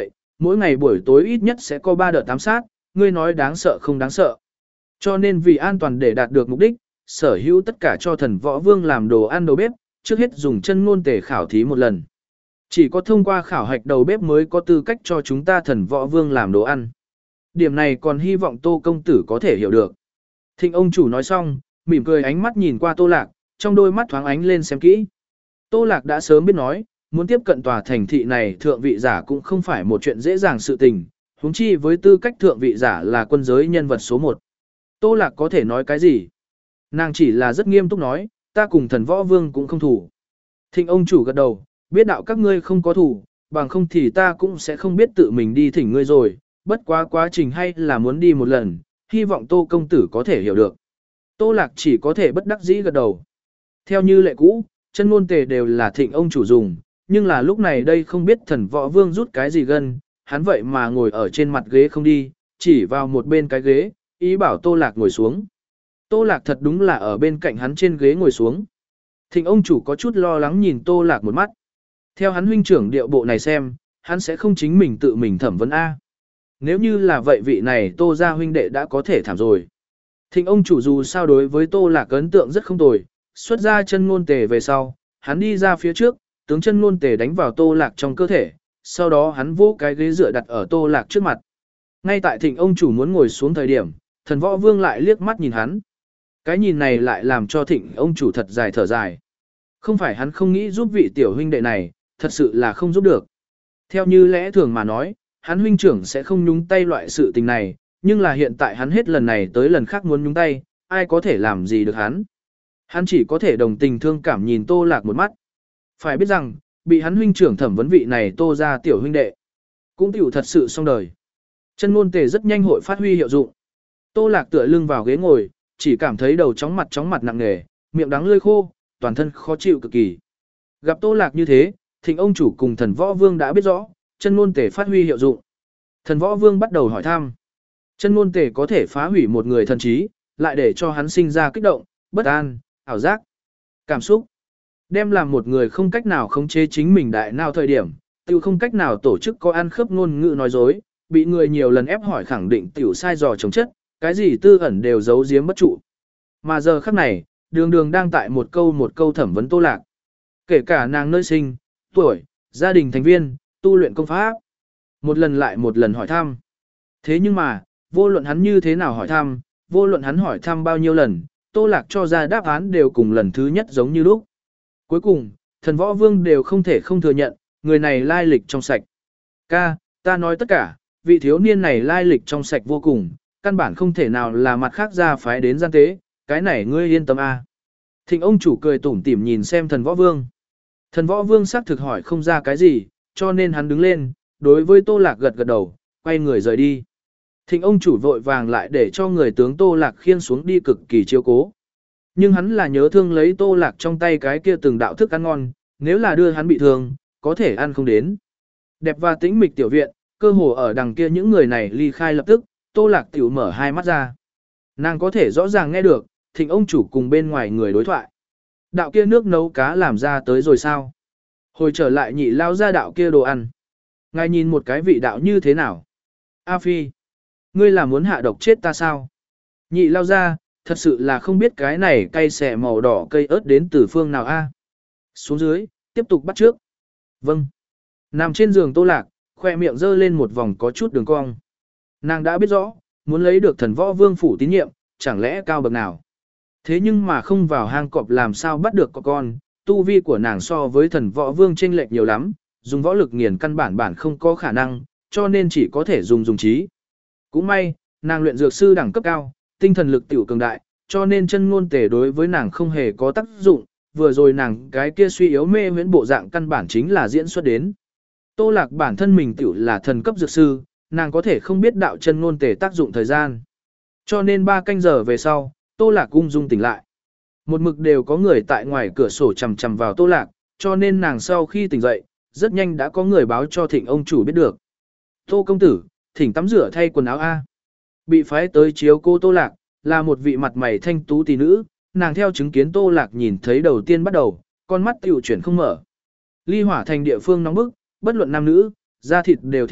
mỗi ngày buổi tối ít nhất sẽ có ba đợt ám sát, ngươi nói đáng sợ không đáng sợ. Cho nên vì an toàn để đạt được mục đích, sở hữu tất cả cho thần võ vương làm đồ ăn đầu bếp, trước hết dùng chân ngôn tề khảo thí một lần. Chỉ có thông qua khảo hạch đầu bếp mới có tư cách cho chúng ta thần võ vương làm đồ ăn. Điểm này còn hy vọng Tô công tử có thể hiểu được. Thịnh ông chủ nói xong, mỉm cười ánh mắt nhìn qua Tô Lạc, trong đôi mắt thoáng ánh lên xem kỹ. Tô Lạc đã sớm biết nói, muốn tiếp cận tòa thành thị này thượng vị giả cũng không phải một chuyện dễ dàng sự tình, huống chi với tư cách thượng vị giả là quân giới nhân vật số một. Tô Lạc có thể nói cái gì? Nàng chỉ là rất nghiêm túc nói, ta cùng thần võ vương cũng không thủ. Thịnh ông chủ gật đầu, biết đạo các ngươi không có thủ, bằng không thì ta cũng sẽ không biết tự mình đi thỉnh ngươi rồi, bất quá quá trình hay là muốn đi một lần, hy vọng Tô công tử có thể hiểu được. Tô Lạc chỉ có thể bất đắc dĩ gật đầu. Theo như lệ cũ, chân ngôn tề đều là thịnh ông chủ dùng, nhưng là lúc này đây không biết thần võ vương rút cái gì gân, hắn vậy mà ngồi ở trên mặt ghế không đi, chỉ vào một bên cái ghế, ý bảo Tô Lạc ngồi xuống. Tô Lạc thật đúng là ở bên cạnh hắn trên ghế ngồi xuống. Thịnh ông chủ có chút lo lắng nhìn Tô Lạc một mắt. Theo hắn huynh trưởng điệu bộ này xem, hắn sẽ không chính mình tự mình thẩm vấn A. Nếu như là vậy vị này Tô gia huynh đệ đã có thể thảm rồi. Thịnh ông chủ dù sao đối với Tô Lạc ấn tượng rất không tồi, xuất ra chân ngôn tề về sau, hắn đi ra phía trước, tướng chân ngôn tề đánh vào Tô Lạc trong cơ thể, sau đó hắn vỗ cái ghế dựa đặt ở Tô Lạc trước mặt. Ngay tại thịnh ông chủ muốn ngồi xuống thời điểm, thần võ vương lại liếc mắt nhìn hắn. Cái nhìn này lại làm cho thịnh ông chủ thật dài thở dài. Không phải hắn không nghĩ giúp vị tiểu huynh đệ này, thật sự là không giúp được. Theo như lẽ thường mà nói, hắn huynh trưởng sẽ không nhúng tay loại sự tình này, nhưng là hiện tại hắn hết lần này tới lần khác muốn nhúng tay, ai có thể làm gì được hắn. Hắn chỉ có thể đồng tình thương cảm nhìn Tô Lạc một mắt. Phải biết rằng, bị hắn huynh trưởng thẩm vấn vị này Tô ra tiểu huynh đệ, cũng tiểu thật sự xong đời. Chân ngôn tề rất nhanh hội phát huy hiệu dụng. Tô Lạc tựa lưng vào ghế ngồi, chỉ cảm thấy đầu chóng mặt chóng mặt nặng nề, miệng đắng lưỡi khô, toàn thân khó chịu cực kỳ. Gặp Tô Lạc như thế, thịnh ông chủ cùng thần võ vương đã biết rõ, chân ngôn tề phát huy hiệu dụng. Thần võ vương bắt đầu hỏi thăm. Chân ngôn tề có thể phá hủy một người thần trí, lại để cho hắn sinh ra kích động, bất an, ảo giác, cảm xúc. Đem làm một người không cách nào khống chế chính mình đại nào thời điểm, tiểu không cách nào tổ chức có ăn khớp ngôn ngữ nói dối, bị người nhiều lần ép hỏi khẳng định tiểu sai dò chống chất, cái gì tư ẩn đều giấu giếm bất trụ. Mà giờ khắc này, đường đường đang tại một câu một câu thẩm vấn Tô Lạc. Kể cả nàng nơi sinh, tuổi, gia đình thành viên, tu luyện công pháp. Một lần lại một lần hỏi thăm. Thế nhưng mà, vô luận hắn như thế nào hỏi thăm, vô luận hắn hỏi thăm bao nhiêu lần, Tô Lạc cho ra đáp án đều cùng lần thứ nhất giống như lúc. Cuối cùng, thần võ vương đều không thể không thừa nhận, người này lai lịch trong sạch. Ca, ta nói tất cả, vị thiếu niên này lai lịch trong sạch vô cùng, căn bản không thể nào là mặt khác ra phái đến gian tế, cái này ngươi yên tâm a. Thịnh ông chủ cười tủm tỉm nhìn xem thần võ vương. Thần võ vương xác thực hỏi không ra cái gì, cho nên hắn đứng lên, đối với Tô Lạc gật gật đầu, quay người rời đi. Thịnh ông chủ vội vàng lại để cho người tướng Tô Lạc khiêng xuống đi cực kỳ chiếu cố. Nhưng hắn là nhớ thương lấy Tô Lạc trong tay cái kia từng đạo thức ăn ngon, nếu là đưa hắn bị thương, có thể ăn không đến. Đẹp và tĩnh mịch tiểu viện, cơ hồ ở đằng kia những người này ly khai lập tức, Tô Lạc tiểu mở hai mắt ra. Nàng có thể rõ ràng nghe được, thịnh ông chủ cùng bên ngoài người đối thoại. Đạo kia nước nấu cá làm ra tới rồi sao? Hồi trở lại nhị lao ra đạo kia đồ ăn. Ngài nhìn một cái vị đạo như thế nào? A Phi, ngươi là muốn hạ độc chết ta sao? Nhị lao ra, thật sự là không biết cái này cây xẻ màu đỏ cây ớt đến từ phương nào a? Xuống dưới, tiếp tục bắt trước. Vâng. Nằm trên giường Tô Lạc, khoe miệng dơ lên một vòng có chút đường cong. Nàng đã biết rõ, muốn lấy được thần võ vương phủ tín nhiệm, chẳng lẽ cao bậc nào. Thế nhưng mà không vào hang cọp làm sao bắt được có con, tu vi của nàng so với thần võ vương chênh lệch nhiều lắm, dùng võ lực nghiền căn bản bản không có khả năng, cho nên chỉ có thể dùng dùng trí. Cũng may, nàng luyện dược sư đẳng cấp cao, tinh thần lực tiểu cường đại, cho nên chân ngôn tề đối với nàng không hề có tác dụng, vừa rồi nàng cái kia suy yếu mê huyễn bộ dạng căn bản chính là diễn xuất đến. Tô Lạc bản thân mình tiểu là thần cấp dược sư, nàng có thể không biết đạo chân ngôn tề tác dụng thời gian. Cho nên ba canh giờ về sau, Tô Lạc ung dung tỉnh lại. Một mực đều có người tại ngoài cửa sổ chằm chằm vào Tô Lạc, cho nên nàng sau khi tỉnh dậy, rất nhanh đã có người báo cho thịnh ông chủ biết được. Tô công tử, thỉnh tắm rửa thay quần áo A. Bị phái tới chiếu cô Tô Lạc, là một vị mặt mày thanh tú tỷ nữ, nàng theo chứng kiến Tô Lạc nhìn thấy đầu tiên bắt đầu, con mắt tiểu chuyển không mở. Ly Hỏa thành địa phương nóng bức, bất luận nam nữ, da thịt đều thiên hắc,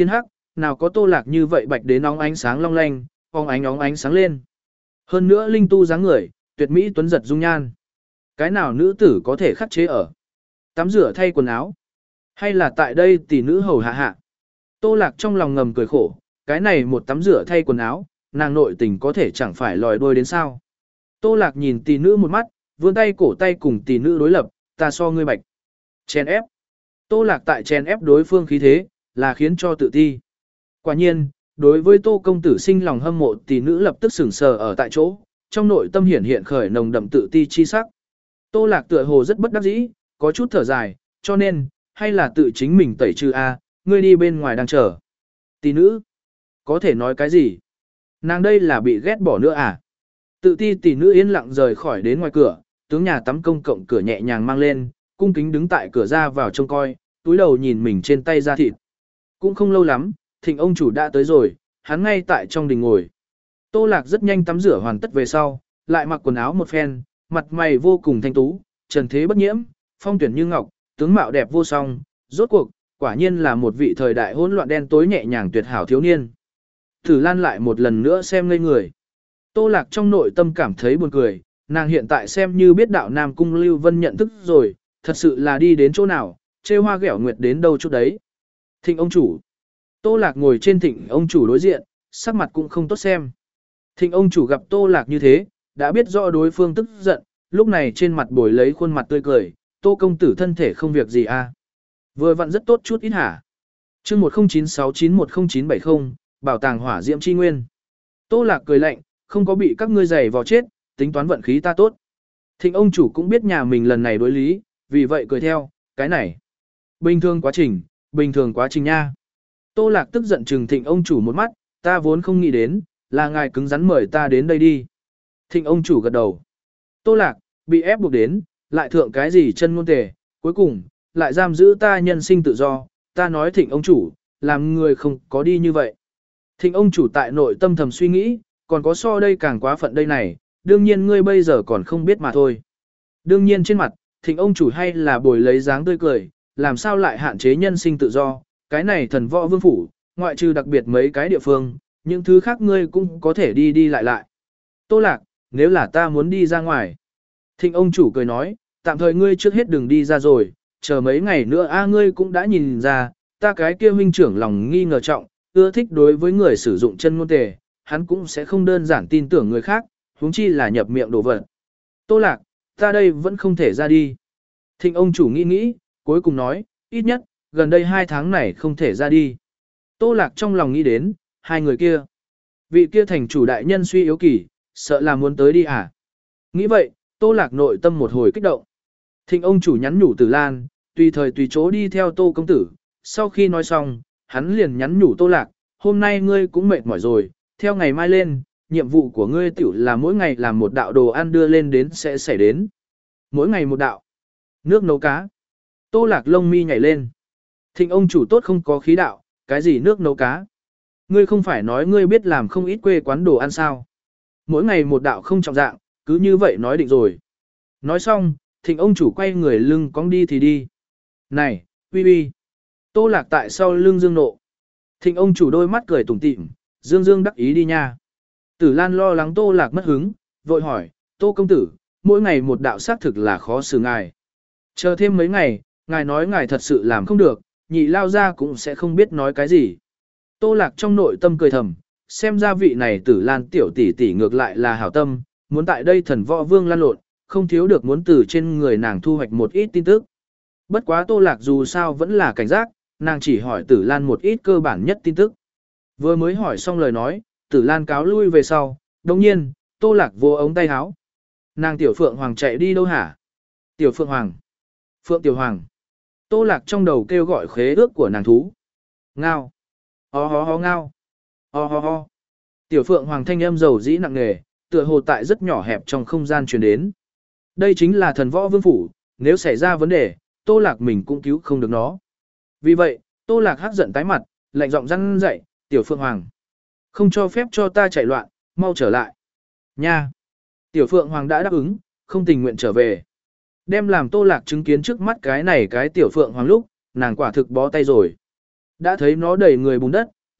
nào có Tô Lạc như vậy bạch đến óng ánh sáng long lanh, óng ánh óng ánh sáng lên. Hơn nữa linh tu dáng người, tuyệt mỹ tuấn giật dung nhan. Cái nào nữ tử có thể khắc chế ở? Tắm rửa thay quần áo, hay là tại đây tỷ nữ hầu hạ hạ? Tô Lạc trong lòng ngầm cười khổ, cái này một tắm rửa thay quần áo, nàng nội tình có thể chẳng phải lòi đôi đến sao? Tô Lạc nhìn tỷ nữ một mắt, vươn tay cổ tay cùng tỷ nữ đối lập, ta so ngươi bạch. Chèn ép. Tô Lạc tại chèn ép đối phương khí thế, là khiến cho tự ti. Quả nhiên, đối với Tô công tử sinh lòng hâm mộ, tỷ nữ lập tức sững sờ ở tại chỗ, trong nội tâm hiển hiện khởi nồng đậm tự ti chi sắc. Tô Lạc tựa hồ rất bất đắc dĩ, có chút thở dài, cho nên, hay là tự chính mình tẩy trừ a, ngươi đi bên ngoài đang chờ. Tỷ nữ, có thể nói cái gì? Nàng đây là bị ghét bỏ nữa à? Tự ti tỷ nữ yên lặng rời khỏi đến ngoài cửa, tướng nhà tắm công cộng cửa nhẹ nhàng mang lên, cung kính đứng tại cửa ra vào trông coi, túi đầu nhìn mình trên tay da thịt. Cũng không lâu lắm, Thịnh ông chủ đã tới rồi, hắn ngay tại trong đình ngồi. Tô Lạc rất nhanh tắm rửa hoàn tất về sau, lại mặc quần áo một phen, mặt mày vô cùng thanh tú, trần thế bất nhiễm, phong tuyển như ngọc, tướng mạo đẹp vô song, rốt cuộc, quả nhiên là một vị thời đại hỗn loạn đen tối nhẹ nhàng tuyệt hảo thiếu niên. Tử Lan lại một lần nữa xem ngây người. Tô Lạc trong nội tâm cảm thấy buồn cười, nàng hiện tại xem như biết đạo Nam Cung Lưu Vân nhận thức rồi, thật sự là đi đến chỗ nào, trêu hoa ghẹo nguyệt đến đâu chút đấy. Thịnh ông chủ. Tô Lạc ngồi trên thịnh ông chủ đối diện, sắc mặt cũng không tốt xem. Thịnh ông chủ gặp Tô Lạc như thế, đã biết rõ đối phương tức giận, lúc này trên mặt bồi lấy khuôn mặt tươi cười, Tô công tử thân thể không việc gì à. Vừa vặn rất tốt chút ít hả. chương một không chín sáu chín một không chín bảy không, bảo tàng hỏa diễm chi nguyên. Tô Lạc cười lạnh, không có bị các ngươi giày vò chết, tính toán vận khí ta tốt. Thịnh ông chủ cũng biết nhà mình lần này đối lý, vì vậy cười theo, cái này. Bình thường quá trình, bình thường quá trình nha. Tô Lạc tức giận trừng thịnh ông chủ một mắt, ta vốn không nghĩ đến, là ngài cứng rắn mời ta đến đây đi. Thịnh ông chủ gật đầu. Tô Lạc, bị ép buộc đến, lại thượng cái gì chân ngôn tề, cuối cùng, lại giam giữ ta nhân sinh tự do, ta nói thịnh ông chủ, làm người không có đi như vậy. Thịnh ông chủ tại nội tâm thầm suy nghĩ, còn có so đây càng quá phận đây này, đương nhiên ngươi bây giờ còn không biết mà thôi. Đương nhiên trên mặt, thịnh ông chủ hay là bồi lấy dáng tươi cười, làm sao lại hạn chế nhân sinh tự do, cái này thần võ vương phủ, ngoại trừ đặc biệt mấy cái địa phương, những thứ khác ngươi cũng có thể đi đi lại lại. Tô Lạc, nếu là ta muốn đi ra ngoài. Thịnh ông chủ cười nói, tạm thời ngươi trước hết đừng đi ra rồi, chờ mấy ngày nữa a ngươi cũng đã nhìn ra, ta cái kia huynh trưởng lòng nghi ngờ trọng, ưa thích đối với người sử dụng chân ngôn tề, hắn cũng sẽ không đơn giản tin tưởng người khác, huống chi là nhập miệng đồ vật. Tô Lạc, ta đây vẫn không thể ra đi. Thịnh ông chủ nghĩ nghĩ, cuối cùng nói, ít nhất, gần đây hai tháng này không thể ra đi. Tô Lạc trong lòng nghĩ đến, hai người kia. Vị kia thành chủ đại nhân suy yếu kỳ, sợ là muốn tới đi à? Nghĩ vậy, Tô Lạc nội tâm một hồi kích động. Thịnh ông chủ nhắn nhủ Tử Lan, tùy thời tùy chỗ đi theo Tô công tử. Sau khi nói xong, hắn liền nhắn nhủ Tô Lạc, hôm nay ngươi cũng mệt mỏi rồi, theo ngày mai lên, nhiệm vụ của ngươi tiểu là mỗi ngày làm một đạo đồ ăn đưa lên đến sẽ xảy đến. Mỗi ngày một đạo. Nước nấu cá. Tô Lạc lông mi nhảy lên. Thịnh ông chủ tốt không có khí đạo, cái gì nước nấu cá? Ngươi không phải nói ngươi biết làm không ít quê quán đồ ăn sao? Mỗi ngày một đạo không trọng dạng, cứ như vậy nói định rồi. Nói xong, thịnh ông chủ quay người lưng cong đi thì đi. Này, uy uy. Tô Lạc tại sau lưng dương nộ. Thịnh ông chủ đôi mắt cười tủm tỉm, dương dương đắc ý đi nha. Tử Lan lo lắng Tô Lạc mất hứng, vội hỏi, Tô công tử, mỗi ngày một đạo xác thực là khó xử ngài. Chờ thêm mấy ngày, ngài nói ngài thật sự làm không được, nhị lao ra cũng sẽ không biết nói cái gì. Tô Lạc trong nội tâm cười thầm, xem ra vị này Tử Lan tiểu tỷ tỷ ngược lại là hảo tâm, muốn tại đây thần võ vương lan lộn, không thiếu được muốn từ trên người nàng thu hoạch một ít tin tức. Bất quá Tô Lạc dù sao vẫn là cảnh giác, nàng chỉ hỏi Tử Lan một ít cơ bản nhất tin tức. Vừa mới hỏi xong lời nói, Tử Lan cáo lui về sau, đồng nhiên, Tô Lạc vô ống tay áo. Nàng tiểu Phượng Hoàng chạy đi đâu hả? Tiểu Phượng Hoàng. Phượng Tiểu Hoàng. Tô Lạc trong đầu kêu gọi khế ước của nàng thú. Ngao. Ho ho ho ngao. Ho ho ho. Tiểu Phượng Hoàng thanh âm dầu dĩ nặng nề, tựa hồ tại rất nhỏ hẹp trong không gian truyền đến. Đây chính là thần võ vương phủ, nếu xảy ra vấn đề, Tô Lạc mình cũng cứu không được nó. Vì vậy, Tô Lạc hắc giận tái mặt, lạnh giọng răn dậy, Tiểu Phượng Hoàng. Không cho phép cho ta chạy loạn, mau trở lại. Nha. Tiểu Phượng Hoàng đã đáp ứng, không tình nguyện trở về. Đem làm Tô Lạc chứng kiến trước mắt cái này cái Tiểu Phượng Hoàng lúc, nàng quả thực bó tay rồi. Đã thấy nó đầy người bùn đất,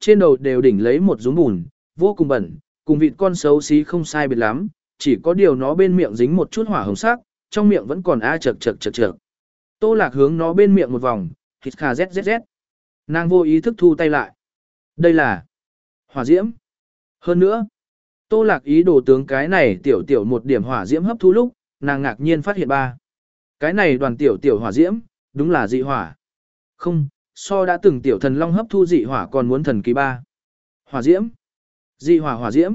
trên đầu đều đỉnh lấy một dúm bùn, vô cùng bẩn, cùng vịt con xấu xí không sai biệt lắm, chỉ có điều nó bên miệng dính một chút hỏa hồng sắc, trong miệng vẫn còn a chật chật chật chật. Tô Lạc hướng nó bên miệng một vòng, hít kha zzz. Nàng vô ý thức thu tay lại. Đây là hỏa diễm. Hơn nữa, Tô Lạc ý đồ tướng cái này tiểu tiểu một điểm hỏa diễm hấp thu lúc, nàng ngạc nhiên phát hiện ba. Cái này đoàn tiểu tiểu hỏa diễm, đúng là dị hỏa. Không, so đã từng tiểu thần long hấp thu dị hỏa còn muốn thần kỳ ba. Hỏa diễm. Dị hỏa hỏa diễm.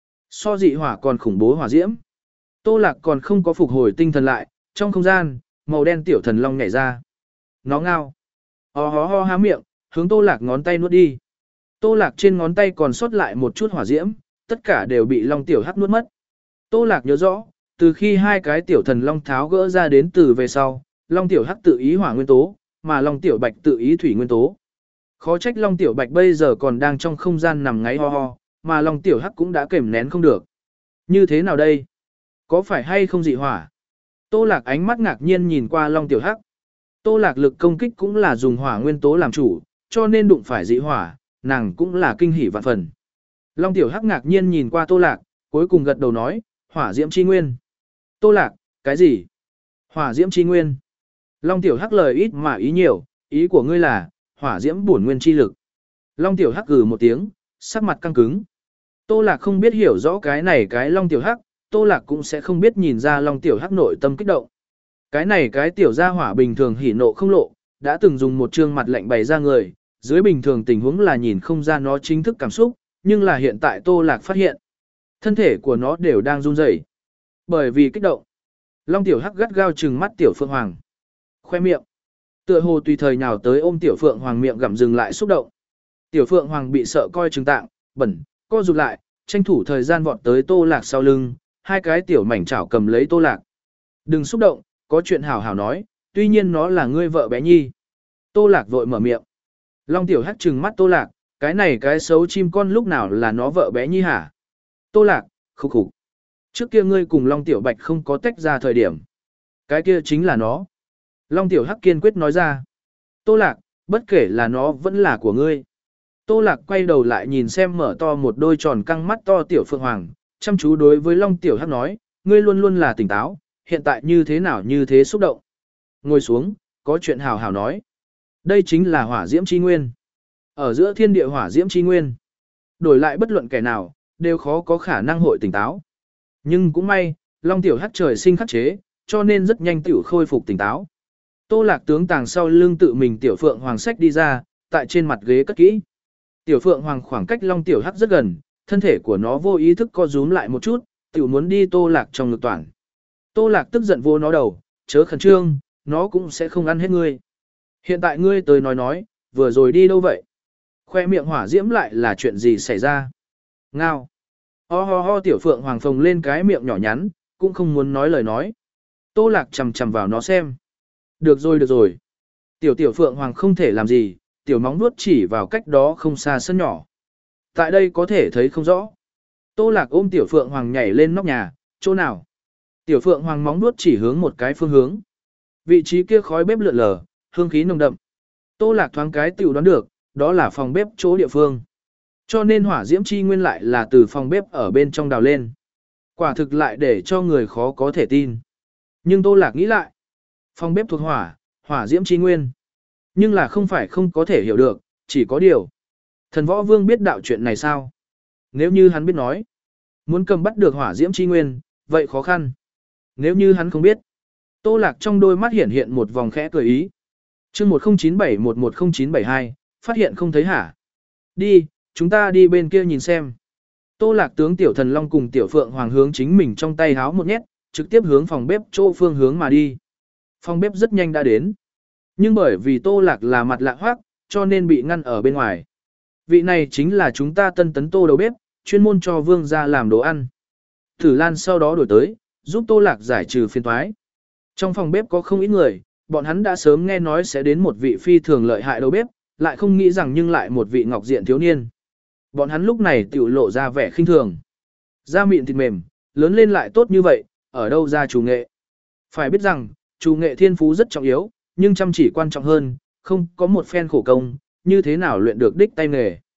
So dị hỏa còn khủng bố hỏa diễm. Tô Lạc còn không có phục hồi tinh thần lại, trong không gian, màu đen tiểu thần long nhảy ra. Nó ngao. Ho ho ho há miệng, hướng Tô Lạc ngón tay nuốt đi. Tô Lạc trên ngón tay còn sót lại một chút hỏa diễm, tất cả đều bị long tiểu hắc nuốt mất. Tô Lạc nhớ rõ, từ khi hai cái tiểu thần long tháo gỡ ra đến từ về sau, long tiểu hắc tự ý hỏa nguyên tố, mà long tiểu bạch tự ý thủy nguyên tố. Khó trách long tiểu bạch bây giờ còn đang trong không gian nằm ngáy ho ho, mà long tiểu hắc cũng đã kềm nén không được. Như thế nào đây? Có phải hay không dị hỏa? Tô Lạc ánh mắt ngạc nhiên nhìn qua long tiểu hắc. Tô Lạc lực công kích cũng là dùng hỏa nguyên tố làm chủ, cho nên đụng phải dị hỏa, nàng cũng là kinh hỉ vạn phần. Long tiểu hắc ngạc nhiên nhìn qua Tô Lạc, cuối cùng gật đầu nói, hỏa diễm chi nguyên. Tô Lạc, cái gì? Hỏa diễm chi nguyên. Long tiểu hắc lời ít mà ý nhiều, ý của ngươi là, hỏa diễm bổn nguyên chi lực. Long tiểu hắc gừ một tiếng, sắc mặt căng cứng. Tô Lạc không biết hiểu rõ cái này cái long tiểu hắc, Tô Lạc cũng sẽ không biết nhìn ra long tiểu hắc nội tâm kích động. Cái này cái tiểu gia hỏa bình thường hỉ nộ không lộ, đã từng dùng một trương mặt lạnh bày ra người, dưới bình thường tình huống là nhìn không ra nó chính thức cảm xúc, nhưng là hiện tại Tô Lạc phát hiện, thân thể của nó đều đang run rẩy. Bởi vì kích động, long tiểu hắc gắt gao trừng mắt tiểu phượng hoàng. Khoe miệng, tựa hồ tùy thời nào tới ôm tiểu phượng hoàng miệng gặm dừng lại xúc động. Tiểu phượng hoàng bị sợ coi trừng tạng, bẩn, co rụt lại, tranh thủ thời gian vọt tới Tô Lạc sau lưng, hai cái tiểu mảnh chảo cầm lấy Tô Lạc. Đừng xúc động, có chuyện hảo hảo nói, tuy nhiên nó là ngươi vợ bé nhi. Tô Lạc vội mở miệng. Long tiểu hắc trừng mắt Tô Lạc, cái này cái xấu chim con lúc nào là nó vợ bé nhi hả? Tô Lạc, khục khục. Trước kia ngươi cùng Long tiểu bạch không có tách ra thời điểm. Cái kia chính là nó. Long tiểu hắc kiên quyết nói ra. Tô Lạc, bất kể là nó vẫn là của ngươi. Tô Lạc quay đầu lại nhìn xem mở to một đôi tròn căng mắt to tiểu phượng hoàng, chăm chú đối với Long tiểu hắc nói, ngươi luôn luôn là tỉnh táo, hiện tại như thế nào như thế xúc động. Ngồi xuống, có chuyện hào hào nói. Đây chính là hỏa diễm chi nguyên. Ở giữa thiên địa hỏa diễm chi nguyên, đổi lại bất luận kẻ nào, đều khó có khả năng hội tỉnh táo. Nhưng cũng may, Long tiểu hắc trời sinh khắc chế, cho nên rất nhanh tiểu khôi phục tỉnh táo. Tô Lạc tướng tàng sau lưng tự mình tiểu phượng hoàng sách đi ra, tại trên mặt ghế cất kỹ. Tiểu phượng hoàng khoảng cách Long tiểu hắc rất gần, thân thể của nó vô ý thức co rúm lại một chút, tiểu muốn đi Tô Lạc trong ngực toàn. Tô Lạc tức giận vô nó đầu, chớ khẩn trương, nó cũng sẽ không ăn hết ngươi. Hiện tại ngươi tới nói nói, vừa rồi đi đâu vậy? Khoe miệng hỏa diễm lại là chuyện gì xảy ra? Ngao. Ho ho ho tiểu phượng hoàng phồng lên cái miệng nhỏ nhắn, cũng không muốn nói lời nói. Tô Lạc chầm chầm vào nó xem. Được rồi được rồi. Tiểu tiểu phượng hoàng không thể làm gì, tiểu móng nuốt chỉ vào cách đó không xa sân nhỏ. Tại đây có thể thấy không rõ. Tô Lạc ôm tiểu phượng hoàng nhảy lên nóc nhà, chỗ nào? Tiểu phượng hoàng móng nuốt chỉ hướng một cái phương hướng. Vị trí kia khói bếp lượn lờ, hương khí nồng đậm. Tô Lạc thoáng cái tiểu đoán được, đó là phòng bếp chỗ địa phương. Cho nên hỏa diễm chi nguyên lại là từ phòng bếp ở bên trong đào lên. Quả thực lại để cho người khó có thể tin. Nhưng Tô Lạc nghĩ lại. Phòng bếp thuộc hỏa, hỏa diễm chi nguyên. Nhưng là không phải không có thể hiểu được, chỉ có điều. Thần võ vương biết đạo chuyện này sao? Nếu như hắn biết nói. Muốn cầm bắt được hỏa diễm chi nguyên, vậy khó khăn. Nếu như hắn không biết. Tô Lạc trong đôi mắt hiện hiện một vòng khẽ cười ý. chương một không chín bảy một một không chín bảy hai, phát hiện không thấy hả? Đi, chúng ta đi bên kia nhìn xem. Tô Lạc tướng tiểu thần long cùng tiểu phượng hoàng hướng chính mình trong tay háo một nhét, trực tiếp hướng phòng bếp chỗ phương hướng mà đi. Phòng bếp rất nhanh đã đến. Nhưng bởi vì Tô Lạc là mặt lạ hoác, cho nên bị ngăn ở bên ngoài. Vị này chính là chúng ta tân tấn Tô đầu bếp, chuyên môn cho vương gia làm đồ ăn. Tử Lan sau đó đổi tới, giúp Tô Lạc giải trừ phiền toái. Trong phòng bếp có không ít người, bọn hắn đã sớm nghe nói sẽ đến một vị phi thường lợi hại đầu bếp, lại không nghĩ rằng nhưng lại một vị ngọc diện thiếu niên. Bọn hắn lúc này tiểu lộ ra vẻ khinh thường. Da mịn thịt mềm, lớn lên lại tốt như vậy, ở đâu ra chủ nghệ. Phải biết rằng, chủ nghệ thiên phú rất trọng yếu, nhưng chăm chỉ quan trọng hơn, không có một phen khổ công, như thế nào luyện được đích tay nghề.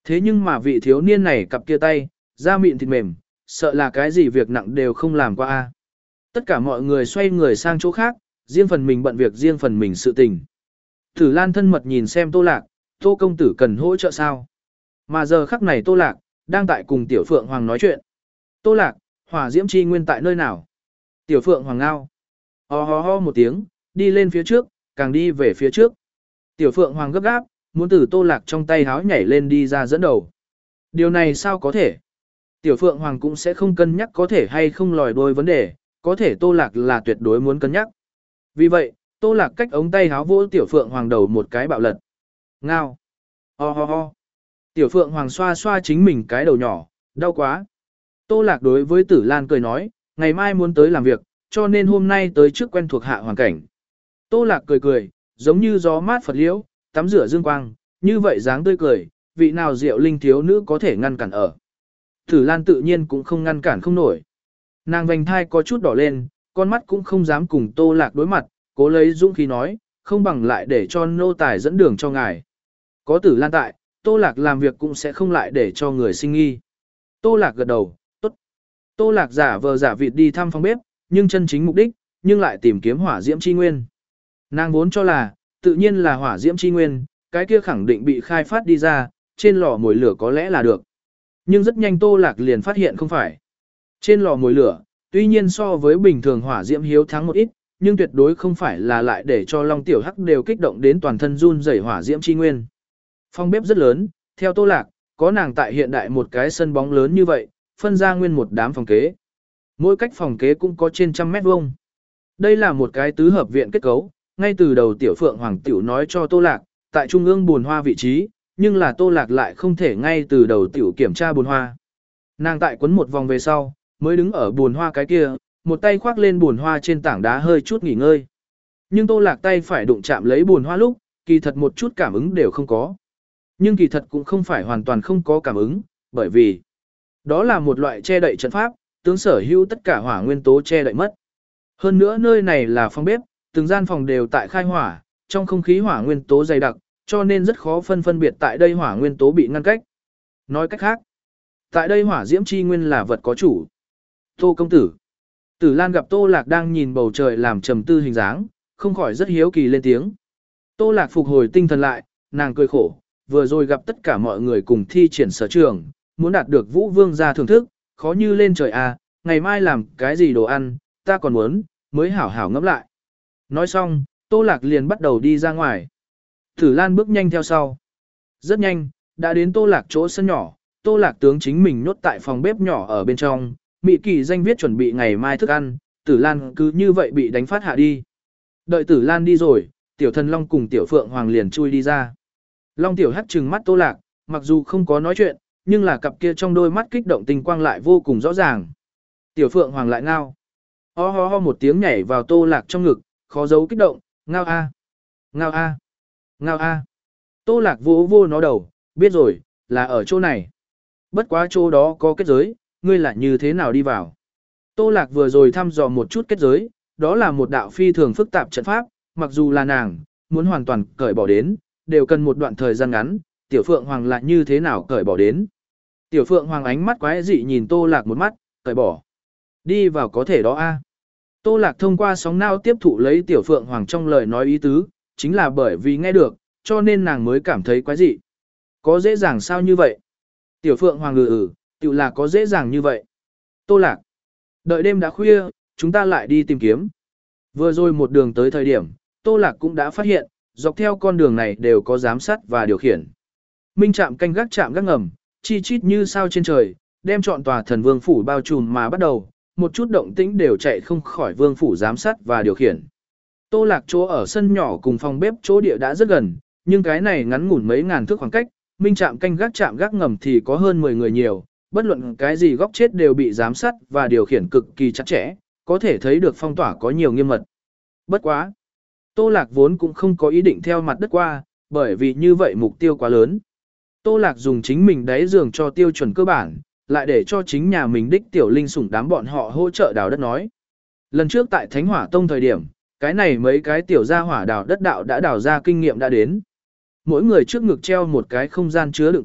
Thế nhưng mà vị thiếu niên này cặp kia tay, da mịn thịt mềm, sợ là cái gì việc nặng đều không làm qua a. Tất cả mọi người xoay người sang chỗ khác, riêng phần mình bận việc riêng phần mình sự tình. Tử Lan thân mật nhìn xem Tô Lạc, Tô công tử cần hỗ trợ sao? Mà giờ khắc này Tô Lạc, đang tại cùng Tiểu Phượng Hoàng nói chuyện. Tô Lạc, hỏa diễm chi nguyên tại nơi nào? Tiểu Phượng Hoàng ngao. Ho ho ho một tiếng, đi lên phía trước, càng đi về phía trước. Tiểu Phượng Hoàng gấp gáp, muốn từ Tô Lạc trong tay háo nhảy lên đi ra dẫn đầu. Điều này sao có thể? Tiểu Phượng Hoàng cũng sẽ không cân nhắc có thể hay không lòi đôi vấn đề, có thể Tô Lạc là tuyệt đối muốn cân nhắc. Vì vậy, Tô Lạc cách ống tay háo vỗ Tiểu Phượng Hoàng đầu một cái bạo lật. Ngao. Ho ho ho. Tiểu Phượng Hoàng xoa xoa chính mình cái đầu nhỏ, đau quá. Tô Lạc đối với Tử Lan cười nói, ngày mai muốn tới làm việc, cho nên hôm nay tới trước quen thuộc hạ hoàn cảnh. Tô Lạc cười cười, giống như gió mát phật liễu, tắm rửa dương quang, như vậy dáng tươi cười, vị nào diệu linh thiếu nữ có thể ngăn cản ở. Tử Lan tự nhiên cũng không ngăn cản không nổi. Nàng vành thai có chút đỏ lên, con mắt cũng không dám cùng Tô Lạc đối mặt, cố lấy dũng khí nói, không bằng lại để cho nô tài dẫn đường cho ngài. Có Tử Lan tại, Tô Lạc làm việc cũng sẽ không lại để cho người sinh nghi. Tô Lạc gật đầu, tốt. Tô Lạc giả vờ giả vịt đi thăm phòng bếp, nhưng chân chính mục đích, nhưng lại tìm kiếm hỏa diễm chi nguyên. Nàng vốn cho là, tự nhiên là hỏa diễm chi nguyên, cái kia khẳng định bị khai phát đi ra, trên lò mồi lửa có lẽ là được. Nhưng rất nhanh Tô Lạc liền phát hiện không phải. Trên lò mồi lửa, tuy nhiên so với bình thường hỏa diễm hiếu thắng một ít, nhưng tuyệt đối không phải là lại để cho Long Tiểu Hắc đều kích động đến toàn thân run rẩy hỏa diễm chi nguyên. Phòng bếp rất lớn, theo Tô Lạc, có nàng tại hiện đại một cái sân bóng lớn như vậy, phân ra nguyên một đám phòng kế. Mỗi cách phòng kế cũng có trên trăm mét vuông. Đây là một cái tứ hợp viện kết cấu, ngay từ đầu Tiểu Phượng Hoàng Tiểu nói cho Tô Lạc, tại trung ương buồn hoa vị trí, nhưng là Tô Lạc lại không thể ngay từ đầu Tiểu kiểm tra buồn hoa. Nàng tại quấn một vòng về sau, mới đứng ở buồn hoa cái kia, một tay khoác lên buồn hoa trên tảng đá hơi chút nghỉ ngơi. Nhưng Tô Lạc tay phải đụng chạm lấy buồn hoa lúc, kỳ thật một chút cảm ứng đều không có. Nhưng kỳ thật cũng không phải hoàn toàn không có cảm ứng, bởi vì đó là một loại che đậy trận pháp, tướng sở hữu tất cả hỏa nguyên tố che đậy mất. Hơn nữa nơi này là phòng bếp, từng gian phòng đều tại khai hỏa, trong không khí hỏa nguyên tố dày đặc, cho nên rất khó phân phân biệt tại đây hỏa nguyên tố bị ngăn cách. Nói cách khác, tại đây hỏa diễm chi nguyên là vật có chủ. Tô công tử. Tử Lan gặp Tô Lạc đang nhìn bầu trời làm trầm tư hình dáng, không khỏi rất hiếu kỳ lên tiếng. Tô Lạc phục hồi tinh thần lại, nàng cười khổ, vừa rồi gặp tất cả mọi người cùng thi triển sở trường, muốn đạt được Vũ Vương gia thưởng thức, khó như lên trời à, ngày mai làm cái gì đồ ăn, ta còn muốn, mới hảo hảo ngẫm lại. Nói xong, Tô Lạc liền bắt đầu đi ra ngoài. Tử Lan bước nhanh theo sau. Rất nhanh, đã đến Tô Lạc chỗ sân nhỏ, Tô Lạc tướng chính mình nhốt tại phòng bếp nhỏ ở bên trong, Mị Kỳ danh viết chuẩn bị ngày mai thức ăn, Tử Lan cứ như vậy bị đánh phát hạ đi. Đợi Tử Lan đi rồi, Tiểu Thần Long cùng Tiểu Phượng Hoàng liền chui đi ra. Long Tiểu Hắc trừng mắt Tô Lạc, mặc dù không có nói chuyện, nhưng là cặp kia trong đôi mắt kích động tình quang lại vô cùng rõ ràng. Tiểu Phượng Hoàng lại ngao. Ho ho ho một tiếng nhảy vào Tô Lạc trong ngực, khó giấu kích động, ngao a, ngao a, ngao a. Tô Lạc vỗ vô nó đầu, biết rồi, là ở chỗ này. Bất quá chỗ đó có kết giới, ngươi lại như thế nào đi vào. Tô Lạc vừa rồi thăm dò một chút kết giới, đó là một đạo phi thường phức tạp trận pháp, mặc dù là nàng, muốn hoàn toàn cởi bỏ đến, đều cần một đoạn thời gian ngắn, Tiểu Phượng Hoàng lại như thế nào cởi bỏ đến. Tiểu Phượng Hoàng ánh mắt quái dị nhìn Tô Lạc một mắt, cởi bỏ. Đi vào có thể đó a. Tô Lạc thông qua sóng não tiếp thụ lấy Tiểu Phượng Hoàng trong lời nói ý tứ, chính là bởi vì nghe được, cho nên nàng mới cảm thấy quái dị. Có dễ dàng sao như vậy? Tiểu Phượng Hoàng ừ ừ, tự là có dễ dàng như vậy. Tô Lạc. Đợi đêm đã khuya, chúng ta lại đi tìm kiếm. Vừa rồi một đường tới thời điểm, Tô Lạc cũng đã phát hiện, dọc theo con đường này đều có giám sát và điều khiển. Minh trạm canh gác trạm gác ngầm, chi chít như sao trên trời, đem trọn tòa thần vương phủ bao trùm mà bắt đầu, một chút động tĩnh đều chạy không khỏi vương phủ giám sát và điều khiển. Tô Lạc chỗ ở sân nhỏ cùng phòng bếp chỗ địa đã rất gần, nhưng cái này ngắn ngủn mấy ngàn thước khoảng cách, minh trạm canh gác trạm gác ngầm thì có hơn mười người nhiều, bất luận cái gì góc chết đều bị giám sát và điều khiển cực kỳ chặt chẽ, có thể thấy được phong tỏa có nhiều nghiêm mật. Bất quá, Tô Lạc vốn cũng không có ý định theo mặt đất qua, bởi vì như vậy mục tiêu quá lớn. Tô Lạc dùng chính mình đáy giường cho tiêu chuẩn cơ bản, lại để cho chính nhà mình đích tiểu linh sủng đám bọn họ hỗ trợ đào đất nói. Lần trước tại Thánh Hỏa Tông thời điểm, cái này mấy cái tiểu gia hỏa đào đất đạo đã đào ra kinh nghiệm đã đến. Mỗi người trước ngực treo một cái không gian chứa đựng túi,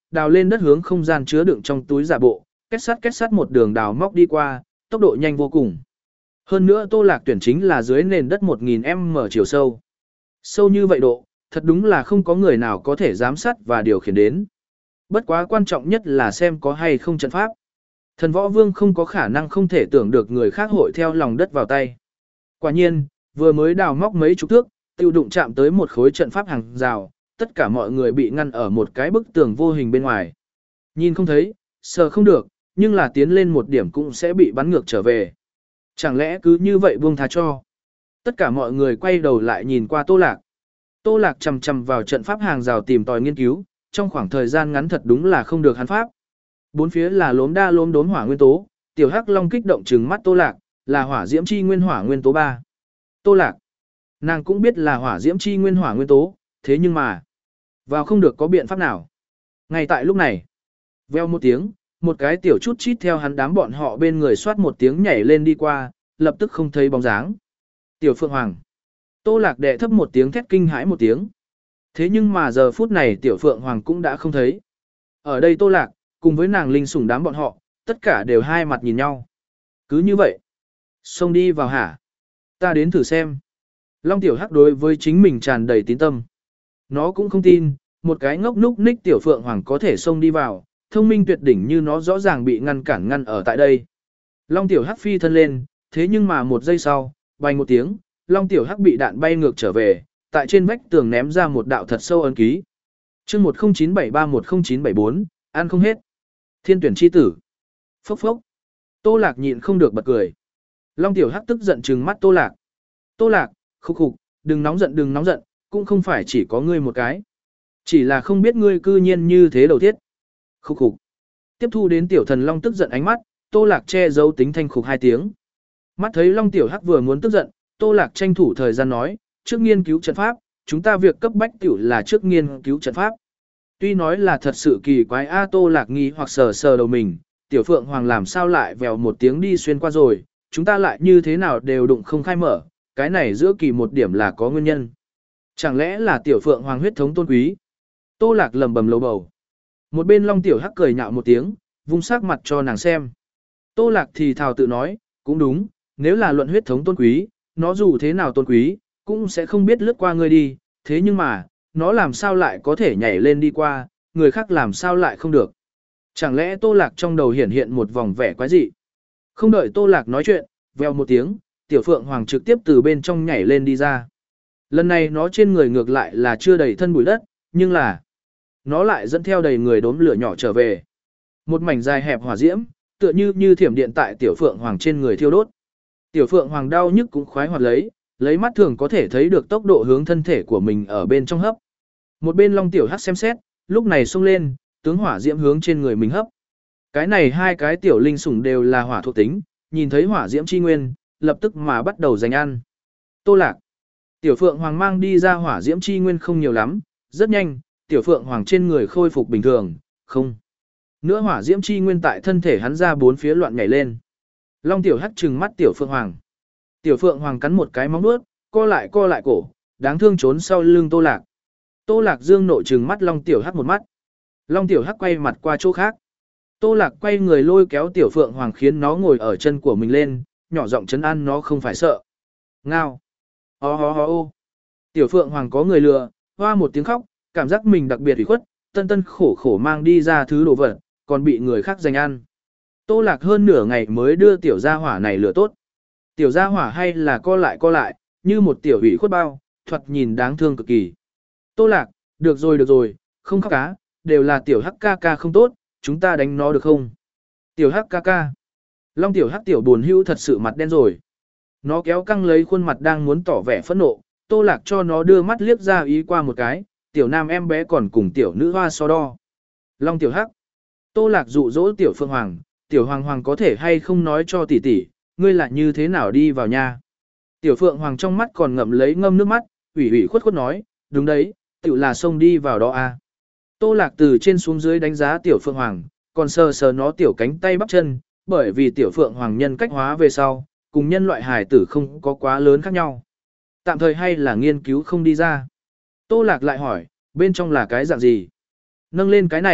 đào lên đất hướng không gian chứa đựng trong túi giả bộ, kết sắt kết sắt một đường đào móc đi qua, tốc độ nhanh vô cùng. Hơn nữa Tô Lạc tuyển chính là dưới nền đất một nghìn mét chiều sâu. Sâu như vậy độ, thật đúng là không có người nào có thể giám sát và điều khiển đến. Bất quá quan trọng nhất là xem có hay không trận pháp. Thần Võ Vương không có khả năng không thể tưởng được người khác hội theo lòng đất vào tay. Quả nhiên, vừa mới đào móc mấy chục thước, tiêu đụng chạm tới một khối trận pháp hàng rào, tất cả mọi người bị ngăn ở một cái bức tường vô hình bên ngoài. Nhìn không thấy, sờ không được, nhưng là tiến lên một điểm cũng sẽ bị bắn ngược trở về. Chẳng lẽ cứ như vậy buông tha cho? Tất cả mọi người quay đầu lại nhìn qua Tô Lạc. Tô Lạc chầm chầm vào trận pháp hàng rào tìm tòi nghiên cứu, trong khoảng thời gian ngắn thật đúng là không được hắn pháp. Bốn phía là lốm đa lốm đốn hỏa nguyên tố, tiểu hắc long kích động trừng mắt Tô Lạc, là hỏa diễm chi nguyên hỏa nguyên tố ba. Tô Lạc, nàng cũng biết là hỏa diễm chi nguyên hỏa nguyên tố, thế nhưng mà, vào không được có biện pháp nào. Ngay tại lúc này, veo một tiếng, một cái tiểu chút chít theo hắn đám bọn họ bên người soát một tiếng nhảy lên đi qua, lập tức không thấy bóng dáng. Tiểu Phượng Hoàng. Tô Lạc đệ thấp một tiếng thét kinh hãi một tiếng. Thế nhưng mà giờ phút này Tiểu Phượng Hoàng cũng đã không thấy. Ở đây Tô Lạc, cùng với nàng linh sủng đám bọn họ, tất cả đều hai mặt nhìn nhau. Cứ như vậy. Xông đi vào hả? Ta đến thử xem. Long Tiểu Hắc đối với chính mình tràn đầy tín tâm. Nó cũng không tin, một cái ngốc núc ních Tiểu Phượng Hoàng có thể xông đi vào, thông minh tuyệt đỉnh như nó rõ ràng bị ngăn cản ngăn ở tại đây. Long Tiểu Hắc phi thân lên, thế nhưng mà một giây sau, bành một tiếng, Long Tiểu Hắc bị đạn bay ngược trở về, tại trên vách tường ném ra một đạo thật sâu ấn ký. Chương một không chín bảy ba một không chín bảy bốn, ăn không hết. Thiên tuyển chi tử. Phốc phốc. Tô Lạc nhịn không được bật cười. Long Tiểu Hắc tức giận trừng mắt Tô Lạc. Tô Lạc, khục khục, đừng nóng giận đừng nóng giận, cũng không phải chỉ có ngươi một cái. Chỉ là không biết ngươi cư nhiên như thế đầu thiết. Khục khục. Tiếp thu đến Tiểu Thần Long tức giận ánh mắt, Tô Lạc che giấu tính thanh khục hai tiếng. Mắt thấy Long Tiểu Hắc vừa muốn tức giận, Tô Lạc tranh thủ thời gian nói, trước nghiên cứu trận pháp, chúng ta việc cấp bách tiểu là trước nghiên cứu trận pháp. Tuy nói là thật sự kỳ quái a Tô Lạc nghi hoặc sờ sờ đầu mình, Tiểu Phượng Hoàng làm sao lại vèo một tiếng đi xuyên qua rồi, chúng ta lại như thế nào đều đụng không khai mở, cái này giữa kỳ một điểm là có nguyên nhân. Chẳng lẽ là Tiểu Phượng Hoàng huyết thống tôn quý? Tô Lạc lầm bầm lầu bầu. Một bên Long Tiểu Hắc cười nhạo một tiếng, vung sắc mặt cho nàng xem. Tô Lạc thì thào tự nói, cũng đúng, nếu là luận huyết thống tôn quý, nó dù thế nào tôn quý, cũng sẽ không biết lướt qua ngươi đi, thế nhưng mà, nó làm sao lại có thể nhảy lên đi qua, người khác làm sao lại không được. Chẳng lẽ Tô Lạc trong đầu hiển hiện một vòng vẻ quái dị. Không đợi Tô Lạc nói chuyện, vèo một tiếng, Tiểu Phượng Hoàng trực tiếp từ bên trong nhảy lên đi ra. Lần này nó trên người ngược lại là chưa đầy thân bụi đất, nhưng là nó lại dẫn theo đầy người đốm lửa nhỏ trở về. Một mảnh dài hẹp hỏa diễm, tựa như như thiểm điện tại Tiểu Phượng Hoàng trên người thiêu đốt. Tiểu Phượng Hoàng đau nhức cũng khoái hoạt lấy, lấy mắt thường có thể thấy được tốc độ hướng thân thể của mình ở bên trong hấp. Một bên Long Tiểu Hắc xem xét, lúc này xông lên, tướng hỏa diễm hướng trên người mình hấp. Cái này hai cái tiểu linh sủng đều là hỏa thuộc tính, nhìn thấy hỏa diễm chi nguyên, lập tức mà bắt đầu giành ăn. Tô Lạc. Tiểu Phượng Hoàng mang đi ra hỏa diễm chi nguyên không nhiều lắm, rất nhanh, Tiểu Phượng Hoàng trên người khôi phục bình thường, không. Nữa hỏa diễm chi nguyên tại thân thể hắn ra bốn phía loạn nhảy lên. Long Tiểu Hắc trừng mắt Tiểu Phượng Hoàng. Tiểu Phượng Hoàng cắn một cái móng vuốt, co lại co lại cổ, đáng thương trốn sau lưng Tô Lạc. Tô Lạc dương nội trừng mắt Long Tiểu Hắc một mắt. Long Tiểu Hắc quay mặt qua chỗ khác. Tô Lạc quay người lôi kéo Tiểu Phượng Hoàng khiến nó ngồi ở chân của mình lên, nhỏ giọng trấn an nó không phải sợ. Ngao. Ho ho ho ô. Tiểu Phượng Hoàng có người lừa, hoa một tiếng khóc, cảm giác mình đặc biệt ủy khuất, tân tân khổ khổ mang đi ra thứ đồ vật, còn bị người khác giành ăn. Tô Lạc hơn nửa ngày mới đưa tiểu gia hỏa này lừa tốt. Tiểu gia hỏa hay là co lại co lại, như một tiểu ủy khuất bao, thoạt nhìn đáng thương cực kỳ. Tô Lạc, được rồi được rồi, không khóc cá, đều là tiểu hắc ca ca không tốt, chúng ta đánh nó được không? Tiểu hắc ca ca. Long tiểu hắc tiểu buồn hữu thật sự mặt đen rồi. Nó kéo căng lấy khuôn mặt đang muốn tỏ vẻ phẫn nộ, Tô Lạc cho nó đưa mắt liếc ra ý qua một cái, tiểu nam em bé còn cùng tiểu nữ hoa so đo. Long tiểu hắc. Tô Lạc dụ dỗ tiểu Phượng Hoàng, tiểu Hoàng Hoàng có thể hay không nói cho tỷ tỷ, ngươi là như thế nào đi vào nhà. Tiểu Phượng Hoàng trong mắt còn ngậm lấy ngâm nước mắt, ủy ủy khuất khuất nói, đúng đấy, tiểu là xông đi vào đó à. Tô Lạc từ trên xuống dưới đánh giá tiểu Phượng Hoàng, còn sờ sờ nó tiểu cánh tay bắp chân, bởi vì tiểu Phượng Hoàng nhân cách hóa về sau, cùng nhân loại hài tử không có quá lớn khác nhau. Tạm thời hay là nghiên cứu không đi ra. Tô Lạc lại hỏi, bên trong là cái dạng gì? Nâng lên cái này,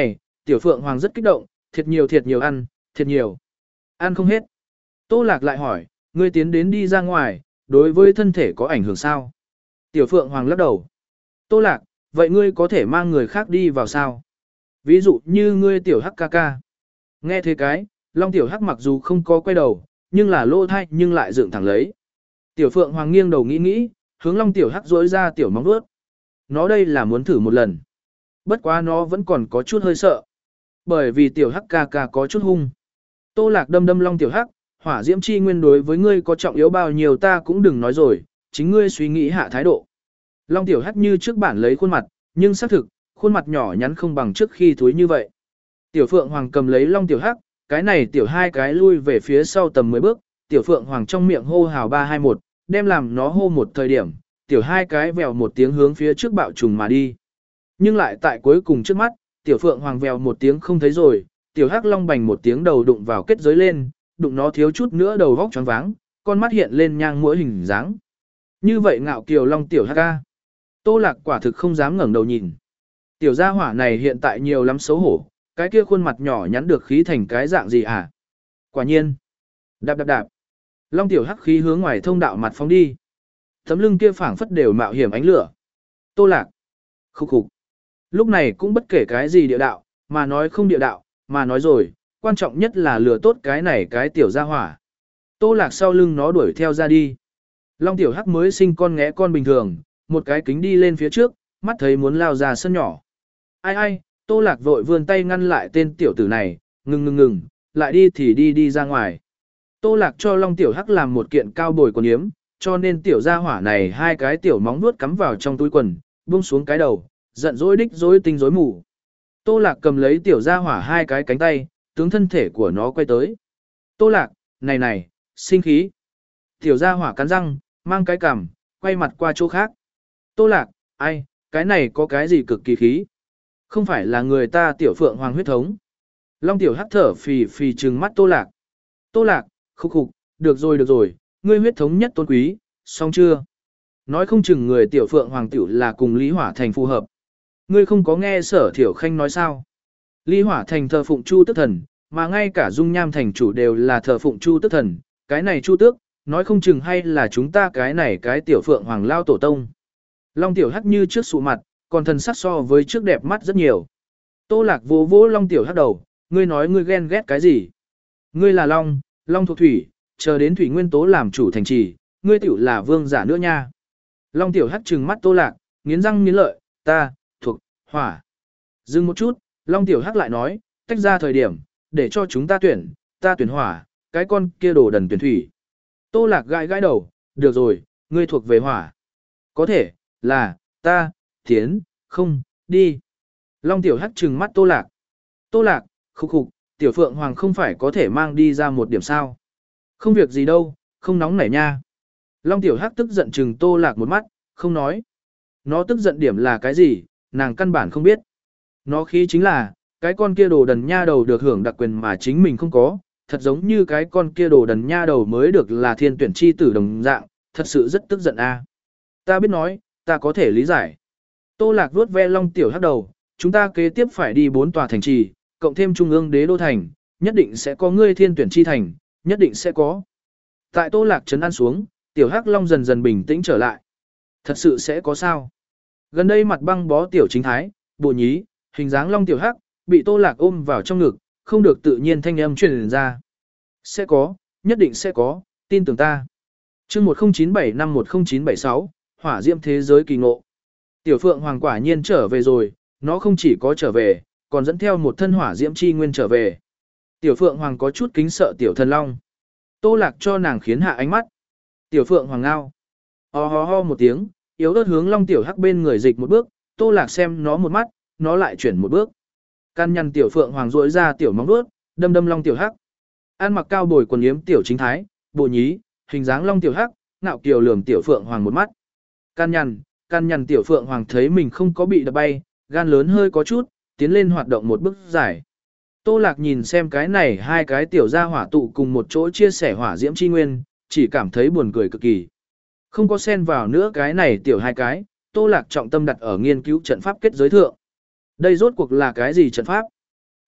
tiểu phượng hoàng rất kích động, thiệt nhiều thiệt nhiều ăn, thiệt nhiều. Ăn không hết. Tô Lạc lại hỏi, ngươi tiến đến đi ra ngoài, đối với thân thể có ảnh hưởng sao? Tiểu phượng hoàng lắc đầu. Tô Lạc, vậy ngươi có thể mang người khác đi vào sao? Ví dụ như ngươi tiểu hắc ca ca. Nghe thế cái, Long tiểu hắc mặc dù không có quay đầu, nhưng là lô thai nhưng lại dựng thẳng lấy. Tiểu phượng hoàng nghiêng đầu nghĩ nghĩ, hướng Long tiểu hắc rỗi ra tiểu móng vuốt. Nó đây là muốn thử một lần. Bất quá nó vẫn còn có chút hơi sợ. Bởi vì tiểu hắc ca ca có chút hung. Tô Lạc đâm đâm Long tiểu hắc, hỏa diễm chi nguyên đối với ngươi có trọng yếu bao nhiêu ta cũng đừng nói rồi, chính ngươi suy nghĩ hạ thái độ. Long tiểu hắc như trước bản lấy khuôn mặt, nhưng xác thực, khuôn mặt nhỏ nhắn không bằng trước khi thúi như vậy. Tiểu phượng hoàng cầm lấy Long tiểu hắc, cái này tiểu hai cái lui về phía sau tầm mười bước, tiểu phượng hoàng trong miệng hô hào ba hai một, đem làm nó hô một thời điểm, tiểu hai cái vèo một tiếng hướng phía trước bạo trùng mà đi. Nhưng lại tại cuối cùng trước mắt, tiểu phượng hoàng vèo một tiếng không thấy rồi, tiểu hắc long bành một tiếng đầu đụng vào kết giới lên, đụng nó thiếu chút nữa đầu vóc choáng váng, con mắt hiện lên nhang mũi hình dáng. Như vậy ngạo kiều long tiểu hắc ca. Tô Lạc quả thực không dám ngẩng đầu nhìn. Tiểu gia hỏa này hiện tại nhiều lắm xấu hổ, cái kia khuôn mặt nhỏ nhắn được khí thành cái dạng gì à? Quả nhiên. Đạp đạp đạp. Long tiểu hắc khí hướng ngoài thông đạo mặt phóng đi. Tấm lưng kia phảng phất đều mạo hiểm ánh lửa. Tô Lạc. Khúc khục. Lúc này cũng bất kể cái gì địa đạo, mà nói không địa đạo, mà nói rồi, quan trọng nhất là lừa tốt cái này cái tiểu gia hỏa. Tô Lạc sau lưng nó đuổi theo ra đi. Long tiểu hắc mới sinh con ngẽ con bình thường, một cái kính đi lên phía trước, mắt thấy muốn lao ra sân nhỏ. Ai ai, Tô Lạc vội vươn tay ngăn lại tên tiểu tử này, ngừng ngừng ngừng, lại đi thì đi đi ra ngoài. Tô Lạc cho Long tiểu hắc làm một kiện cao bồi quần yếm, cho nên tiểu gia hỏa này hai cái tiểu móng nuốt cắm vào trong túi quần, buông xuống cái đầu, giận dỗi đích dối tinh dối mù. Tô Lạc cầm lấy tiểu gia hỏa hai cái cánh tay, tướng thân thể của nó quay tới. Tô Lạc, này này, sinh khí. Tiểu gia hỏa cắn răng, mang cái cằm, quay mặt qua chỗ khác. Tô Lạc, ai, cái này có cái gì cực kỳ khí? Không phải là người ta tiểu phượng hoàng huyết thống. Long tiểu hắc thở phì phì trừng mắt Tô Lạc. Tô Lạc, khúc khục, được rồi được rồi, ngươi huyết thống nhất tôn quý, xong chưa? Nói không chừng người tiểu phượng hoàng tiểu là cùng Lý Hỏa Thành phù hợp. Ngươi không có nghe Sở Thiểu Khanh nói sao? Lý Hỏa Thành thờ phụng Chu Tức Thần, mà ngay cả Dung Nham Thành chủ đều là thờ phụng Chu Tức Thần, cái này Chu Tước, nói không chừng hay là chúng ta cái này cái tiểu phượng hoàng lao tổ tông. Long tiểu hắc như trước sụ mặt, còn thần sắc so với trước đẹp mắt rất nhiều. Tô Lạc vô vỗ Long tiểu hắc đầu, ngươi nói ngươi ghen ghét cái gì? Ngươi là Long, Long thuộc thủy, chờ đến thủy nguyên tố làm chủ thành trì, ngươi tiểu là vương giả nữa nha. Long tiểu hắc trừng mắt Tô Lạc, nghiến răng nghiến lợi, ta, thuộc, hỏa. Dừng một chút, Long tiểu hắc lại nói, tách ra thời điểm, để cho chúng ta tuyển, ta tuyển hỏa, cái con kia đồ đần tuyển thủy. Tô Lạc gãi gãi đầu, được rồi, ngươi thuộc về hỏa. Có thể, là, ta, tiến, không, đi. Long tiểu hắc trừng mắt Tô Lạc. Tô Lạc, khục khục, tiểu phượng hoàng không phải có thể mang đi ra một điểm sao. Không việc gì đâu, không nóng nảy nha. Long tiểu hắc tức giận trừng Tô Lạc một mắt, không nói. Nó tức giận điểm là cái gì, nàng căn bản không biết. Nó khí chính là, cái con kia đồ đần nha đầu được hưởng đặc quyền mà chính mình không có, thật giống như cái con kia đồ đần nha đầu mới được là thiên tuyển chi tử đồng dạng, thật sự rất tức giận a. Ta biết nói, ta có thể lý giải. Tô Lạc vuốt ve Long tiểu hắc đầu, chúng ta kế tiếp phải đi bốn tòa thành trì, cộng thêm trung ương đế đô thành, nhất định sẽ có ngươi thiên tuyển chi thành, nhất định sẽ có. Tại Tô Lạc trấn an xuống, tiểu hắc long dần dần bình tĩnh trở lại. Thật sự sẽ có sao? Gần đây mặt băng bó tiểu chính thái, bộ nhí, hình dáng long tiểu hắc, bị Tô Lạc ôm vào trong ngực, không được tự nhiên thanh âm truyền ra. Sẽ có, nhất định sẽ có, tin tưởng ta. Chương một không chín bảy năm một không chín bảy sáu, hỏa diễm thế giới kỳ ngộ. Tiểu phượng hoàng quả nhiên trở về rồi, nó không chỉ có trở về, còn dẫn theo một thân hỏa diễm chi nguyên trở về. Tiểu phượng hoàng có chút kính sợ tiểu thần long. Tô Lạc cho nàng khiến hạ ánh mắt. Tiểu phượng hoàng ngao. Ho ho ho một tiếng, yếu ớt hướng long tiểu hắc bên người dịch một bước, Tô Lạc xem nó một mắt, nó lại chuyển một bước. Căn nhăn tiểu phượng hoàng rỗi ra tiểu móng vuốt, đâm đâm long tiểu hắc. An mặc cao bồi quần yếm tiểu chính thái, bộ nhí, hình dáng long tiểu hắc, ngạo kiều lườm tiểu phượng hoàng một mắt. Căn nhăn, căn nhăn tiểu phượng hoàng thấy mình không có bị đập bay, gan lớn hơi có chút, tiến lên hoạt động một bước dài. Tô Lạc nhìn xem cái này hai cái tiểu gia hỏa tụ cùng một chỗ chia sẻ hỏa diễm chi nguyên, chỉ cảm thấy buồn cười cực kỳ. Không có xen vào nữa cái này tiểu hai cái, Tô Lạc trọng tâm đặt ở nghiên cứu trận pháp kết giới thượng. Đây rốt cuộc là cái gì trận pháp?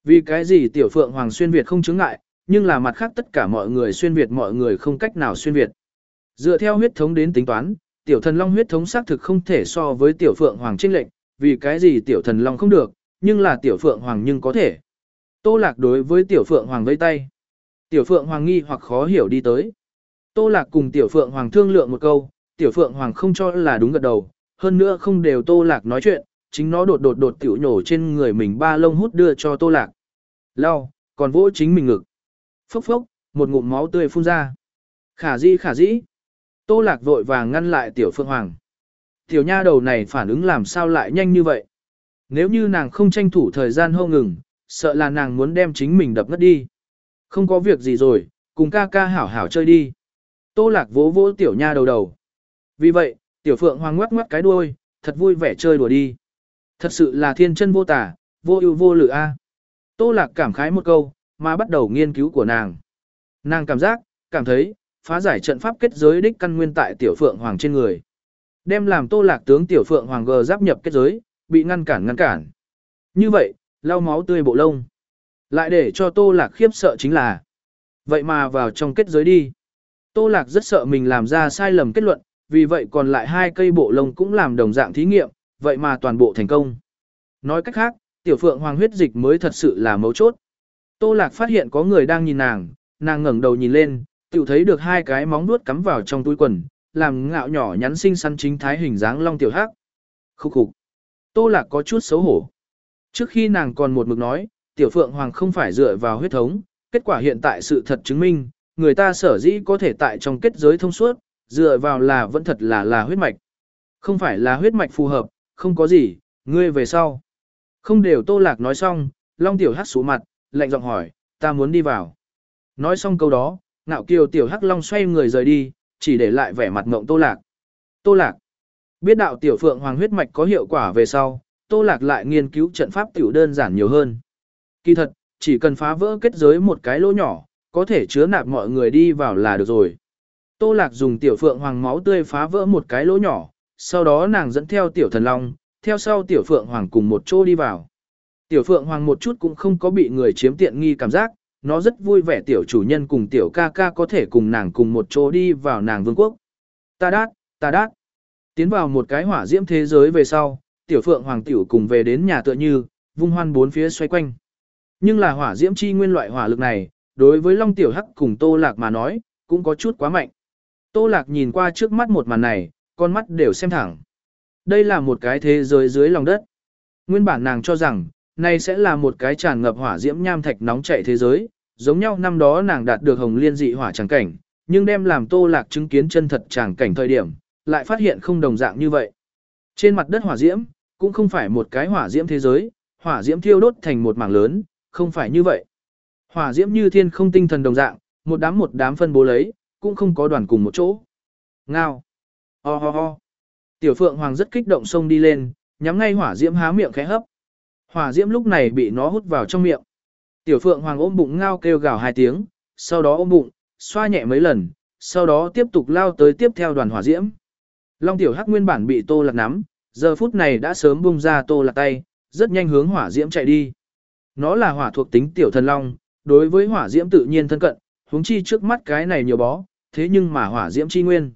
Vì cái gì tiểu phượng hoàng xuyên Việt không chứng ngại, nhưng là mặt khác tất cả mọi người xuyên Việt mọi người không cách nào xuyên Việt. Dựa theo huyết thống đến tính toán, tiểu thần long huyết thống xác thực không thể so với tiểu phượng hoàng chênh lệnh, vì cái gì tiểu thần long không được, nhưng là tiểu phượng hoàng nhưng có thể. Tô Lạc đối với tiểu phượng hoàng vẫy tay. Tiểu phượng hoàng nghi hoặc khó hiểu đi tới. Tô Lạc cùng tiểu phượng hoàng thương lượng một câu, tiểu phượng hoàng không cho là đúng gật đầu, hơn nữa không đều Tô Lạc nói chuyện, chính nó đột đột đột tiểu nhổ trên người mình ba lông hút đưa cho Tô Lạc. Lau, còn vỗ chính mình ngực. Phốc phốc, một ngụm máu tươi phun ra. Khả dĩ khả dĩ. Tô Lạc vội vàng ngăn lại tiểu phượng hoàng. Tiểu nha đầu này phản ứng làm sao lại nhanh như vậy? Nếu như nàng không tranh thủ thời gian hô ngừng, sợ là nàng muốn đem chính mình đập ngất đi. Không có việc gì rồi, cùng ca ca hảo hảo chơi đi. Tô Lạc vỗ vỗ tiểu nha đầu đầu. Vì vậy, tiểu phượng hoàng ngoắc ngoắc cái đuôi, thật vui vẻ chơi đùa đi. Thật sự là thiên chân vô tả, vô ưu vô lự a. Tô Lạc cảm khái một câu, mà bắt đầu nghiên cứu của nàng. Nàng cảm giác, cảm thấy, phá giải trận pháp kết giới đích căn nguyên tại tiểu phượng hoàng trên người. Đem làm Tô Lạc tướng tiểu phượng hoàng gờ giáp nhập kết giới, bị ngăn cản ngăn cản. Như vậy, lau máu tươi bộ lông. Lại để cho Tô Lạc khiếp sợ chính là, vậy mà vào trong kết giới đi. Tô Lạc rất sợ mình làm ra sai lầm kết luận, vì vậy còn lại hai cây bộ lông cũng làm đồng dạng thí nghiệm, vậy mà toàn bộ thành công. Nói cách khác, tiểu phượng hoàng huyết dịch mới thật sự là mấu chốt. Tô Lạc phát hiện có người đang nhìn nàng, nàng ngẩng đầu nhìn lên, tiểu thấy được hai cái móng vuốt cắm vào trong túi quần, làm ngạo nhỏ nhắn xinh xắn chính thái hình dáng long tiểu hắc. Khúc khục. Tô Lạc có chút xấu hổ. Trước khi nàng còn một mực nói, tiểu phượng hoàng không phải dựa vào huyết thống, kết quả hiện tại sự thật chứng minh, người ta sở dĩ có thể tại trong kết giới thông suốt, dựa vào là vẫn thật là là huyết mạch. Không phải là huyết mạch phù hợp, không có gì, ngươi về sau. Không đều Tô Lạc nói xong, long tiểu hắc xuống mặt, lạnh giọng hỏi, ta muốn đi vào. Nói xong câu đó, ngạo kiều tiểu hắc long xoay người rời đi, chỉ để lại vẻ mặt ngộng Tô Lạc. Tô Lạc biết đạo tiểu phượng hoàng huyết mạch có hiệu quả về sau, Tô Lạc lại nghiên cứu trận pháp tiểu đơn giản nhiều hơn. Kỳ thật, chỉ cần phá vỡ kết giới một cái lỗ nhỏ, có thể chứa nạp mọi người đi vào là được rồi. Tô Lạc dùng tiểu phượng hoàng máu tươi phá vỡ một cái lỗ nhỏ, sau đó nàng dẫn theo tiểu thần long, theo sau tiểu phượng hoàng cùng một chỗ đi vào. Tiểu phượng hoàng một chút cũng không có bị người chiếm tiện nghi cảm giác, nó rất vui vẻ tiểu chủ nhân cùng tiểu ca ca có thể cùng nàng cùng một chỗ đi vào nàng vương quốc. Ta đát, ta đát. Tiến vào một cái hỏa diễm thế giới về sau, tiểu phượng hoàng tiểu cùng về đến nhà tựa như, vung hoan bốn phía xoay quanh. Nhưng là hỏa diễm chi nguyên loại hỏa lực này, đối với long tiểu hắc cùng Tô Lạc mà nói, cũng có chút quá mạnh. Tô Lạc nhìn qua trước mắt một màn này, con mắt đều xem thẳng. Đây là một cái thế giới dưới lòng đất. Nguyên bản nàng cho rằng, này sẽ là một cái tràn ngập hỏa diễm nham thạch nóng chảy thế giới, giống nhau năm đó nàng đạt được hồng liên dị hỏa tràng cảnh, nhưng đem làm Tô Lạc chứng kiến chân thật tràng cảnh thời điểm, lại phát hiện không đồng dạng như vậy. Trên mặt đất hỏa diễm, cũng không phải một cái hỏa diễm thế giới, hỏa diễm thiêu đốt thành một mảng lớn, không phải như vậy. Hỏa diễm như thiên không tinh thần đồng dạng, một đám một đám phân bố lấy, cũng không có đoàn cùng một chỗ. Ngao. Ho ho ho. Tiểu phượng hoàng rất kích động xông đi lên, nhắm ngay hỏa diễm há miệng khẽ hấp. Hỏa diễm lúc này bị nó hút vào trong miệng. Tiểu phượng hoàng ôm bụng ngao kêu gào hai tiếng, sau đó ôm bụng, xoa nhẹ mấy lần, sau đó tiếp tục lao tới tiếp theo đoàn hỏa diễm. Long tiểu hắc nguyên bản bị Tô Lạc nắm, giờ phút này đã sớm bung ra Tô Lạc tay, rất nhanh hướng hỏa diễm chạy đi. Nó là hỏa thuộc tính tiểu thần long, đối với hỏa diễm tự nhiên thân cận, huống chi trước mắt cái này nhiều bó, thế nhưng mà hỏa diễm chi nguyên.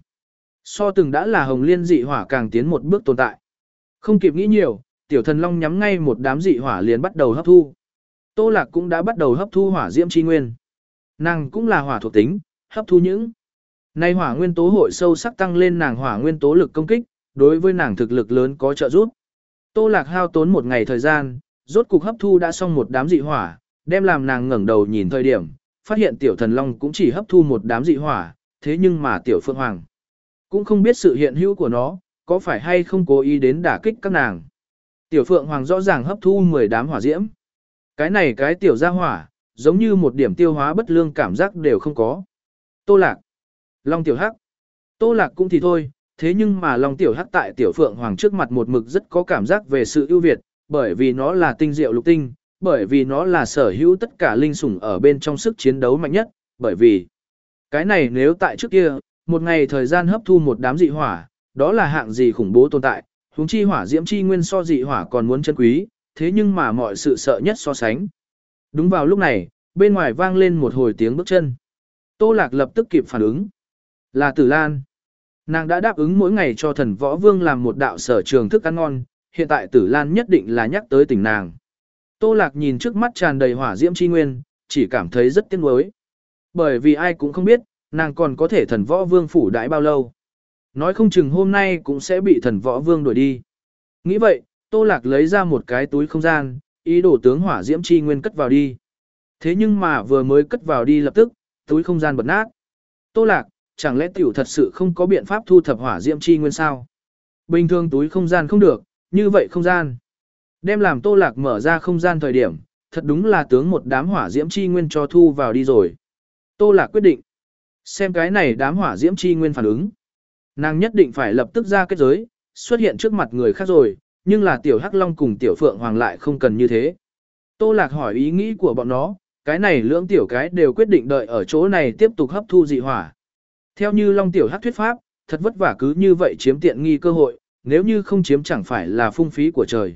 So từng đã là hồng liên dị hỏa càng tiến một bước tồn tại. Không kịp nghĩ nhiều, tiểu thần long nhắm ngay một đám dị hỏa liền bắt đầu hấp thu. Tô Lạc cũng đã bắt đầu hấp thu hỏa diễm chi nguyên. Nàng cũng là hỏa thuộc tính, hấp thu những. Nay hỏa nguyên tố hội sâu sắc tăng lên nàng hỏa nguyên tố lực công kích, đối với nàng thực lực lớn có trợ giúp. Tô Lạc hao tốn một ngày thời gian, rốt cục hấp thu đã xong một đám dị hỏa, đem làm nàng ngẩng đầu nhìn thời điểm, phát hiện tiểu thần long cũng chỉ hấp thu một đám dị hỏa, thế nhưng mà tiểu phượng hoàng cũng không biết sự hiện hữu của nó, có phải hay không cố ý đến đả kích các nàng. Tiểu phượng hoàng rõ ràng hấp thu mười đám hỏa diễm. Cái này cái tiểu gia hỏa, giống như một điểm tiêu hóa bất lương cảm giác đều không có. Tô Lạc. Long tiểu hắc. Tô Lạc cũng thì thôi, thế nhưng mà Long tiểu hắc tại tiểu phượng hoàng trước mặt một mực rất có cảm giác về sự ưu việt, bởi vì nó là tinh diệu lục tinh, bởi vì nó là sở hữu tất cả linh sủng ở bên trong sức chiến đấu mạnh nhất, bởi vì cái này nếu tại trước kia, một ngày thời gian hấp thu một đám dị hỏa, đó là hạng gì khủng bố tồn tại, huống chi hỏa diễm chi nguyên so dị hỏa còn muốn chân quý, thế nhưng mà mọi sự sợ nhất so sánh. Đúng vào lúc này, bên ngoài vang lên một hồi tiếng bước chân. Tô Lạc lập tức kịp phản ứng. Là Tử Lan. Nàng đã đáp ứng mỗi ngày cho thần võ vương làm một đạo sở trường thức ăn ngon, hiện tại Tử Lan nhất định là nhắc tới tỉnh nàng. Tô Lạc nhìn trước mắt tràn đầy hỏa diễm chi nguyên, chỉ cảm thấy rất tiếc nuối. Bởi vì ai cũng không biết, nàng còn có thể thần võ vương phủ đãi bao lâu. Nói không chừng hôm nay cũng sẽ bị thần võ vương đuổi đi. Nghĩ vậy, Tô Lạc lấy ra một cái túi không gian, ý đồ tướng hỏa diễm chi nguyên cất vào đi. Thế nhưng mà vừa mới cất vào đi lập tức, túi không gian bật nát. Tô Lạc, chẳng lẽ tiểu thật sự không có biện pháp thu thập hỏa diễm chi nguyên sao? Bình thường túi không gian không được, như vậy không gian. Đem làm Tô Lạc mở ra không gian thời điểm, thật đúng là tướng một đám hỏa diễm chi nguyên cho thu vào đi rồi. Tô Lạc quyết định, xem cái này đám hỏa diễm chi nguyên phản ứng. Nàng nhất định phải lập tức ra kết giới, xuất hiện trước mặt người khác rồi, nhưng là tiểu Hắc Long cùng tiểu Phượng Hoàng lại không cần như thế. Tô Lạc hỏi ý nghĩ của bọn nó, cái này lưỡng tiểu cái đều quyết định đợi ở chỗ này tiếp tục hấp thu dị hỏa. Theo như Long tiểu Hắc thuyết pháp, thật vất vả cứ như vậy chiếm tiện nghi cơ hội, nếu như không chiếm chẳng phải là phung phí của trời.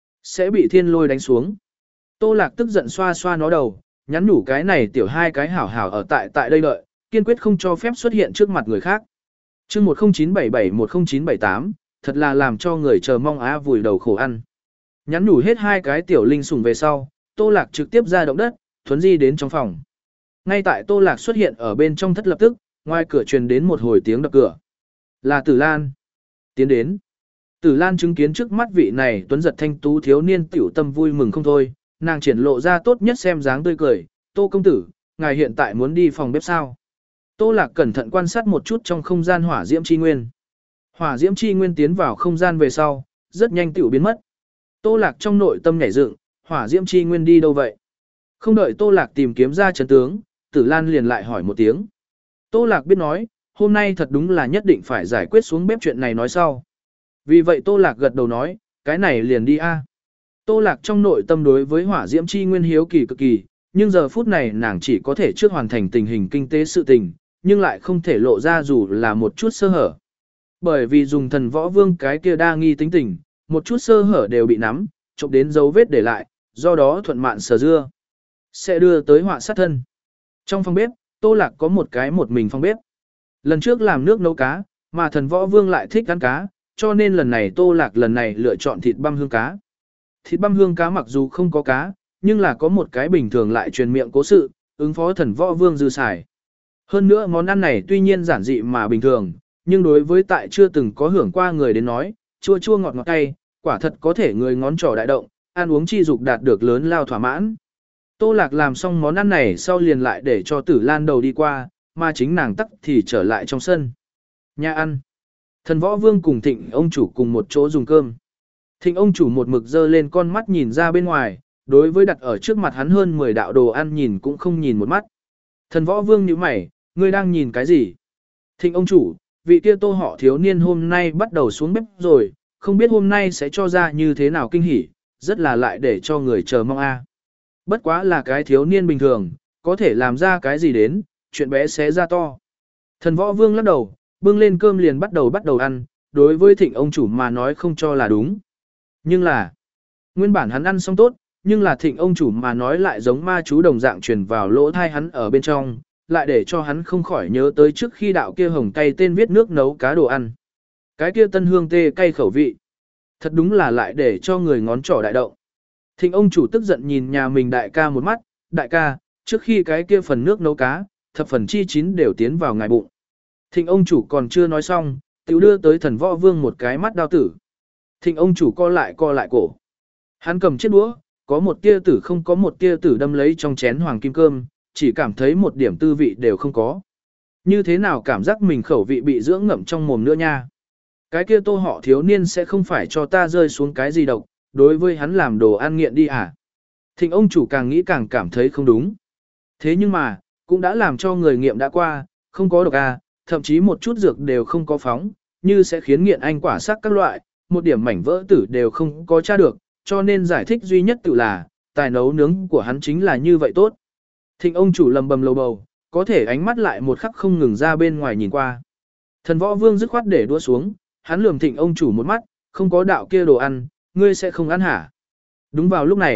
Sẽ bị thiên lôi đánh xuống. Tô Lạc tức giận xoa xoa nó đầu, nhắn nhủ cái này tiểu hai cái hảo hảo ở tại tại đây đợi, kiên quyết không cho phép xuất hiện trước mặt người khác. Chương một không chín bảy bảy một không chín bảy tám, thật là làm cho người chờ mong á vùi đầu khổ ăn. Nhắn nhủ hết hai cái tiểu linh sủng về sau, Tô Lạc trực tiếp ra động đất, thuấn di đến trong phòng. Ngay tại Tô Lạc xuất hiện ở bên trong thất lập tức, ngoài cửa truyền đến một hồi tiếng đập cửa. Là Tử Lan. Tiến đến. Tử Lan chứng kiến trước mắt vị này tuấn giật thanh tú thiếu niên tiểu tâm vui mừng không thôi, nàng triển lộ ra tốt nhất xem dáng tươi cười, Tô công tử, ngài hiện tại muốn đi phòng bếp sao? Tô Lạc cẩn thận quan sát một chút trong không gian hỏa diễm chi nguyên. Hỏa diễm chi nguyên tiến vào không gian về sau, rất nhanh tiểu biến mất. Tô Lạc trong nội tâm nhảy dựng, hỏa diễm chi nguyên đi đâu vậy? Không đợi Tô Lạc tìm kiếm ra chân tướng, Tử Lan liền lại hỏi một tiếng. Tô Lạc biết nói, hôm nay thật đúng là nhất định phải giải quyết xuống bếp chuyện này nói sau. Vì vậy Tô Lạc gật đầu nói, cái này liền đi a. Tô Lạc trong nội tâm đối với hỏa diễm chi nguyên hiếu kỳ cực kỳ, nhưng giờ phút này nàng chỉ có thể trước hoàn thành tình hình kinh tế sự tình, nhưng lại không thể lộ ra dù là một chút sơ hở. Bởi vì dùng thần võ vương cái kia đa nghi tính tình, một chút sơ hở đều bị nắm, chụp đến dấu vết để lại, do đó thuận mạn sờ dưa, sẽ đưa tới họa sát thân. Trong phòng bếp, Tô Lạc có một cái một mình phòng bếp. Lần trước làm nước nấu cá, mà thần võ vương lại thích ăn cá, cho nên lần này Tô Lạc lần này lựa chọn thịt băm hương cá. Thịt băm hương cá mặc dù không có cá, nhưng là có một cái bình thường lại truyền miệng cố sự, ứng phó thần võ vương dư xài. Hơn nữa món ăn này tuy nhiên giản dị mà bình thường, nhưng đối với tại chưa từng có hưởng qua người đến nói, chua chua ngọt ngọt cay, quả thật có thể người ngón trỏ đại động, ăn uống chi dục đạt được lớn lao thỏa mãn. Tô Lạc làm xong món ăn này sau liền lại để cho Tử Lan đầu đi qua, mà chính nàng tắc thì trở lại trong sân. Nhà ăn. Thần võ vương cùng Thịnh ông chủ cùng một chỗ dùng cơm. Thịnh ông chủ một mực dơ lên con mắt nhìn ra bên ngoài, đối với đặt ở trước mặt hắn hơn mười đạo đồ ăn nhìn cũng không nhìn một mắt. Thần võ vương nhíu mày, ngươi đang nhìn cái gì? Thịnh ông chủ, vị kia Tô họ thiếu niên hôm nay bắt đầu xuống bếp rồi, không biết hôm nay sẽ cho ra như thế nào kinh hỉ, rất là lại để cho người chờ mong a. Bất quá là cái thiếu niên bình thường, có thể làm ra cái gì đến, chuyện bé xé ra to. Thần võ vương lắc đầu, bưng lên cơm liền bắt đầu bắt đầu ăn, đối với Thịnh ông chủ mà nói không cho là đúng. Nhưng là, nguyên bản hắn ăn xong tốt, nhưng là Thịnh ông chủ mà nói lại giống ma chú đồng dạng truyền vào lỗ thai hắn ở bên trong, lại để cho hắn không khỏi nhớ tới trước khi đạo kia hồng cay tên viết nước nấu cá đồ ăn. Cái kia tân hương tê cay khẩu vị. Thật đúng là lại để cho người ngón trỏ đại động. Thịnh ông chủ tức giận nhìn nhà mình đại ca một mắt, đại ca, trước khi cái kia phần nước nấu cá, thập phần chi chín đều tiến vào ngài bụng. Thịnh ông chủ còn chưa nói xong, tiểu đưa tới thần võ vương một cái mắt đao tử. Thịnh ông chủ co lại co lại cổ. Hắn cầm chiếc đũa, có một tia tử không có một tia tử đâm lấy trong chén hoàng kim cơm, chỉ cảm thấy một điểm tư vị đều không có. Như thế nào cảm giác mình khẩu vị bị dưỡng ngậm trong mồm nữa nha. Cái kia Tô họ thiếu niên sẽ không phải cho ta rơi xuống cái gì độc, đối với hắn làm đồ ăn nghiện đi à. Thịnh ông chủ càng nghĩ càng cảm thấy không đúng. Thế nhưng mà, cũng đã làm cho người nghiệm đã qua, không có độc à, thậm chí một chút dược đều không có phóng, như sẽ khiến nghiện anh quả sắc các loại, một điểm mảnh vỡ tử đều không có tra được, cho nên giải thích duy nhất tự là, tài nấu nướng của hắn chính là như vậy tốt. Thịnh ông chủ lầm bầm lầu bầu, có thể ánh mắt lại một khắc không ngừng ra bên ngoài nhìn qua. Thần võ vương dứt khoát để đua xuống, hắn lườm thịnh ông chủ một mắt, không có đạo kia đồ ăn, ngươi sẽ không ăn hả? Đúng vào lúc này,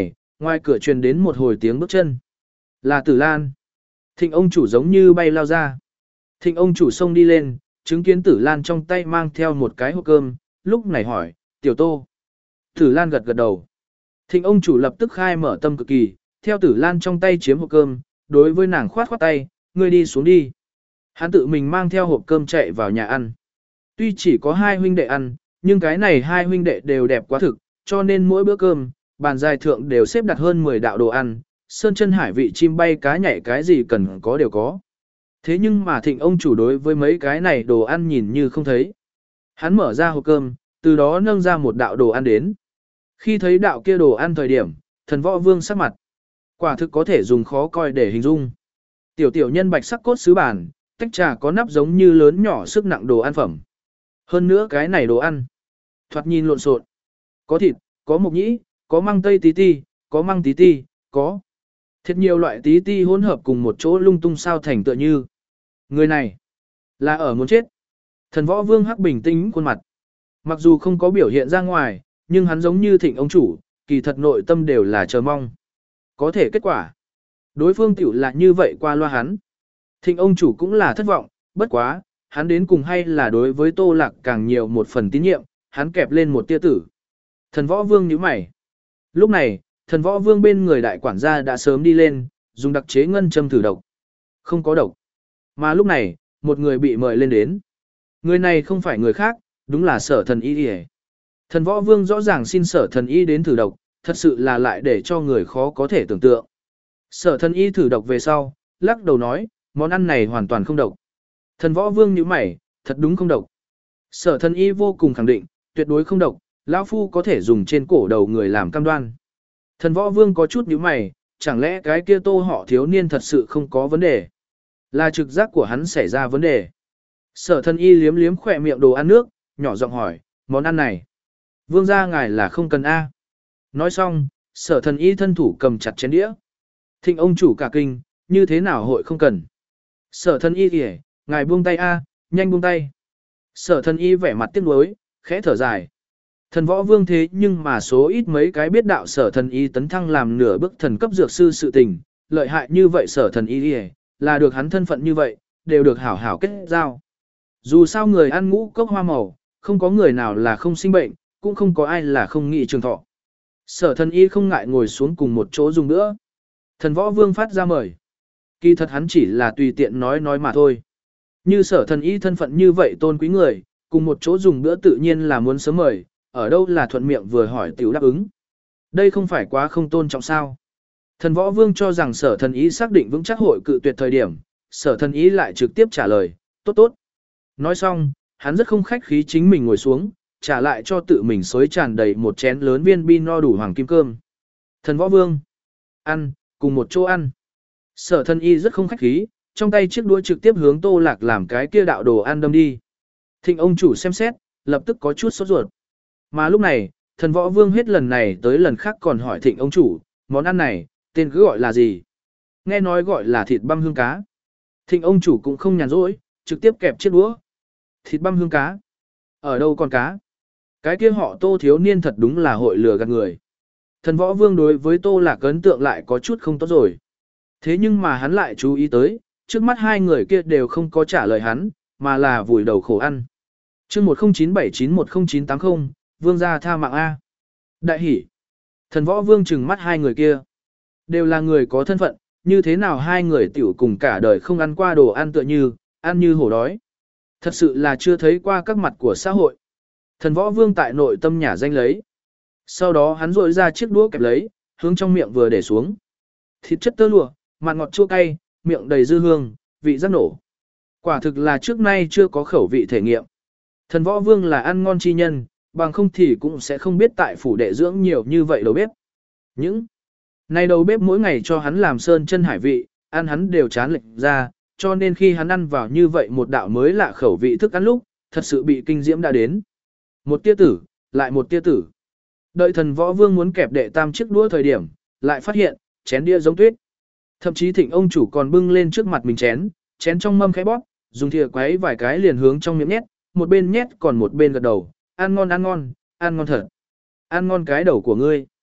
Ngoài cửa truyền đến một hồi tiếng bước chân. Là Tử Lan. Thịnh ông chủ giống như bay lao ra. Thịnh ông chủ xông đi lên, chứng kiến Tử Lan trong tay mang theo một cái hộp cơm, lúc này hỏi, tiểu Tô. Tử Lan gật gật đầu. Thịnh ông chủ lập tức khai mở tâm cực kỳ, theo Tử Lan trong tay chiếm hộp cơm, đối với nàng khoát khoát tay, ngươi đi xuống đi. Hắn tự mình mang theo hộp cơm chạy vào nhà ăn. Tuy chỉ có hai huynh đệ ăn, nhưng cái này hai huynh đệ đều đẹp quá thực, cho nên mỗi bữa cơm, bàn dài thượng đều xếp đặt hơn mười đạo đồ ăn, sơn chân hải vị chim bay cá nhảy cái gì cần có đều có. Thế nhưng mà Thịnh ông chủ đối với mấy cái này đồ ăn nhìn như không thấy. Hắn mở ra hộp cơm, từ đó nâng ra một đạo đồ ăn đến. Khi thấy đạo kia đồ ăn thời điểm, Thần Võ Vương sắc mặt. Quả thực có thể dùng khó coi để hình dung. Tiểu tiểu nhân bạch sắc cốt sứ bản, tách trà có nắp giống như lớn nhỏ sức nặng đồ ăn phẩm. Hơn nữa cái này đồ ăn. Thoạt nhìn lộn xộn. Có thịt, có mộc nhĩ, có măng tây tí ti, có măng tí ti, có thật nhiều loại tí ti hỗn hợp cùng một chỗ lung tung sao thành tựa như. Người này là ở muốn chết. Thần Võ Vương hắc bình tĩnh khuôn mặt. Mặc dù không có biểu hiện ra ngoài, nhưng hắn giống như Thịnh ông chủ, kỳ thật nội tâm đều là chờ mong. Có thể kết quả. Đối phương tiểu là như vậy qua loa hắn. Thịnh ông chủ cũng là thất vọng, bất quá, hắn đến cùng hay là đối với Tô Lạc càng nhiều một phần tín nhiệm, hắn kẹp lên một tia tử. Thần Võ Vương nhíu mày. Lúc này, Thần Võ Vương bên người đại quản gia đã sớm đi lên, dùng đặc chế ngân châm thử độc. Không có độc. Mà lúc này, một người bị mời lên đến. Người này không phải người khác, đúng là Sở Thần Y đi. Thần Võ Vương rõ ràng xin Sở Thần Y đến thử độc, thật sự là lại để cho người khó có thể tưởng tượng. Sở Thần Y thử độc về sau, lắc đầu nói, món ăn này hoàn toàn không độc. Thần Võ Vương nhíu mày, thật đúng không độc. Sở Thần Y vô cùng khẳng định, tuyệt đối không độc, lão phu có thể dùng trên cổ đầu người làm cam đoan. Thần Võ Vương có chút nhíu mày, chẳng lẽ cái kia Tô họ thiếu niên thật sự không có vấn đề? Là trực giác của hắn xảy ra vấn đề. Sở Thần Y liếm liếm khỏe miệng đồ ăn nước, nhỏ giọng hỏi, món ăn này, vương gia ngài là không cần a? Nói xong, Sở Thần Y thân thủ cầm chặt chén đĩa. Thịnh ông chủ cả kinh, như thế nào hội không cần? Sở Thần Y kìa, ngài buông tay a, nhanh buông tay. Sở Thần Y vẻ mặt tiếc nuối, khẽ thở dài. Thần Võ Vương thế nhưng mà số ít mấy cái biết đạo Sở Thần Y tấn thăng làm nửa bước thần cấp dược sư sự tình, lợi hại như vậy Sở Thần Y kìa, là được hắn thân phận như vậy, đều được hảo hảo kết giao. Dù sao người ăn ngũ cốc hoa màu, không có người nào là không sinh bệnh, cũng không có ai là không nghị trường thọ. Sở Thần Y không ngại ngồi xuống cùng một chỗ dùng nữa. Thần Võ Vương phát ra mời. Kỳ thật hắn chỉ là tùy tiện nói nói mà thôi. Như Sở Thần Y thân phận như vậy tôn quý người, cùng một chỗ dùng bữa tự nhiên là muốn sớm mời, ở đâu là thuận miệng vừa hỏi tiểu đáp ứng. Đây không phải quá không tôn trọng sao. Thần Võ Vương cho rằng Sở Thần Y xác định vững chắc hội cự tuyệt thời điểm, Sở Thần Y lại trực tiếp trả lời, tốt tốt. Nói xong, hắn rất không khách khí chính mình ngồi xuống, trả lại cho tự mình xối tràn đầy một chén lớn viên bi no đủ hoàng kim cơm. Thần Võ Vương, ăn, cùng một chỗ ăn. Sở Thần Y rất không khách khí, trong tay chiếc đũa trực tiếp hướng Tô Lạc làm cái kia đạo đồ ăn đâm đi. Thịnh ông chủ xem xét, lập tức có chút sốt ruột. Mà lúc này, Thần Võ Vương hết lần này tới lần khác còn hỏi Thịnh ông chủ, món ăn này, tên cứ gọi là gì? Nghe nói gọi là thịt băm hương cá. Thịnh ông chủ cũng không nhàn rỗi, trực tiếp kẹp chiếc đũa. Thịt băm hương cá? Ở đâu còn cá? Cái kia họ Tô thiếu niên thật đúng là hội lừa gạt người. Thần Võ Vương đối với Tô Lạc ấn tượng lại có chút không tốt rồi. Thế nhưng mà hắn lại chú ý tới, trước mắt hai người kia đều không có trả lời hắn, mà là vùi đầu khổ ăn. chương một không chín bảy chín một không chín tám không, Vương gia tha mạng A. Đại hỉ. Thần Võ Vương trừng mắt hai người kia. Đều là người có thân phận, như thế nào hai người tiểu cùng cả đời không ăn qua đồ ăn tựa như, ăn như hổ đói. Thật sự là chưa thấy qua các mặt của xã hội. Thần Võ Vương tại nội tâm nhà danh lấy. Sau đó hắn rội ra chiếc đũa kẹp lấy, hướng trong miệng vừa để xuống. Thịt chất tơ lụa, mặn ngọt chua cay, miệng đầy dư hương, vị giác nổ. Quả thực là trước nay chưa có khẩu vị thể nghiệm. Thần Võ Vương là ăn ngon chi nhân, bằng không thì cũng sẽ không biết tại phủ đệ dưỡng nhiều như vậy đầu bếp. Những này đầu bếp mỗi ngày cho hắn làm sơn chân hải vị, ăn hắn đều chán lệch ra, cho nên khi hắn ăn vào như vậy một đạo mới lạ khẩu vị thức ăn lúc, thật sự bị kinh diễm đã đến. Một tia tử, lại một tia tử. Đợi Thần Võ Vương muốn kẹp đệ tam chiếc đũa thời điểm, lại phát hiện, chén đĩa giống tuyết. Thậm chí Thịnh ông chủ còn bưng lên trước mặt mình chén, chén trong mâm khẽ bóp, dùng thìa quấy vài cái liền hướng trong miệng nhét, một bên nhét còn một bên gật đầu, ăn ngon ăn ngon, ăn ngon thật. Ăn ngon cái đầu của ngươi.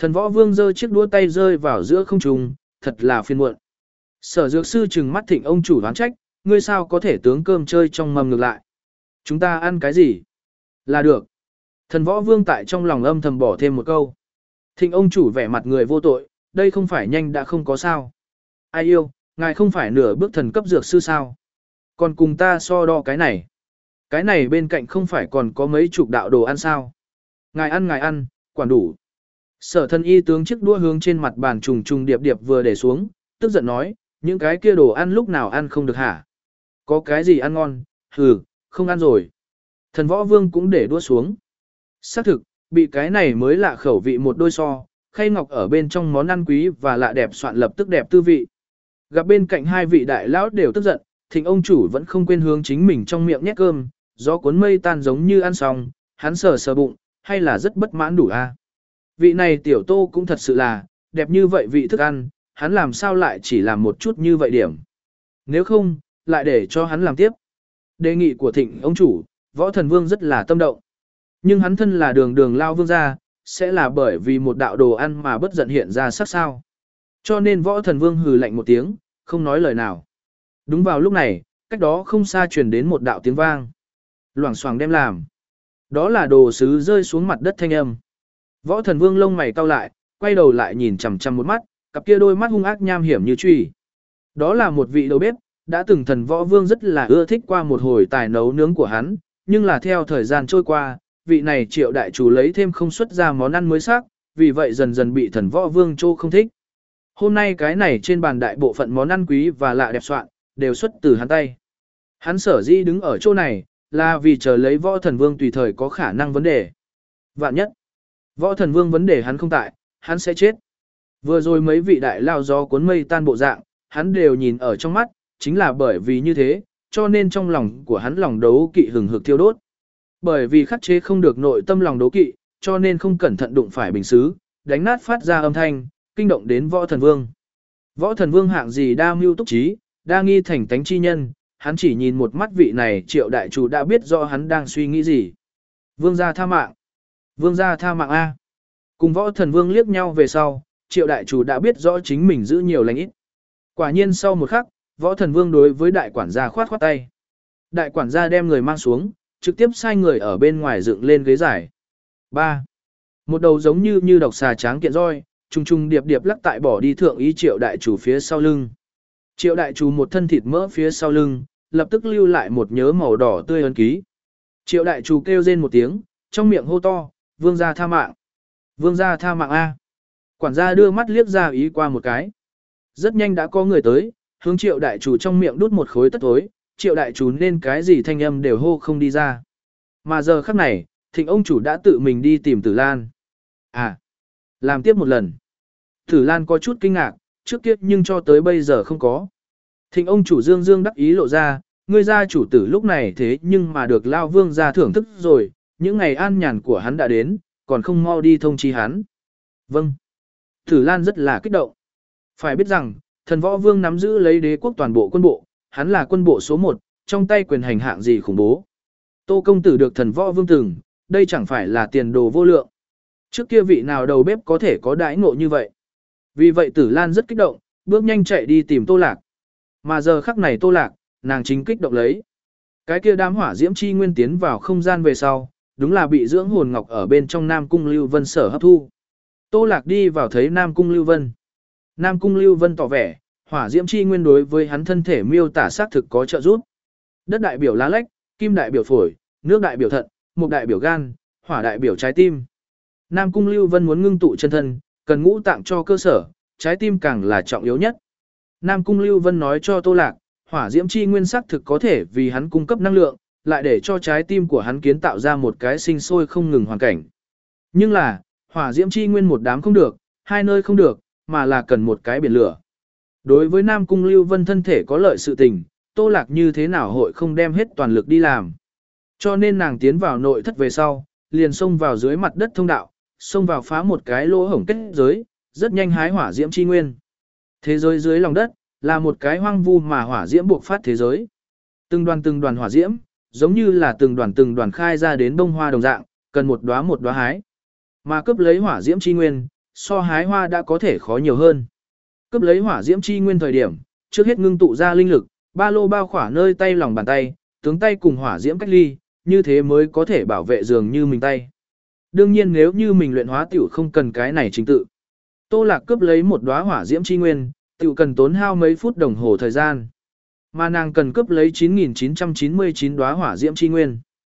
Thần võ vương giơ chiếc đũa tay rơi vào giữa không trung, thật là phiền muộn. Sở dược sư trừng mắt Thịnh ông chủ đoán trách, ngươi sao có thể tướng cơm chơi trong mâm ngược lại. Chúng ta ăn cái gì? Là được. Thần võ vương tại trong lòng âm thầm bỏ thêm một câu. Thịnh ông chủ vẻ mặt người vô tội, đây không phải nhanh đã không có sao. Ai yêu, ngài không phải nửa bước thần cấp dược sư sao? Còn cùng ta so đo cái này. Cái này bên cạnh không phải còn có mấy chục đạo đồ ăn sao? Ngài ăn ngài ăn, quản đủ. Sở thân y tướng chiếc đũa hướng trên mặt bàn trùng trùng điệp điệp vừa để xuống, tức giận nói, những cái kia đồ ăn lúc nào ăn không được hả? Có cái gì ăn ngon, hừ, không ăn rồi. Thần võ vương cũng để đũa xuống. Xác thực, bị cái này mới lạ khẩu vị một đôi so, khay ngọc ở bên trong món ăn quý và lạ đẹp soạn lập tức đẹp tư vị. Gặp bên cạnh hai vị đại lão đều tức giận, Thịnh ông chủ vẫn không quên hướng chính mình trong miệng nhét cơm, gió cuốn mây tan giống như ăn xong, hắn sờ sờ bụng, hay là rất bất mãn đủ a. Vị này tiểu tô cũng thật sự là, đẹp như vậy vị thức ăn, hắn làm sao lại chỉ làm một chút như vậy điểm. Nếu không, lại để cho hắn làm tiếp. Đề nghị của Thịnh ông chủ, võ thần vương rất là tâm động. Nhưng hắn thân là đường đường lao vương gia, sẽ là bởi vì một đạo đồ ăn mà bất giận hiện ra sắc sao. Cho nên võ thần vương hừ lạnh một tiếng, không nói lời nào. Đúng vào lúc này, cách đó không xa truyền đến một đạo tiếng vang. Loảng xoảng đem làm. Đó là đồ sứ rơi xuống mặt đất thanh âm. Võ thần vương lông mày cau lại, quay đầu lại nhìn chằm chằm một mắt, cặp kia đôi mắt hung ác nham hiểm như chùy. Đó là một vị đầu bếp, đã từng thần võ vương rất là ưa thích qua một hồi tài nấu nướng của hắn, nhưng là theo thời gian trôi qua, vị này triệu đại chủ lấy thêm không xuất ra món ăn mới sắc, vì vậy dần dần bị thần võ vương trô không thích. Hôm nay cái này trên bàn đại bộ phận món ăn quý và lạ đẹp soạn, đều xuất từ hắn tay. Hắn sở dĩ đứng ở chỗ này, là vì chờ lấy võ thần vương tùy thời có khả năng vấn đề. Vạn nhất, võ thần vương vấn đề hắn không tại, hắn sẽ chết. Vừa rồi mấy vị đại lao gió cuốn mây tan bộ dạng, hắn đều nhìn ở trong mắt, chính là bởi vì như thế, cho nên trong lòng của hắn lòng đấu kỵ hừng hực thiêu đốt. Bởi vì khắc chế không được nội tâm lòng đấu kỵ, cho nên không cẩn thận đụng phải bình xứ, đánh nát phát ra âm thanh, kinh động đến võ thần vương. Võ thần vương hạng gì đa mưu túc trí, đa nghi thành tánh chi nhân, hắn chỉ nhìn một mắt vị này triệu đại chủ đã biết rõ hắn đang suy nghĩ gì. Vương gia tha mạng. Vương gia tha mạng A. Cùng võ thần vương liếc nhau về sau, triệu đại chủ đã biết rõ chính mình giữ nhiều lành ít. Quả nhiên sau một khắc, võ thần vương đối với đại quản gia khoát khoát tay. Đại quản gia đem người mang xuống, trực tiếp sai người ở bên ngoài dựng lên ghế giải. ba. Một đầu giống như như độc xà tráng kiện roi, trùng trùng điệp điệp lắc tại bỏ đi thượng ý triệu đại chủ phía sau lưng. Triệu đại chủ một thân thịt mỡ phía sau lưng, lập tức lưu lại một nhớ màu đỏ tươi ấn ký. Triệu đại chủ kêu rên một tiếng, trong miệng hô to, vương gia tha mạng. Vương gia tha mạng A. Quản gia đưa mắt liếc ra ý qua một cái. Rất nhanh đã có người tới, hướng triệu đại chủ trong miệng đút một khối tất thối, triệu đại chủ nên cái gì thanh âm đều hô không đi ra. Mà giờ khắc này, Thịnh ông chủ đã tự mình đi tìm Tử Lan. À, làm tiếp một lần. Tử Lan có chút kinh ngạc, trước kia nhưng cho tới bây giờ không có. Thịnh ông chủ dương dương đắc ý lộ ra, ngươi gia chủ tử lúc này thế nhưng mà được Lao Vương gia thưởng thức rồi, những ngày an nhàn của hắn đã đến, còn không mau đi thông chi hắn. Vâng. Tử Lan rất là kích động. Phải biết rằng, thần võ vương nắm giữ lấy đế quốc toàn bộ quân bộ, hắn là quân bộ số một, trong tay quyền hành hạng gì khủng bố. Tô công tử được thần võ vương từng, đây chẳng phải là tiền đồ vô lượng. Trước kia vị nào đầu bếp có thể có đãi ngộ như vậy. Vì vậy Tử Lan rất kích động, bước nhanh chạy đi tìm Tô Lạc. Mà giờ khắc này Tô Lạc, nàng chính kích động lấy. Cái kia đám hỏa diễm chi nguyên tiến vào không gian về sau, đúng là bị dưỡng hồn ngọc ở bên trong Nam Cung Lưu Vân sở hấp thu. Tô Lạc đi vào thấy Nam Cung Lưu Vân. Nam Cung Lưu Vân tỏ vẻ, hỏa diễm chi nguyên đối với hắn thân thể miêu tả xác thực có trợ giúp. Đất đại biểu lá lách, kim đại biểu phổi, nước đại biểu thận, mộc đại biểu gan, hỏa đại biểu trái tim. Nam Cung Lưu Vân muốn ngưng tụ chân thân, cần ngũ tạng cho cơ sở, trái tim càng là trọng yếu nhất. Nam Cung Lưu Vân nói cho Tô Lạc, hỏa diễm chi nguyên xác thực có thể vì hắn cung cấp năng lượng, lại để cho trái tim của hắn kiến tạo ra một cái sinh sôi không ngừng hoàn cảnh. Nhưng là, hỏa diễm chi nguyên một đám không được, hai nơi không được, mà là cần một cái biển lửa. Đối với Nam Cung Lưu Vân thân thể có lợi sự tình, Tô Lạc như thế nào hội không đem hết toàn lực đi làm. Cho nên nàng tiến vào nội thất về sau, liền xông vào dưới mặt đất thông đạo, xông vào phá một cái lỗ hổng kết giới, rất nhanh hái hỏa diễm chi nguyên. Thế giới dưới lòng đất là một cái hoang vu mà hỏa diễm buộc phát thế giới. Từng đoàn từng đoàn hỏa diễm, giống như là từng đoàn từng đoàn khai ra đến bông hoa đồng dạng, cần một đóa một đóa hái. Mà cướp lấy hỏa diễm chi nguyên, so hái hoa đã có thể khó nhiều hơn. Cướp lấy hỏa diễm chi nguyên thời điểm, trước hết ngưng tụ ra linh lực, ba lô bao khỏa nơi tay lòng bàn tay, tướng tay cùng hỏa diễm cách ly, như thế mới có thể bảo vệ dường như mình tay. Đương nhiên nếu như mình luyện hóa tiểu không cần cái này trình tự. Tô Lạc cướp lấy một đóa hỏa diễm chi nguyên, tiểu cần tốn hao mấy phút đồng hồ thời gian. Mà nàng cần cướp lấy chín nghìn chín trăm chín mươi chín đóa hỏa diễm chi nguyên.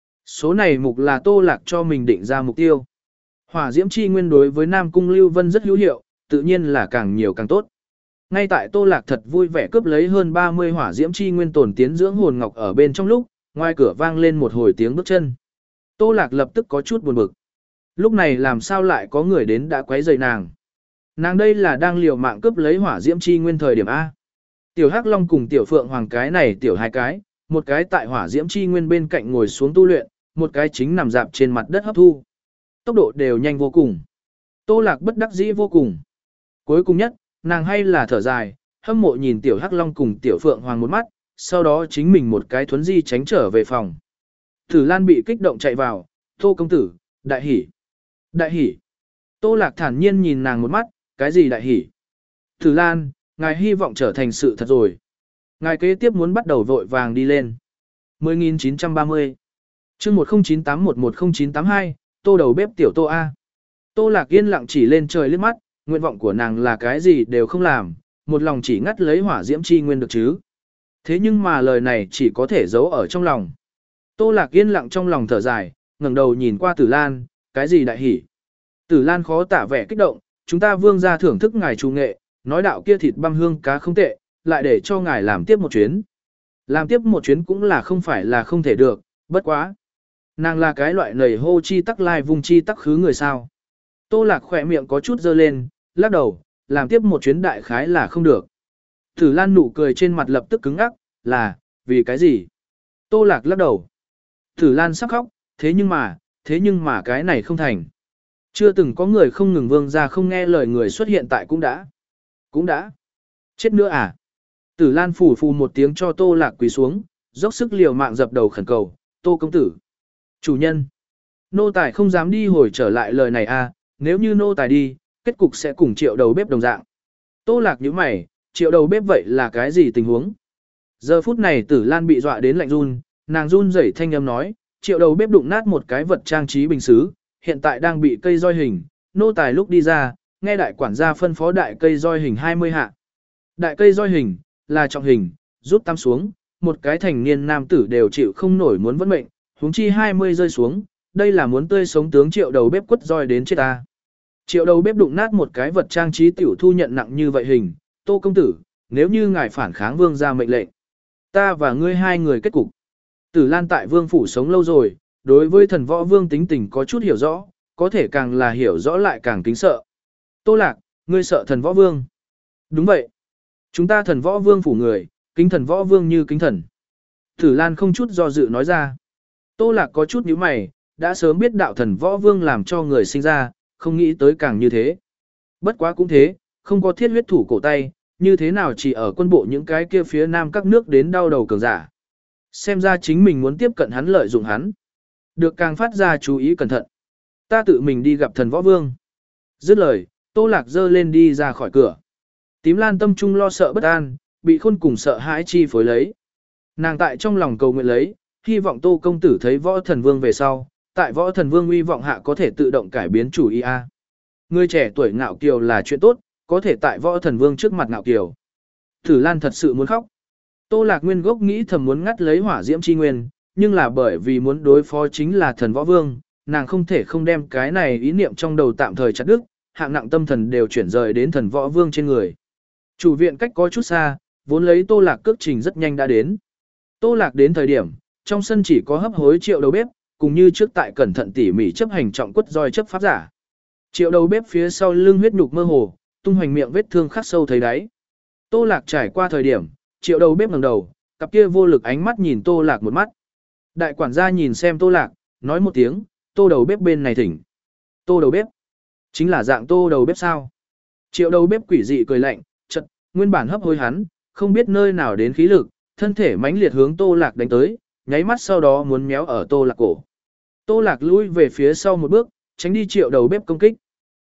Số này mục là Tô Lạc cho mình định ra mục tiêu. Hỏa diễm chi nguyên đối với Nam Cung Lưu Vân rất hữu hiệu, tự nhiên là càng nhiều càng tốt. Ngay tại Tô Lạc thật vui vẻ cướp lấy hơn ba mươi hỏa diễm chi nguyên tổn tiến dưỡng hồn ngọc ở bên trong lúc, ngoài cửa vang lên một hồi tiếng bước chân. Tô Lạc lập tức có chút buồn bực. Lúc này làm sao lại có người đến đã quấy rầy nàng. Nàng đây là đang liều mạng cướp lấy hỏa diễm chi nguyên thời điểm A. Tiểu Hắc Long cùng Tiểu Phượng Hoàng cái này tiểu hai cái, một cái tại hỏa diễm chi nguyên bên cạnh ngồi xuống tu luyện, một cái chính nằm dạp trên mặt đất hấp thu. Tốc độ đều nhanh vô cùng. Tô Lạc bất đắc dĩ vô cùng. Cuối cùng nhất, nàng hay là thở dài, hâm mộ nhìn Tiểu Hắc Long cùng Tiểu Phượng Hoàng một mắt, sau đó chính mình một cái thuấn di tránh trở về phòng. Tử Lan bị kích động chạy vào, Tô công tử, đại hỉ. Đại hỉ. Tô Lạc thản nhiên nhìn nàng một mắt, cái gì đại hỉ? Tử Lan, ngài hy vọng trở thành sự thật rồi. Ngài kế tiếp muốn bắt đầu vội vàng đi lên. mười nghìn chín trăm ba mươi chương một không chín tám một một không chín tám hai, Tô đầu bếp tiểu Tô A. Tô Lạc yên lặng chỉ lên trời liếc mắt, nguyện vọng của nàng là cái gì đều không làm, một lòng chỉ ngắt lấy hỏa diễm chi nguyên được chứ. Thế nhưng mà lời này chỉ có thể giấu ở trong lòng. Tô Lạc yên lặng trong lòng thở dài, ngẩng đầu nhìn qua Tử Lan, cái gì đại hỉ? Tử Lan khó tả vẻ kích động, chúng ta vương gia thưởng thức ngài chủ nghệ, nói đạo kia thịt băm hương cá không tệ, lại để cho ngài làm tiếp một chuyến. Làm tiếp một chuyến cũng là không phải là không thể được, bất quá. Nàng là cái loại nầy hô chi tắc lai vùng chi tắc khứ người sao. Tô Lạc khỏe miệng có chút dơ lên, lắc đầu, làm tiếp một chuyến đại khái là không được. Tử Lan nụ cười trên mặt lập tức cứng ngắc, là, vì cái gì? Tô Lạc lắc đầu. Tử Lan sắp khóc, thế nhưng mà, thế nhưng mà cái này không thành. Chưa từng có người không ngừng vương ra không nghe lời người xuất hiện tại cũng đã. Cũng đã. Chết nữa à? Tử Lan phủ phù một tiếng cho Tô Lạc quỳ xuống, dốc sức liều mạng dập đầu khẩn cầu, Tô công tử. Chủ nhân. Nô tài không dám đi hồi trở lại lời này à, nếu như nô tài đi, kết cục sẽ cùng triệu đầu bếp đồng dạng. Tô Lạc nhíu mày, triệu đầu bếp vậy là cái gì tình huống? Giờ phút này Tử Lan bị dọa đến lạnh run, nàng run rẩy thanh âm nói, triệu đầu bếp đụng nát một cái vật trang trí bình xứ, hiện tại đang bị cây roi hình, nô tài lúc đi ra, nghe đại quản gia phân phó đại cây roi hình hai mươi hạ. Đại cây roi hình, là trọng hình, rút tam xuống, một cái thành niên nam tử đều chịu không nổi muốn vẫn mệnh, huống chi hai mươi rơi xuống, đây là muốn tươi sống tướng triệu đầu bếp quất roi đến chết ta. Triệu đầu bếp đụng nát một cái vật trang trí tiểu thu nhận nặng như vậy hình, Tô công tử, nếu như ngài phản kháng vương ra mệnh lệnh, ta và ngươi hai người kết cục. Tử Lan tại vương phủ sống lâu rồi, đối với thần võ vương tính tình có chút hiểu rõ, có thể càng là hiểu rõ lại càng kính sợ. Tô Lạc, ngươi sợ thần võ vương? Đúng vậy. Chúng ta thần võ vương phủ người, kính thần võ vương như kính thần. Tử Lan không chút do dự nói ra. Tô Lạc có chút nhíu mày, đã sớm biết đạo thần võ vương làm cho người sinh ra, không nghĩ tới càng như thế. Bất quá cũng thế, không có thiết huyết thủ cổ tay, như thế nào chỉ ở quân bộ những cái kia phía nam các nước đến đau đầu cường giả. Xem ra chính mình muốn tiếp cận hắn lợi dụng hắn. Được càng phát ra chú ý cẩn thận. Ta tự mình đi gặp thần võ vương. Dứt lời, Tô Lạc dơ lên đi ra khỏi cửa. Tím Lan tâm trung lo sợ bất an, bị khôn cùng sợ hãi chi phối lấy. Nàng tại trong lòng cầu nguyện lấy, hy vọng Tô công tử thấy võ thần vương về sau, tại võ thần vương uy vọng hạ có thể tự động cải biến chủ ý a. Người trẻ tuổi ngạo kiều là chuyện tốt, có thể tại võ thần vương trước mặt ngạo kiều. Tử Lan thật sự muốn khóc. Tô Lạc nguyên gốc nghĩ thầm muốn ngắt lấy hỏa diễm chi nguyên, nhưng là bởi vì muốn đối phó chính là thần võ vương, nàng không thể không đem cái này ý niệm trong đầu tạm thời chặt đứt, hạng nặng tâm thần đều chuyển rời đến thần võ vương trên người. Chủ viện cách có chút xa, vốn lấy Tô Lạc cước trình rất nhanh đã đến. Tô Lạc đến thời điểm, trong sân chỉ có hấp hối triệu đầu bếp, cùng như trước tại cẩn thận tỉ mỉ chấp hành trọng quất roi chấp pháp giả. Triệu đầu bếp phía sau lưng huyết nhục mơ hồ, tung hoành miệng vết thương khắc sâu thấy đáy. Tô Lạc trải qua thời điểm, triệu đầu bếp ngẩng đầu, cặp kia vô lực ánh mắt nhìn Tô Lạc một mắt. Đại quản gia nhìn xem Tô Lạc, nói một tiếng, Tô đầu bếp bên này thỉnh. Tô đầu bếp? Chính là dạng Tô đầu bếp sao? Triệu đầu bếp quỷ dị cười lạnh, chợt, nguyên bản hấp hối hắn, không biết nơi nào đến khí lực, thân thể mãnh liệt hướng Tô Lạc đánh tới, nháy mắt sau đó muốn méo ở Tô Lạc cổ. Tô Lạc lui về phía sau một bước, tránh đi triệu đầu bếp công kích.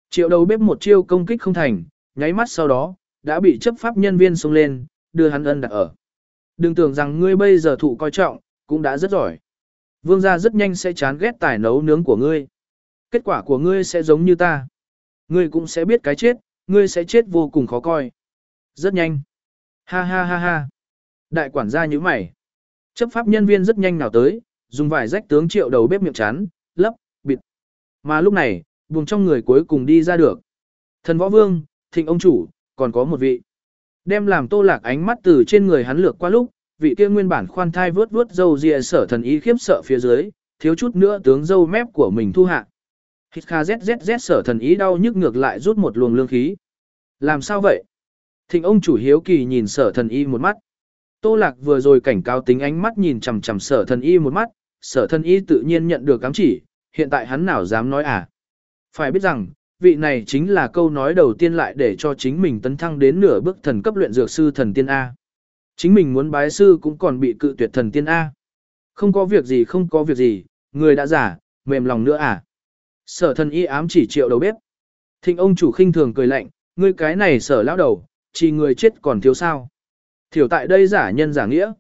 Triệu đầu bếp một chiêu công kích không thành, nháy mắt sau đó, đã bị chấp pháp nhân viên xông lên, đưa hắn ân đặt ở. Đừng tưởng rằng ngươi bây giờ thụ coi trọng, cũng đã rất giỏi. Vương gia rất nhanh sẽ chán ghét tài nấu nướng của ngươi. Kết quả của ngươi sẽ giống như ta. Ngươi cũng sẽ biết cái chết, ngươi sẽ chết vô cùng khó coi. Rất nhanh. Ha ha ha ha. Đại quản gia như mày. Chấp pháp nhân viên rất nhanh nào tới, dùng vải rách tướng triệu đầu bếp miệng chán, lấp, bịt. Mà lúc này, buồng trong người cuối cùng đi ra được. Thần võ vương, thịnh ông chủ, còn có một vị. Đem làm Tô Lạc ánh mắt từ trên người hắn lược qua lúc, vị kia nguyên bản khoan thai vướt vướt dâu ria sở thần ý khiếp sợ phía dưới, thiếu chút nữa tướng dâu mép của mình thu hạ. Hít kha zzz sở thần ý đau nhức ngược lại rút một luồng lương khí. Làm sao vậy? Thịnh ông chủ hiếu kỳ nhìn sở thần y một mắt. Tô Lạc vừa rồi cảnh cáo tính ánh mắt nhìn chằm chằm sở thần y một mắt, sở thần y tự nhiên nhận được ám chỉ, hiện tại hắn nào dám nói à. Phải biết rằng, vị này chính là câu nói đầu tiên lại để cho chính mình tấn thăng đến nửa bước thần cấp luyện dược sư thần tiên A. Chính mình muốn bái sư cũng còn bị cự tuyệt thần tiên A. Không có việc gì không có việc gì, người đã giả, mềm lòng nữa à. Sở thần y ám chỉ triệu đầu bếp. Thịnh ông chủ khinh thường cười lạnh, ngươi cái này sở lão đầu, chỉ người chết còn thiếu sao. Thiểu tại đây giả nhân giả nghĩa.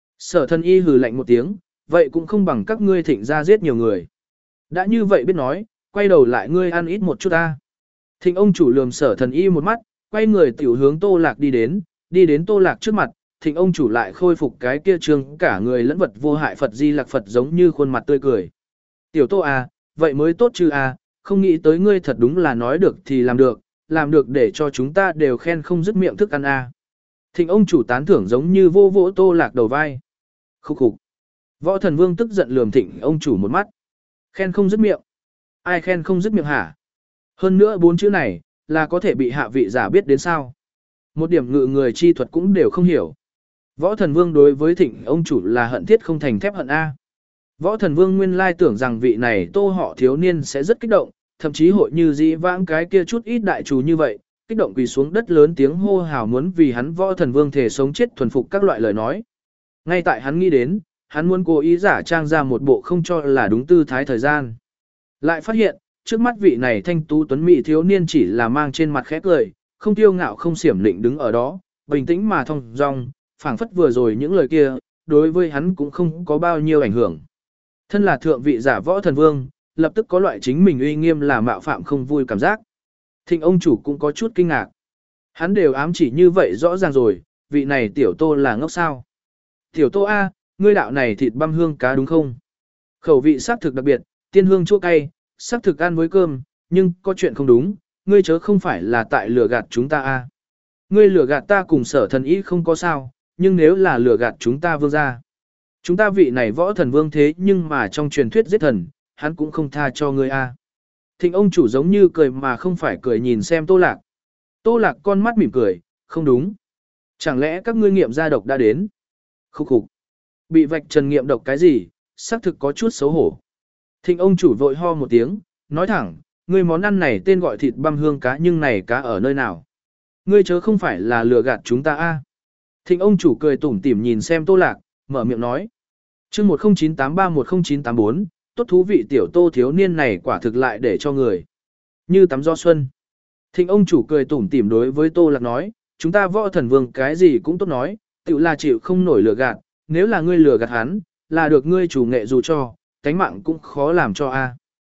Sở thần y hừ lạnh một tiếng, vậy cũng không bằng các ngươi thịnh ra giết nhiều người. Đã như vậy biết nói, quay đầu lại ngươi ăn ít một chút ta. Thịnh ông chủ lườm sở thần y một mắt, quay người tiểu hướng Tô Lạc đi đến, đi đến Tô Lạc trước mặt, thịnh ông chủ lại khôi phục cái kia trương cả người lẫn vật vô hại Phật Di Lặc Phật giống như khuôn mặt tươi cười. Tiểu Tô à, vậy mới tốt chứ à, không nghĩ tới ngươi thật đúng là nói được thì làm được, làm được để cho chúng ta đều khen không dứt miệng thức ăn à. Thịnh ông chủ tán thưởng giống như vô vỗ Tô Lạc đầu vai. Khúc khục. Võ thần vương tức giận lườm thịnh ông chủ một mắt. Khen không dứt miệng. Ai khen không dứt miệng hả? Hơn nữa bốn chữ này, là có thể bị hạ vị giả biết đến sao. Một điểm ngự người chi thuật cũng đều không hiểu. Võ thần vương đối với thịnh ông chủ là hận thiết không thành thép hận A. Võ thần vương nguyên lai tưởng rằng vị này Tô họ thiếu niên sẽ rất kích động, thậm chí hội như dĩ vãng cái kia chút ít đại chủ như vậy, kích động quỳ xuống đất lớn tiếng hô hào muốn vì hắn võ thần vương thể sống chết thuần phục các loại lời nói. Ngay tại hắn nghĩ đến, hắn muốn cố ý giả trang ra một bộ không cho là đúng tư thái thời gian. Lại phát hiện, trước mắt vị này thanh tú tuấn mỹ thiếu niên chỉ là mang trên mặt khẽ cười, không tiêu ngạo không xiểm lịnh đứng ở đó, bình tĩnh mà thong dong, phảng phất vừa rồi những lời kia, đối với hắn cũng không có bao nhiêu ảnh hưởng. Thân là thượng vị giả võ thần vương, lập tức có loại chính mình uy nghiêm là mạo phạm không vui cảm giác. Thịnh ông chủ cũng có chút kinh ngạc. Hắn đều ám chỉ như vậy rõ ràng rồi, vị này tiểu Tô là ngốc sao. Tiểu Tô A, ngươi đạo này thịt băm hương cá đúng không? Khẩu vị sắc thực đặc biệt, tiên hương chua cay, sắc thực ăn với cơm, nhưng có chuyện không đúng, ngươi chớ không phải là tại lừa gạt chúng ta A. Ngươi lừa gạt ta cùng sở thần ý không có sao, nhưng nếu là lừa gạt chúng ta vương gia. Chúng ta vị này võ thần vương thế nhưng mà trong truyền thuyết giết thần, hắn cũng không tha cho ngươi A. Thịnh ông chủ giống như cười mà không phải cười nhìn xem Tô Lạc. Tô Lạc con mắt mỉm cười, không đúng. Chẳng lẽ các ngươi nghiệm ra độc đã đến? Khúc khục. Bị vạch trần nghiệm độc cái gì, xác thực có chút xấu hổ. Thịnh ông chủ vội ho một tiếng, nói thẳng, ngươi món ăn này tên gọi thịt băm hương cá nhưng này cá ở nơi nào? Ngươi chớ không phải là lừa gạt chúng ta a? Thịnh ông chủ cười tủm tỉm nhìn xem Tô Lạc, mở miệng nói. chương một không chín tám ba một không chín tám bốn, tốt thú vị tiểu Tô thiếu niên này quả thực lại để cho người. Như tắm gió xuân. Thịnh ông chủ cười tủm tỉm đối với Tô Lạc nói, chúng ta võ thần vương cái gì cũng tốt nói, tự là chịu không nổi lừa gạt, nếu là ngươi lừa gạt hắn, là được ngươi chủ nghệ dù cho, cánh mạng cũng khó làm cho a.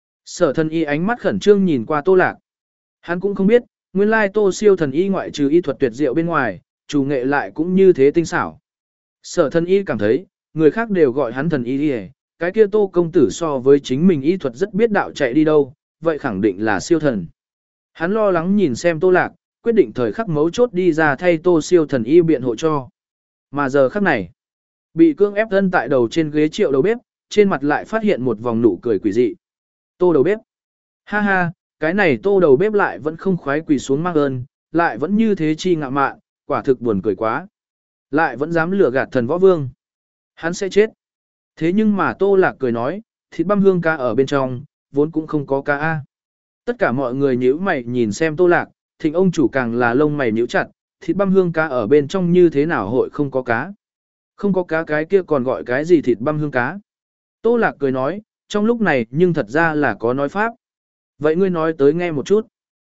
Sở thần y ánh mắt khẩn trương nhìn qua Tô Lạc. Hắn cũng không biết, nguyên lai Tô siêu thần y ngoại trừ y thuật tuyệt diệu bên ngoài, chủ nghệ lại cũng như thế tinh xảo. Sở thần y cảm thấy, người khác đều gọi hắn thần y đi, cái kia Tô công tử so với chính mình y thuật rất biết đạo chạy đi đâu, vậy khẳng định là siêu thần. Hắn lo lắng nhìn xem Tô Lạc, quyết định thời khắc mấu chốt đi ra thay Tô siêu thần y biện hộ cho. Mà giờ khắc này, bị cưỡng ép thân tại đầu trên ghế triệu đầu bếp, trên mặt lại phát hiện một vòng nụ cười quỷ dị. Tô đầu bếp. Ha ha, cái này Tô đầu bếp lại vẫn không khoái quỳ xuống mang ơn, lại vẫn như thế chi ngạo mạn, quả thực buồn cười quá. Lại vẫn dám lừa gạt thần võ vương. Hắn sẽ chết. Thế nhưng mà Tô Lạc cười nói, thịt băm hương cá ở bên trong, vốn cũng không có cá A. Tất cả mọi người nhíu mày nhìn xem Tô Lạc, thịnh ông chủ càng là lông mày nhíu chặt, thịt băm hương cá ở bên trong như thế nào hội không có cá. Không có cá cái kia còn gọi cái gì thịt băm hương cá. Tô Lạc cười nói, trong lúc này nhưng thật ra là có nói pháp. Vậy ngươi nói tới nghe một chút.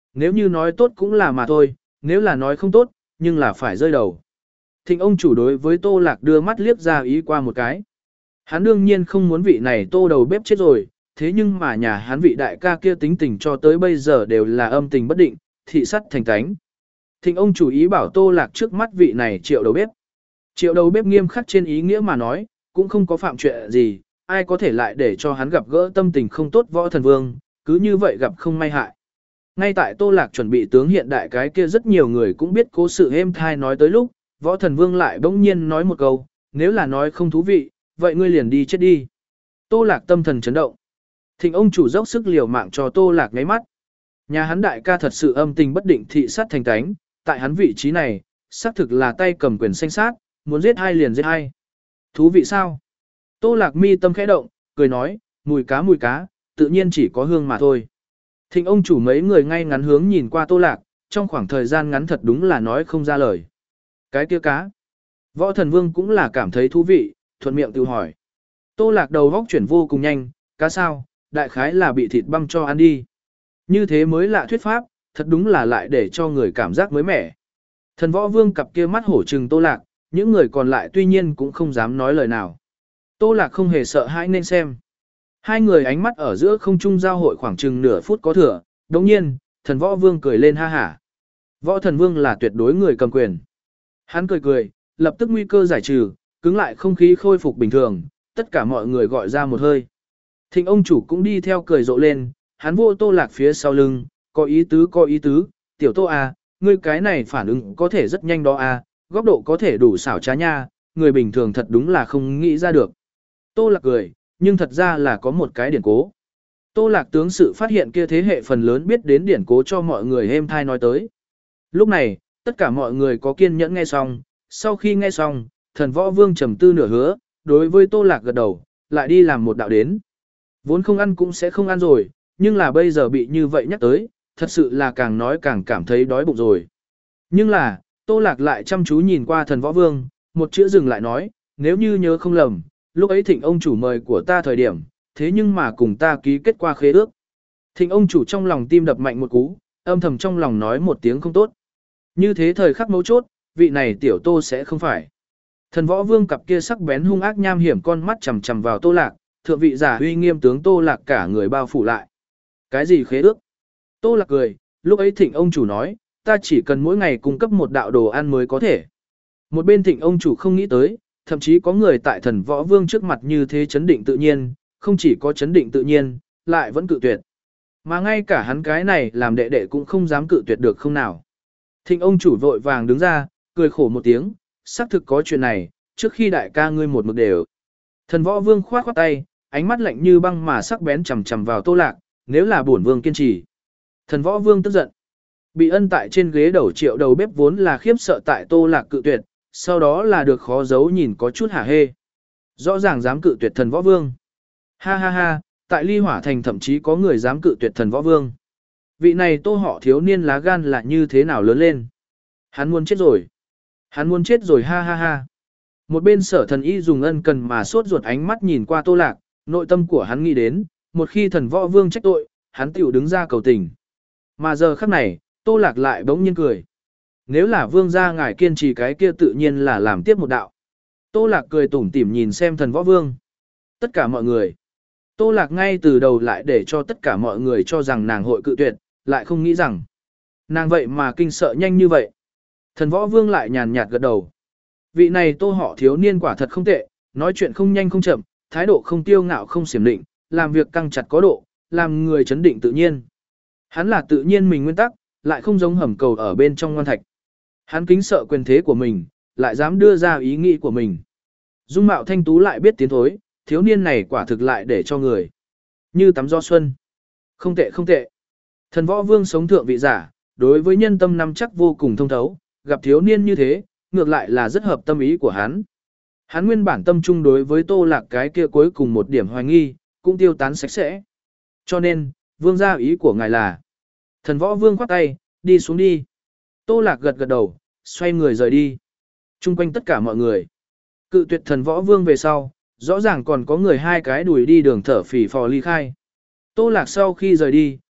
Nếu như nói tốt cũng là mà thôi, nếu là nói không tốt, nhưng là phải rơi đầu. Thịnh ông chủ đối với Tô Lạc đưa mắt liếc ra ý qua một cái. Hắn đương nhiên không muốn vị này Tô đầu bếp chết rồi, thế nhưng mà nhà hắn vị đại ca kia tính tình cho tới bây giờ đều là âm tình bất định, thị sắt thành tánh. Thịnh ông chủ ý bảo Tô Lạc trước mắt vị này Triệu đầu bếp. Triệu đầu bếp nghiêm khắc trên ý nghĩa mà nói, cũng không có phạm chuyện gì, ai có thể lại để cho hắn gặp gỡ tâm tình không tốt võ thần vương, cứ như vậy gặp không may hại. Ngay tại Tô Lạc chuẩn bị tướng hiện đại cái kia rất nhiều người cũng biết cố sự êm thai nói tới lúc, võ thần vương lại bỗng nhiên nói một câu, nếu là nói không thú vị, vậy ngươi liền đi chết đi. Tô Lạc tâm thần chấn động. Thịnh ông chủ dốc sức liều mạng cho Tô Lạc ngáy mắt. Nhà hắn đại ca thật sự âm tình bất định thị sát thành tánh, tại hắn vị trí này, xác thực là tay cầm quyền xanh sát, muốn giết hai liền giết hai. Thú vị sao? Tô Lạc mi tâm khẽ động, cười nói, mùi cá mùi cá, tự nhiên chỉ có hương mà thôi. Thịnh ông chủ mấy người ngay ngắn hướng nhìn qua Tô Lạc, trong khoảng thời gian ngắn thật đúng là nói không ra lời. Cái kia cá. Võ thần vương cũng là cảm thấy thú vị, thuận miệng tự hỏi. Tô Lạc đầu góc chuyển vô cùng nhanh, cá sao, đại khái là bị thịt băm cho ăn đi. Như thế mới lạ thuyết pháp, thật đúng là lại để cho người cảm giác mới mẻ. Thần võ vương cặp kia mắt hổ trừng Tô Lạc, những người còn lại tuy nhiên cũng không dám nói lời nào. Tô Lạc không hề sợ hãi nên xem. Hai người ánh mắt ở giữa không trung giao hội khoảng chừng nửa phút có thừa, đồng nhiên, thần võ vương cười lên ha hả. Võ thần vương là tuyệt đối người cầm quyền. Hắn cười cười, lập tức nguy cơ giải trừ, cứng lại không khí khôi phục bình thường, tất cả mọi người gọi ra một hơi. Thịnh ông chủ cũng đi theo cười rộ lên, hắn vô Tô Lạc phía sau lưng, có ý tứ có ý tứ, tiểu Tô à, ngươi cái này phản ứng có thể rất nhanh đó à, góc độ có thể đủ xảo trá nha, người bình thường thật đúng là không nghĩ ra được. Tô Lạc cười, nhưng thật ra là có một cái điển cố. Tô Lạc tướng sự phát hiện kia thế hệ phần lớn biết đến điển cố cho mọi người êm thai nói tới. Lúc này, tất cả mọi người có kiên nhẫn nghe xong, sau khi nghe xong, thần võ vương trầm tư nửa hứa, đối với Tô Lạc gật đầu, lại đi làm một đạo đến. Vốn không ăn cũng sẽ không ăn rồi, nhưng là bây giờ bị như vậy nhắc tới, thật sự là càng nói càng cảm thấy đói bụng rồi. Nhưng là, Tô Lạc lại chăm chú nhìn qua thần võ vương, một chữ dừng lại nói, nếu như nhớ không lầm, lúc ấy thịnh ông chủ mời của ta thời điểm, thế nhưng mà cùng ta ký kết qua khế ước. Thịnh ông chủ trong lòng tim đập mạnh một cú, âm thầm trong lòng nói một tiếng không tốt. Như thế thời khắc mấu chốt, vị này tiểu Tô sẽ không phải. Thần võ vương cặp kia sắc bén hung ác nham hiểm con mắt chằm chằm vào Tô Lạc, thượng vị giả uy nghiêm tướng Tô Lạc cả người bao phủ lại. Cái gì khế ước? Tô Lạc cười, lúc ấy thịnh ông chủ nói, ta chỉ cần mỗi ngày cung cấp một đạo đồ ăn mới có thể. Một bên thịnh ông chủ không nghĩ tới, thậm chí có người tại thần võ vương trước mặt như thế chấn định tự nhiên, không chỉ có chấn định tự nhiên, lại vẫn cự tuyệt. Mà ngay cả hắn cái này làm đệ đệ cũng không dám cự tuyệt được không nào. Thịnh ông chủ vội vàng đứng ra, cười khổ một tiếng, xác thực có chuyện này, trước khi đại ca ngươi một mực đều. Thần võ vương khoát khoát tay, ánh mắt lạnh như băng mà sắc bén chằm chằm vào Tô Lạc, nếu là bổn vương kiên trì. Thần võ vương tức giận. Bị ân tại trên ghế đầu Triệu đầu bếp vốn là khiếp sợ tại Tô Lạc cự tuyệt, sau đó là được khó giấu nhìn có chút hả hê. Rõ ràng dám cự tuyệt thần võ vương. Ha ha ha, tại Ly Hỏa Thành thậm chí có người dám cự tuyệt thần võ vương. Vị này Tô họ thiếu niên lá gan là như thế nào lớn lên. Hắn muốn chết rồi. Hắn muốn chết rồi ha ha ha. Một bên sở thần y dùng ân cần mà sốt ruột ánh mắt nhìn qua Tô Lạc, nội tâm của hắn nghĩ đến, một khi thần võ vương trách tội, hắn tiểu đứng ra cầu tình. Mà giờ khắc này, Tô Lạc lại bỗng nhiên cười. Nếu là vương gia ngài kiên trì cái kia tự nhiên là làm tiếp một đạo. Tô Lạc cười tủm tỉm nhìn xem thần võ vương. Tất cả mọi người. Tô Lạc ngay từ đầu lại để cho tất cả mọi người cho rằng nàng hội cự tuyệt, lại không nghĩ rằng nàng vậy mà kinh sợ nhanh như vậy. Thần võ vương lại nhàn nhạt gật đầu. Vị này Tô họ thiếu niên quả thật không tệ, nói chuyện không nhanh không chậm, thái độ không tiêu ngạo không xiểm định, làm việc căng chặt có độ, làm người chấn định tự nhiên. Hắn là tự nhiên mình nguyên tắc, lại không giống hầm cầu ở bên trong ngoan thạch. Hắn kính sợ quyền thế của mình, lại dám đưa ra ý nghĩ của mình. Dung mạo thanh tú lại biết tiến thối, thiếu niên này quả thực lại để cho người. Như tắm gió xuân. Không tệ không tệ. Thần võ vương sống thượng vị giả, đối với nhân tâm nắm chắc vô cùng thông thấu, gặp thiếu niên như thế, ngược lại là rất hợp tâm ý của hắn. Hắn nguyên bản tâm trung đối với Tô Lạc cái kia cuối cùng một điểm hoài nghi, cũng tiêu tán sạch sẽ. Cho nên, vương gia ý của ngài là. Thần võ vương khoát tay, đi xuống đi. Tô Lạc gật gật đầu, xoay người rời đi. Trung quanh tất cả mọi người. Cự tuyệt thần võ vương về sau, rõ ràng còn có người hai cái đuổi đi đường thở phì phò ly khai. Tô Lạc sau khi rời đi,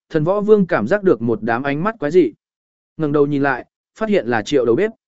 Thần võ vương cảm giác được một đám ánh mắt quái dị. Ngẩng đầu nhìn lại, phát hiện là triệu đầu bếp.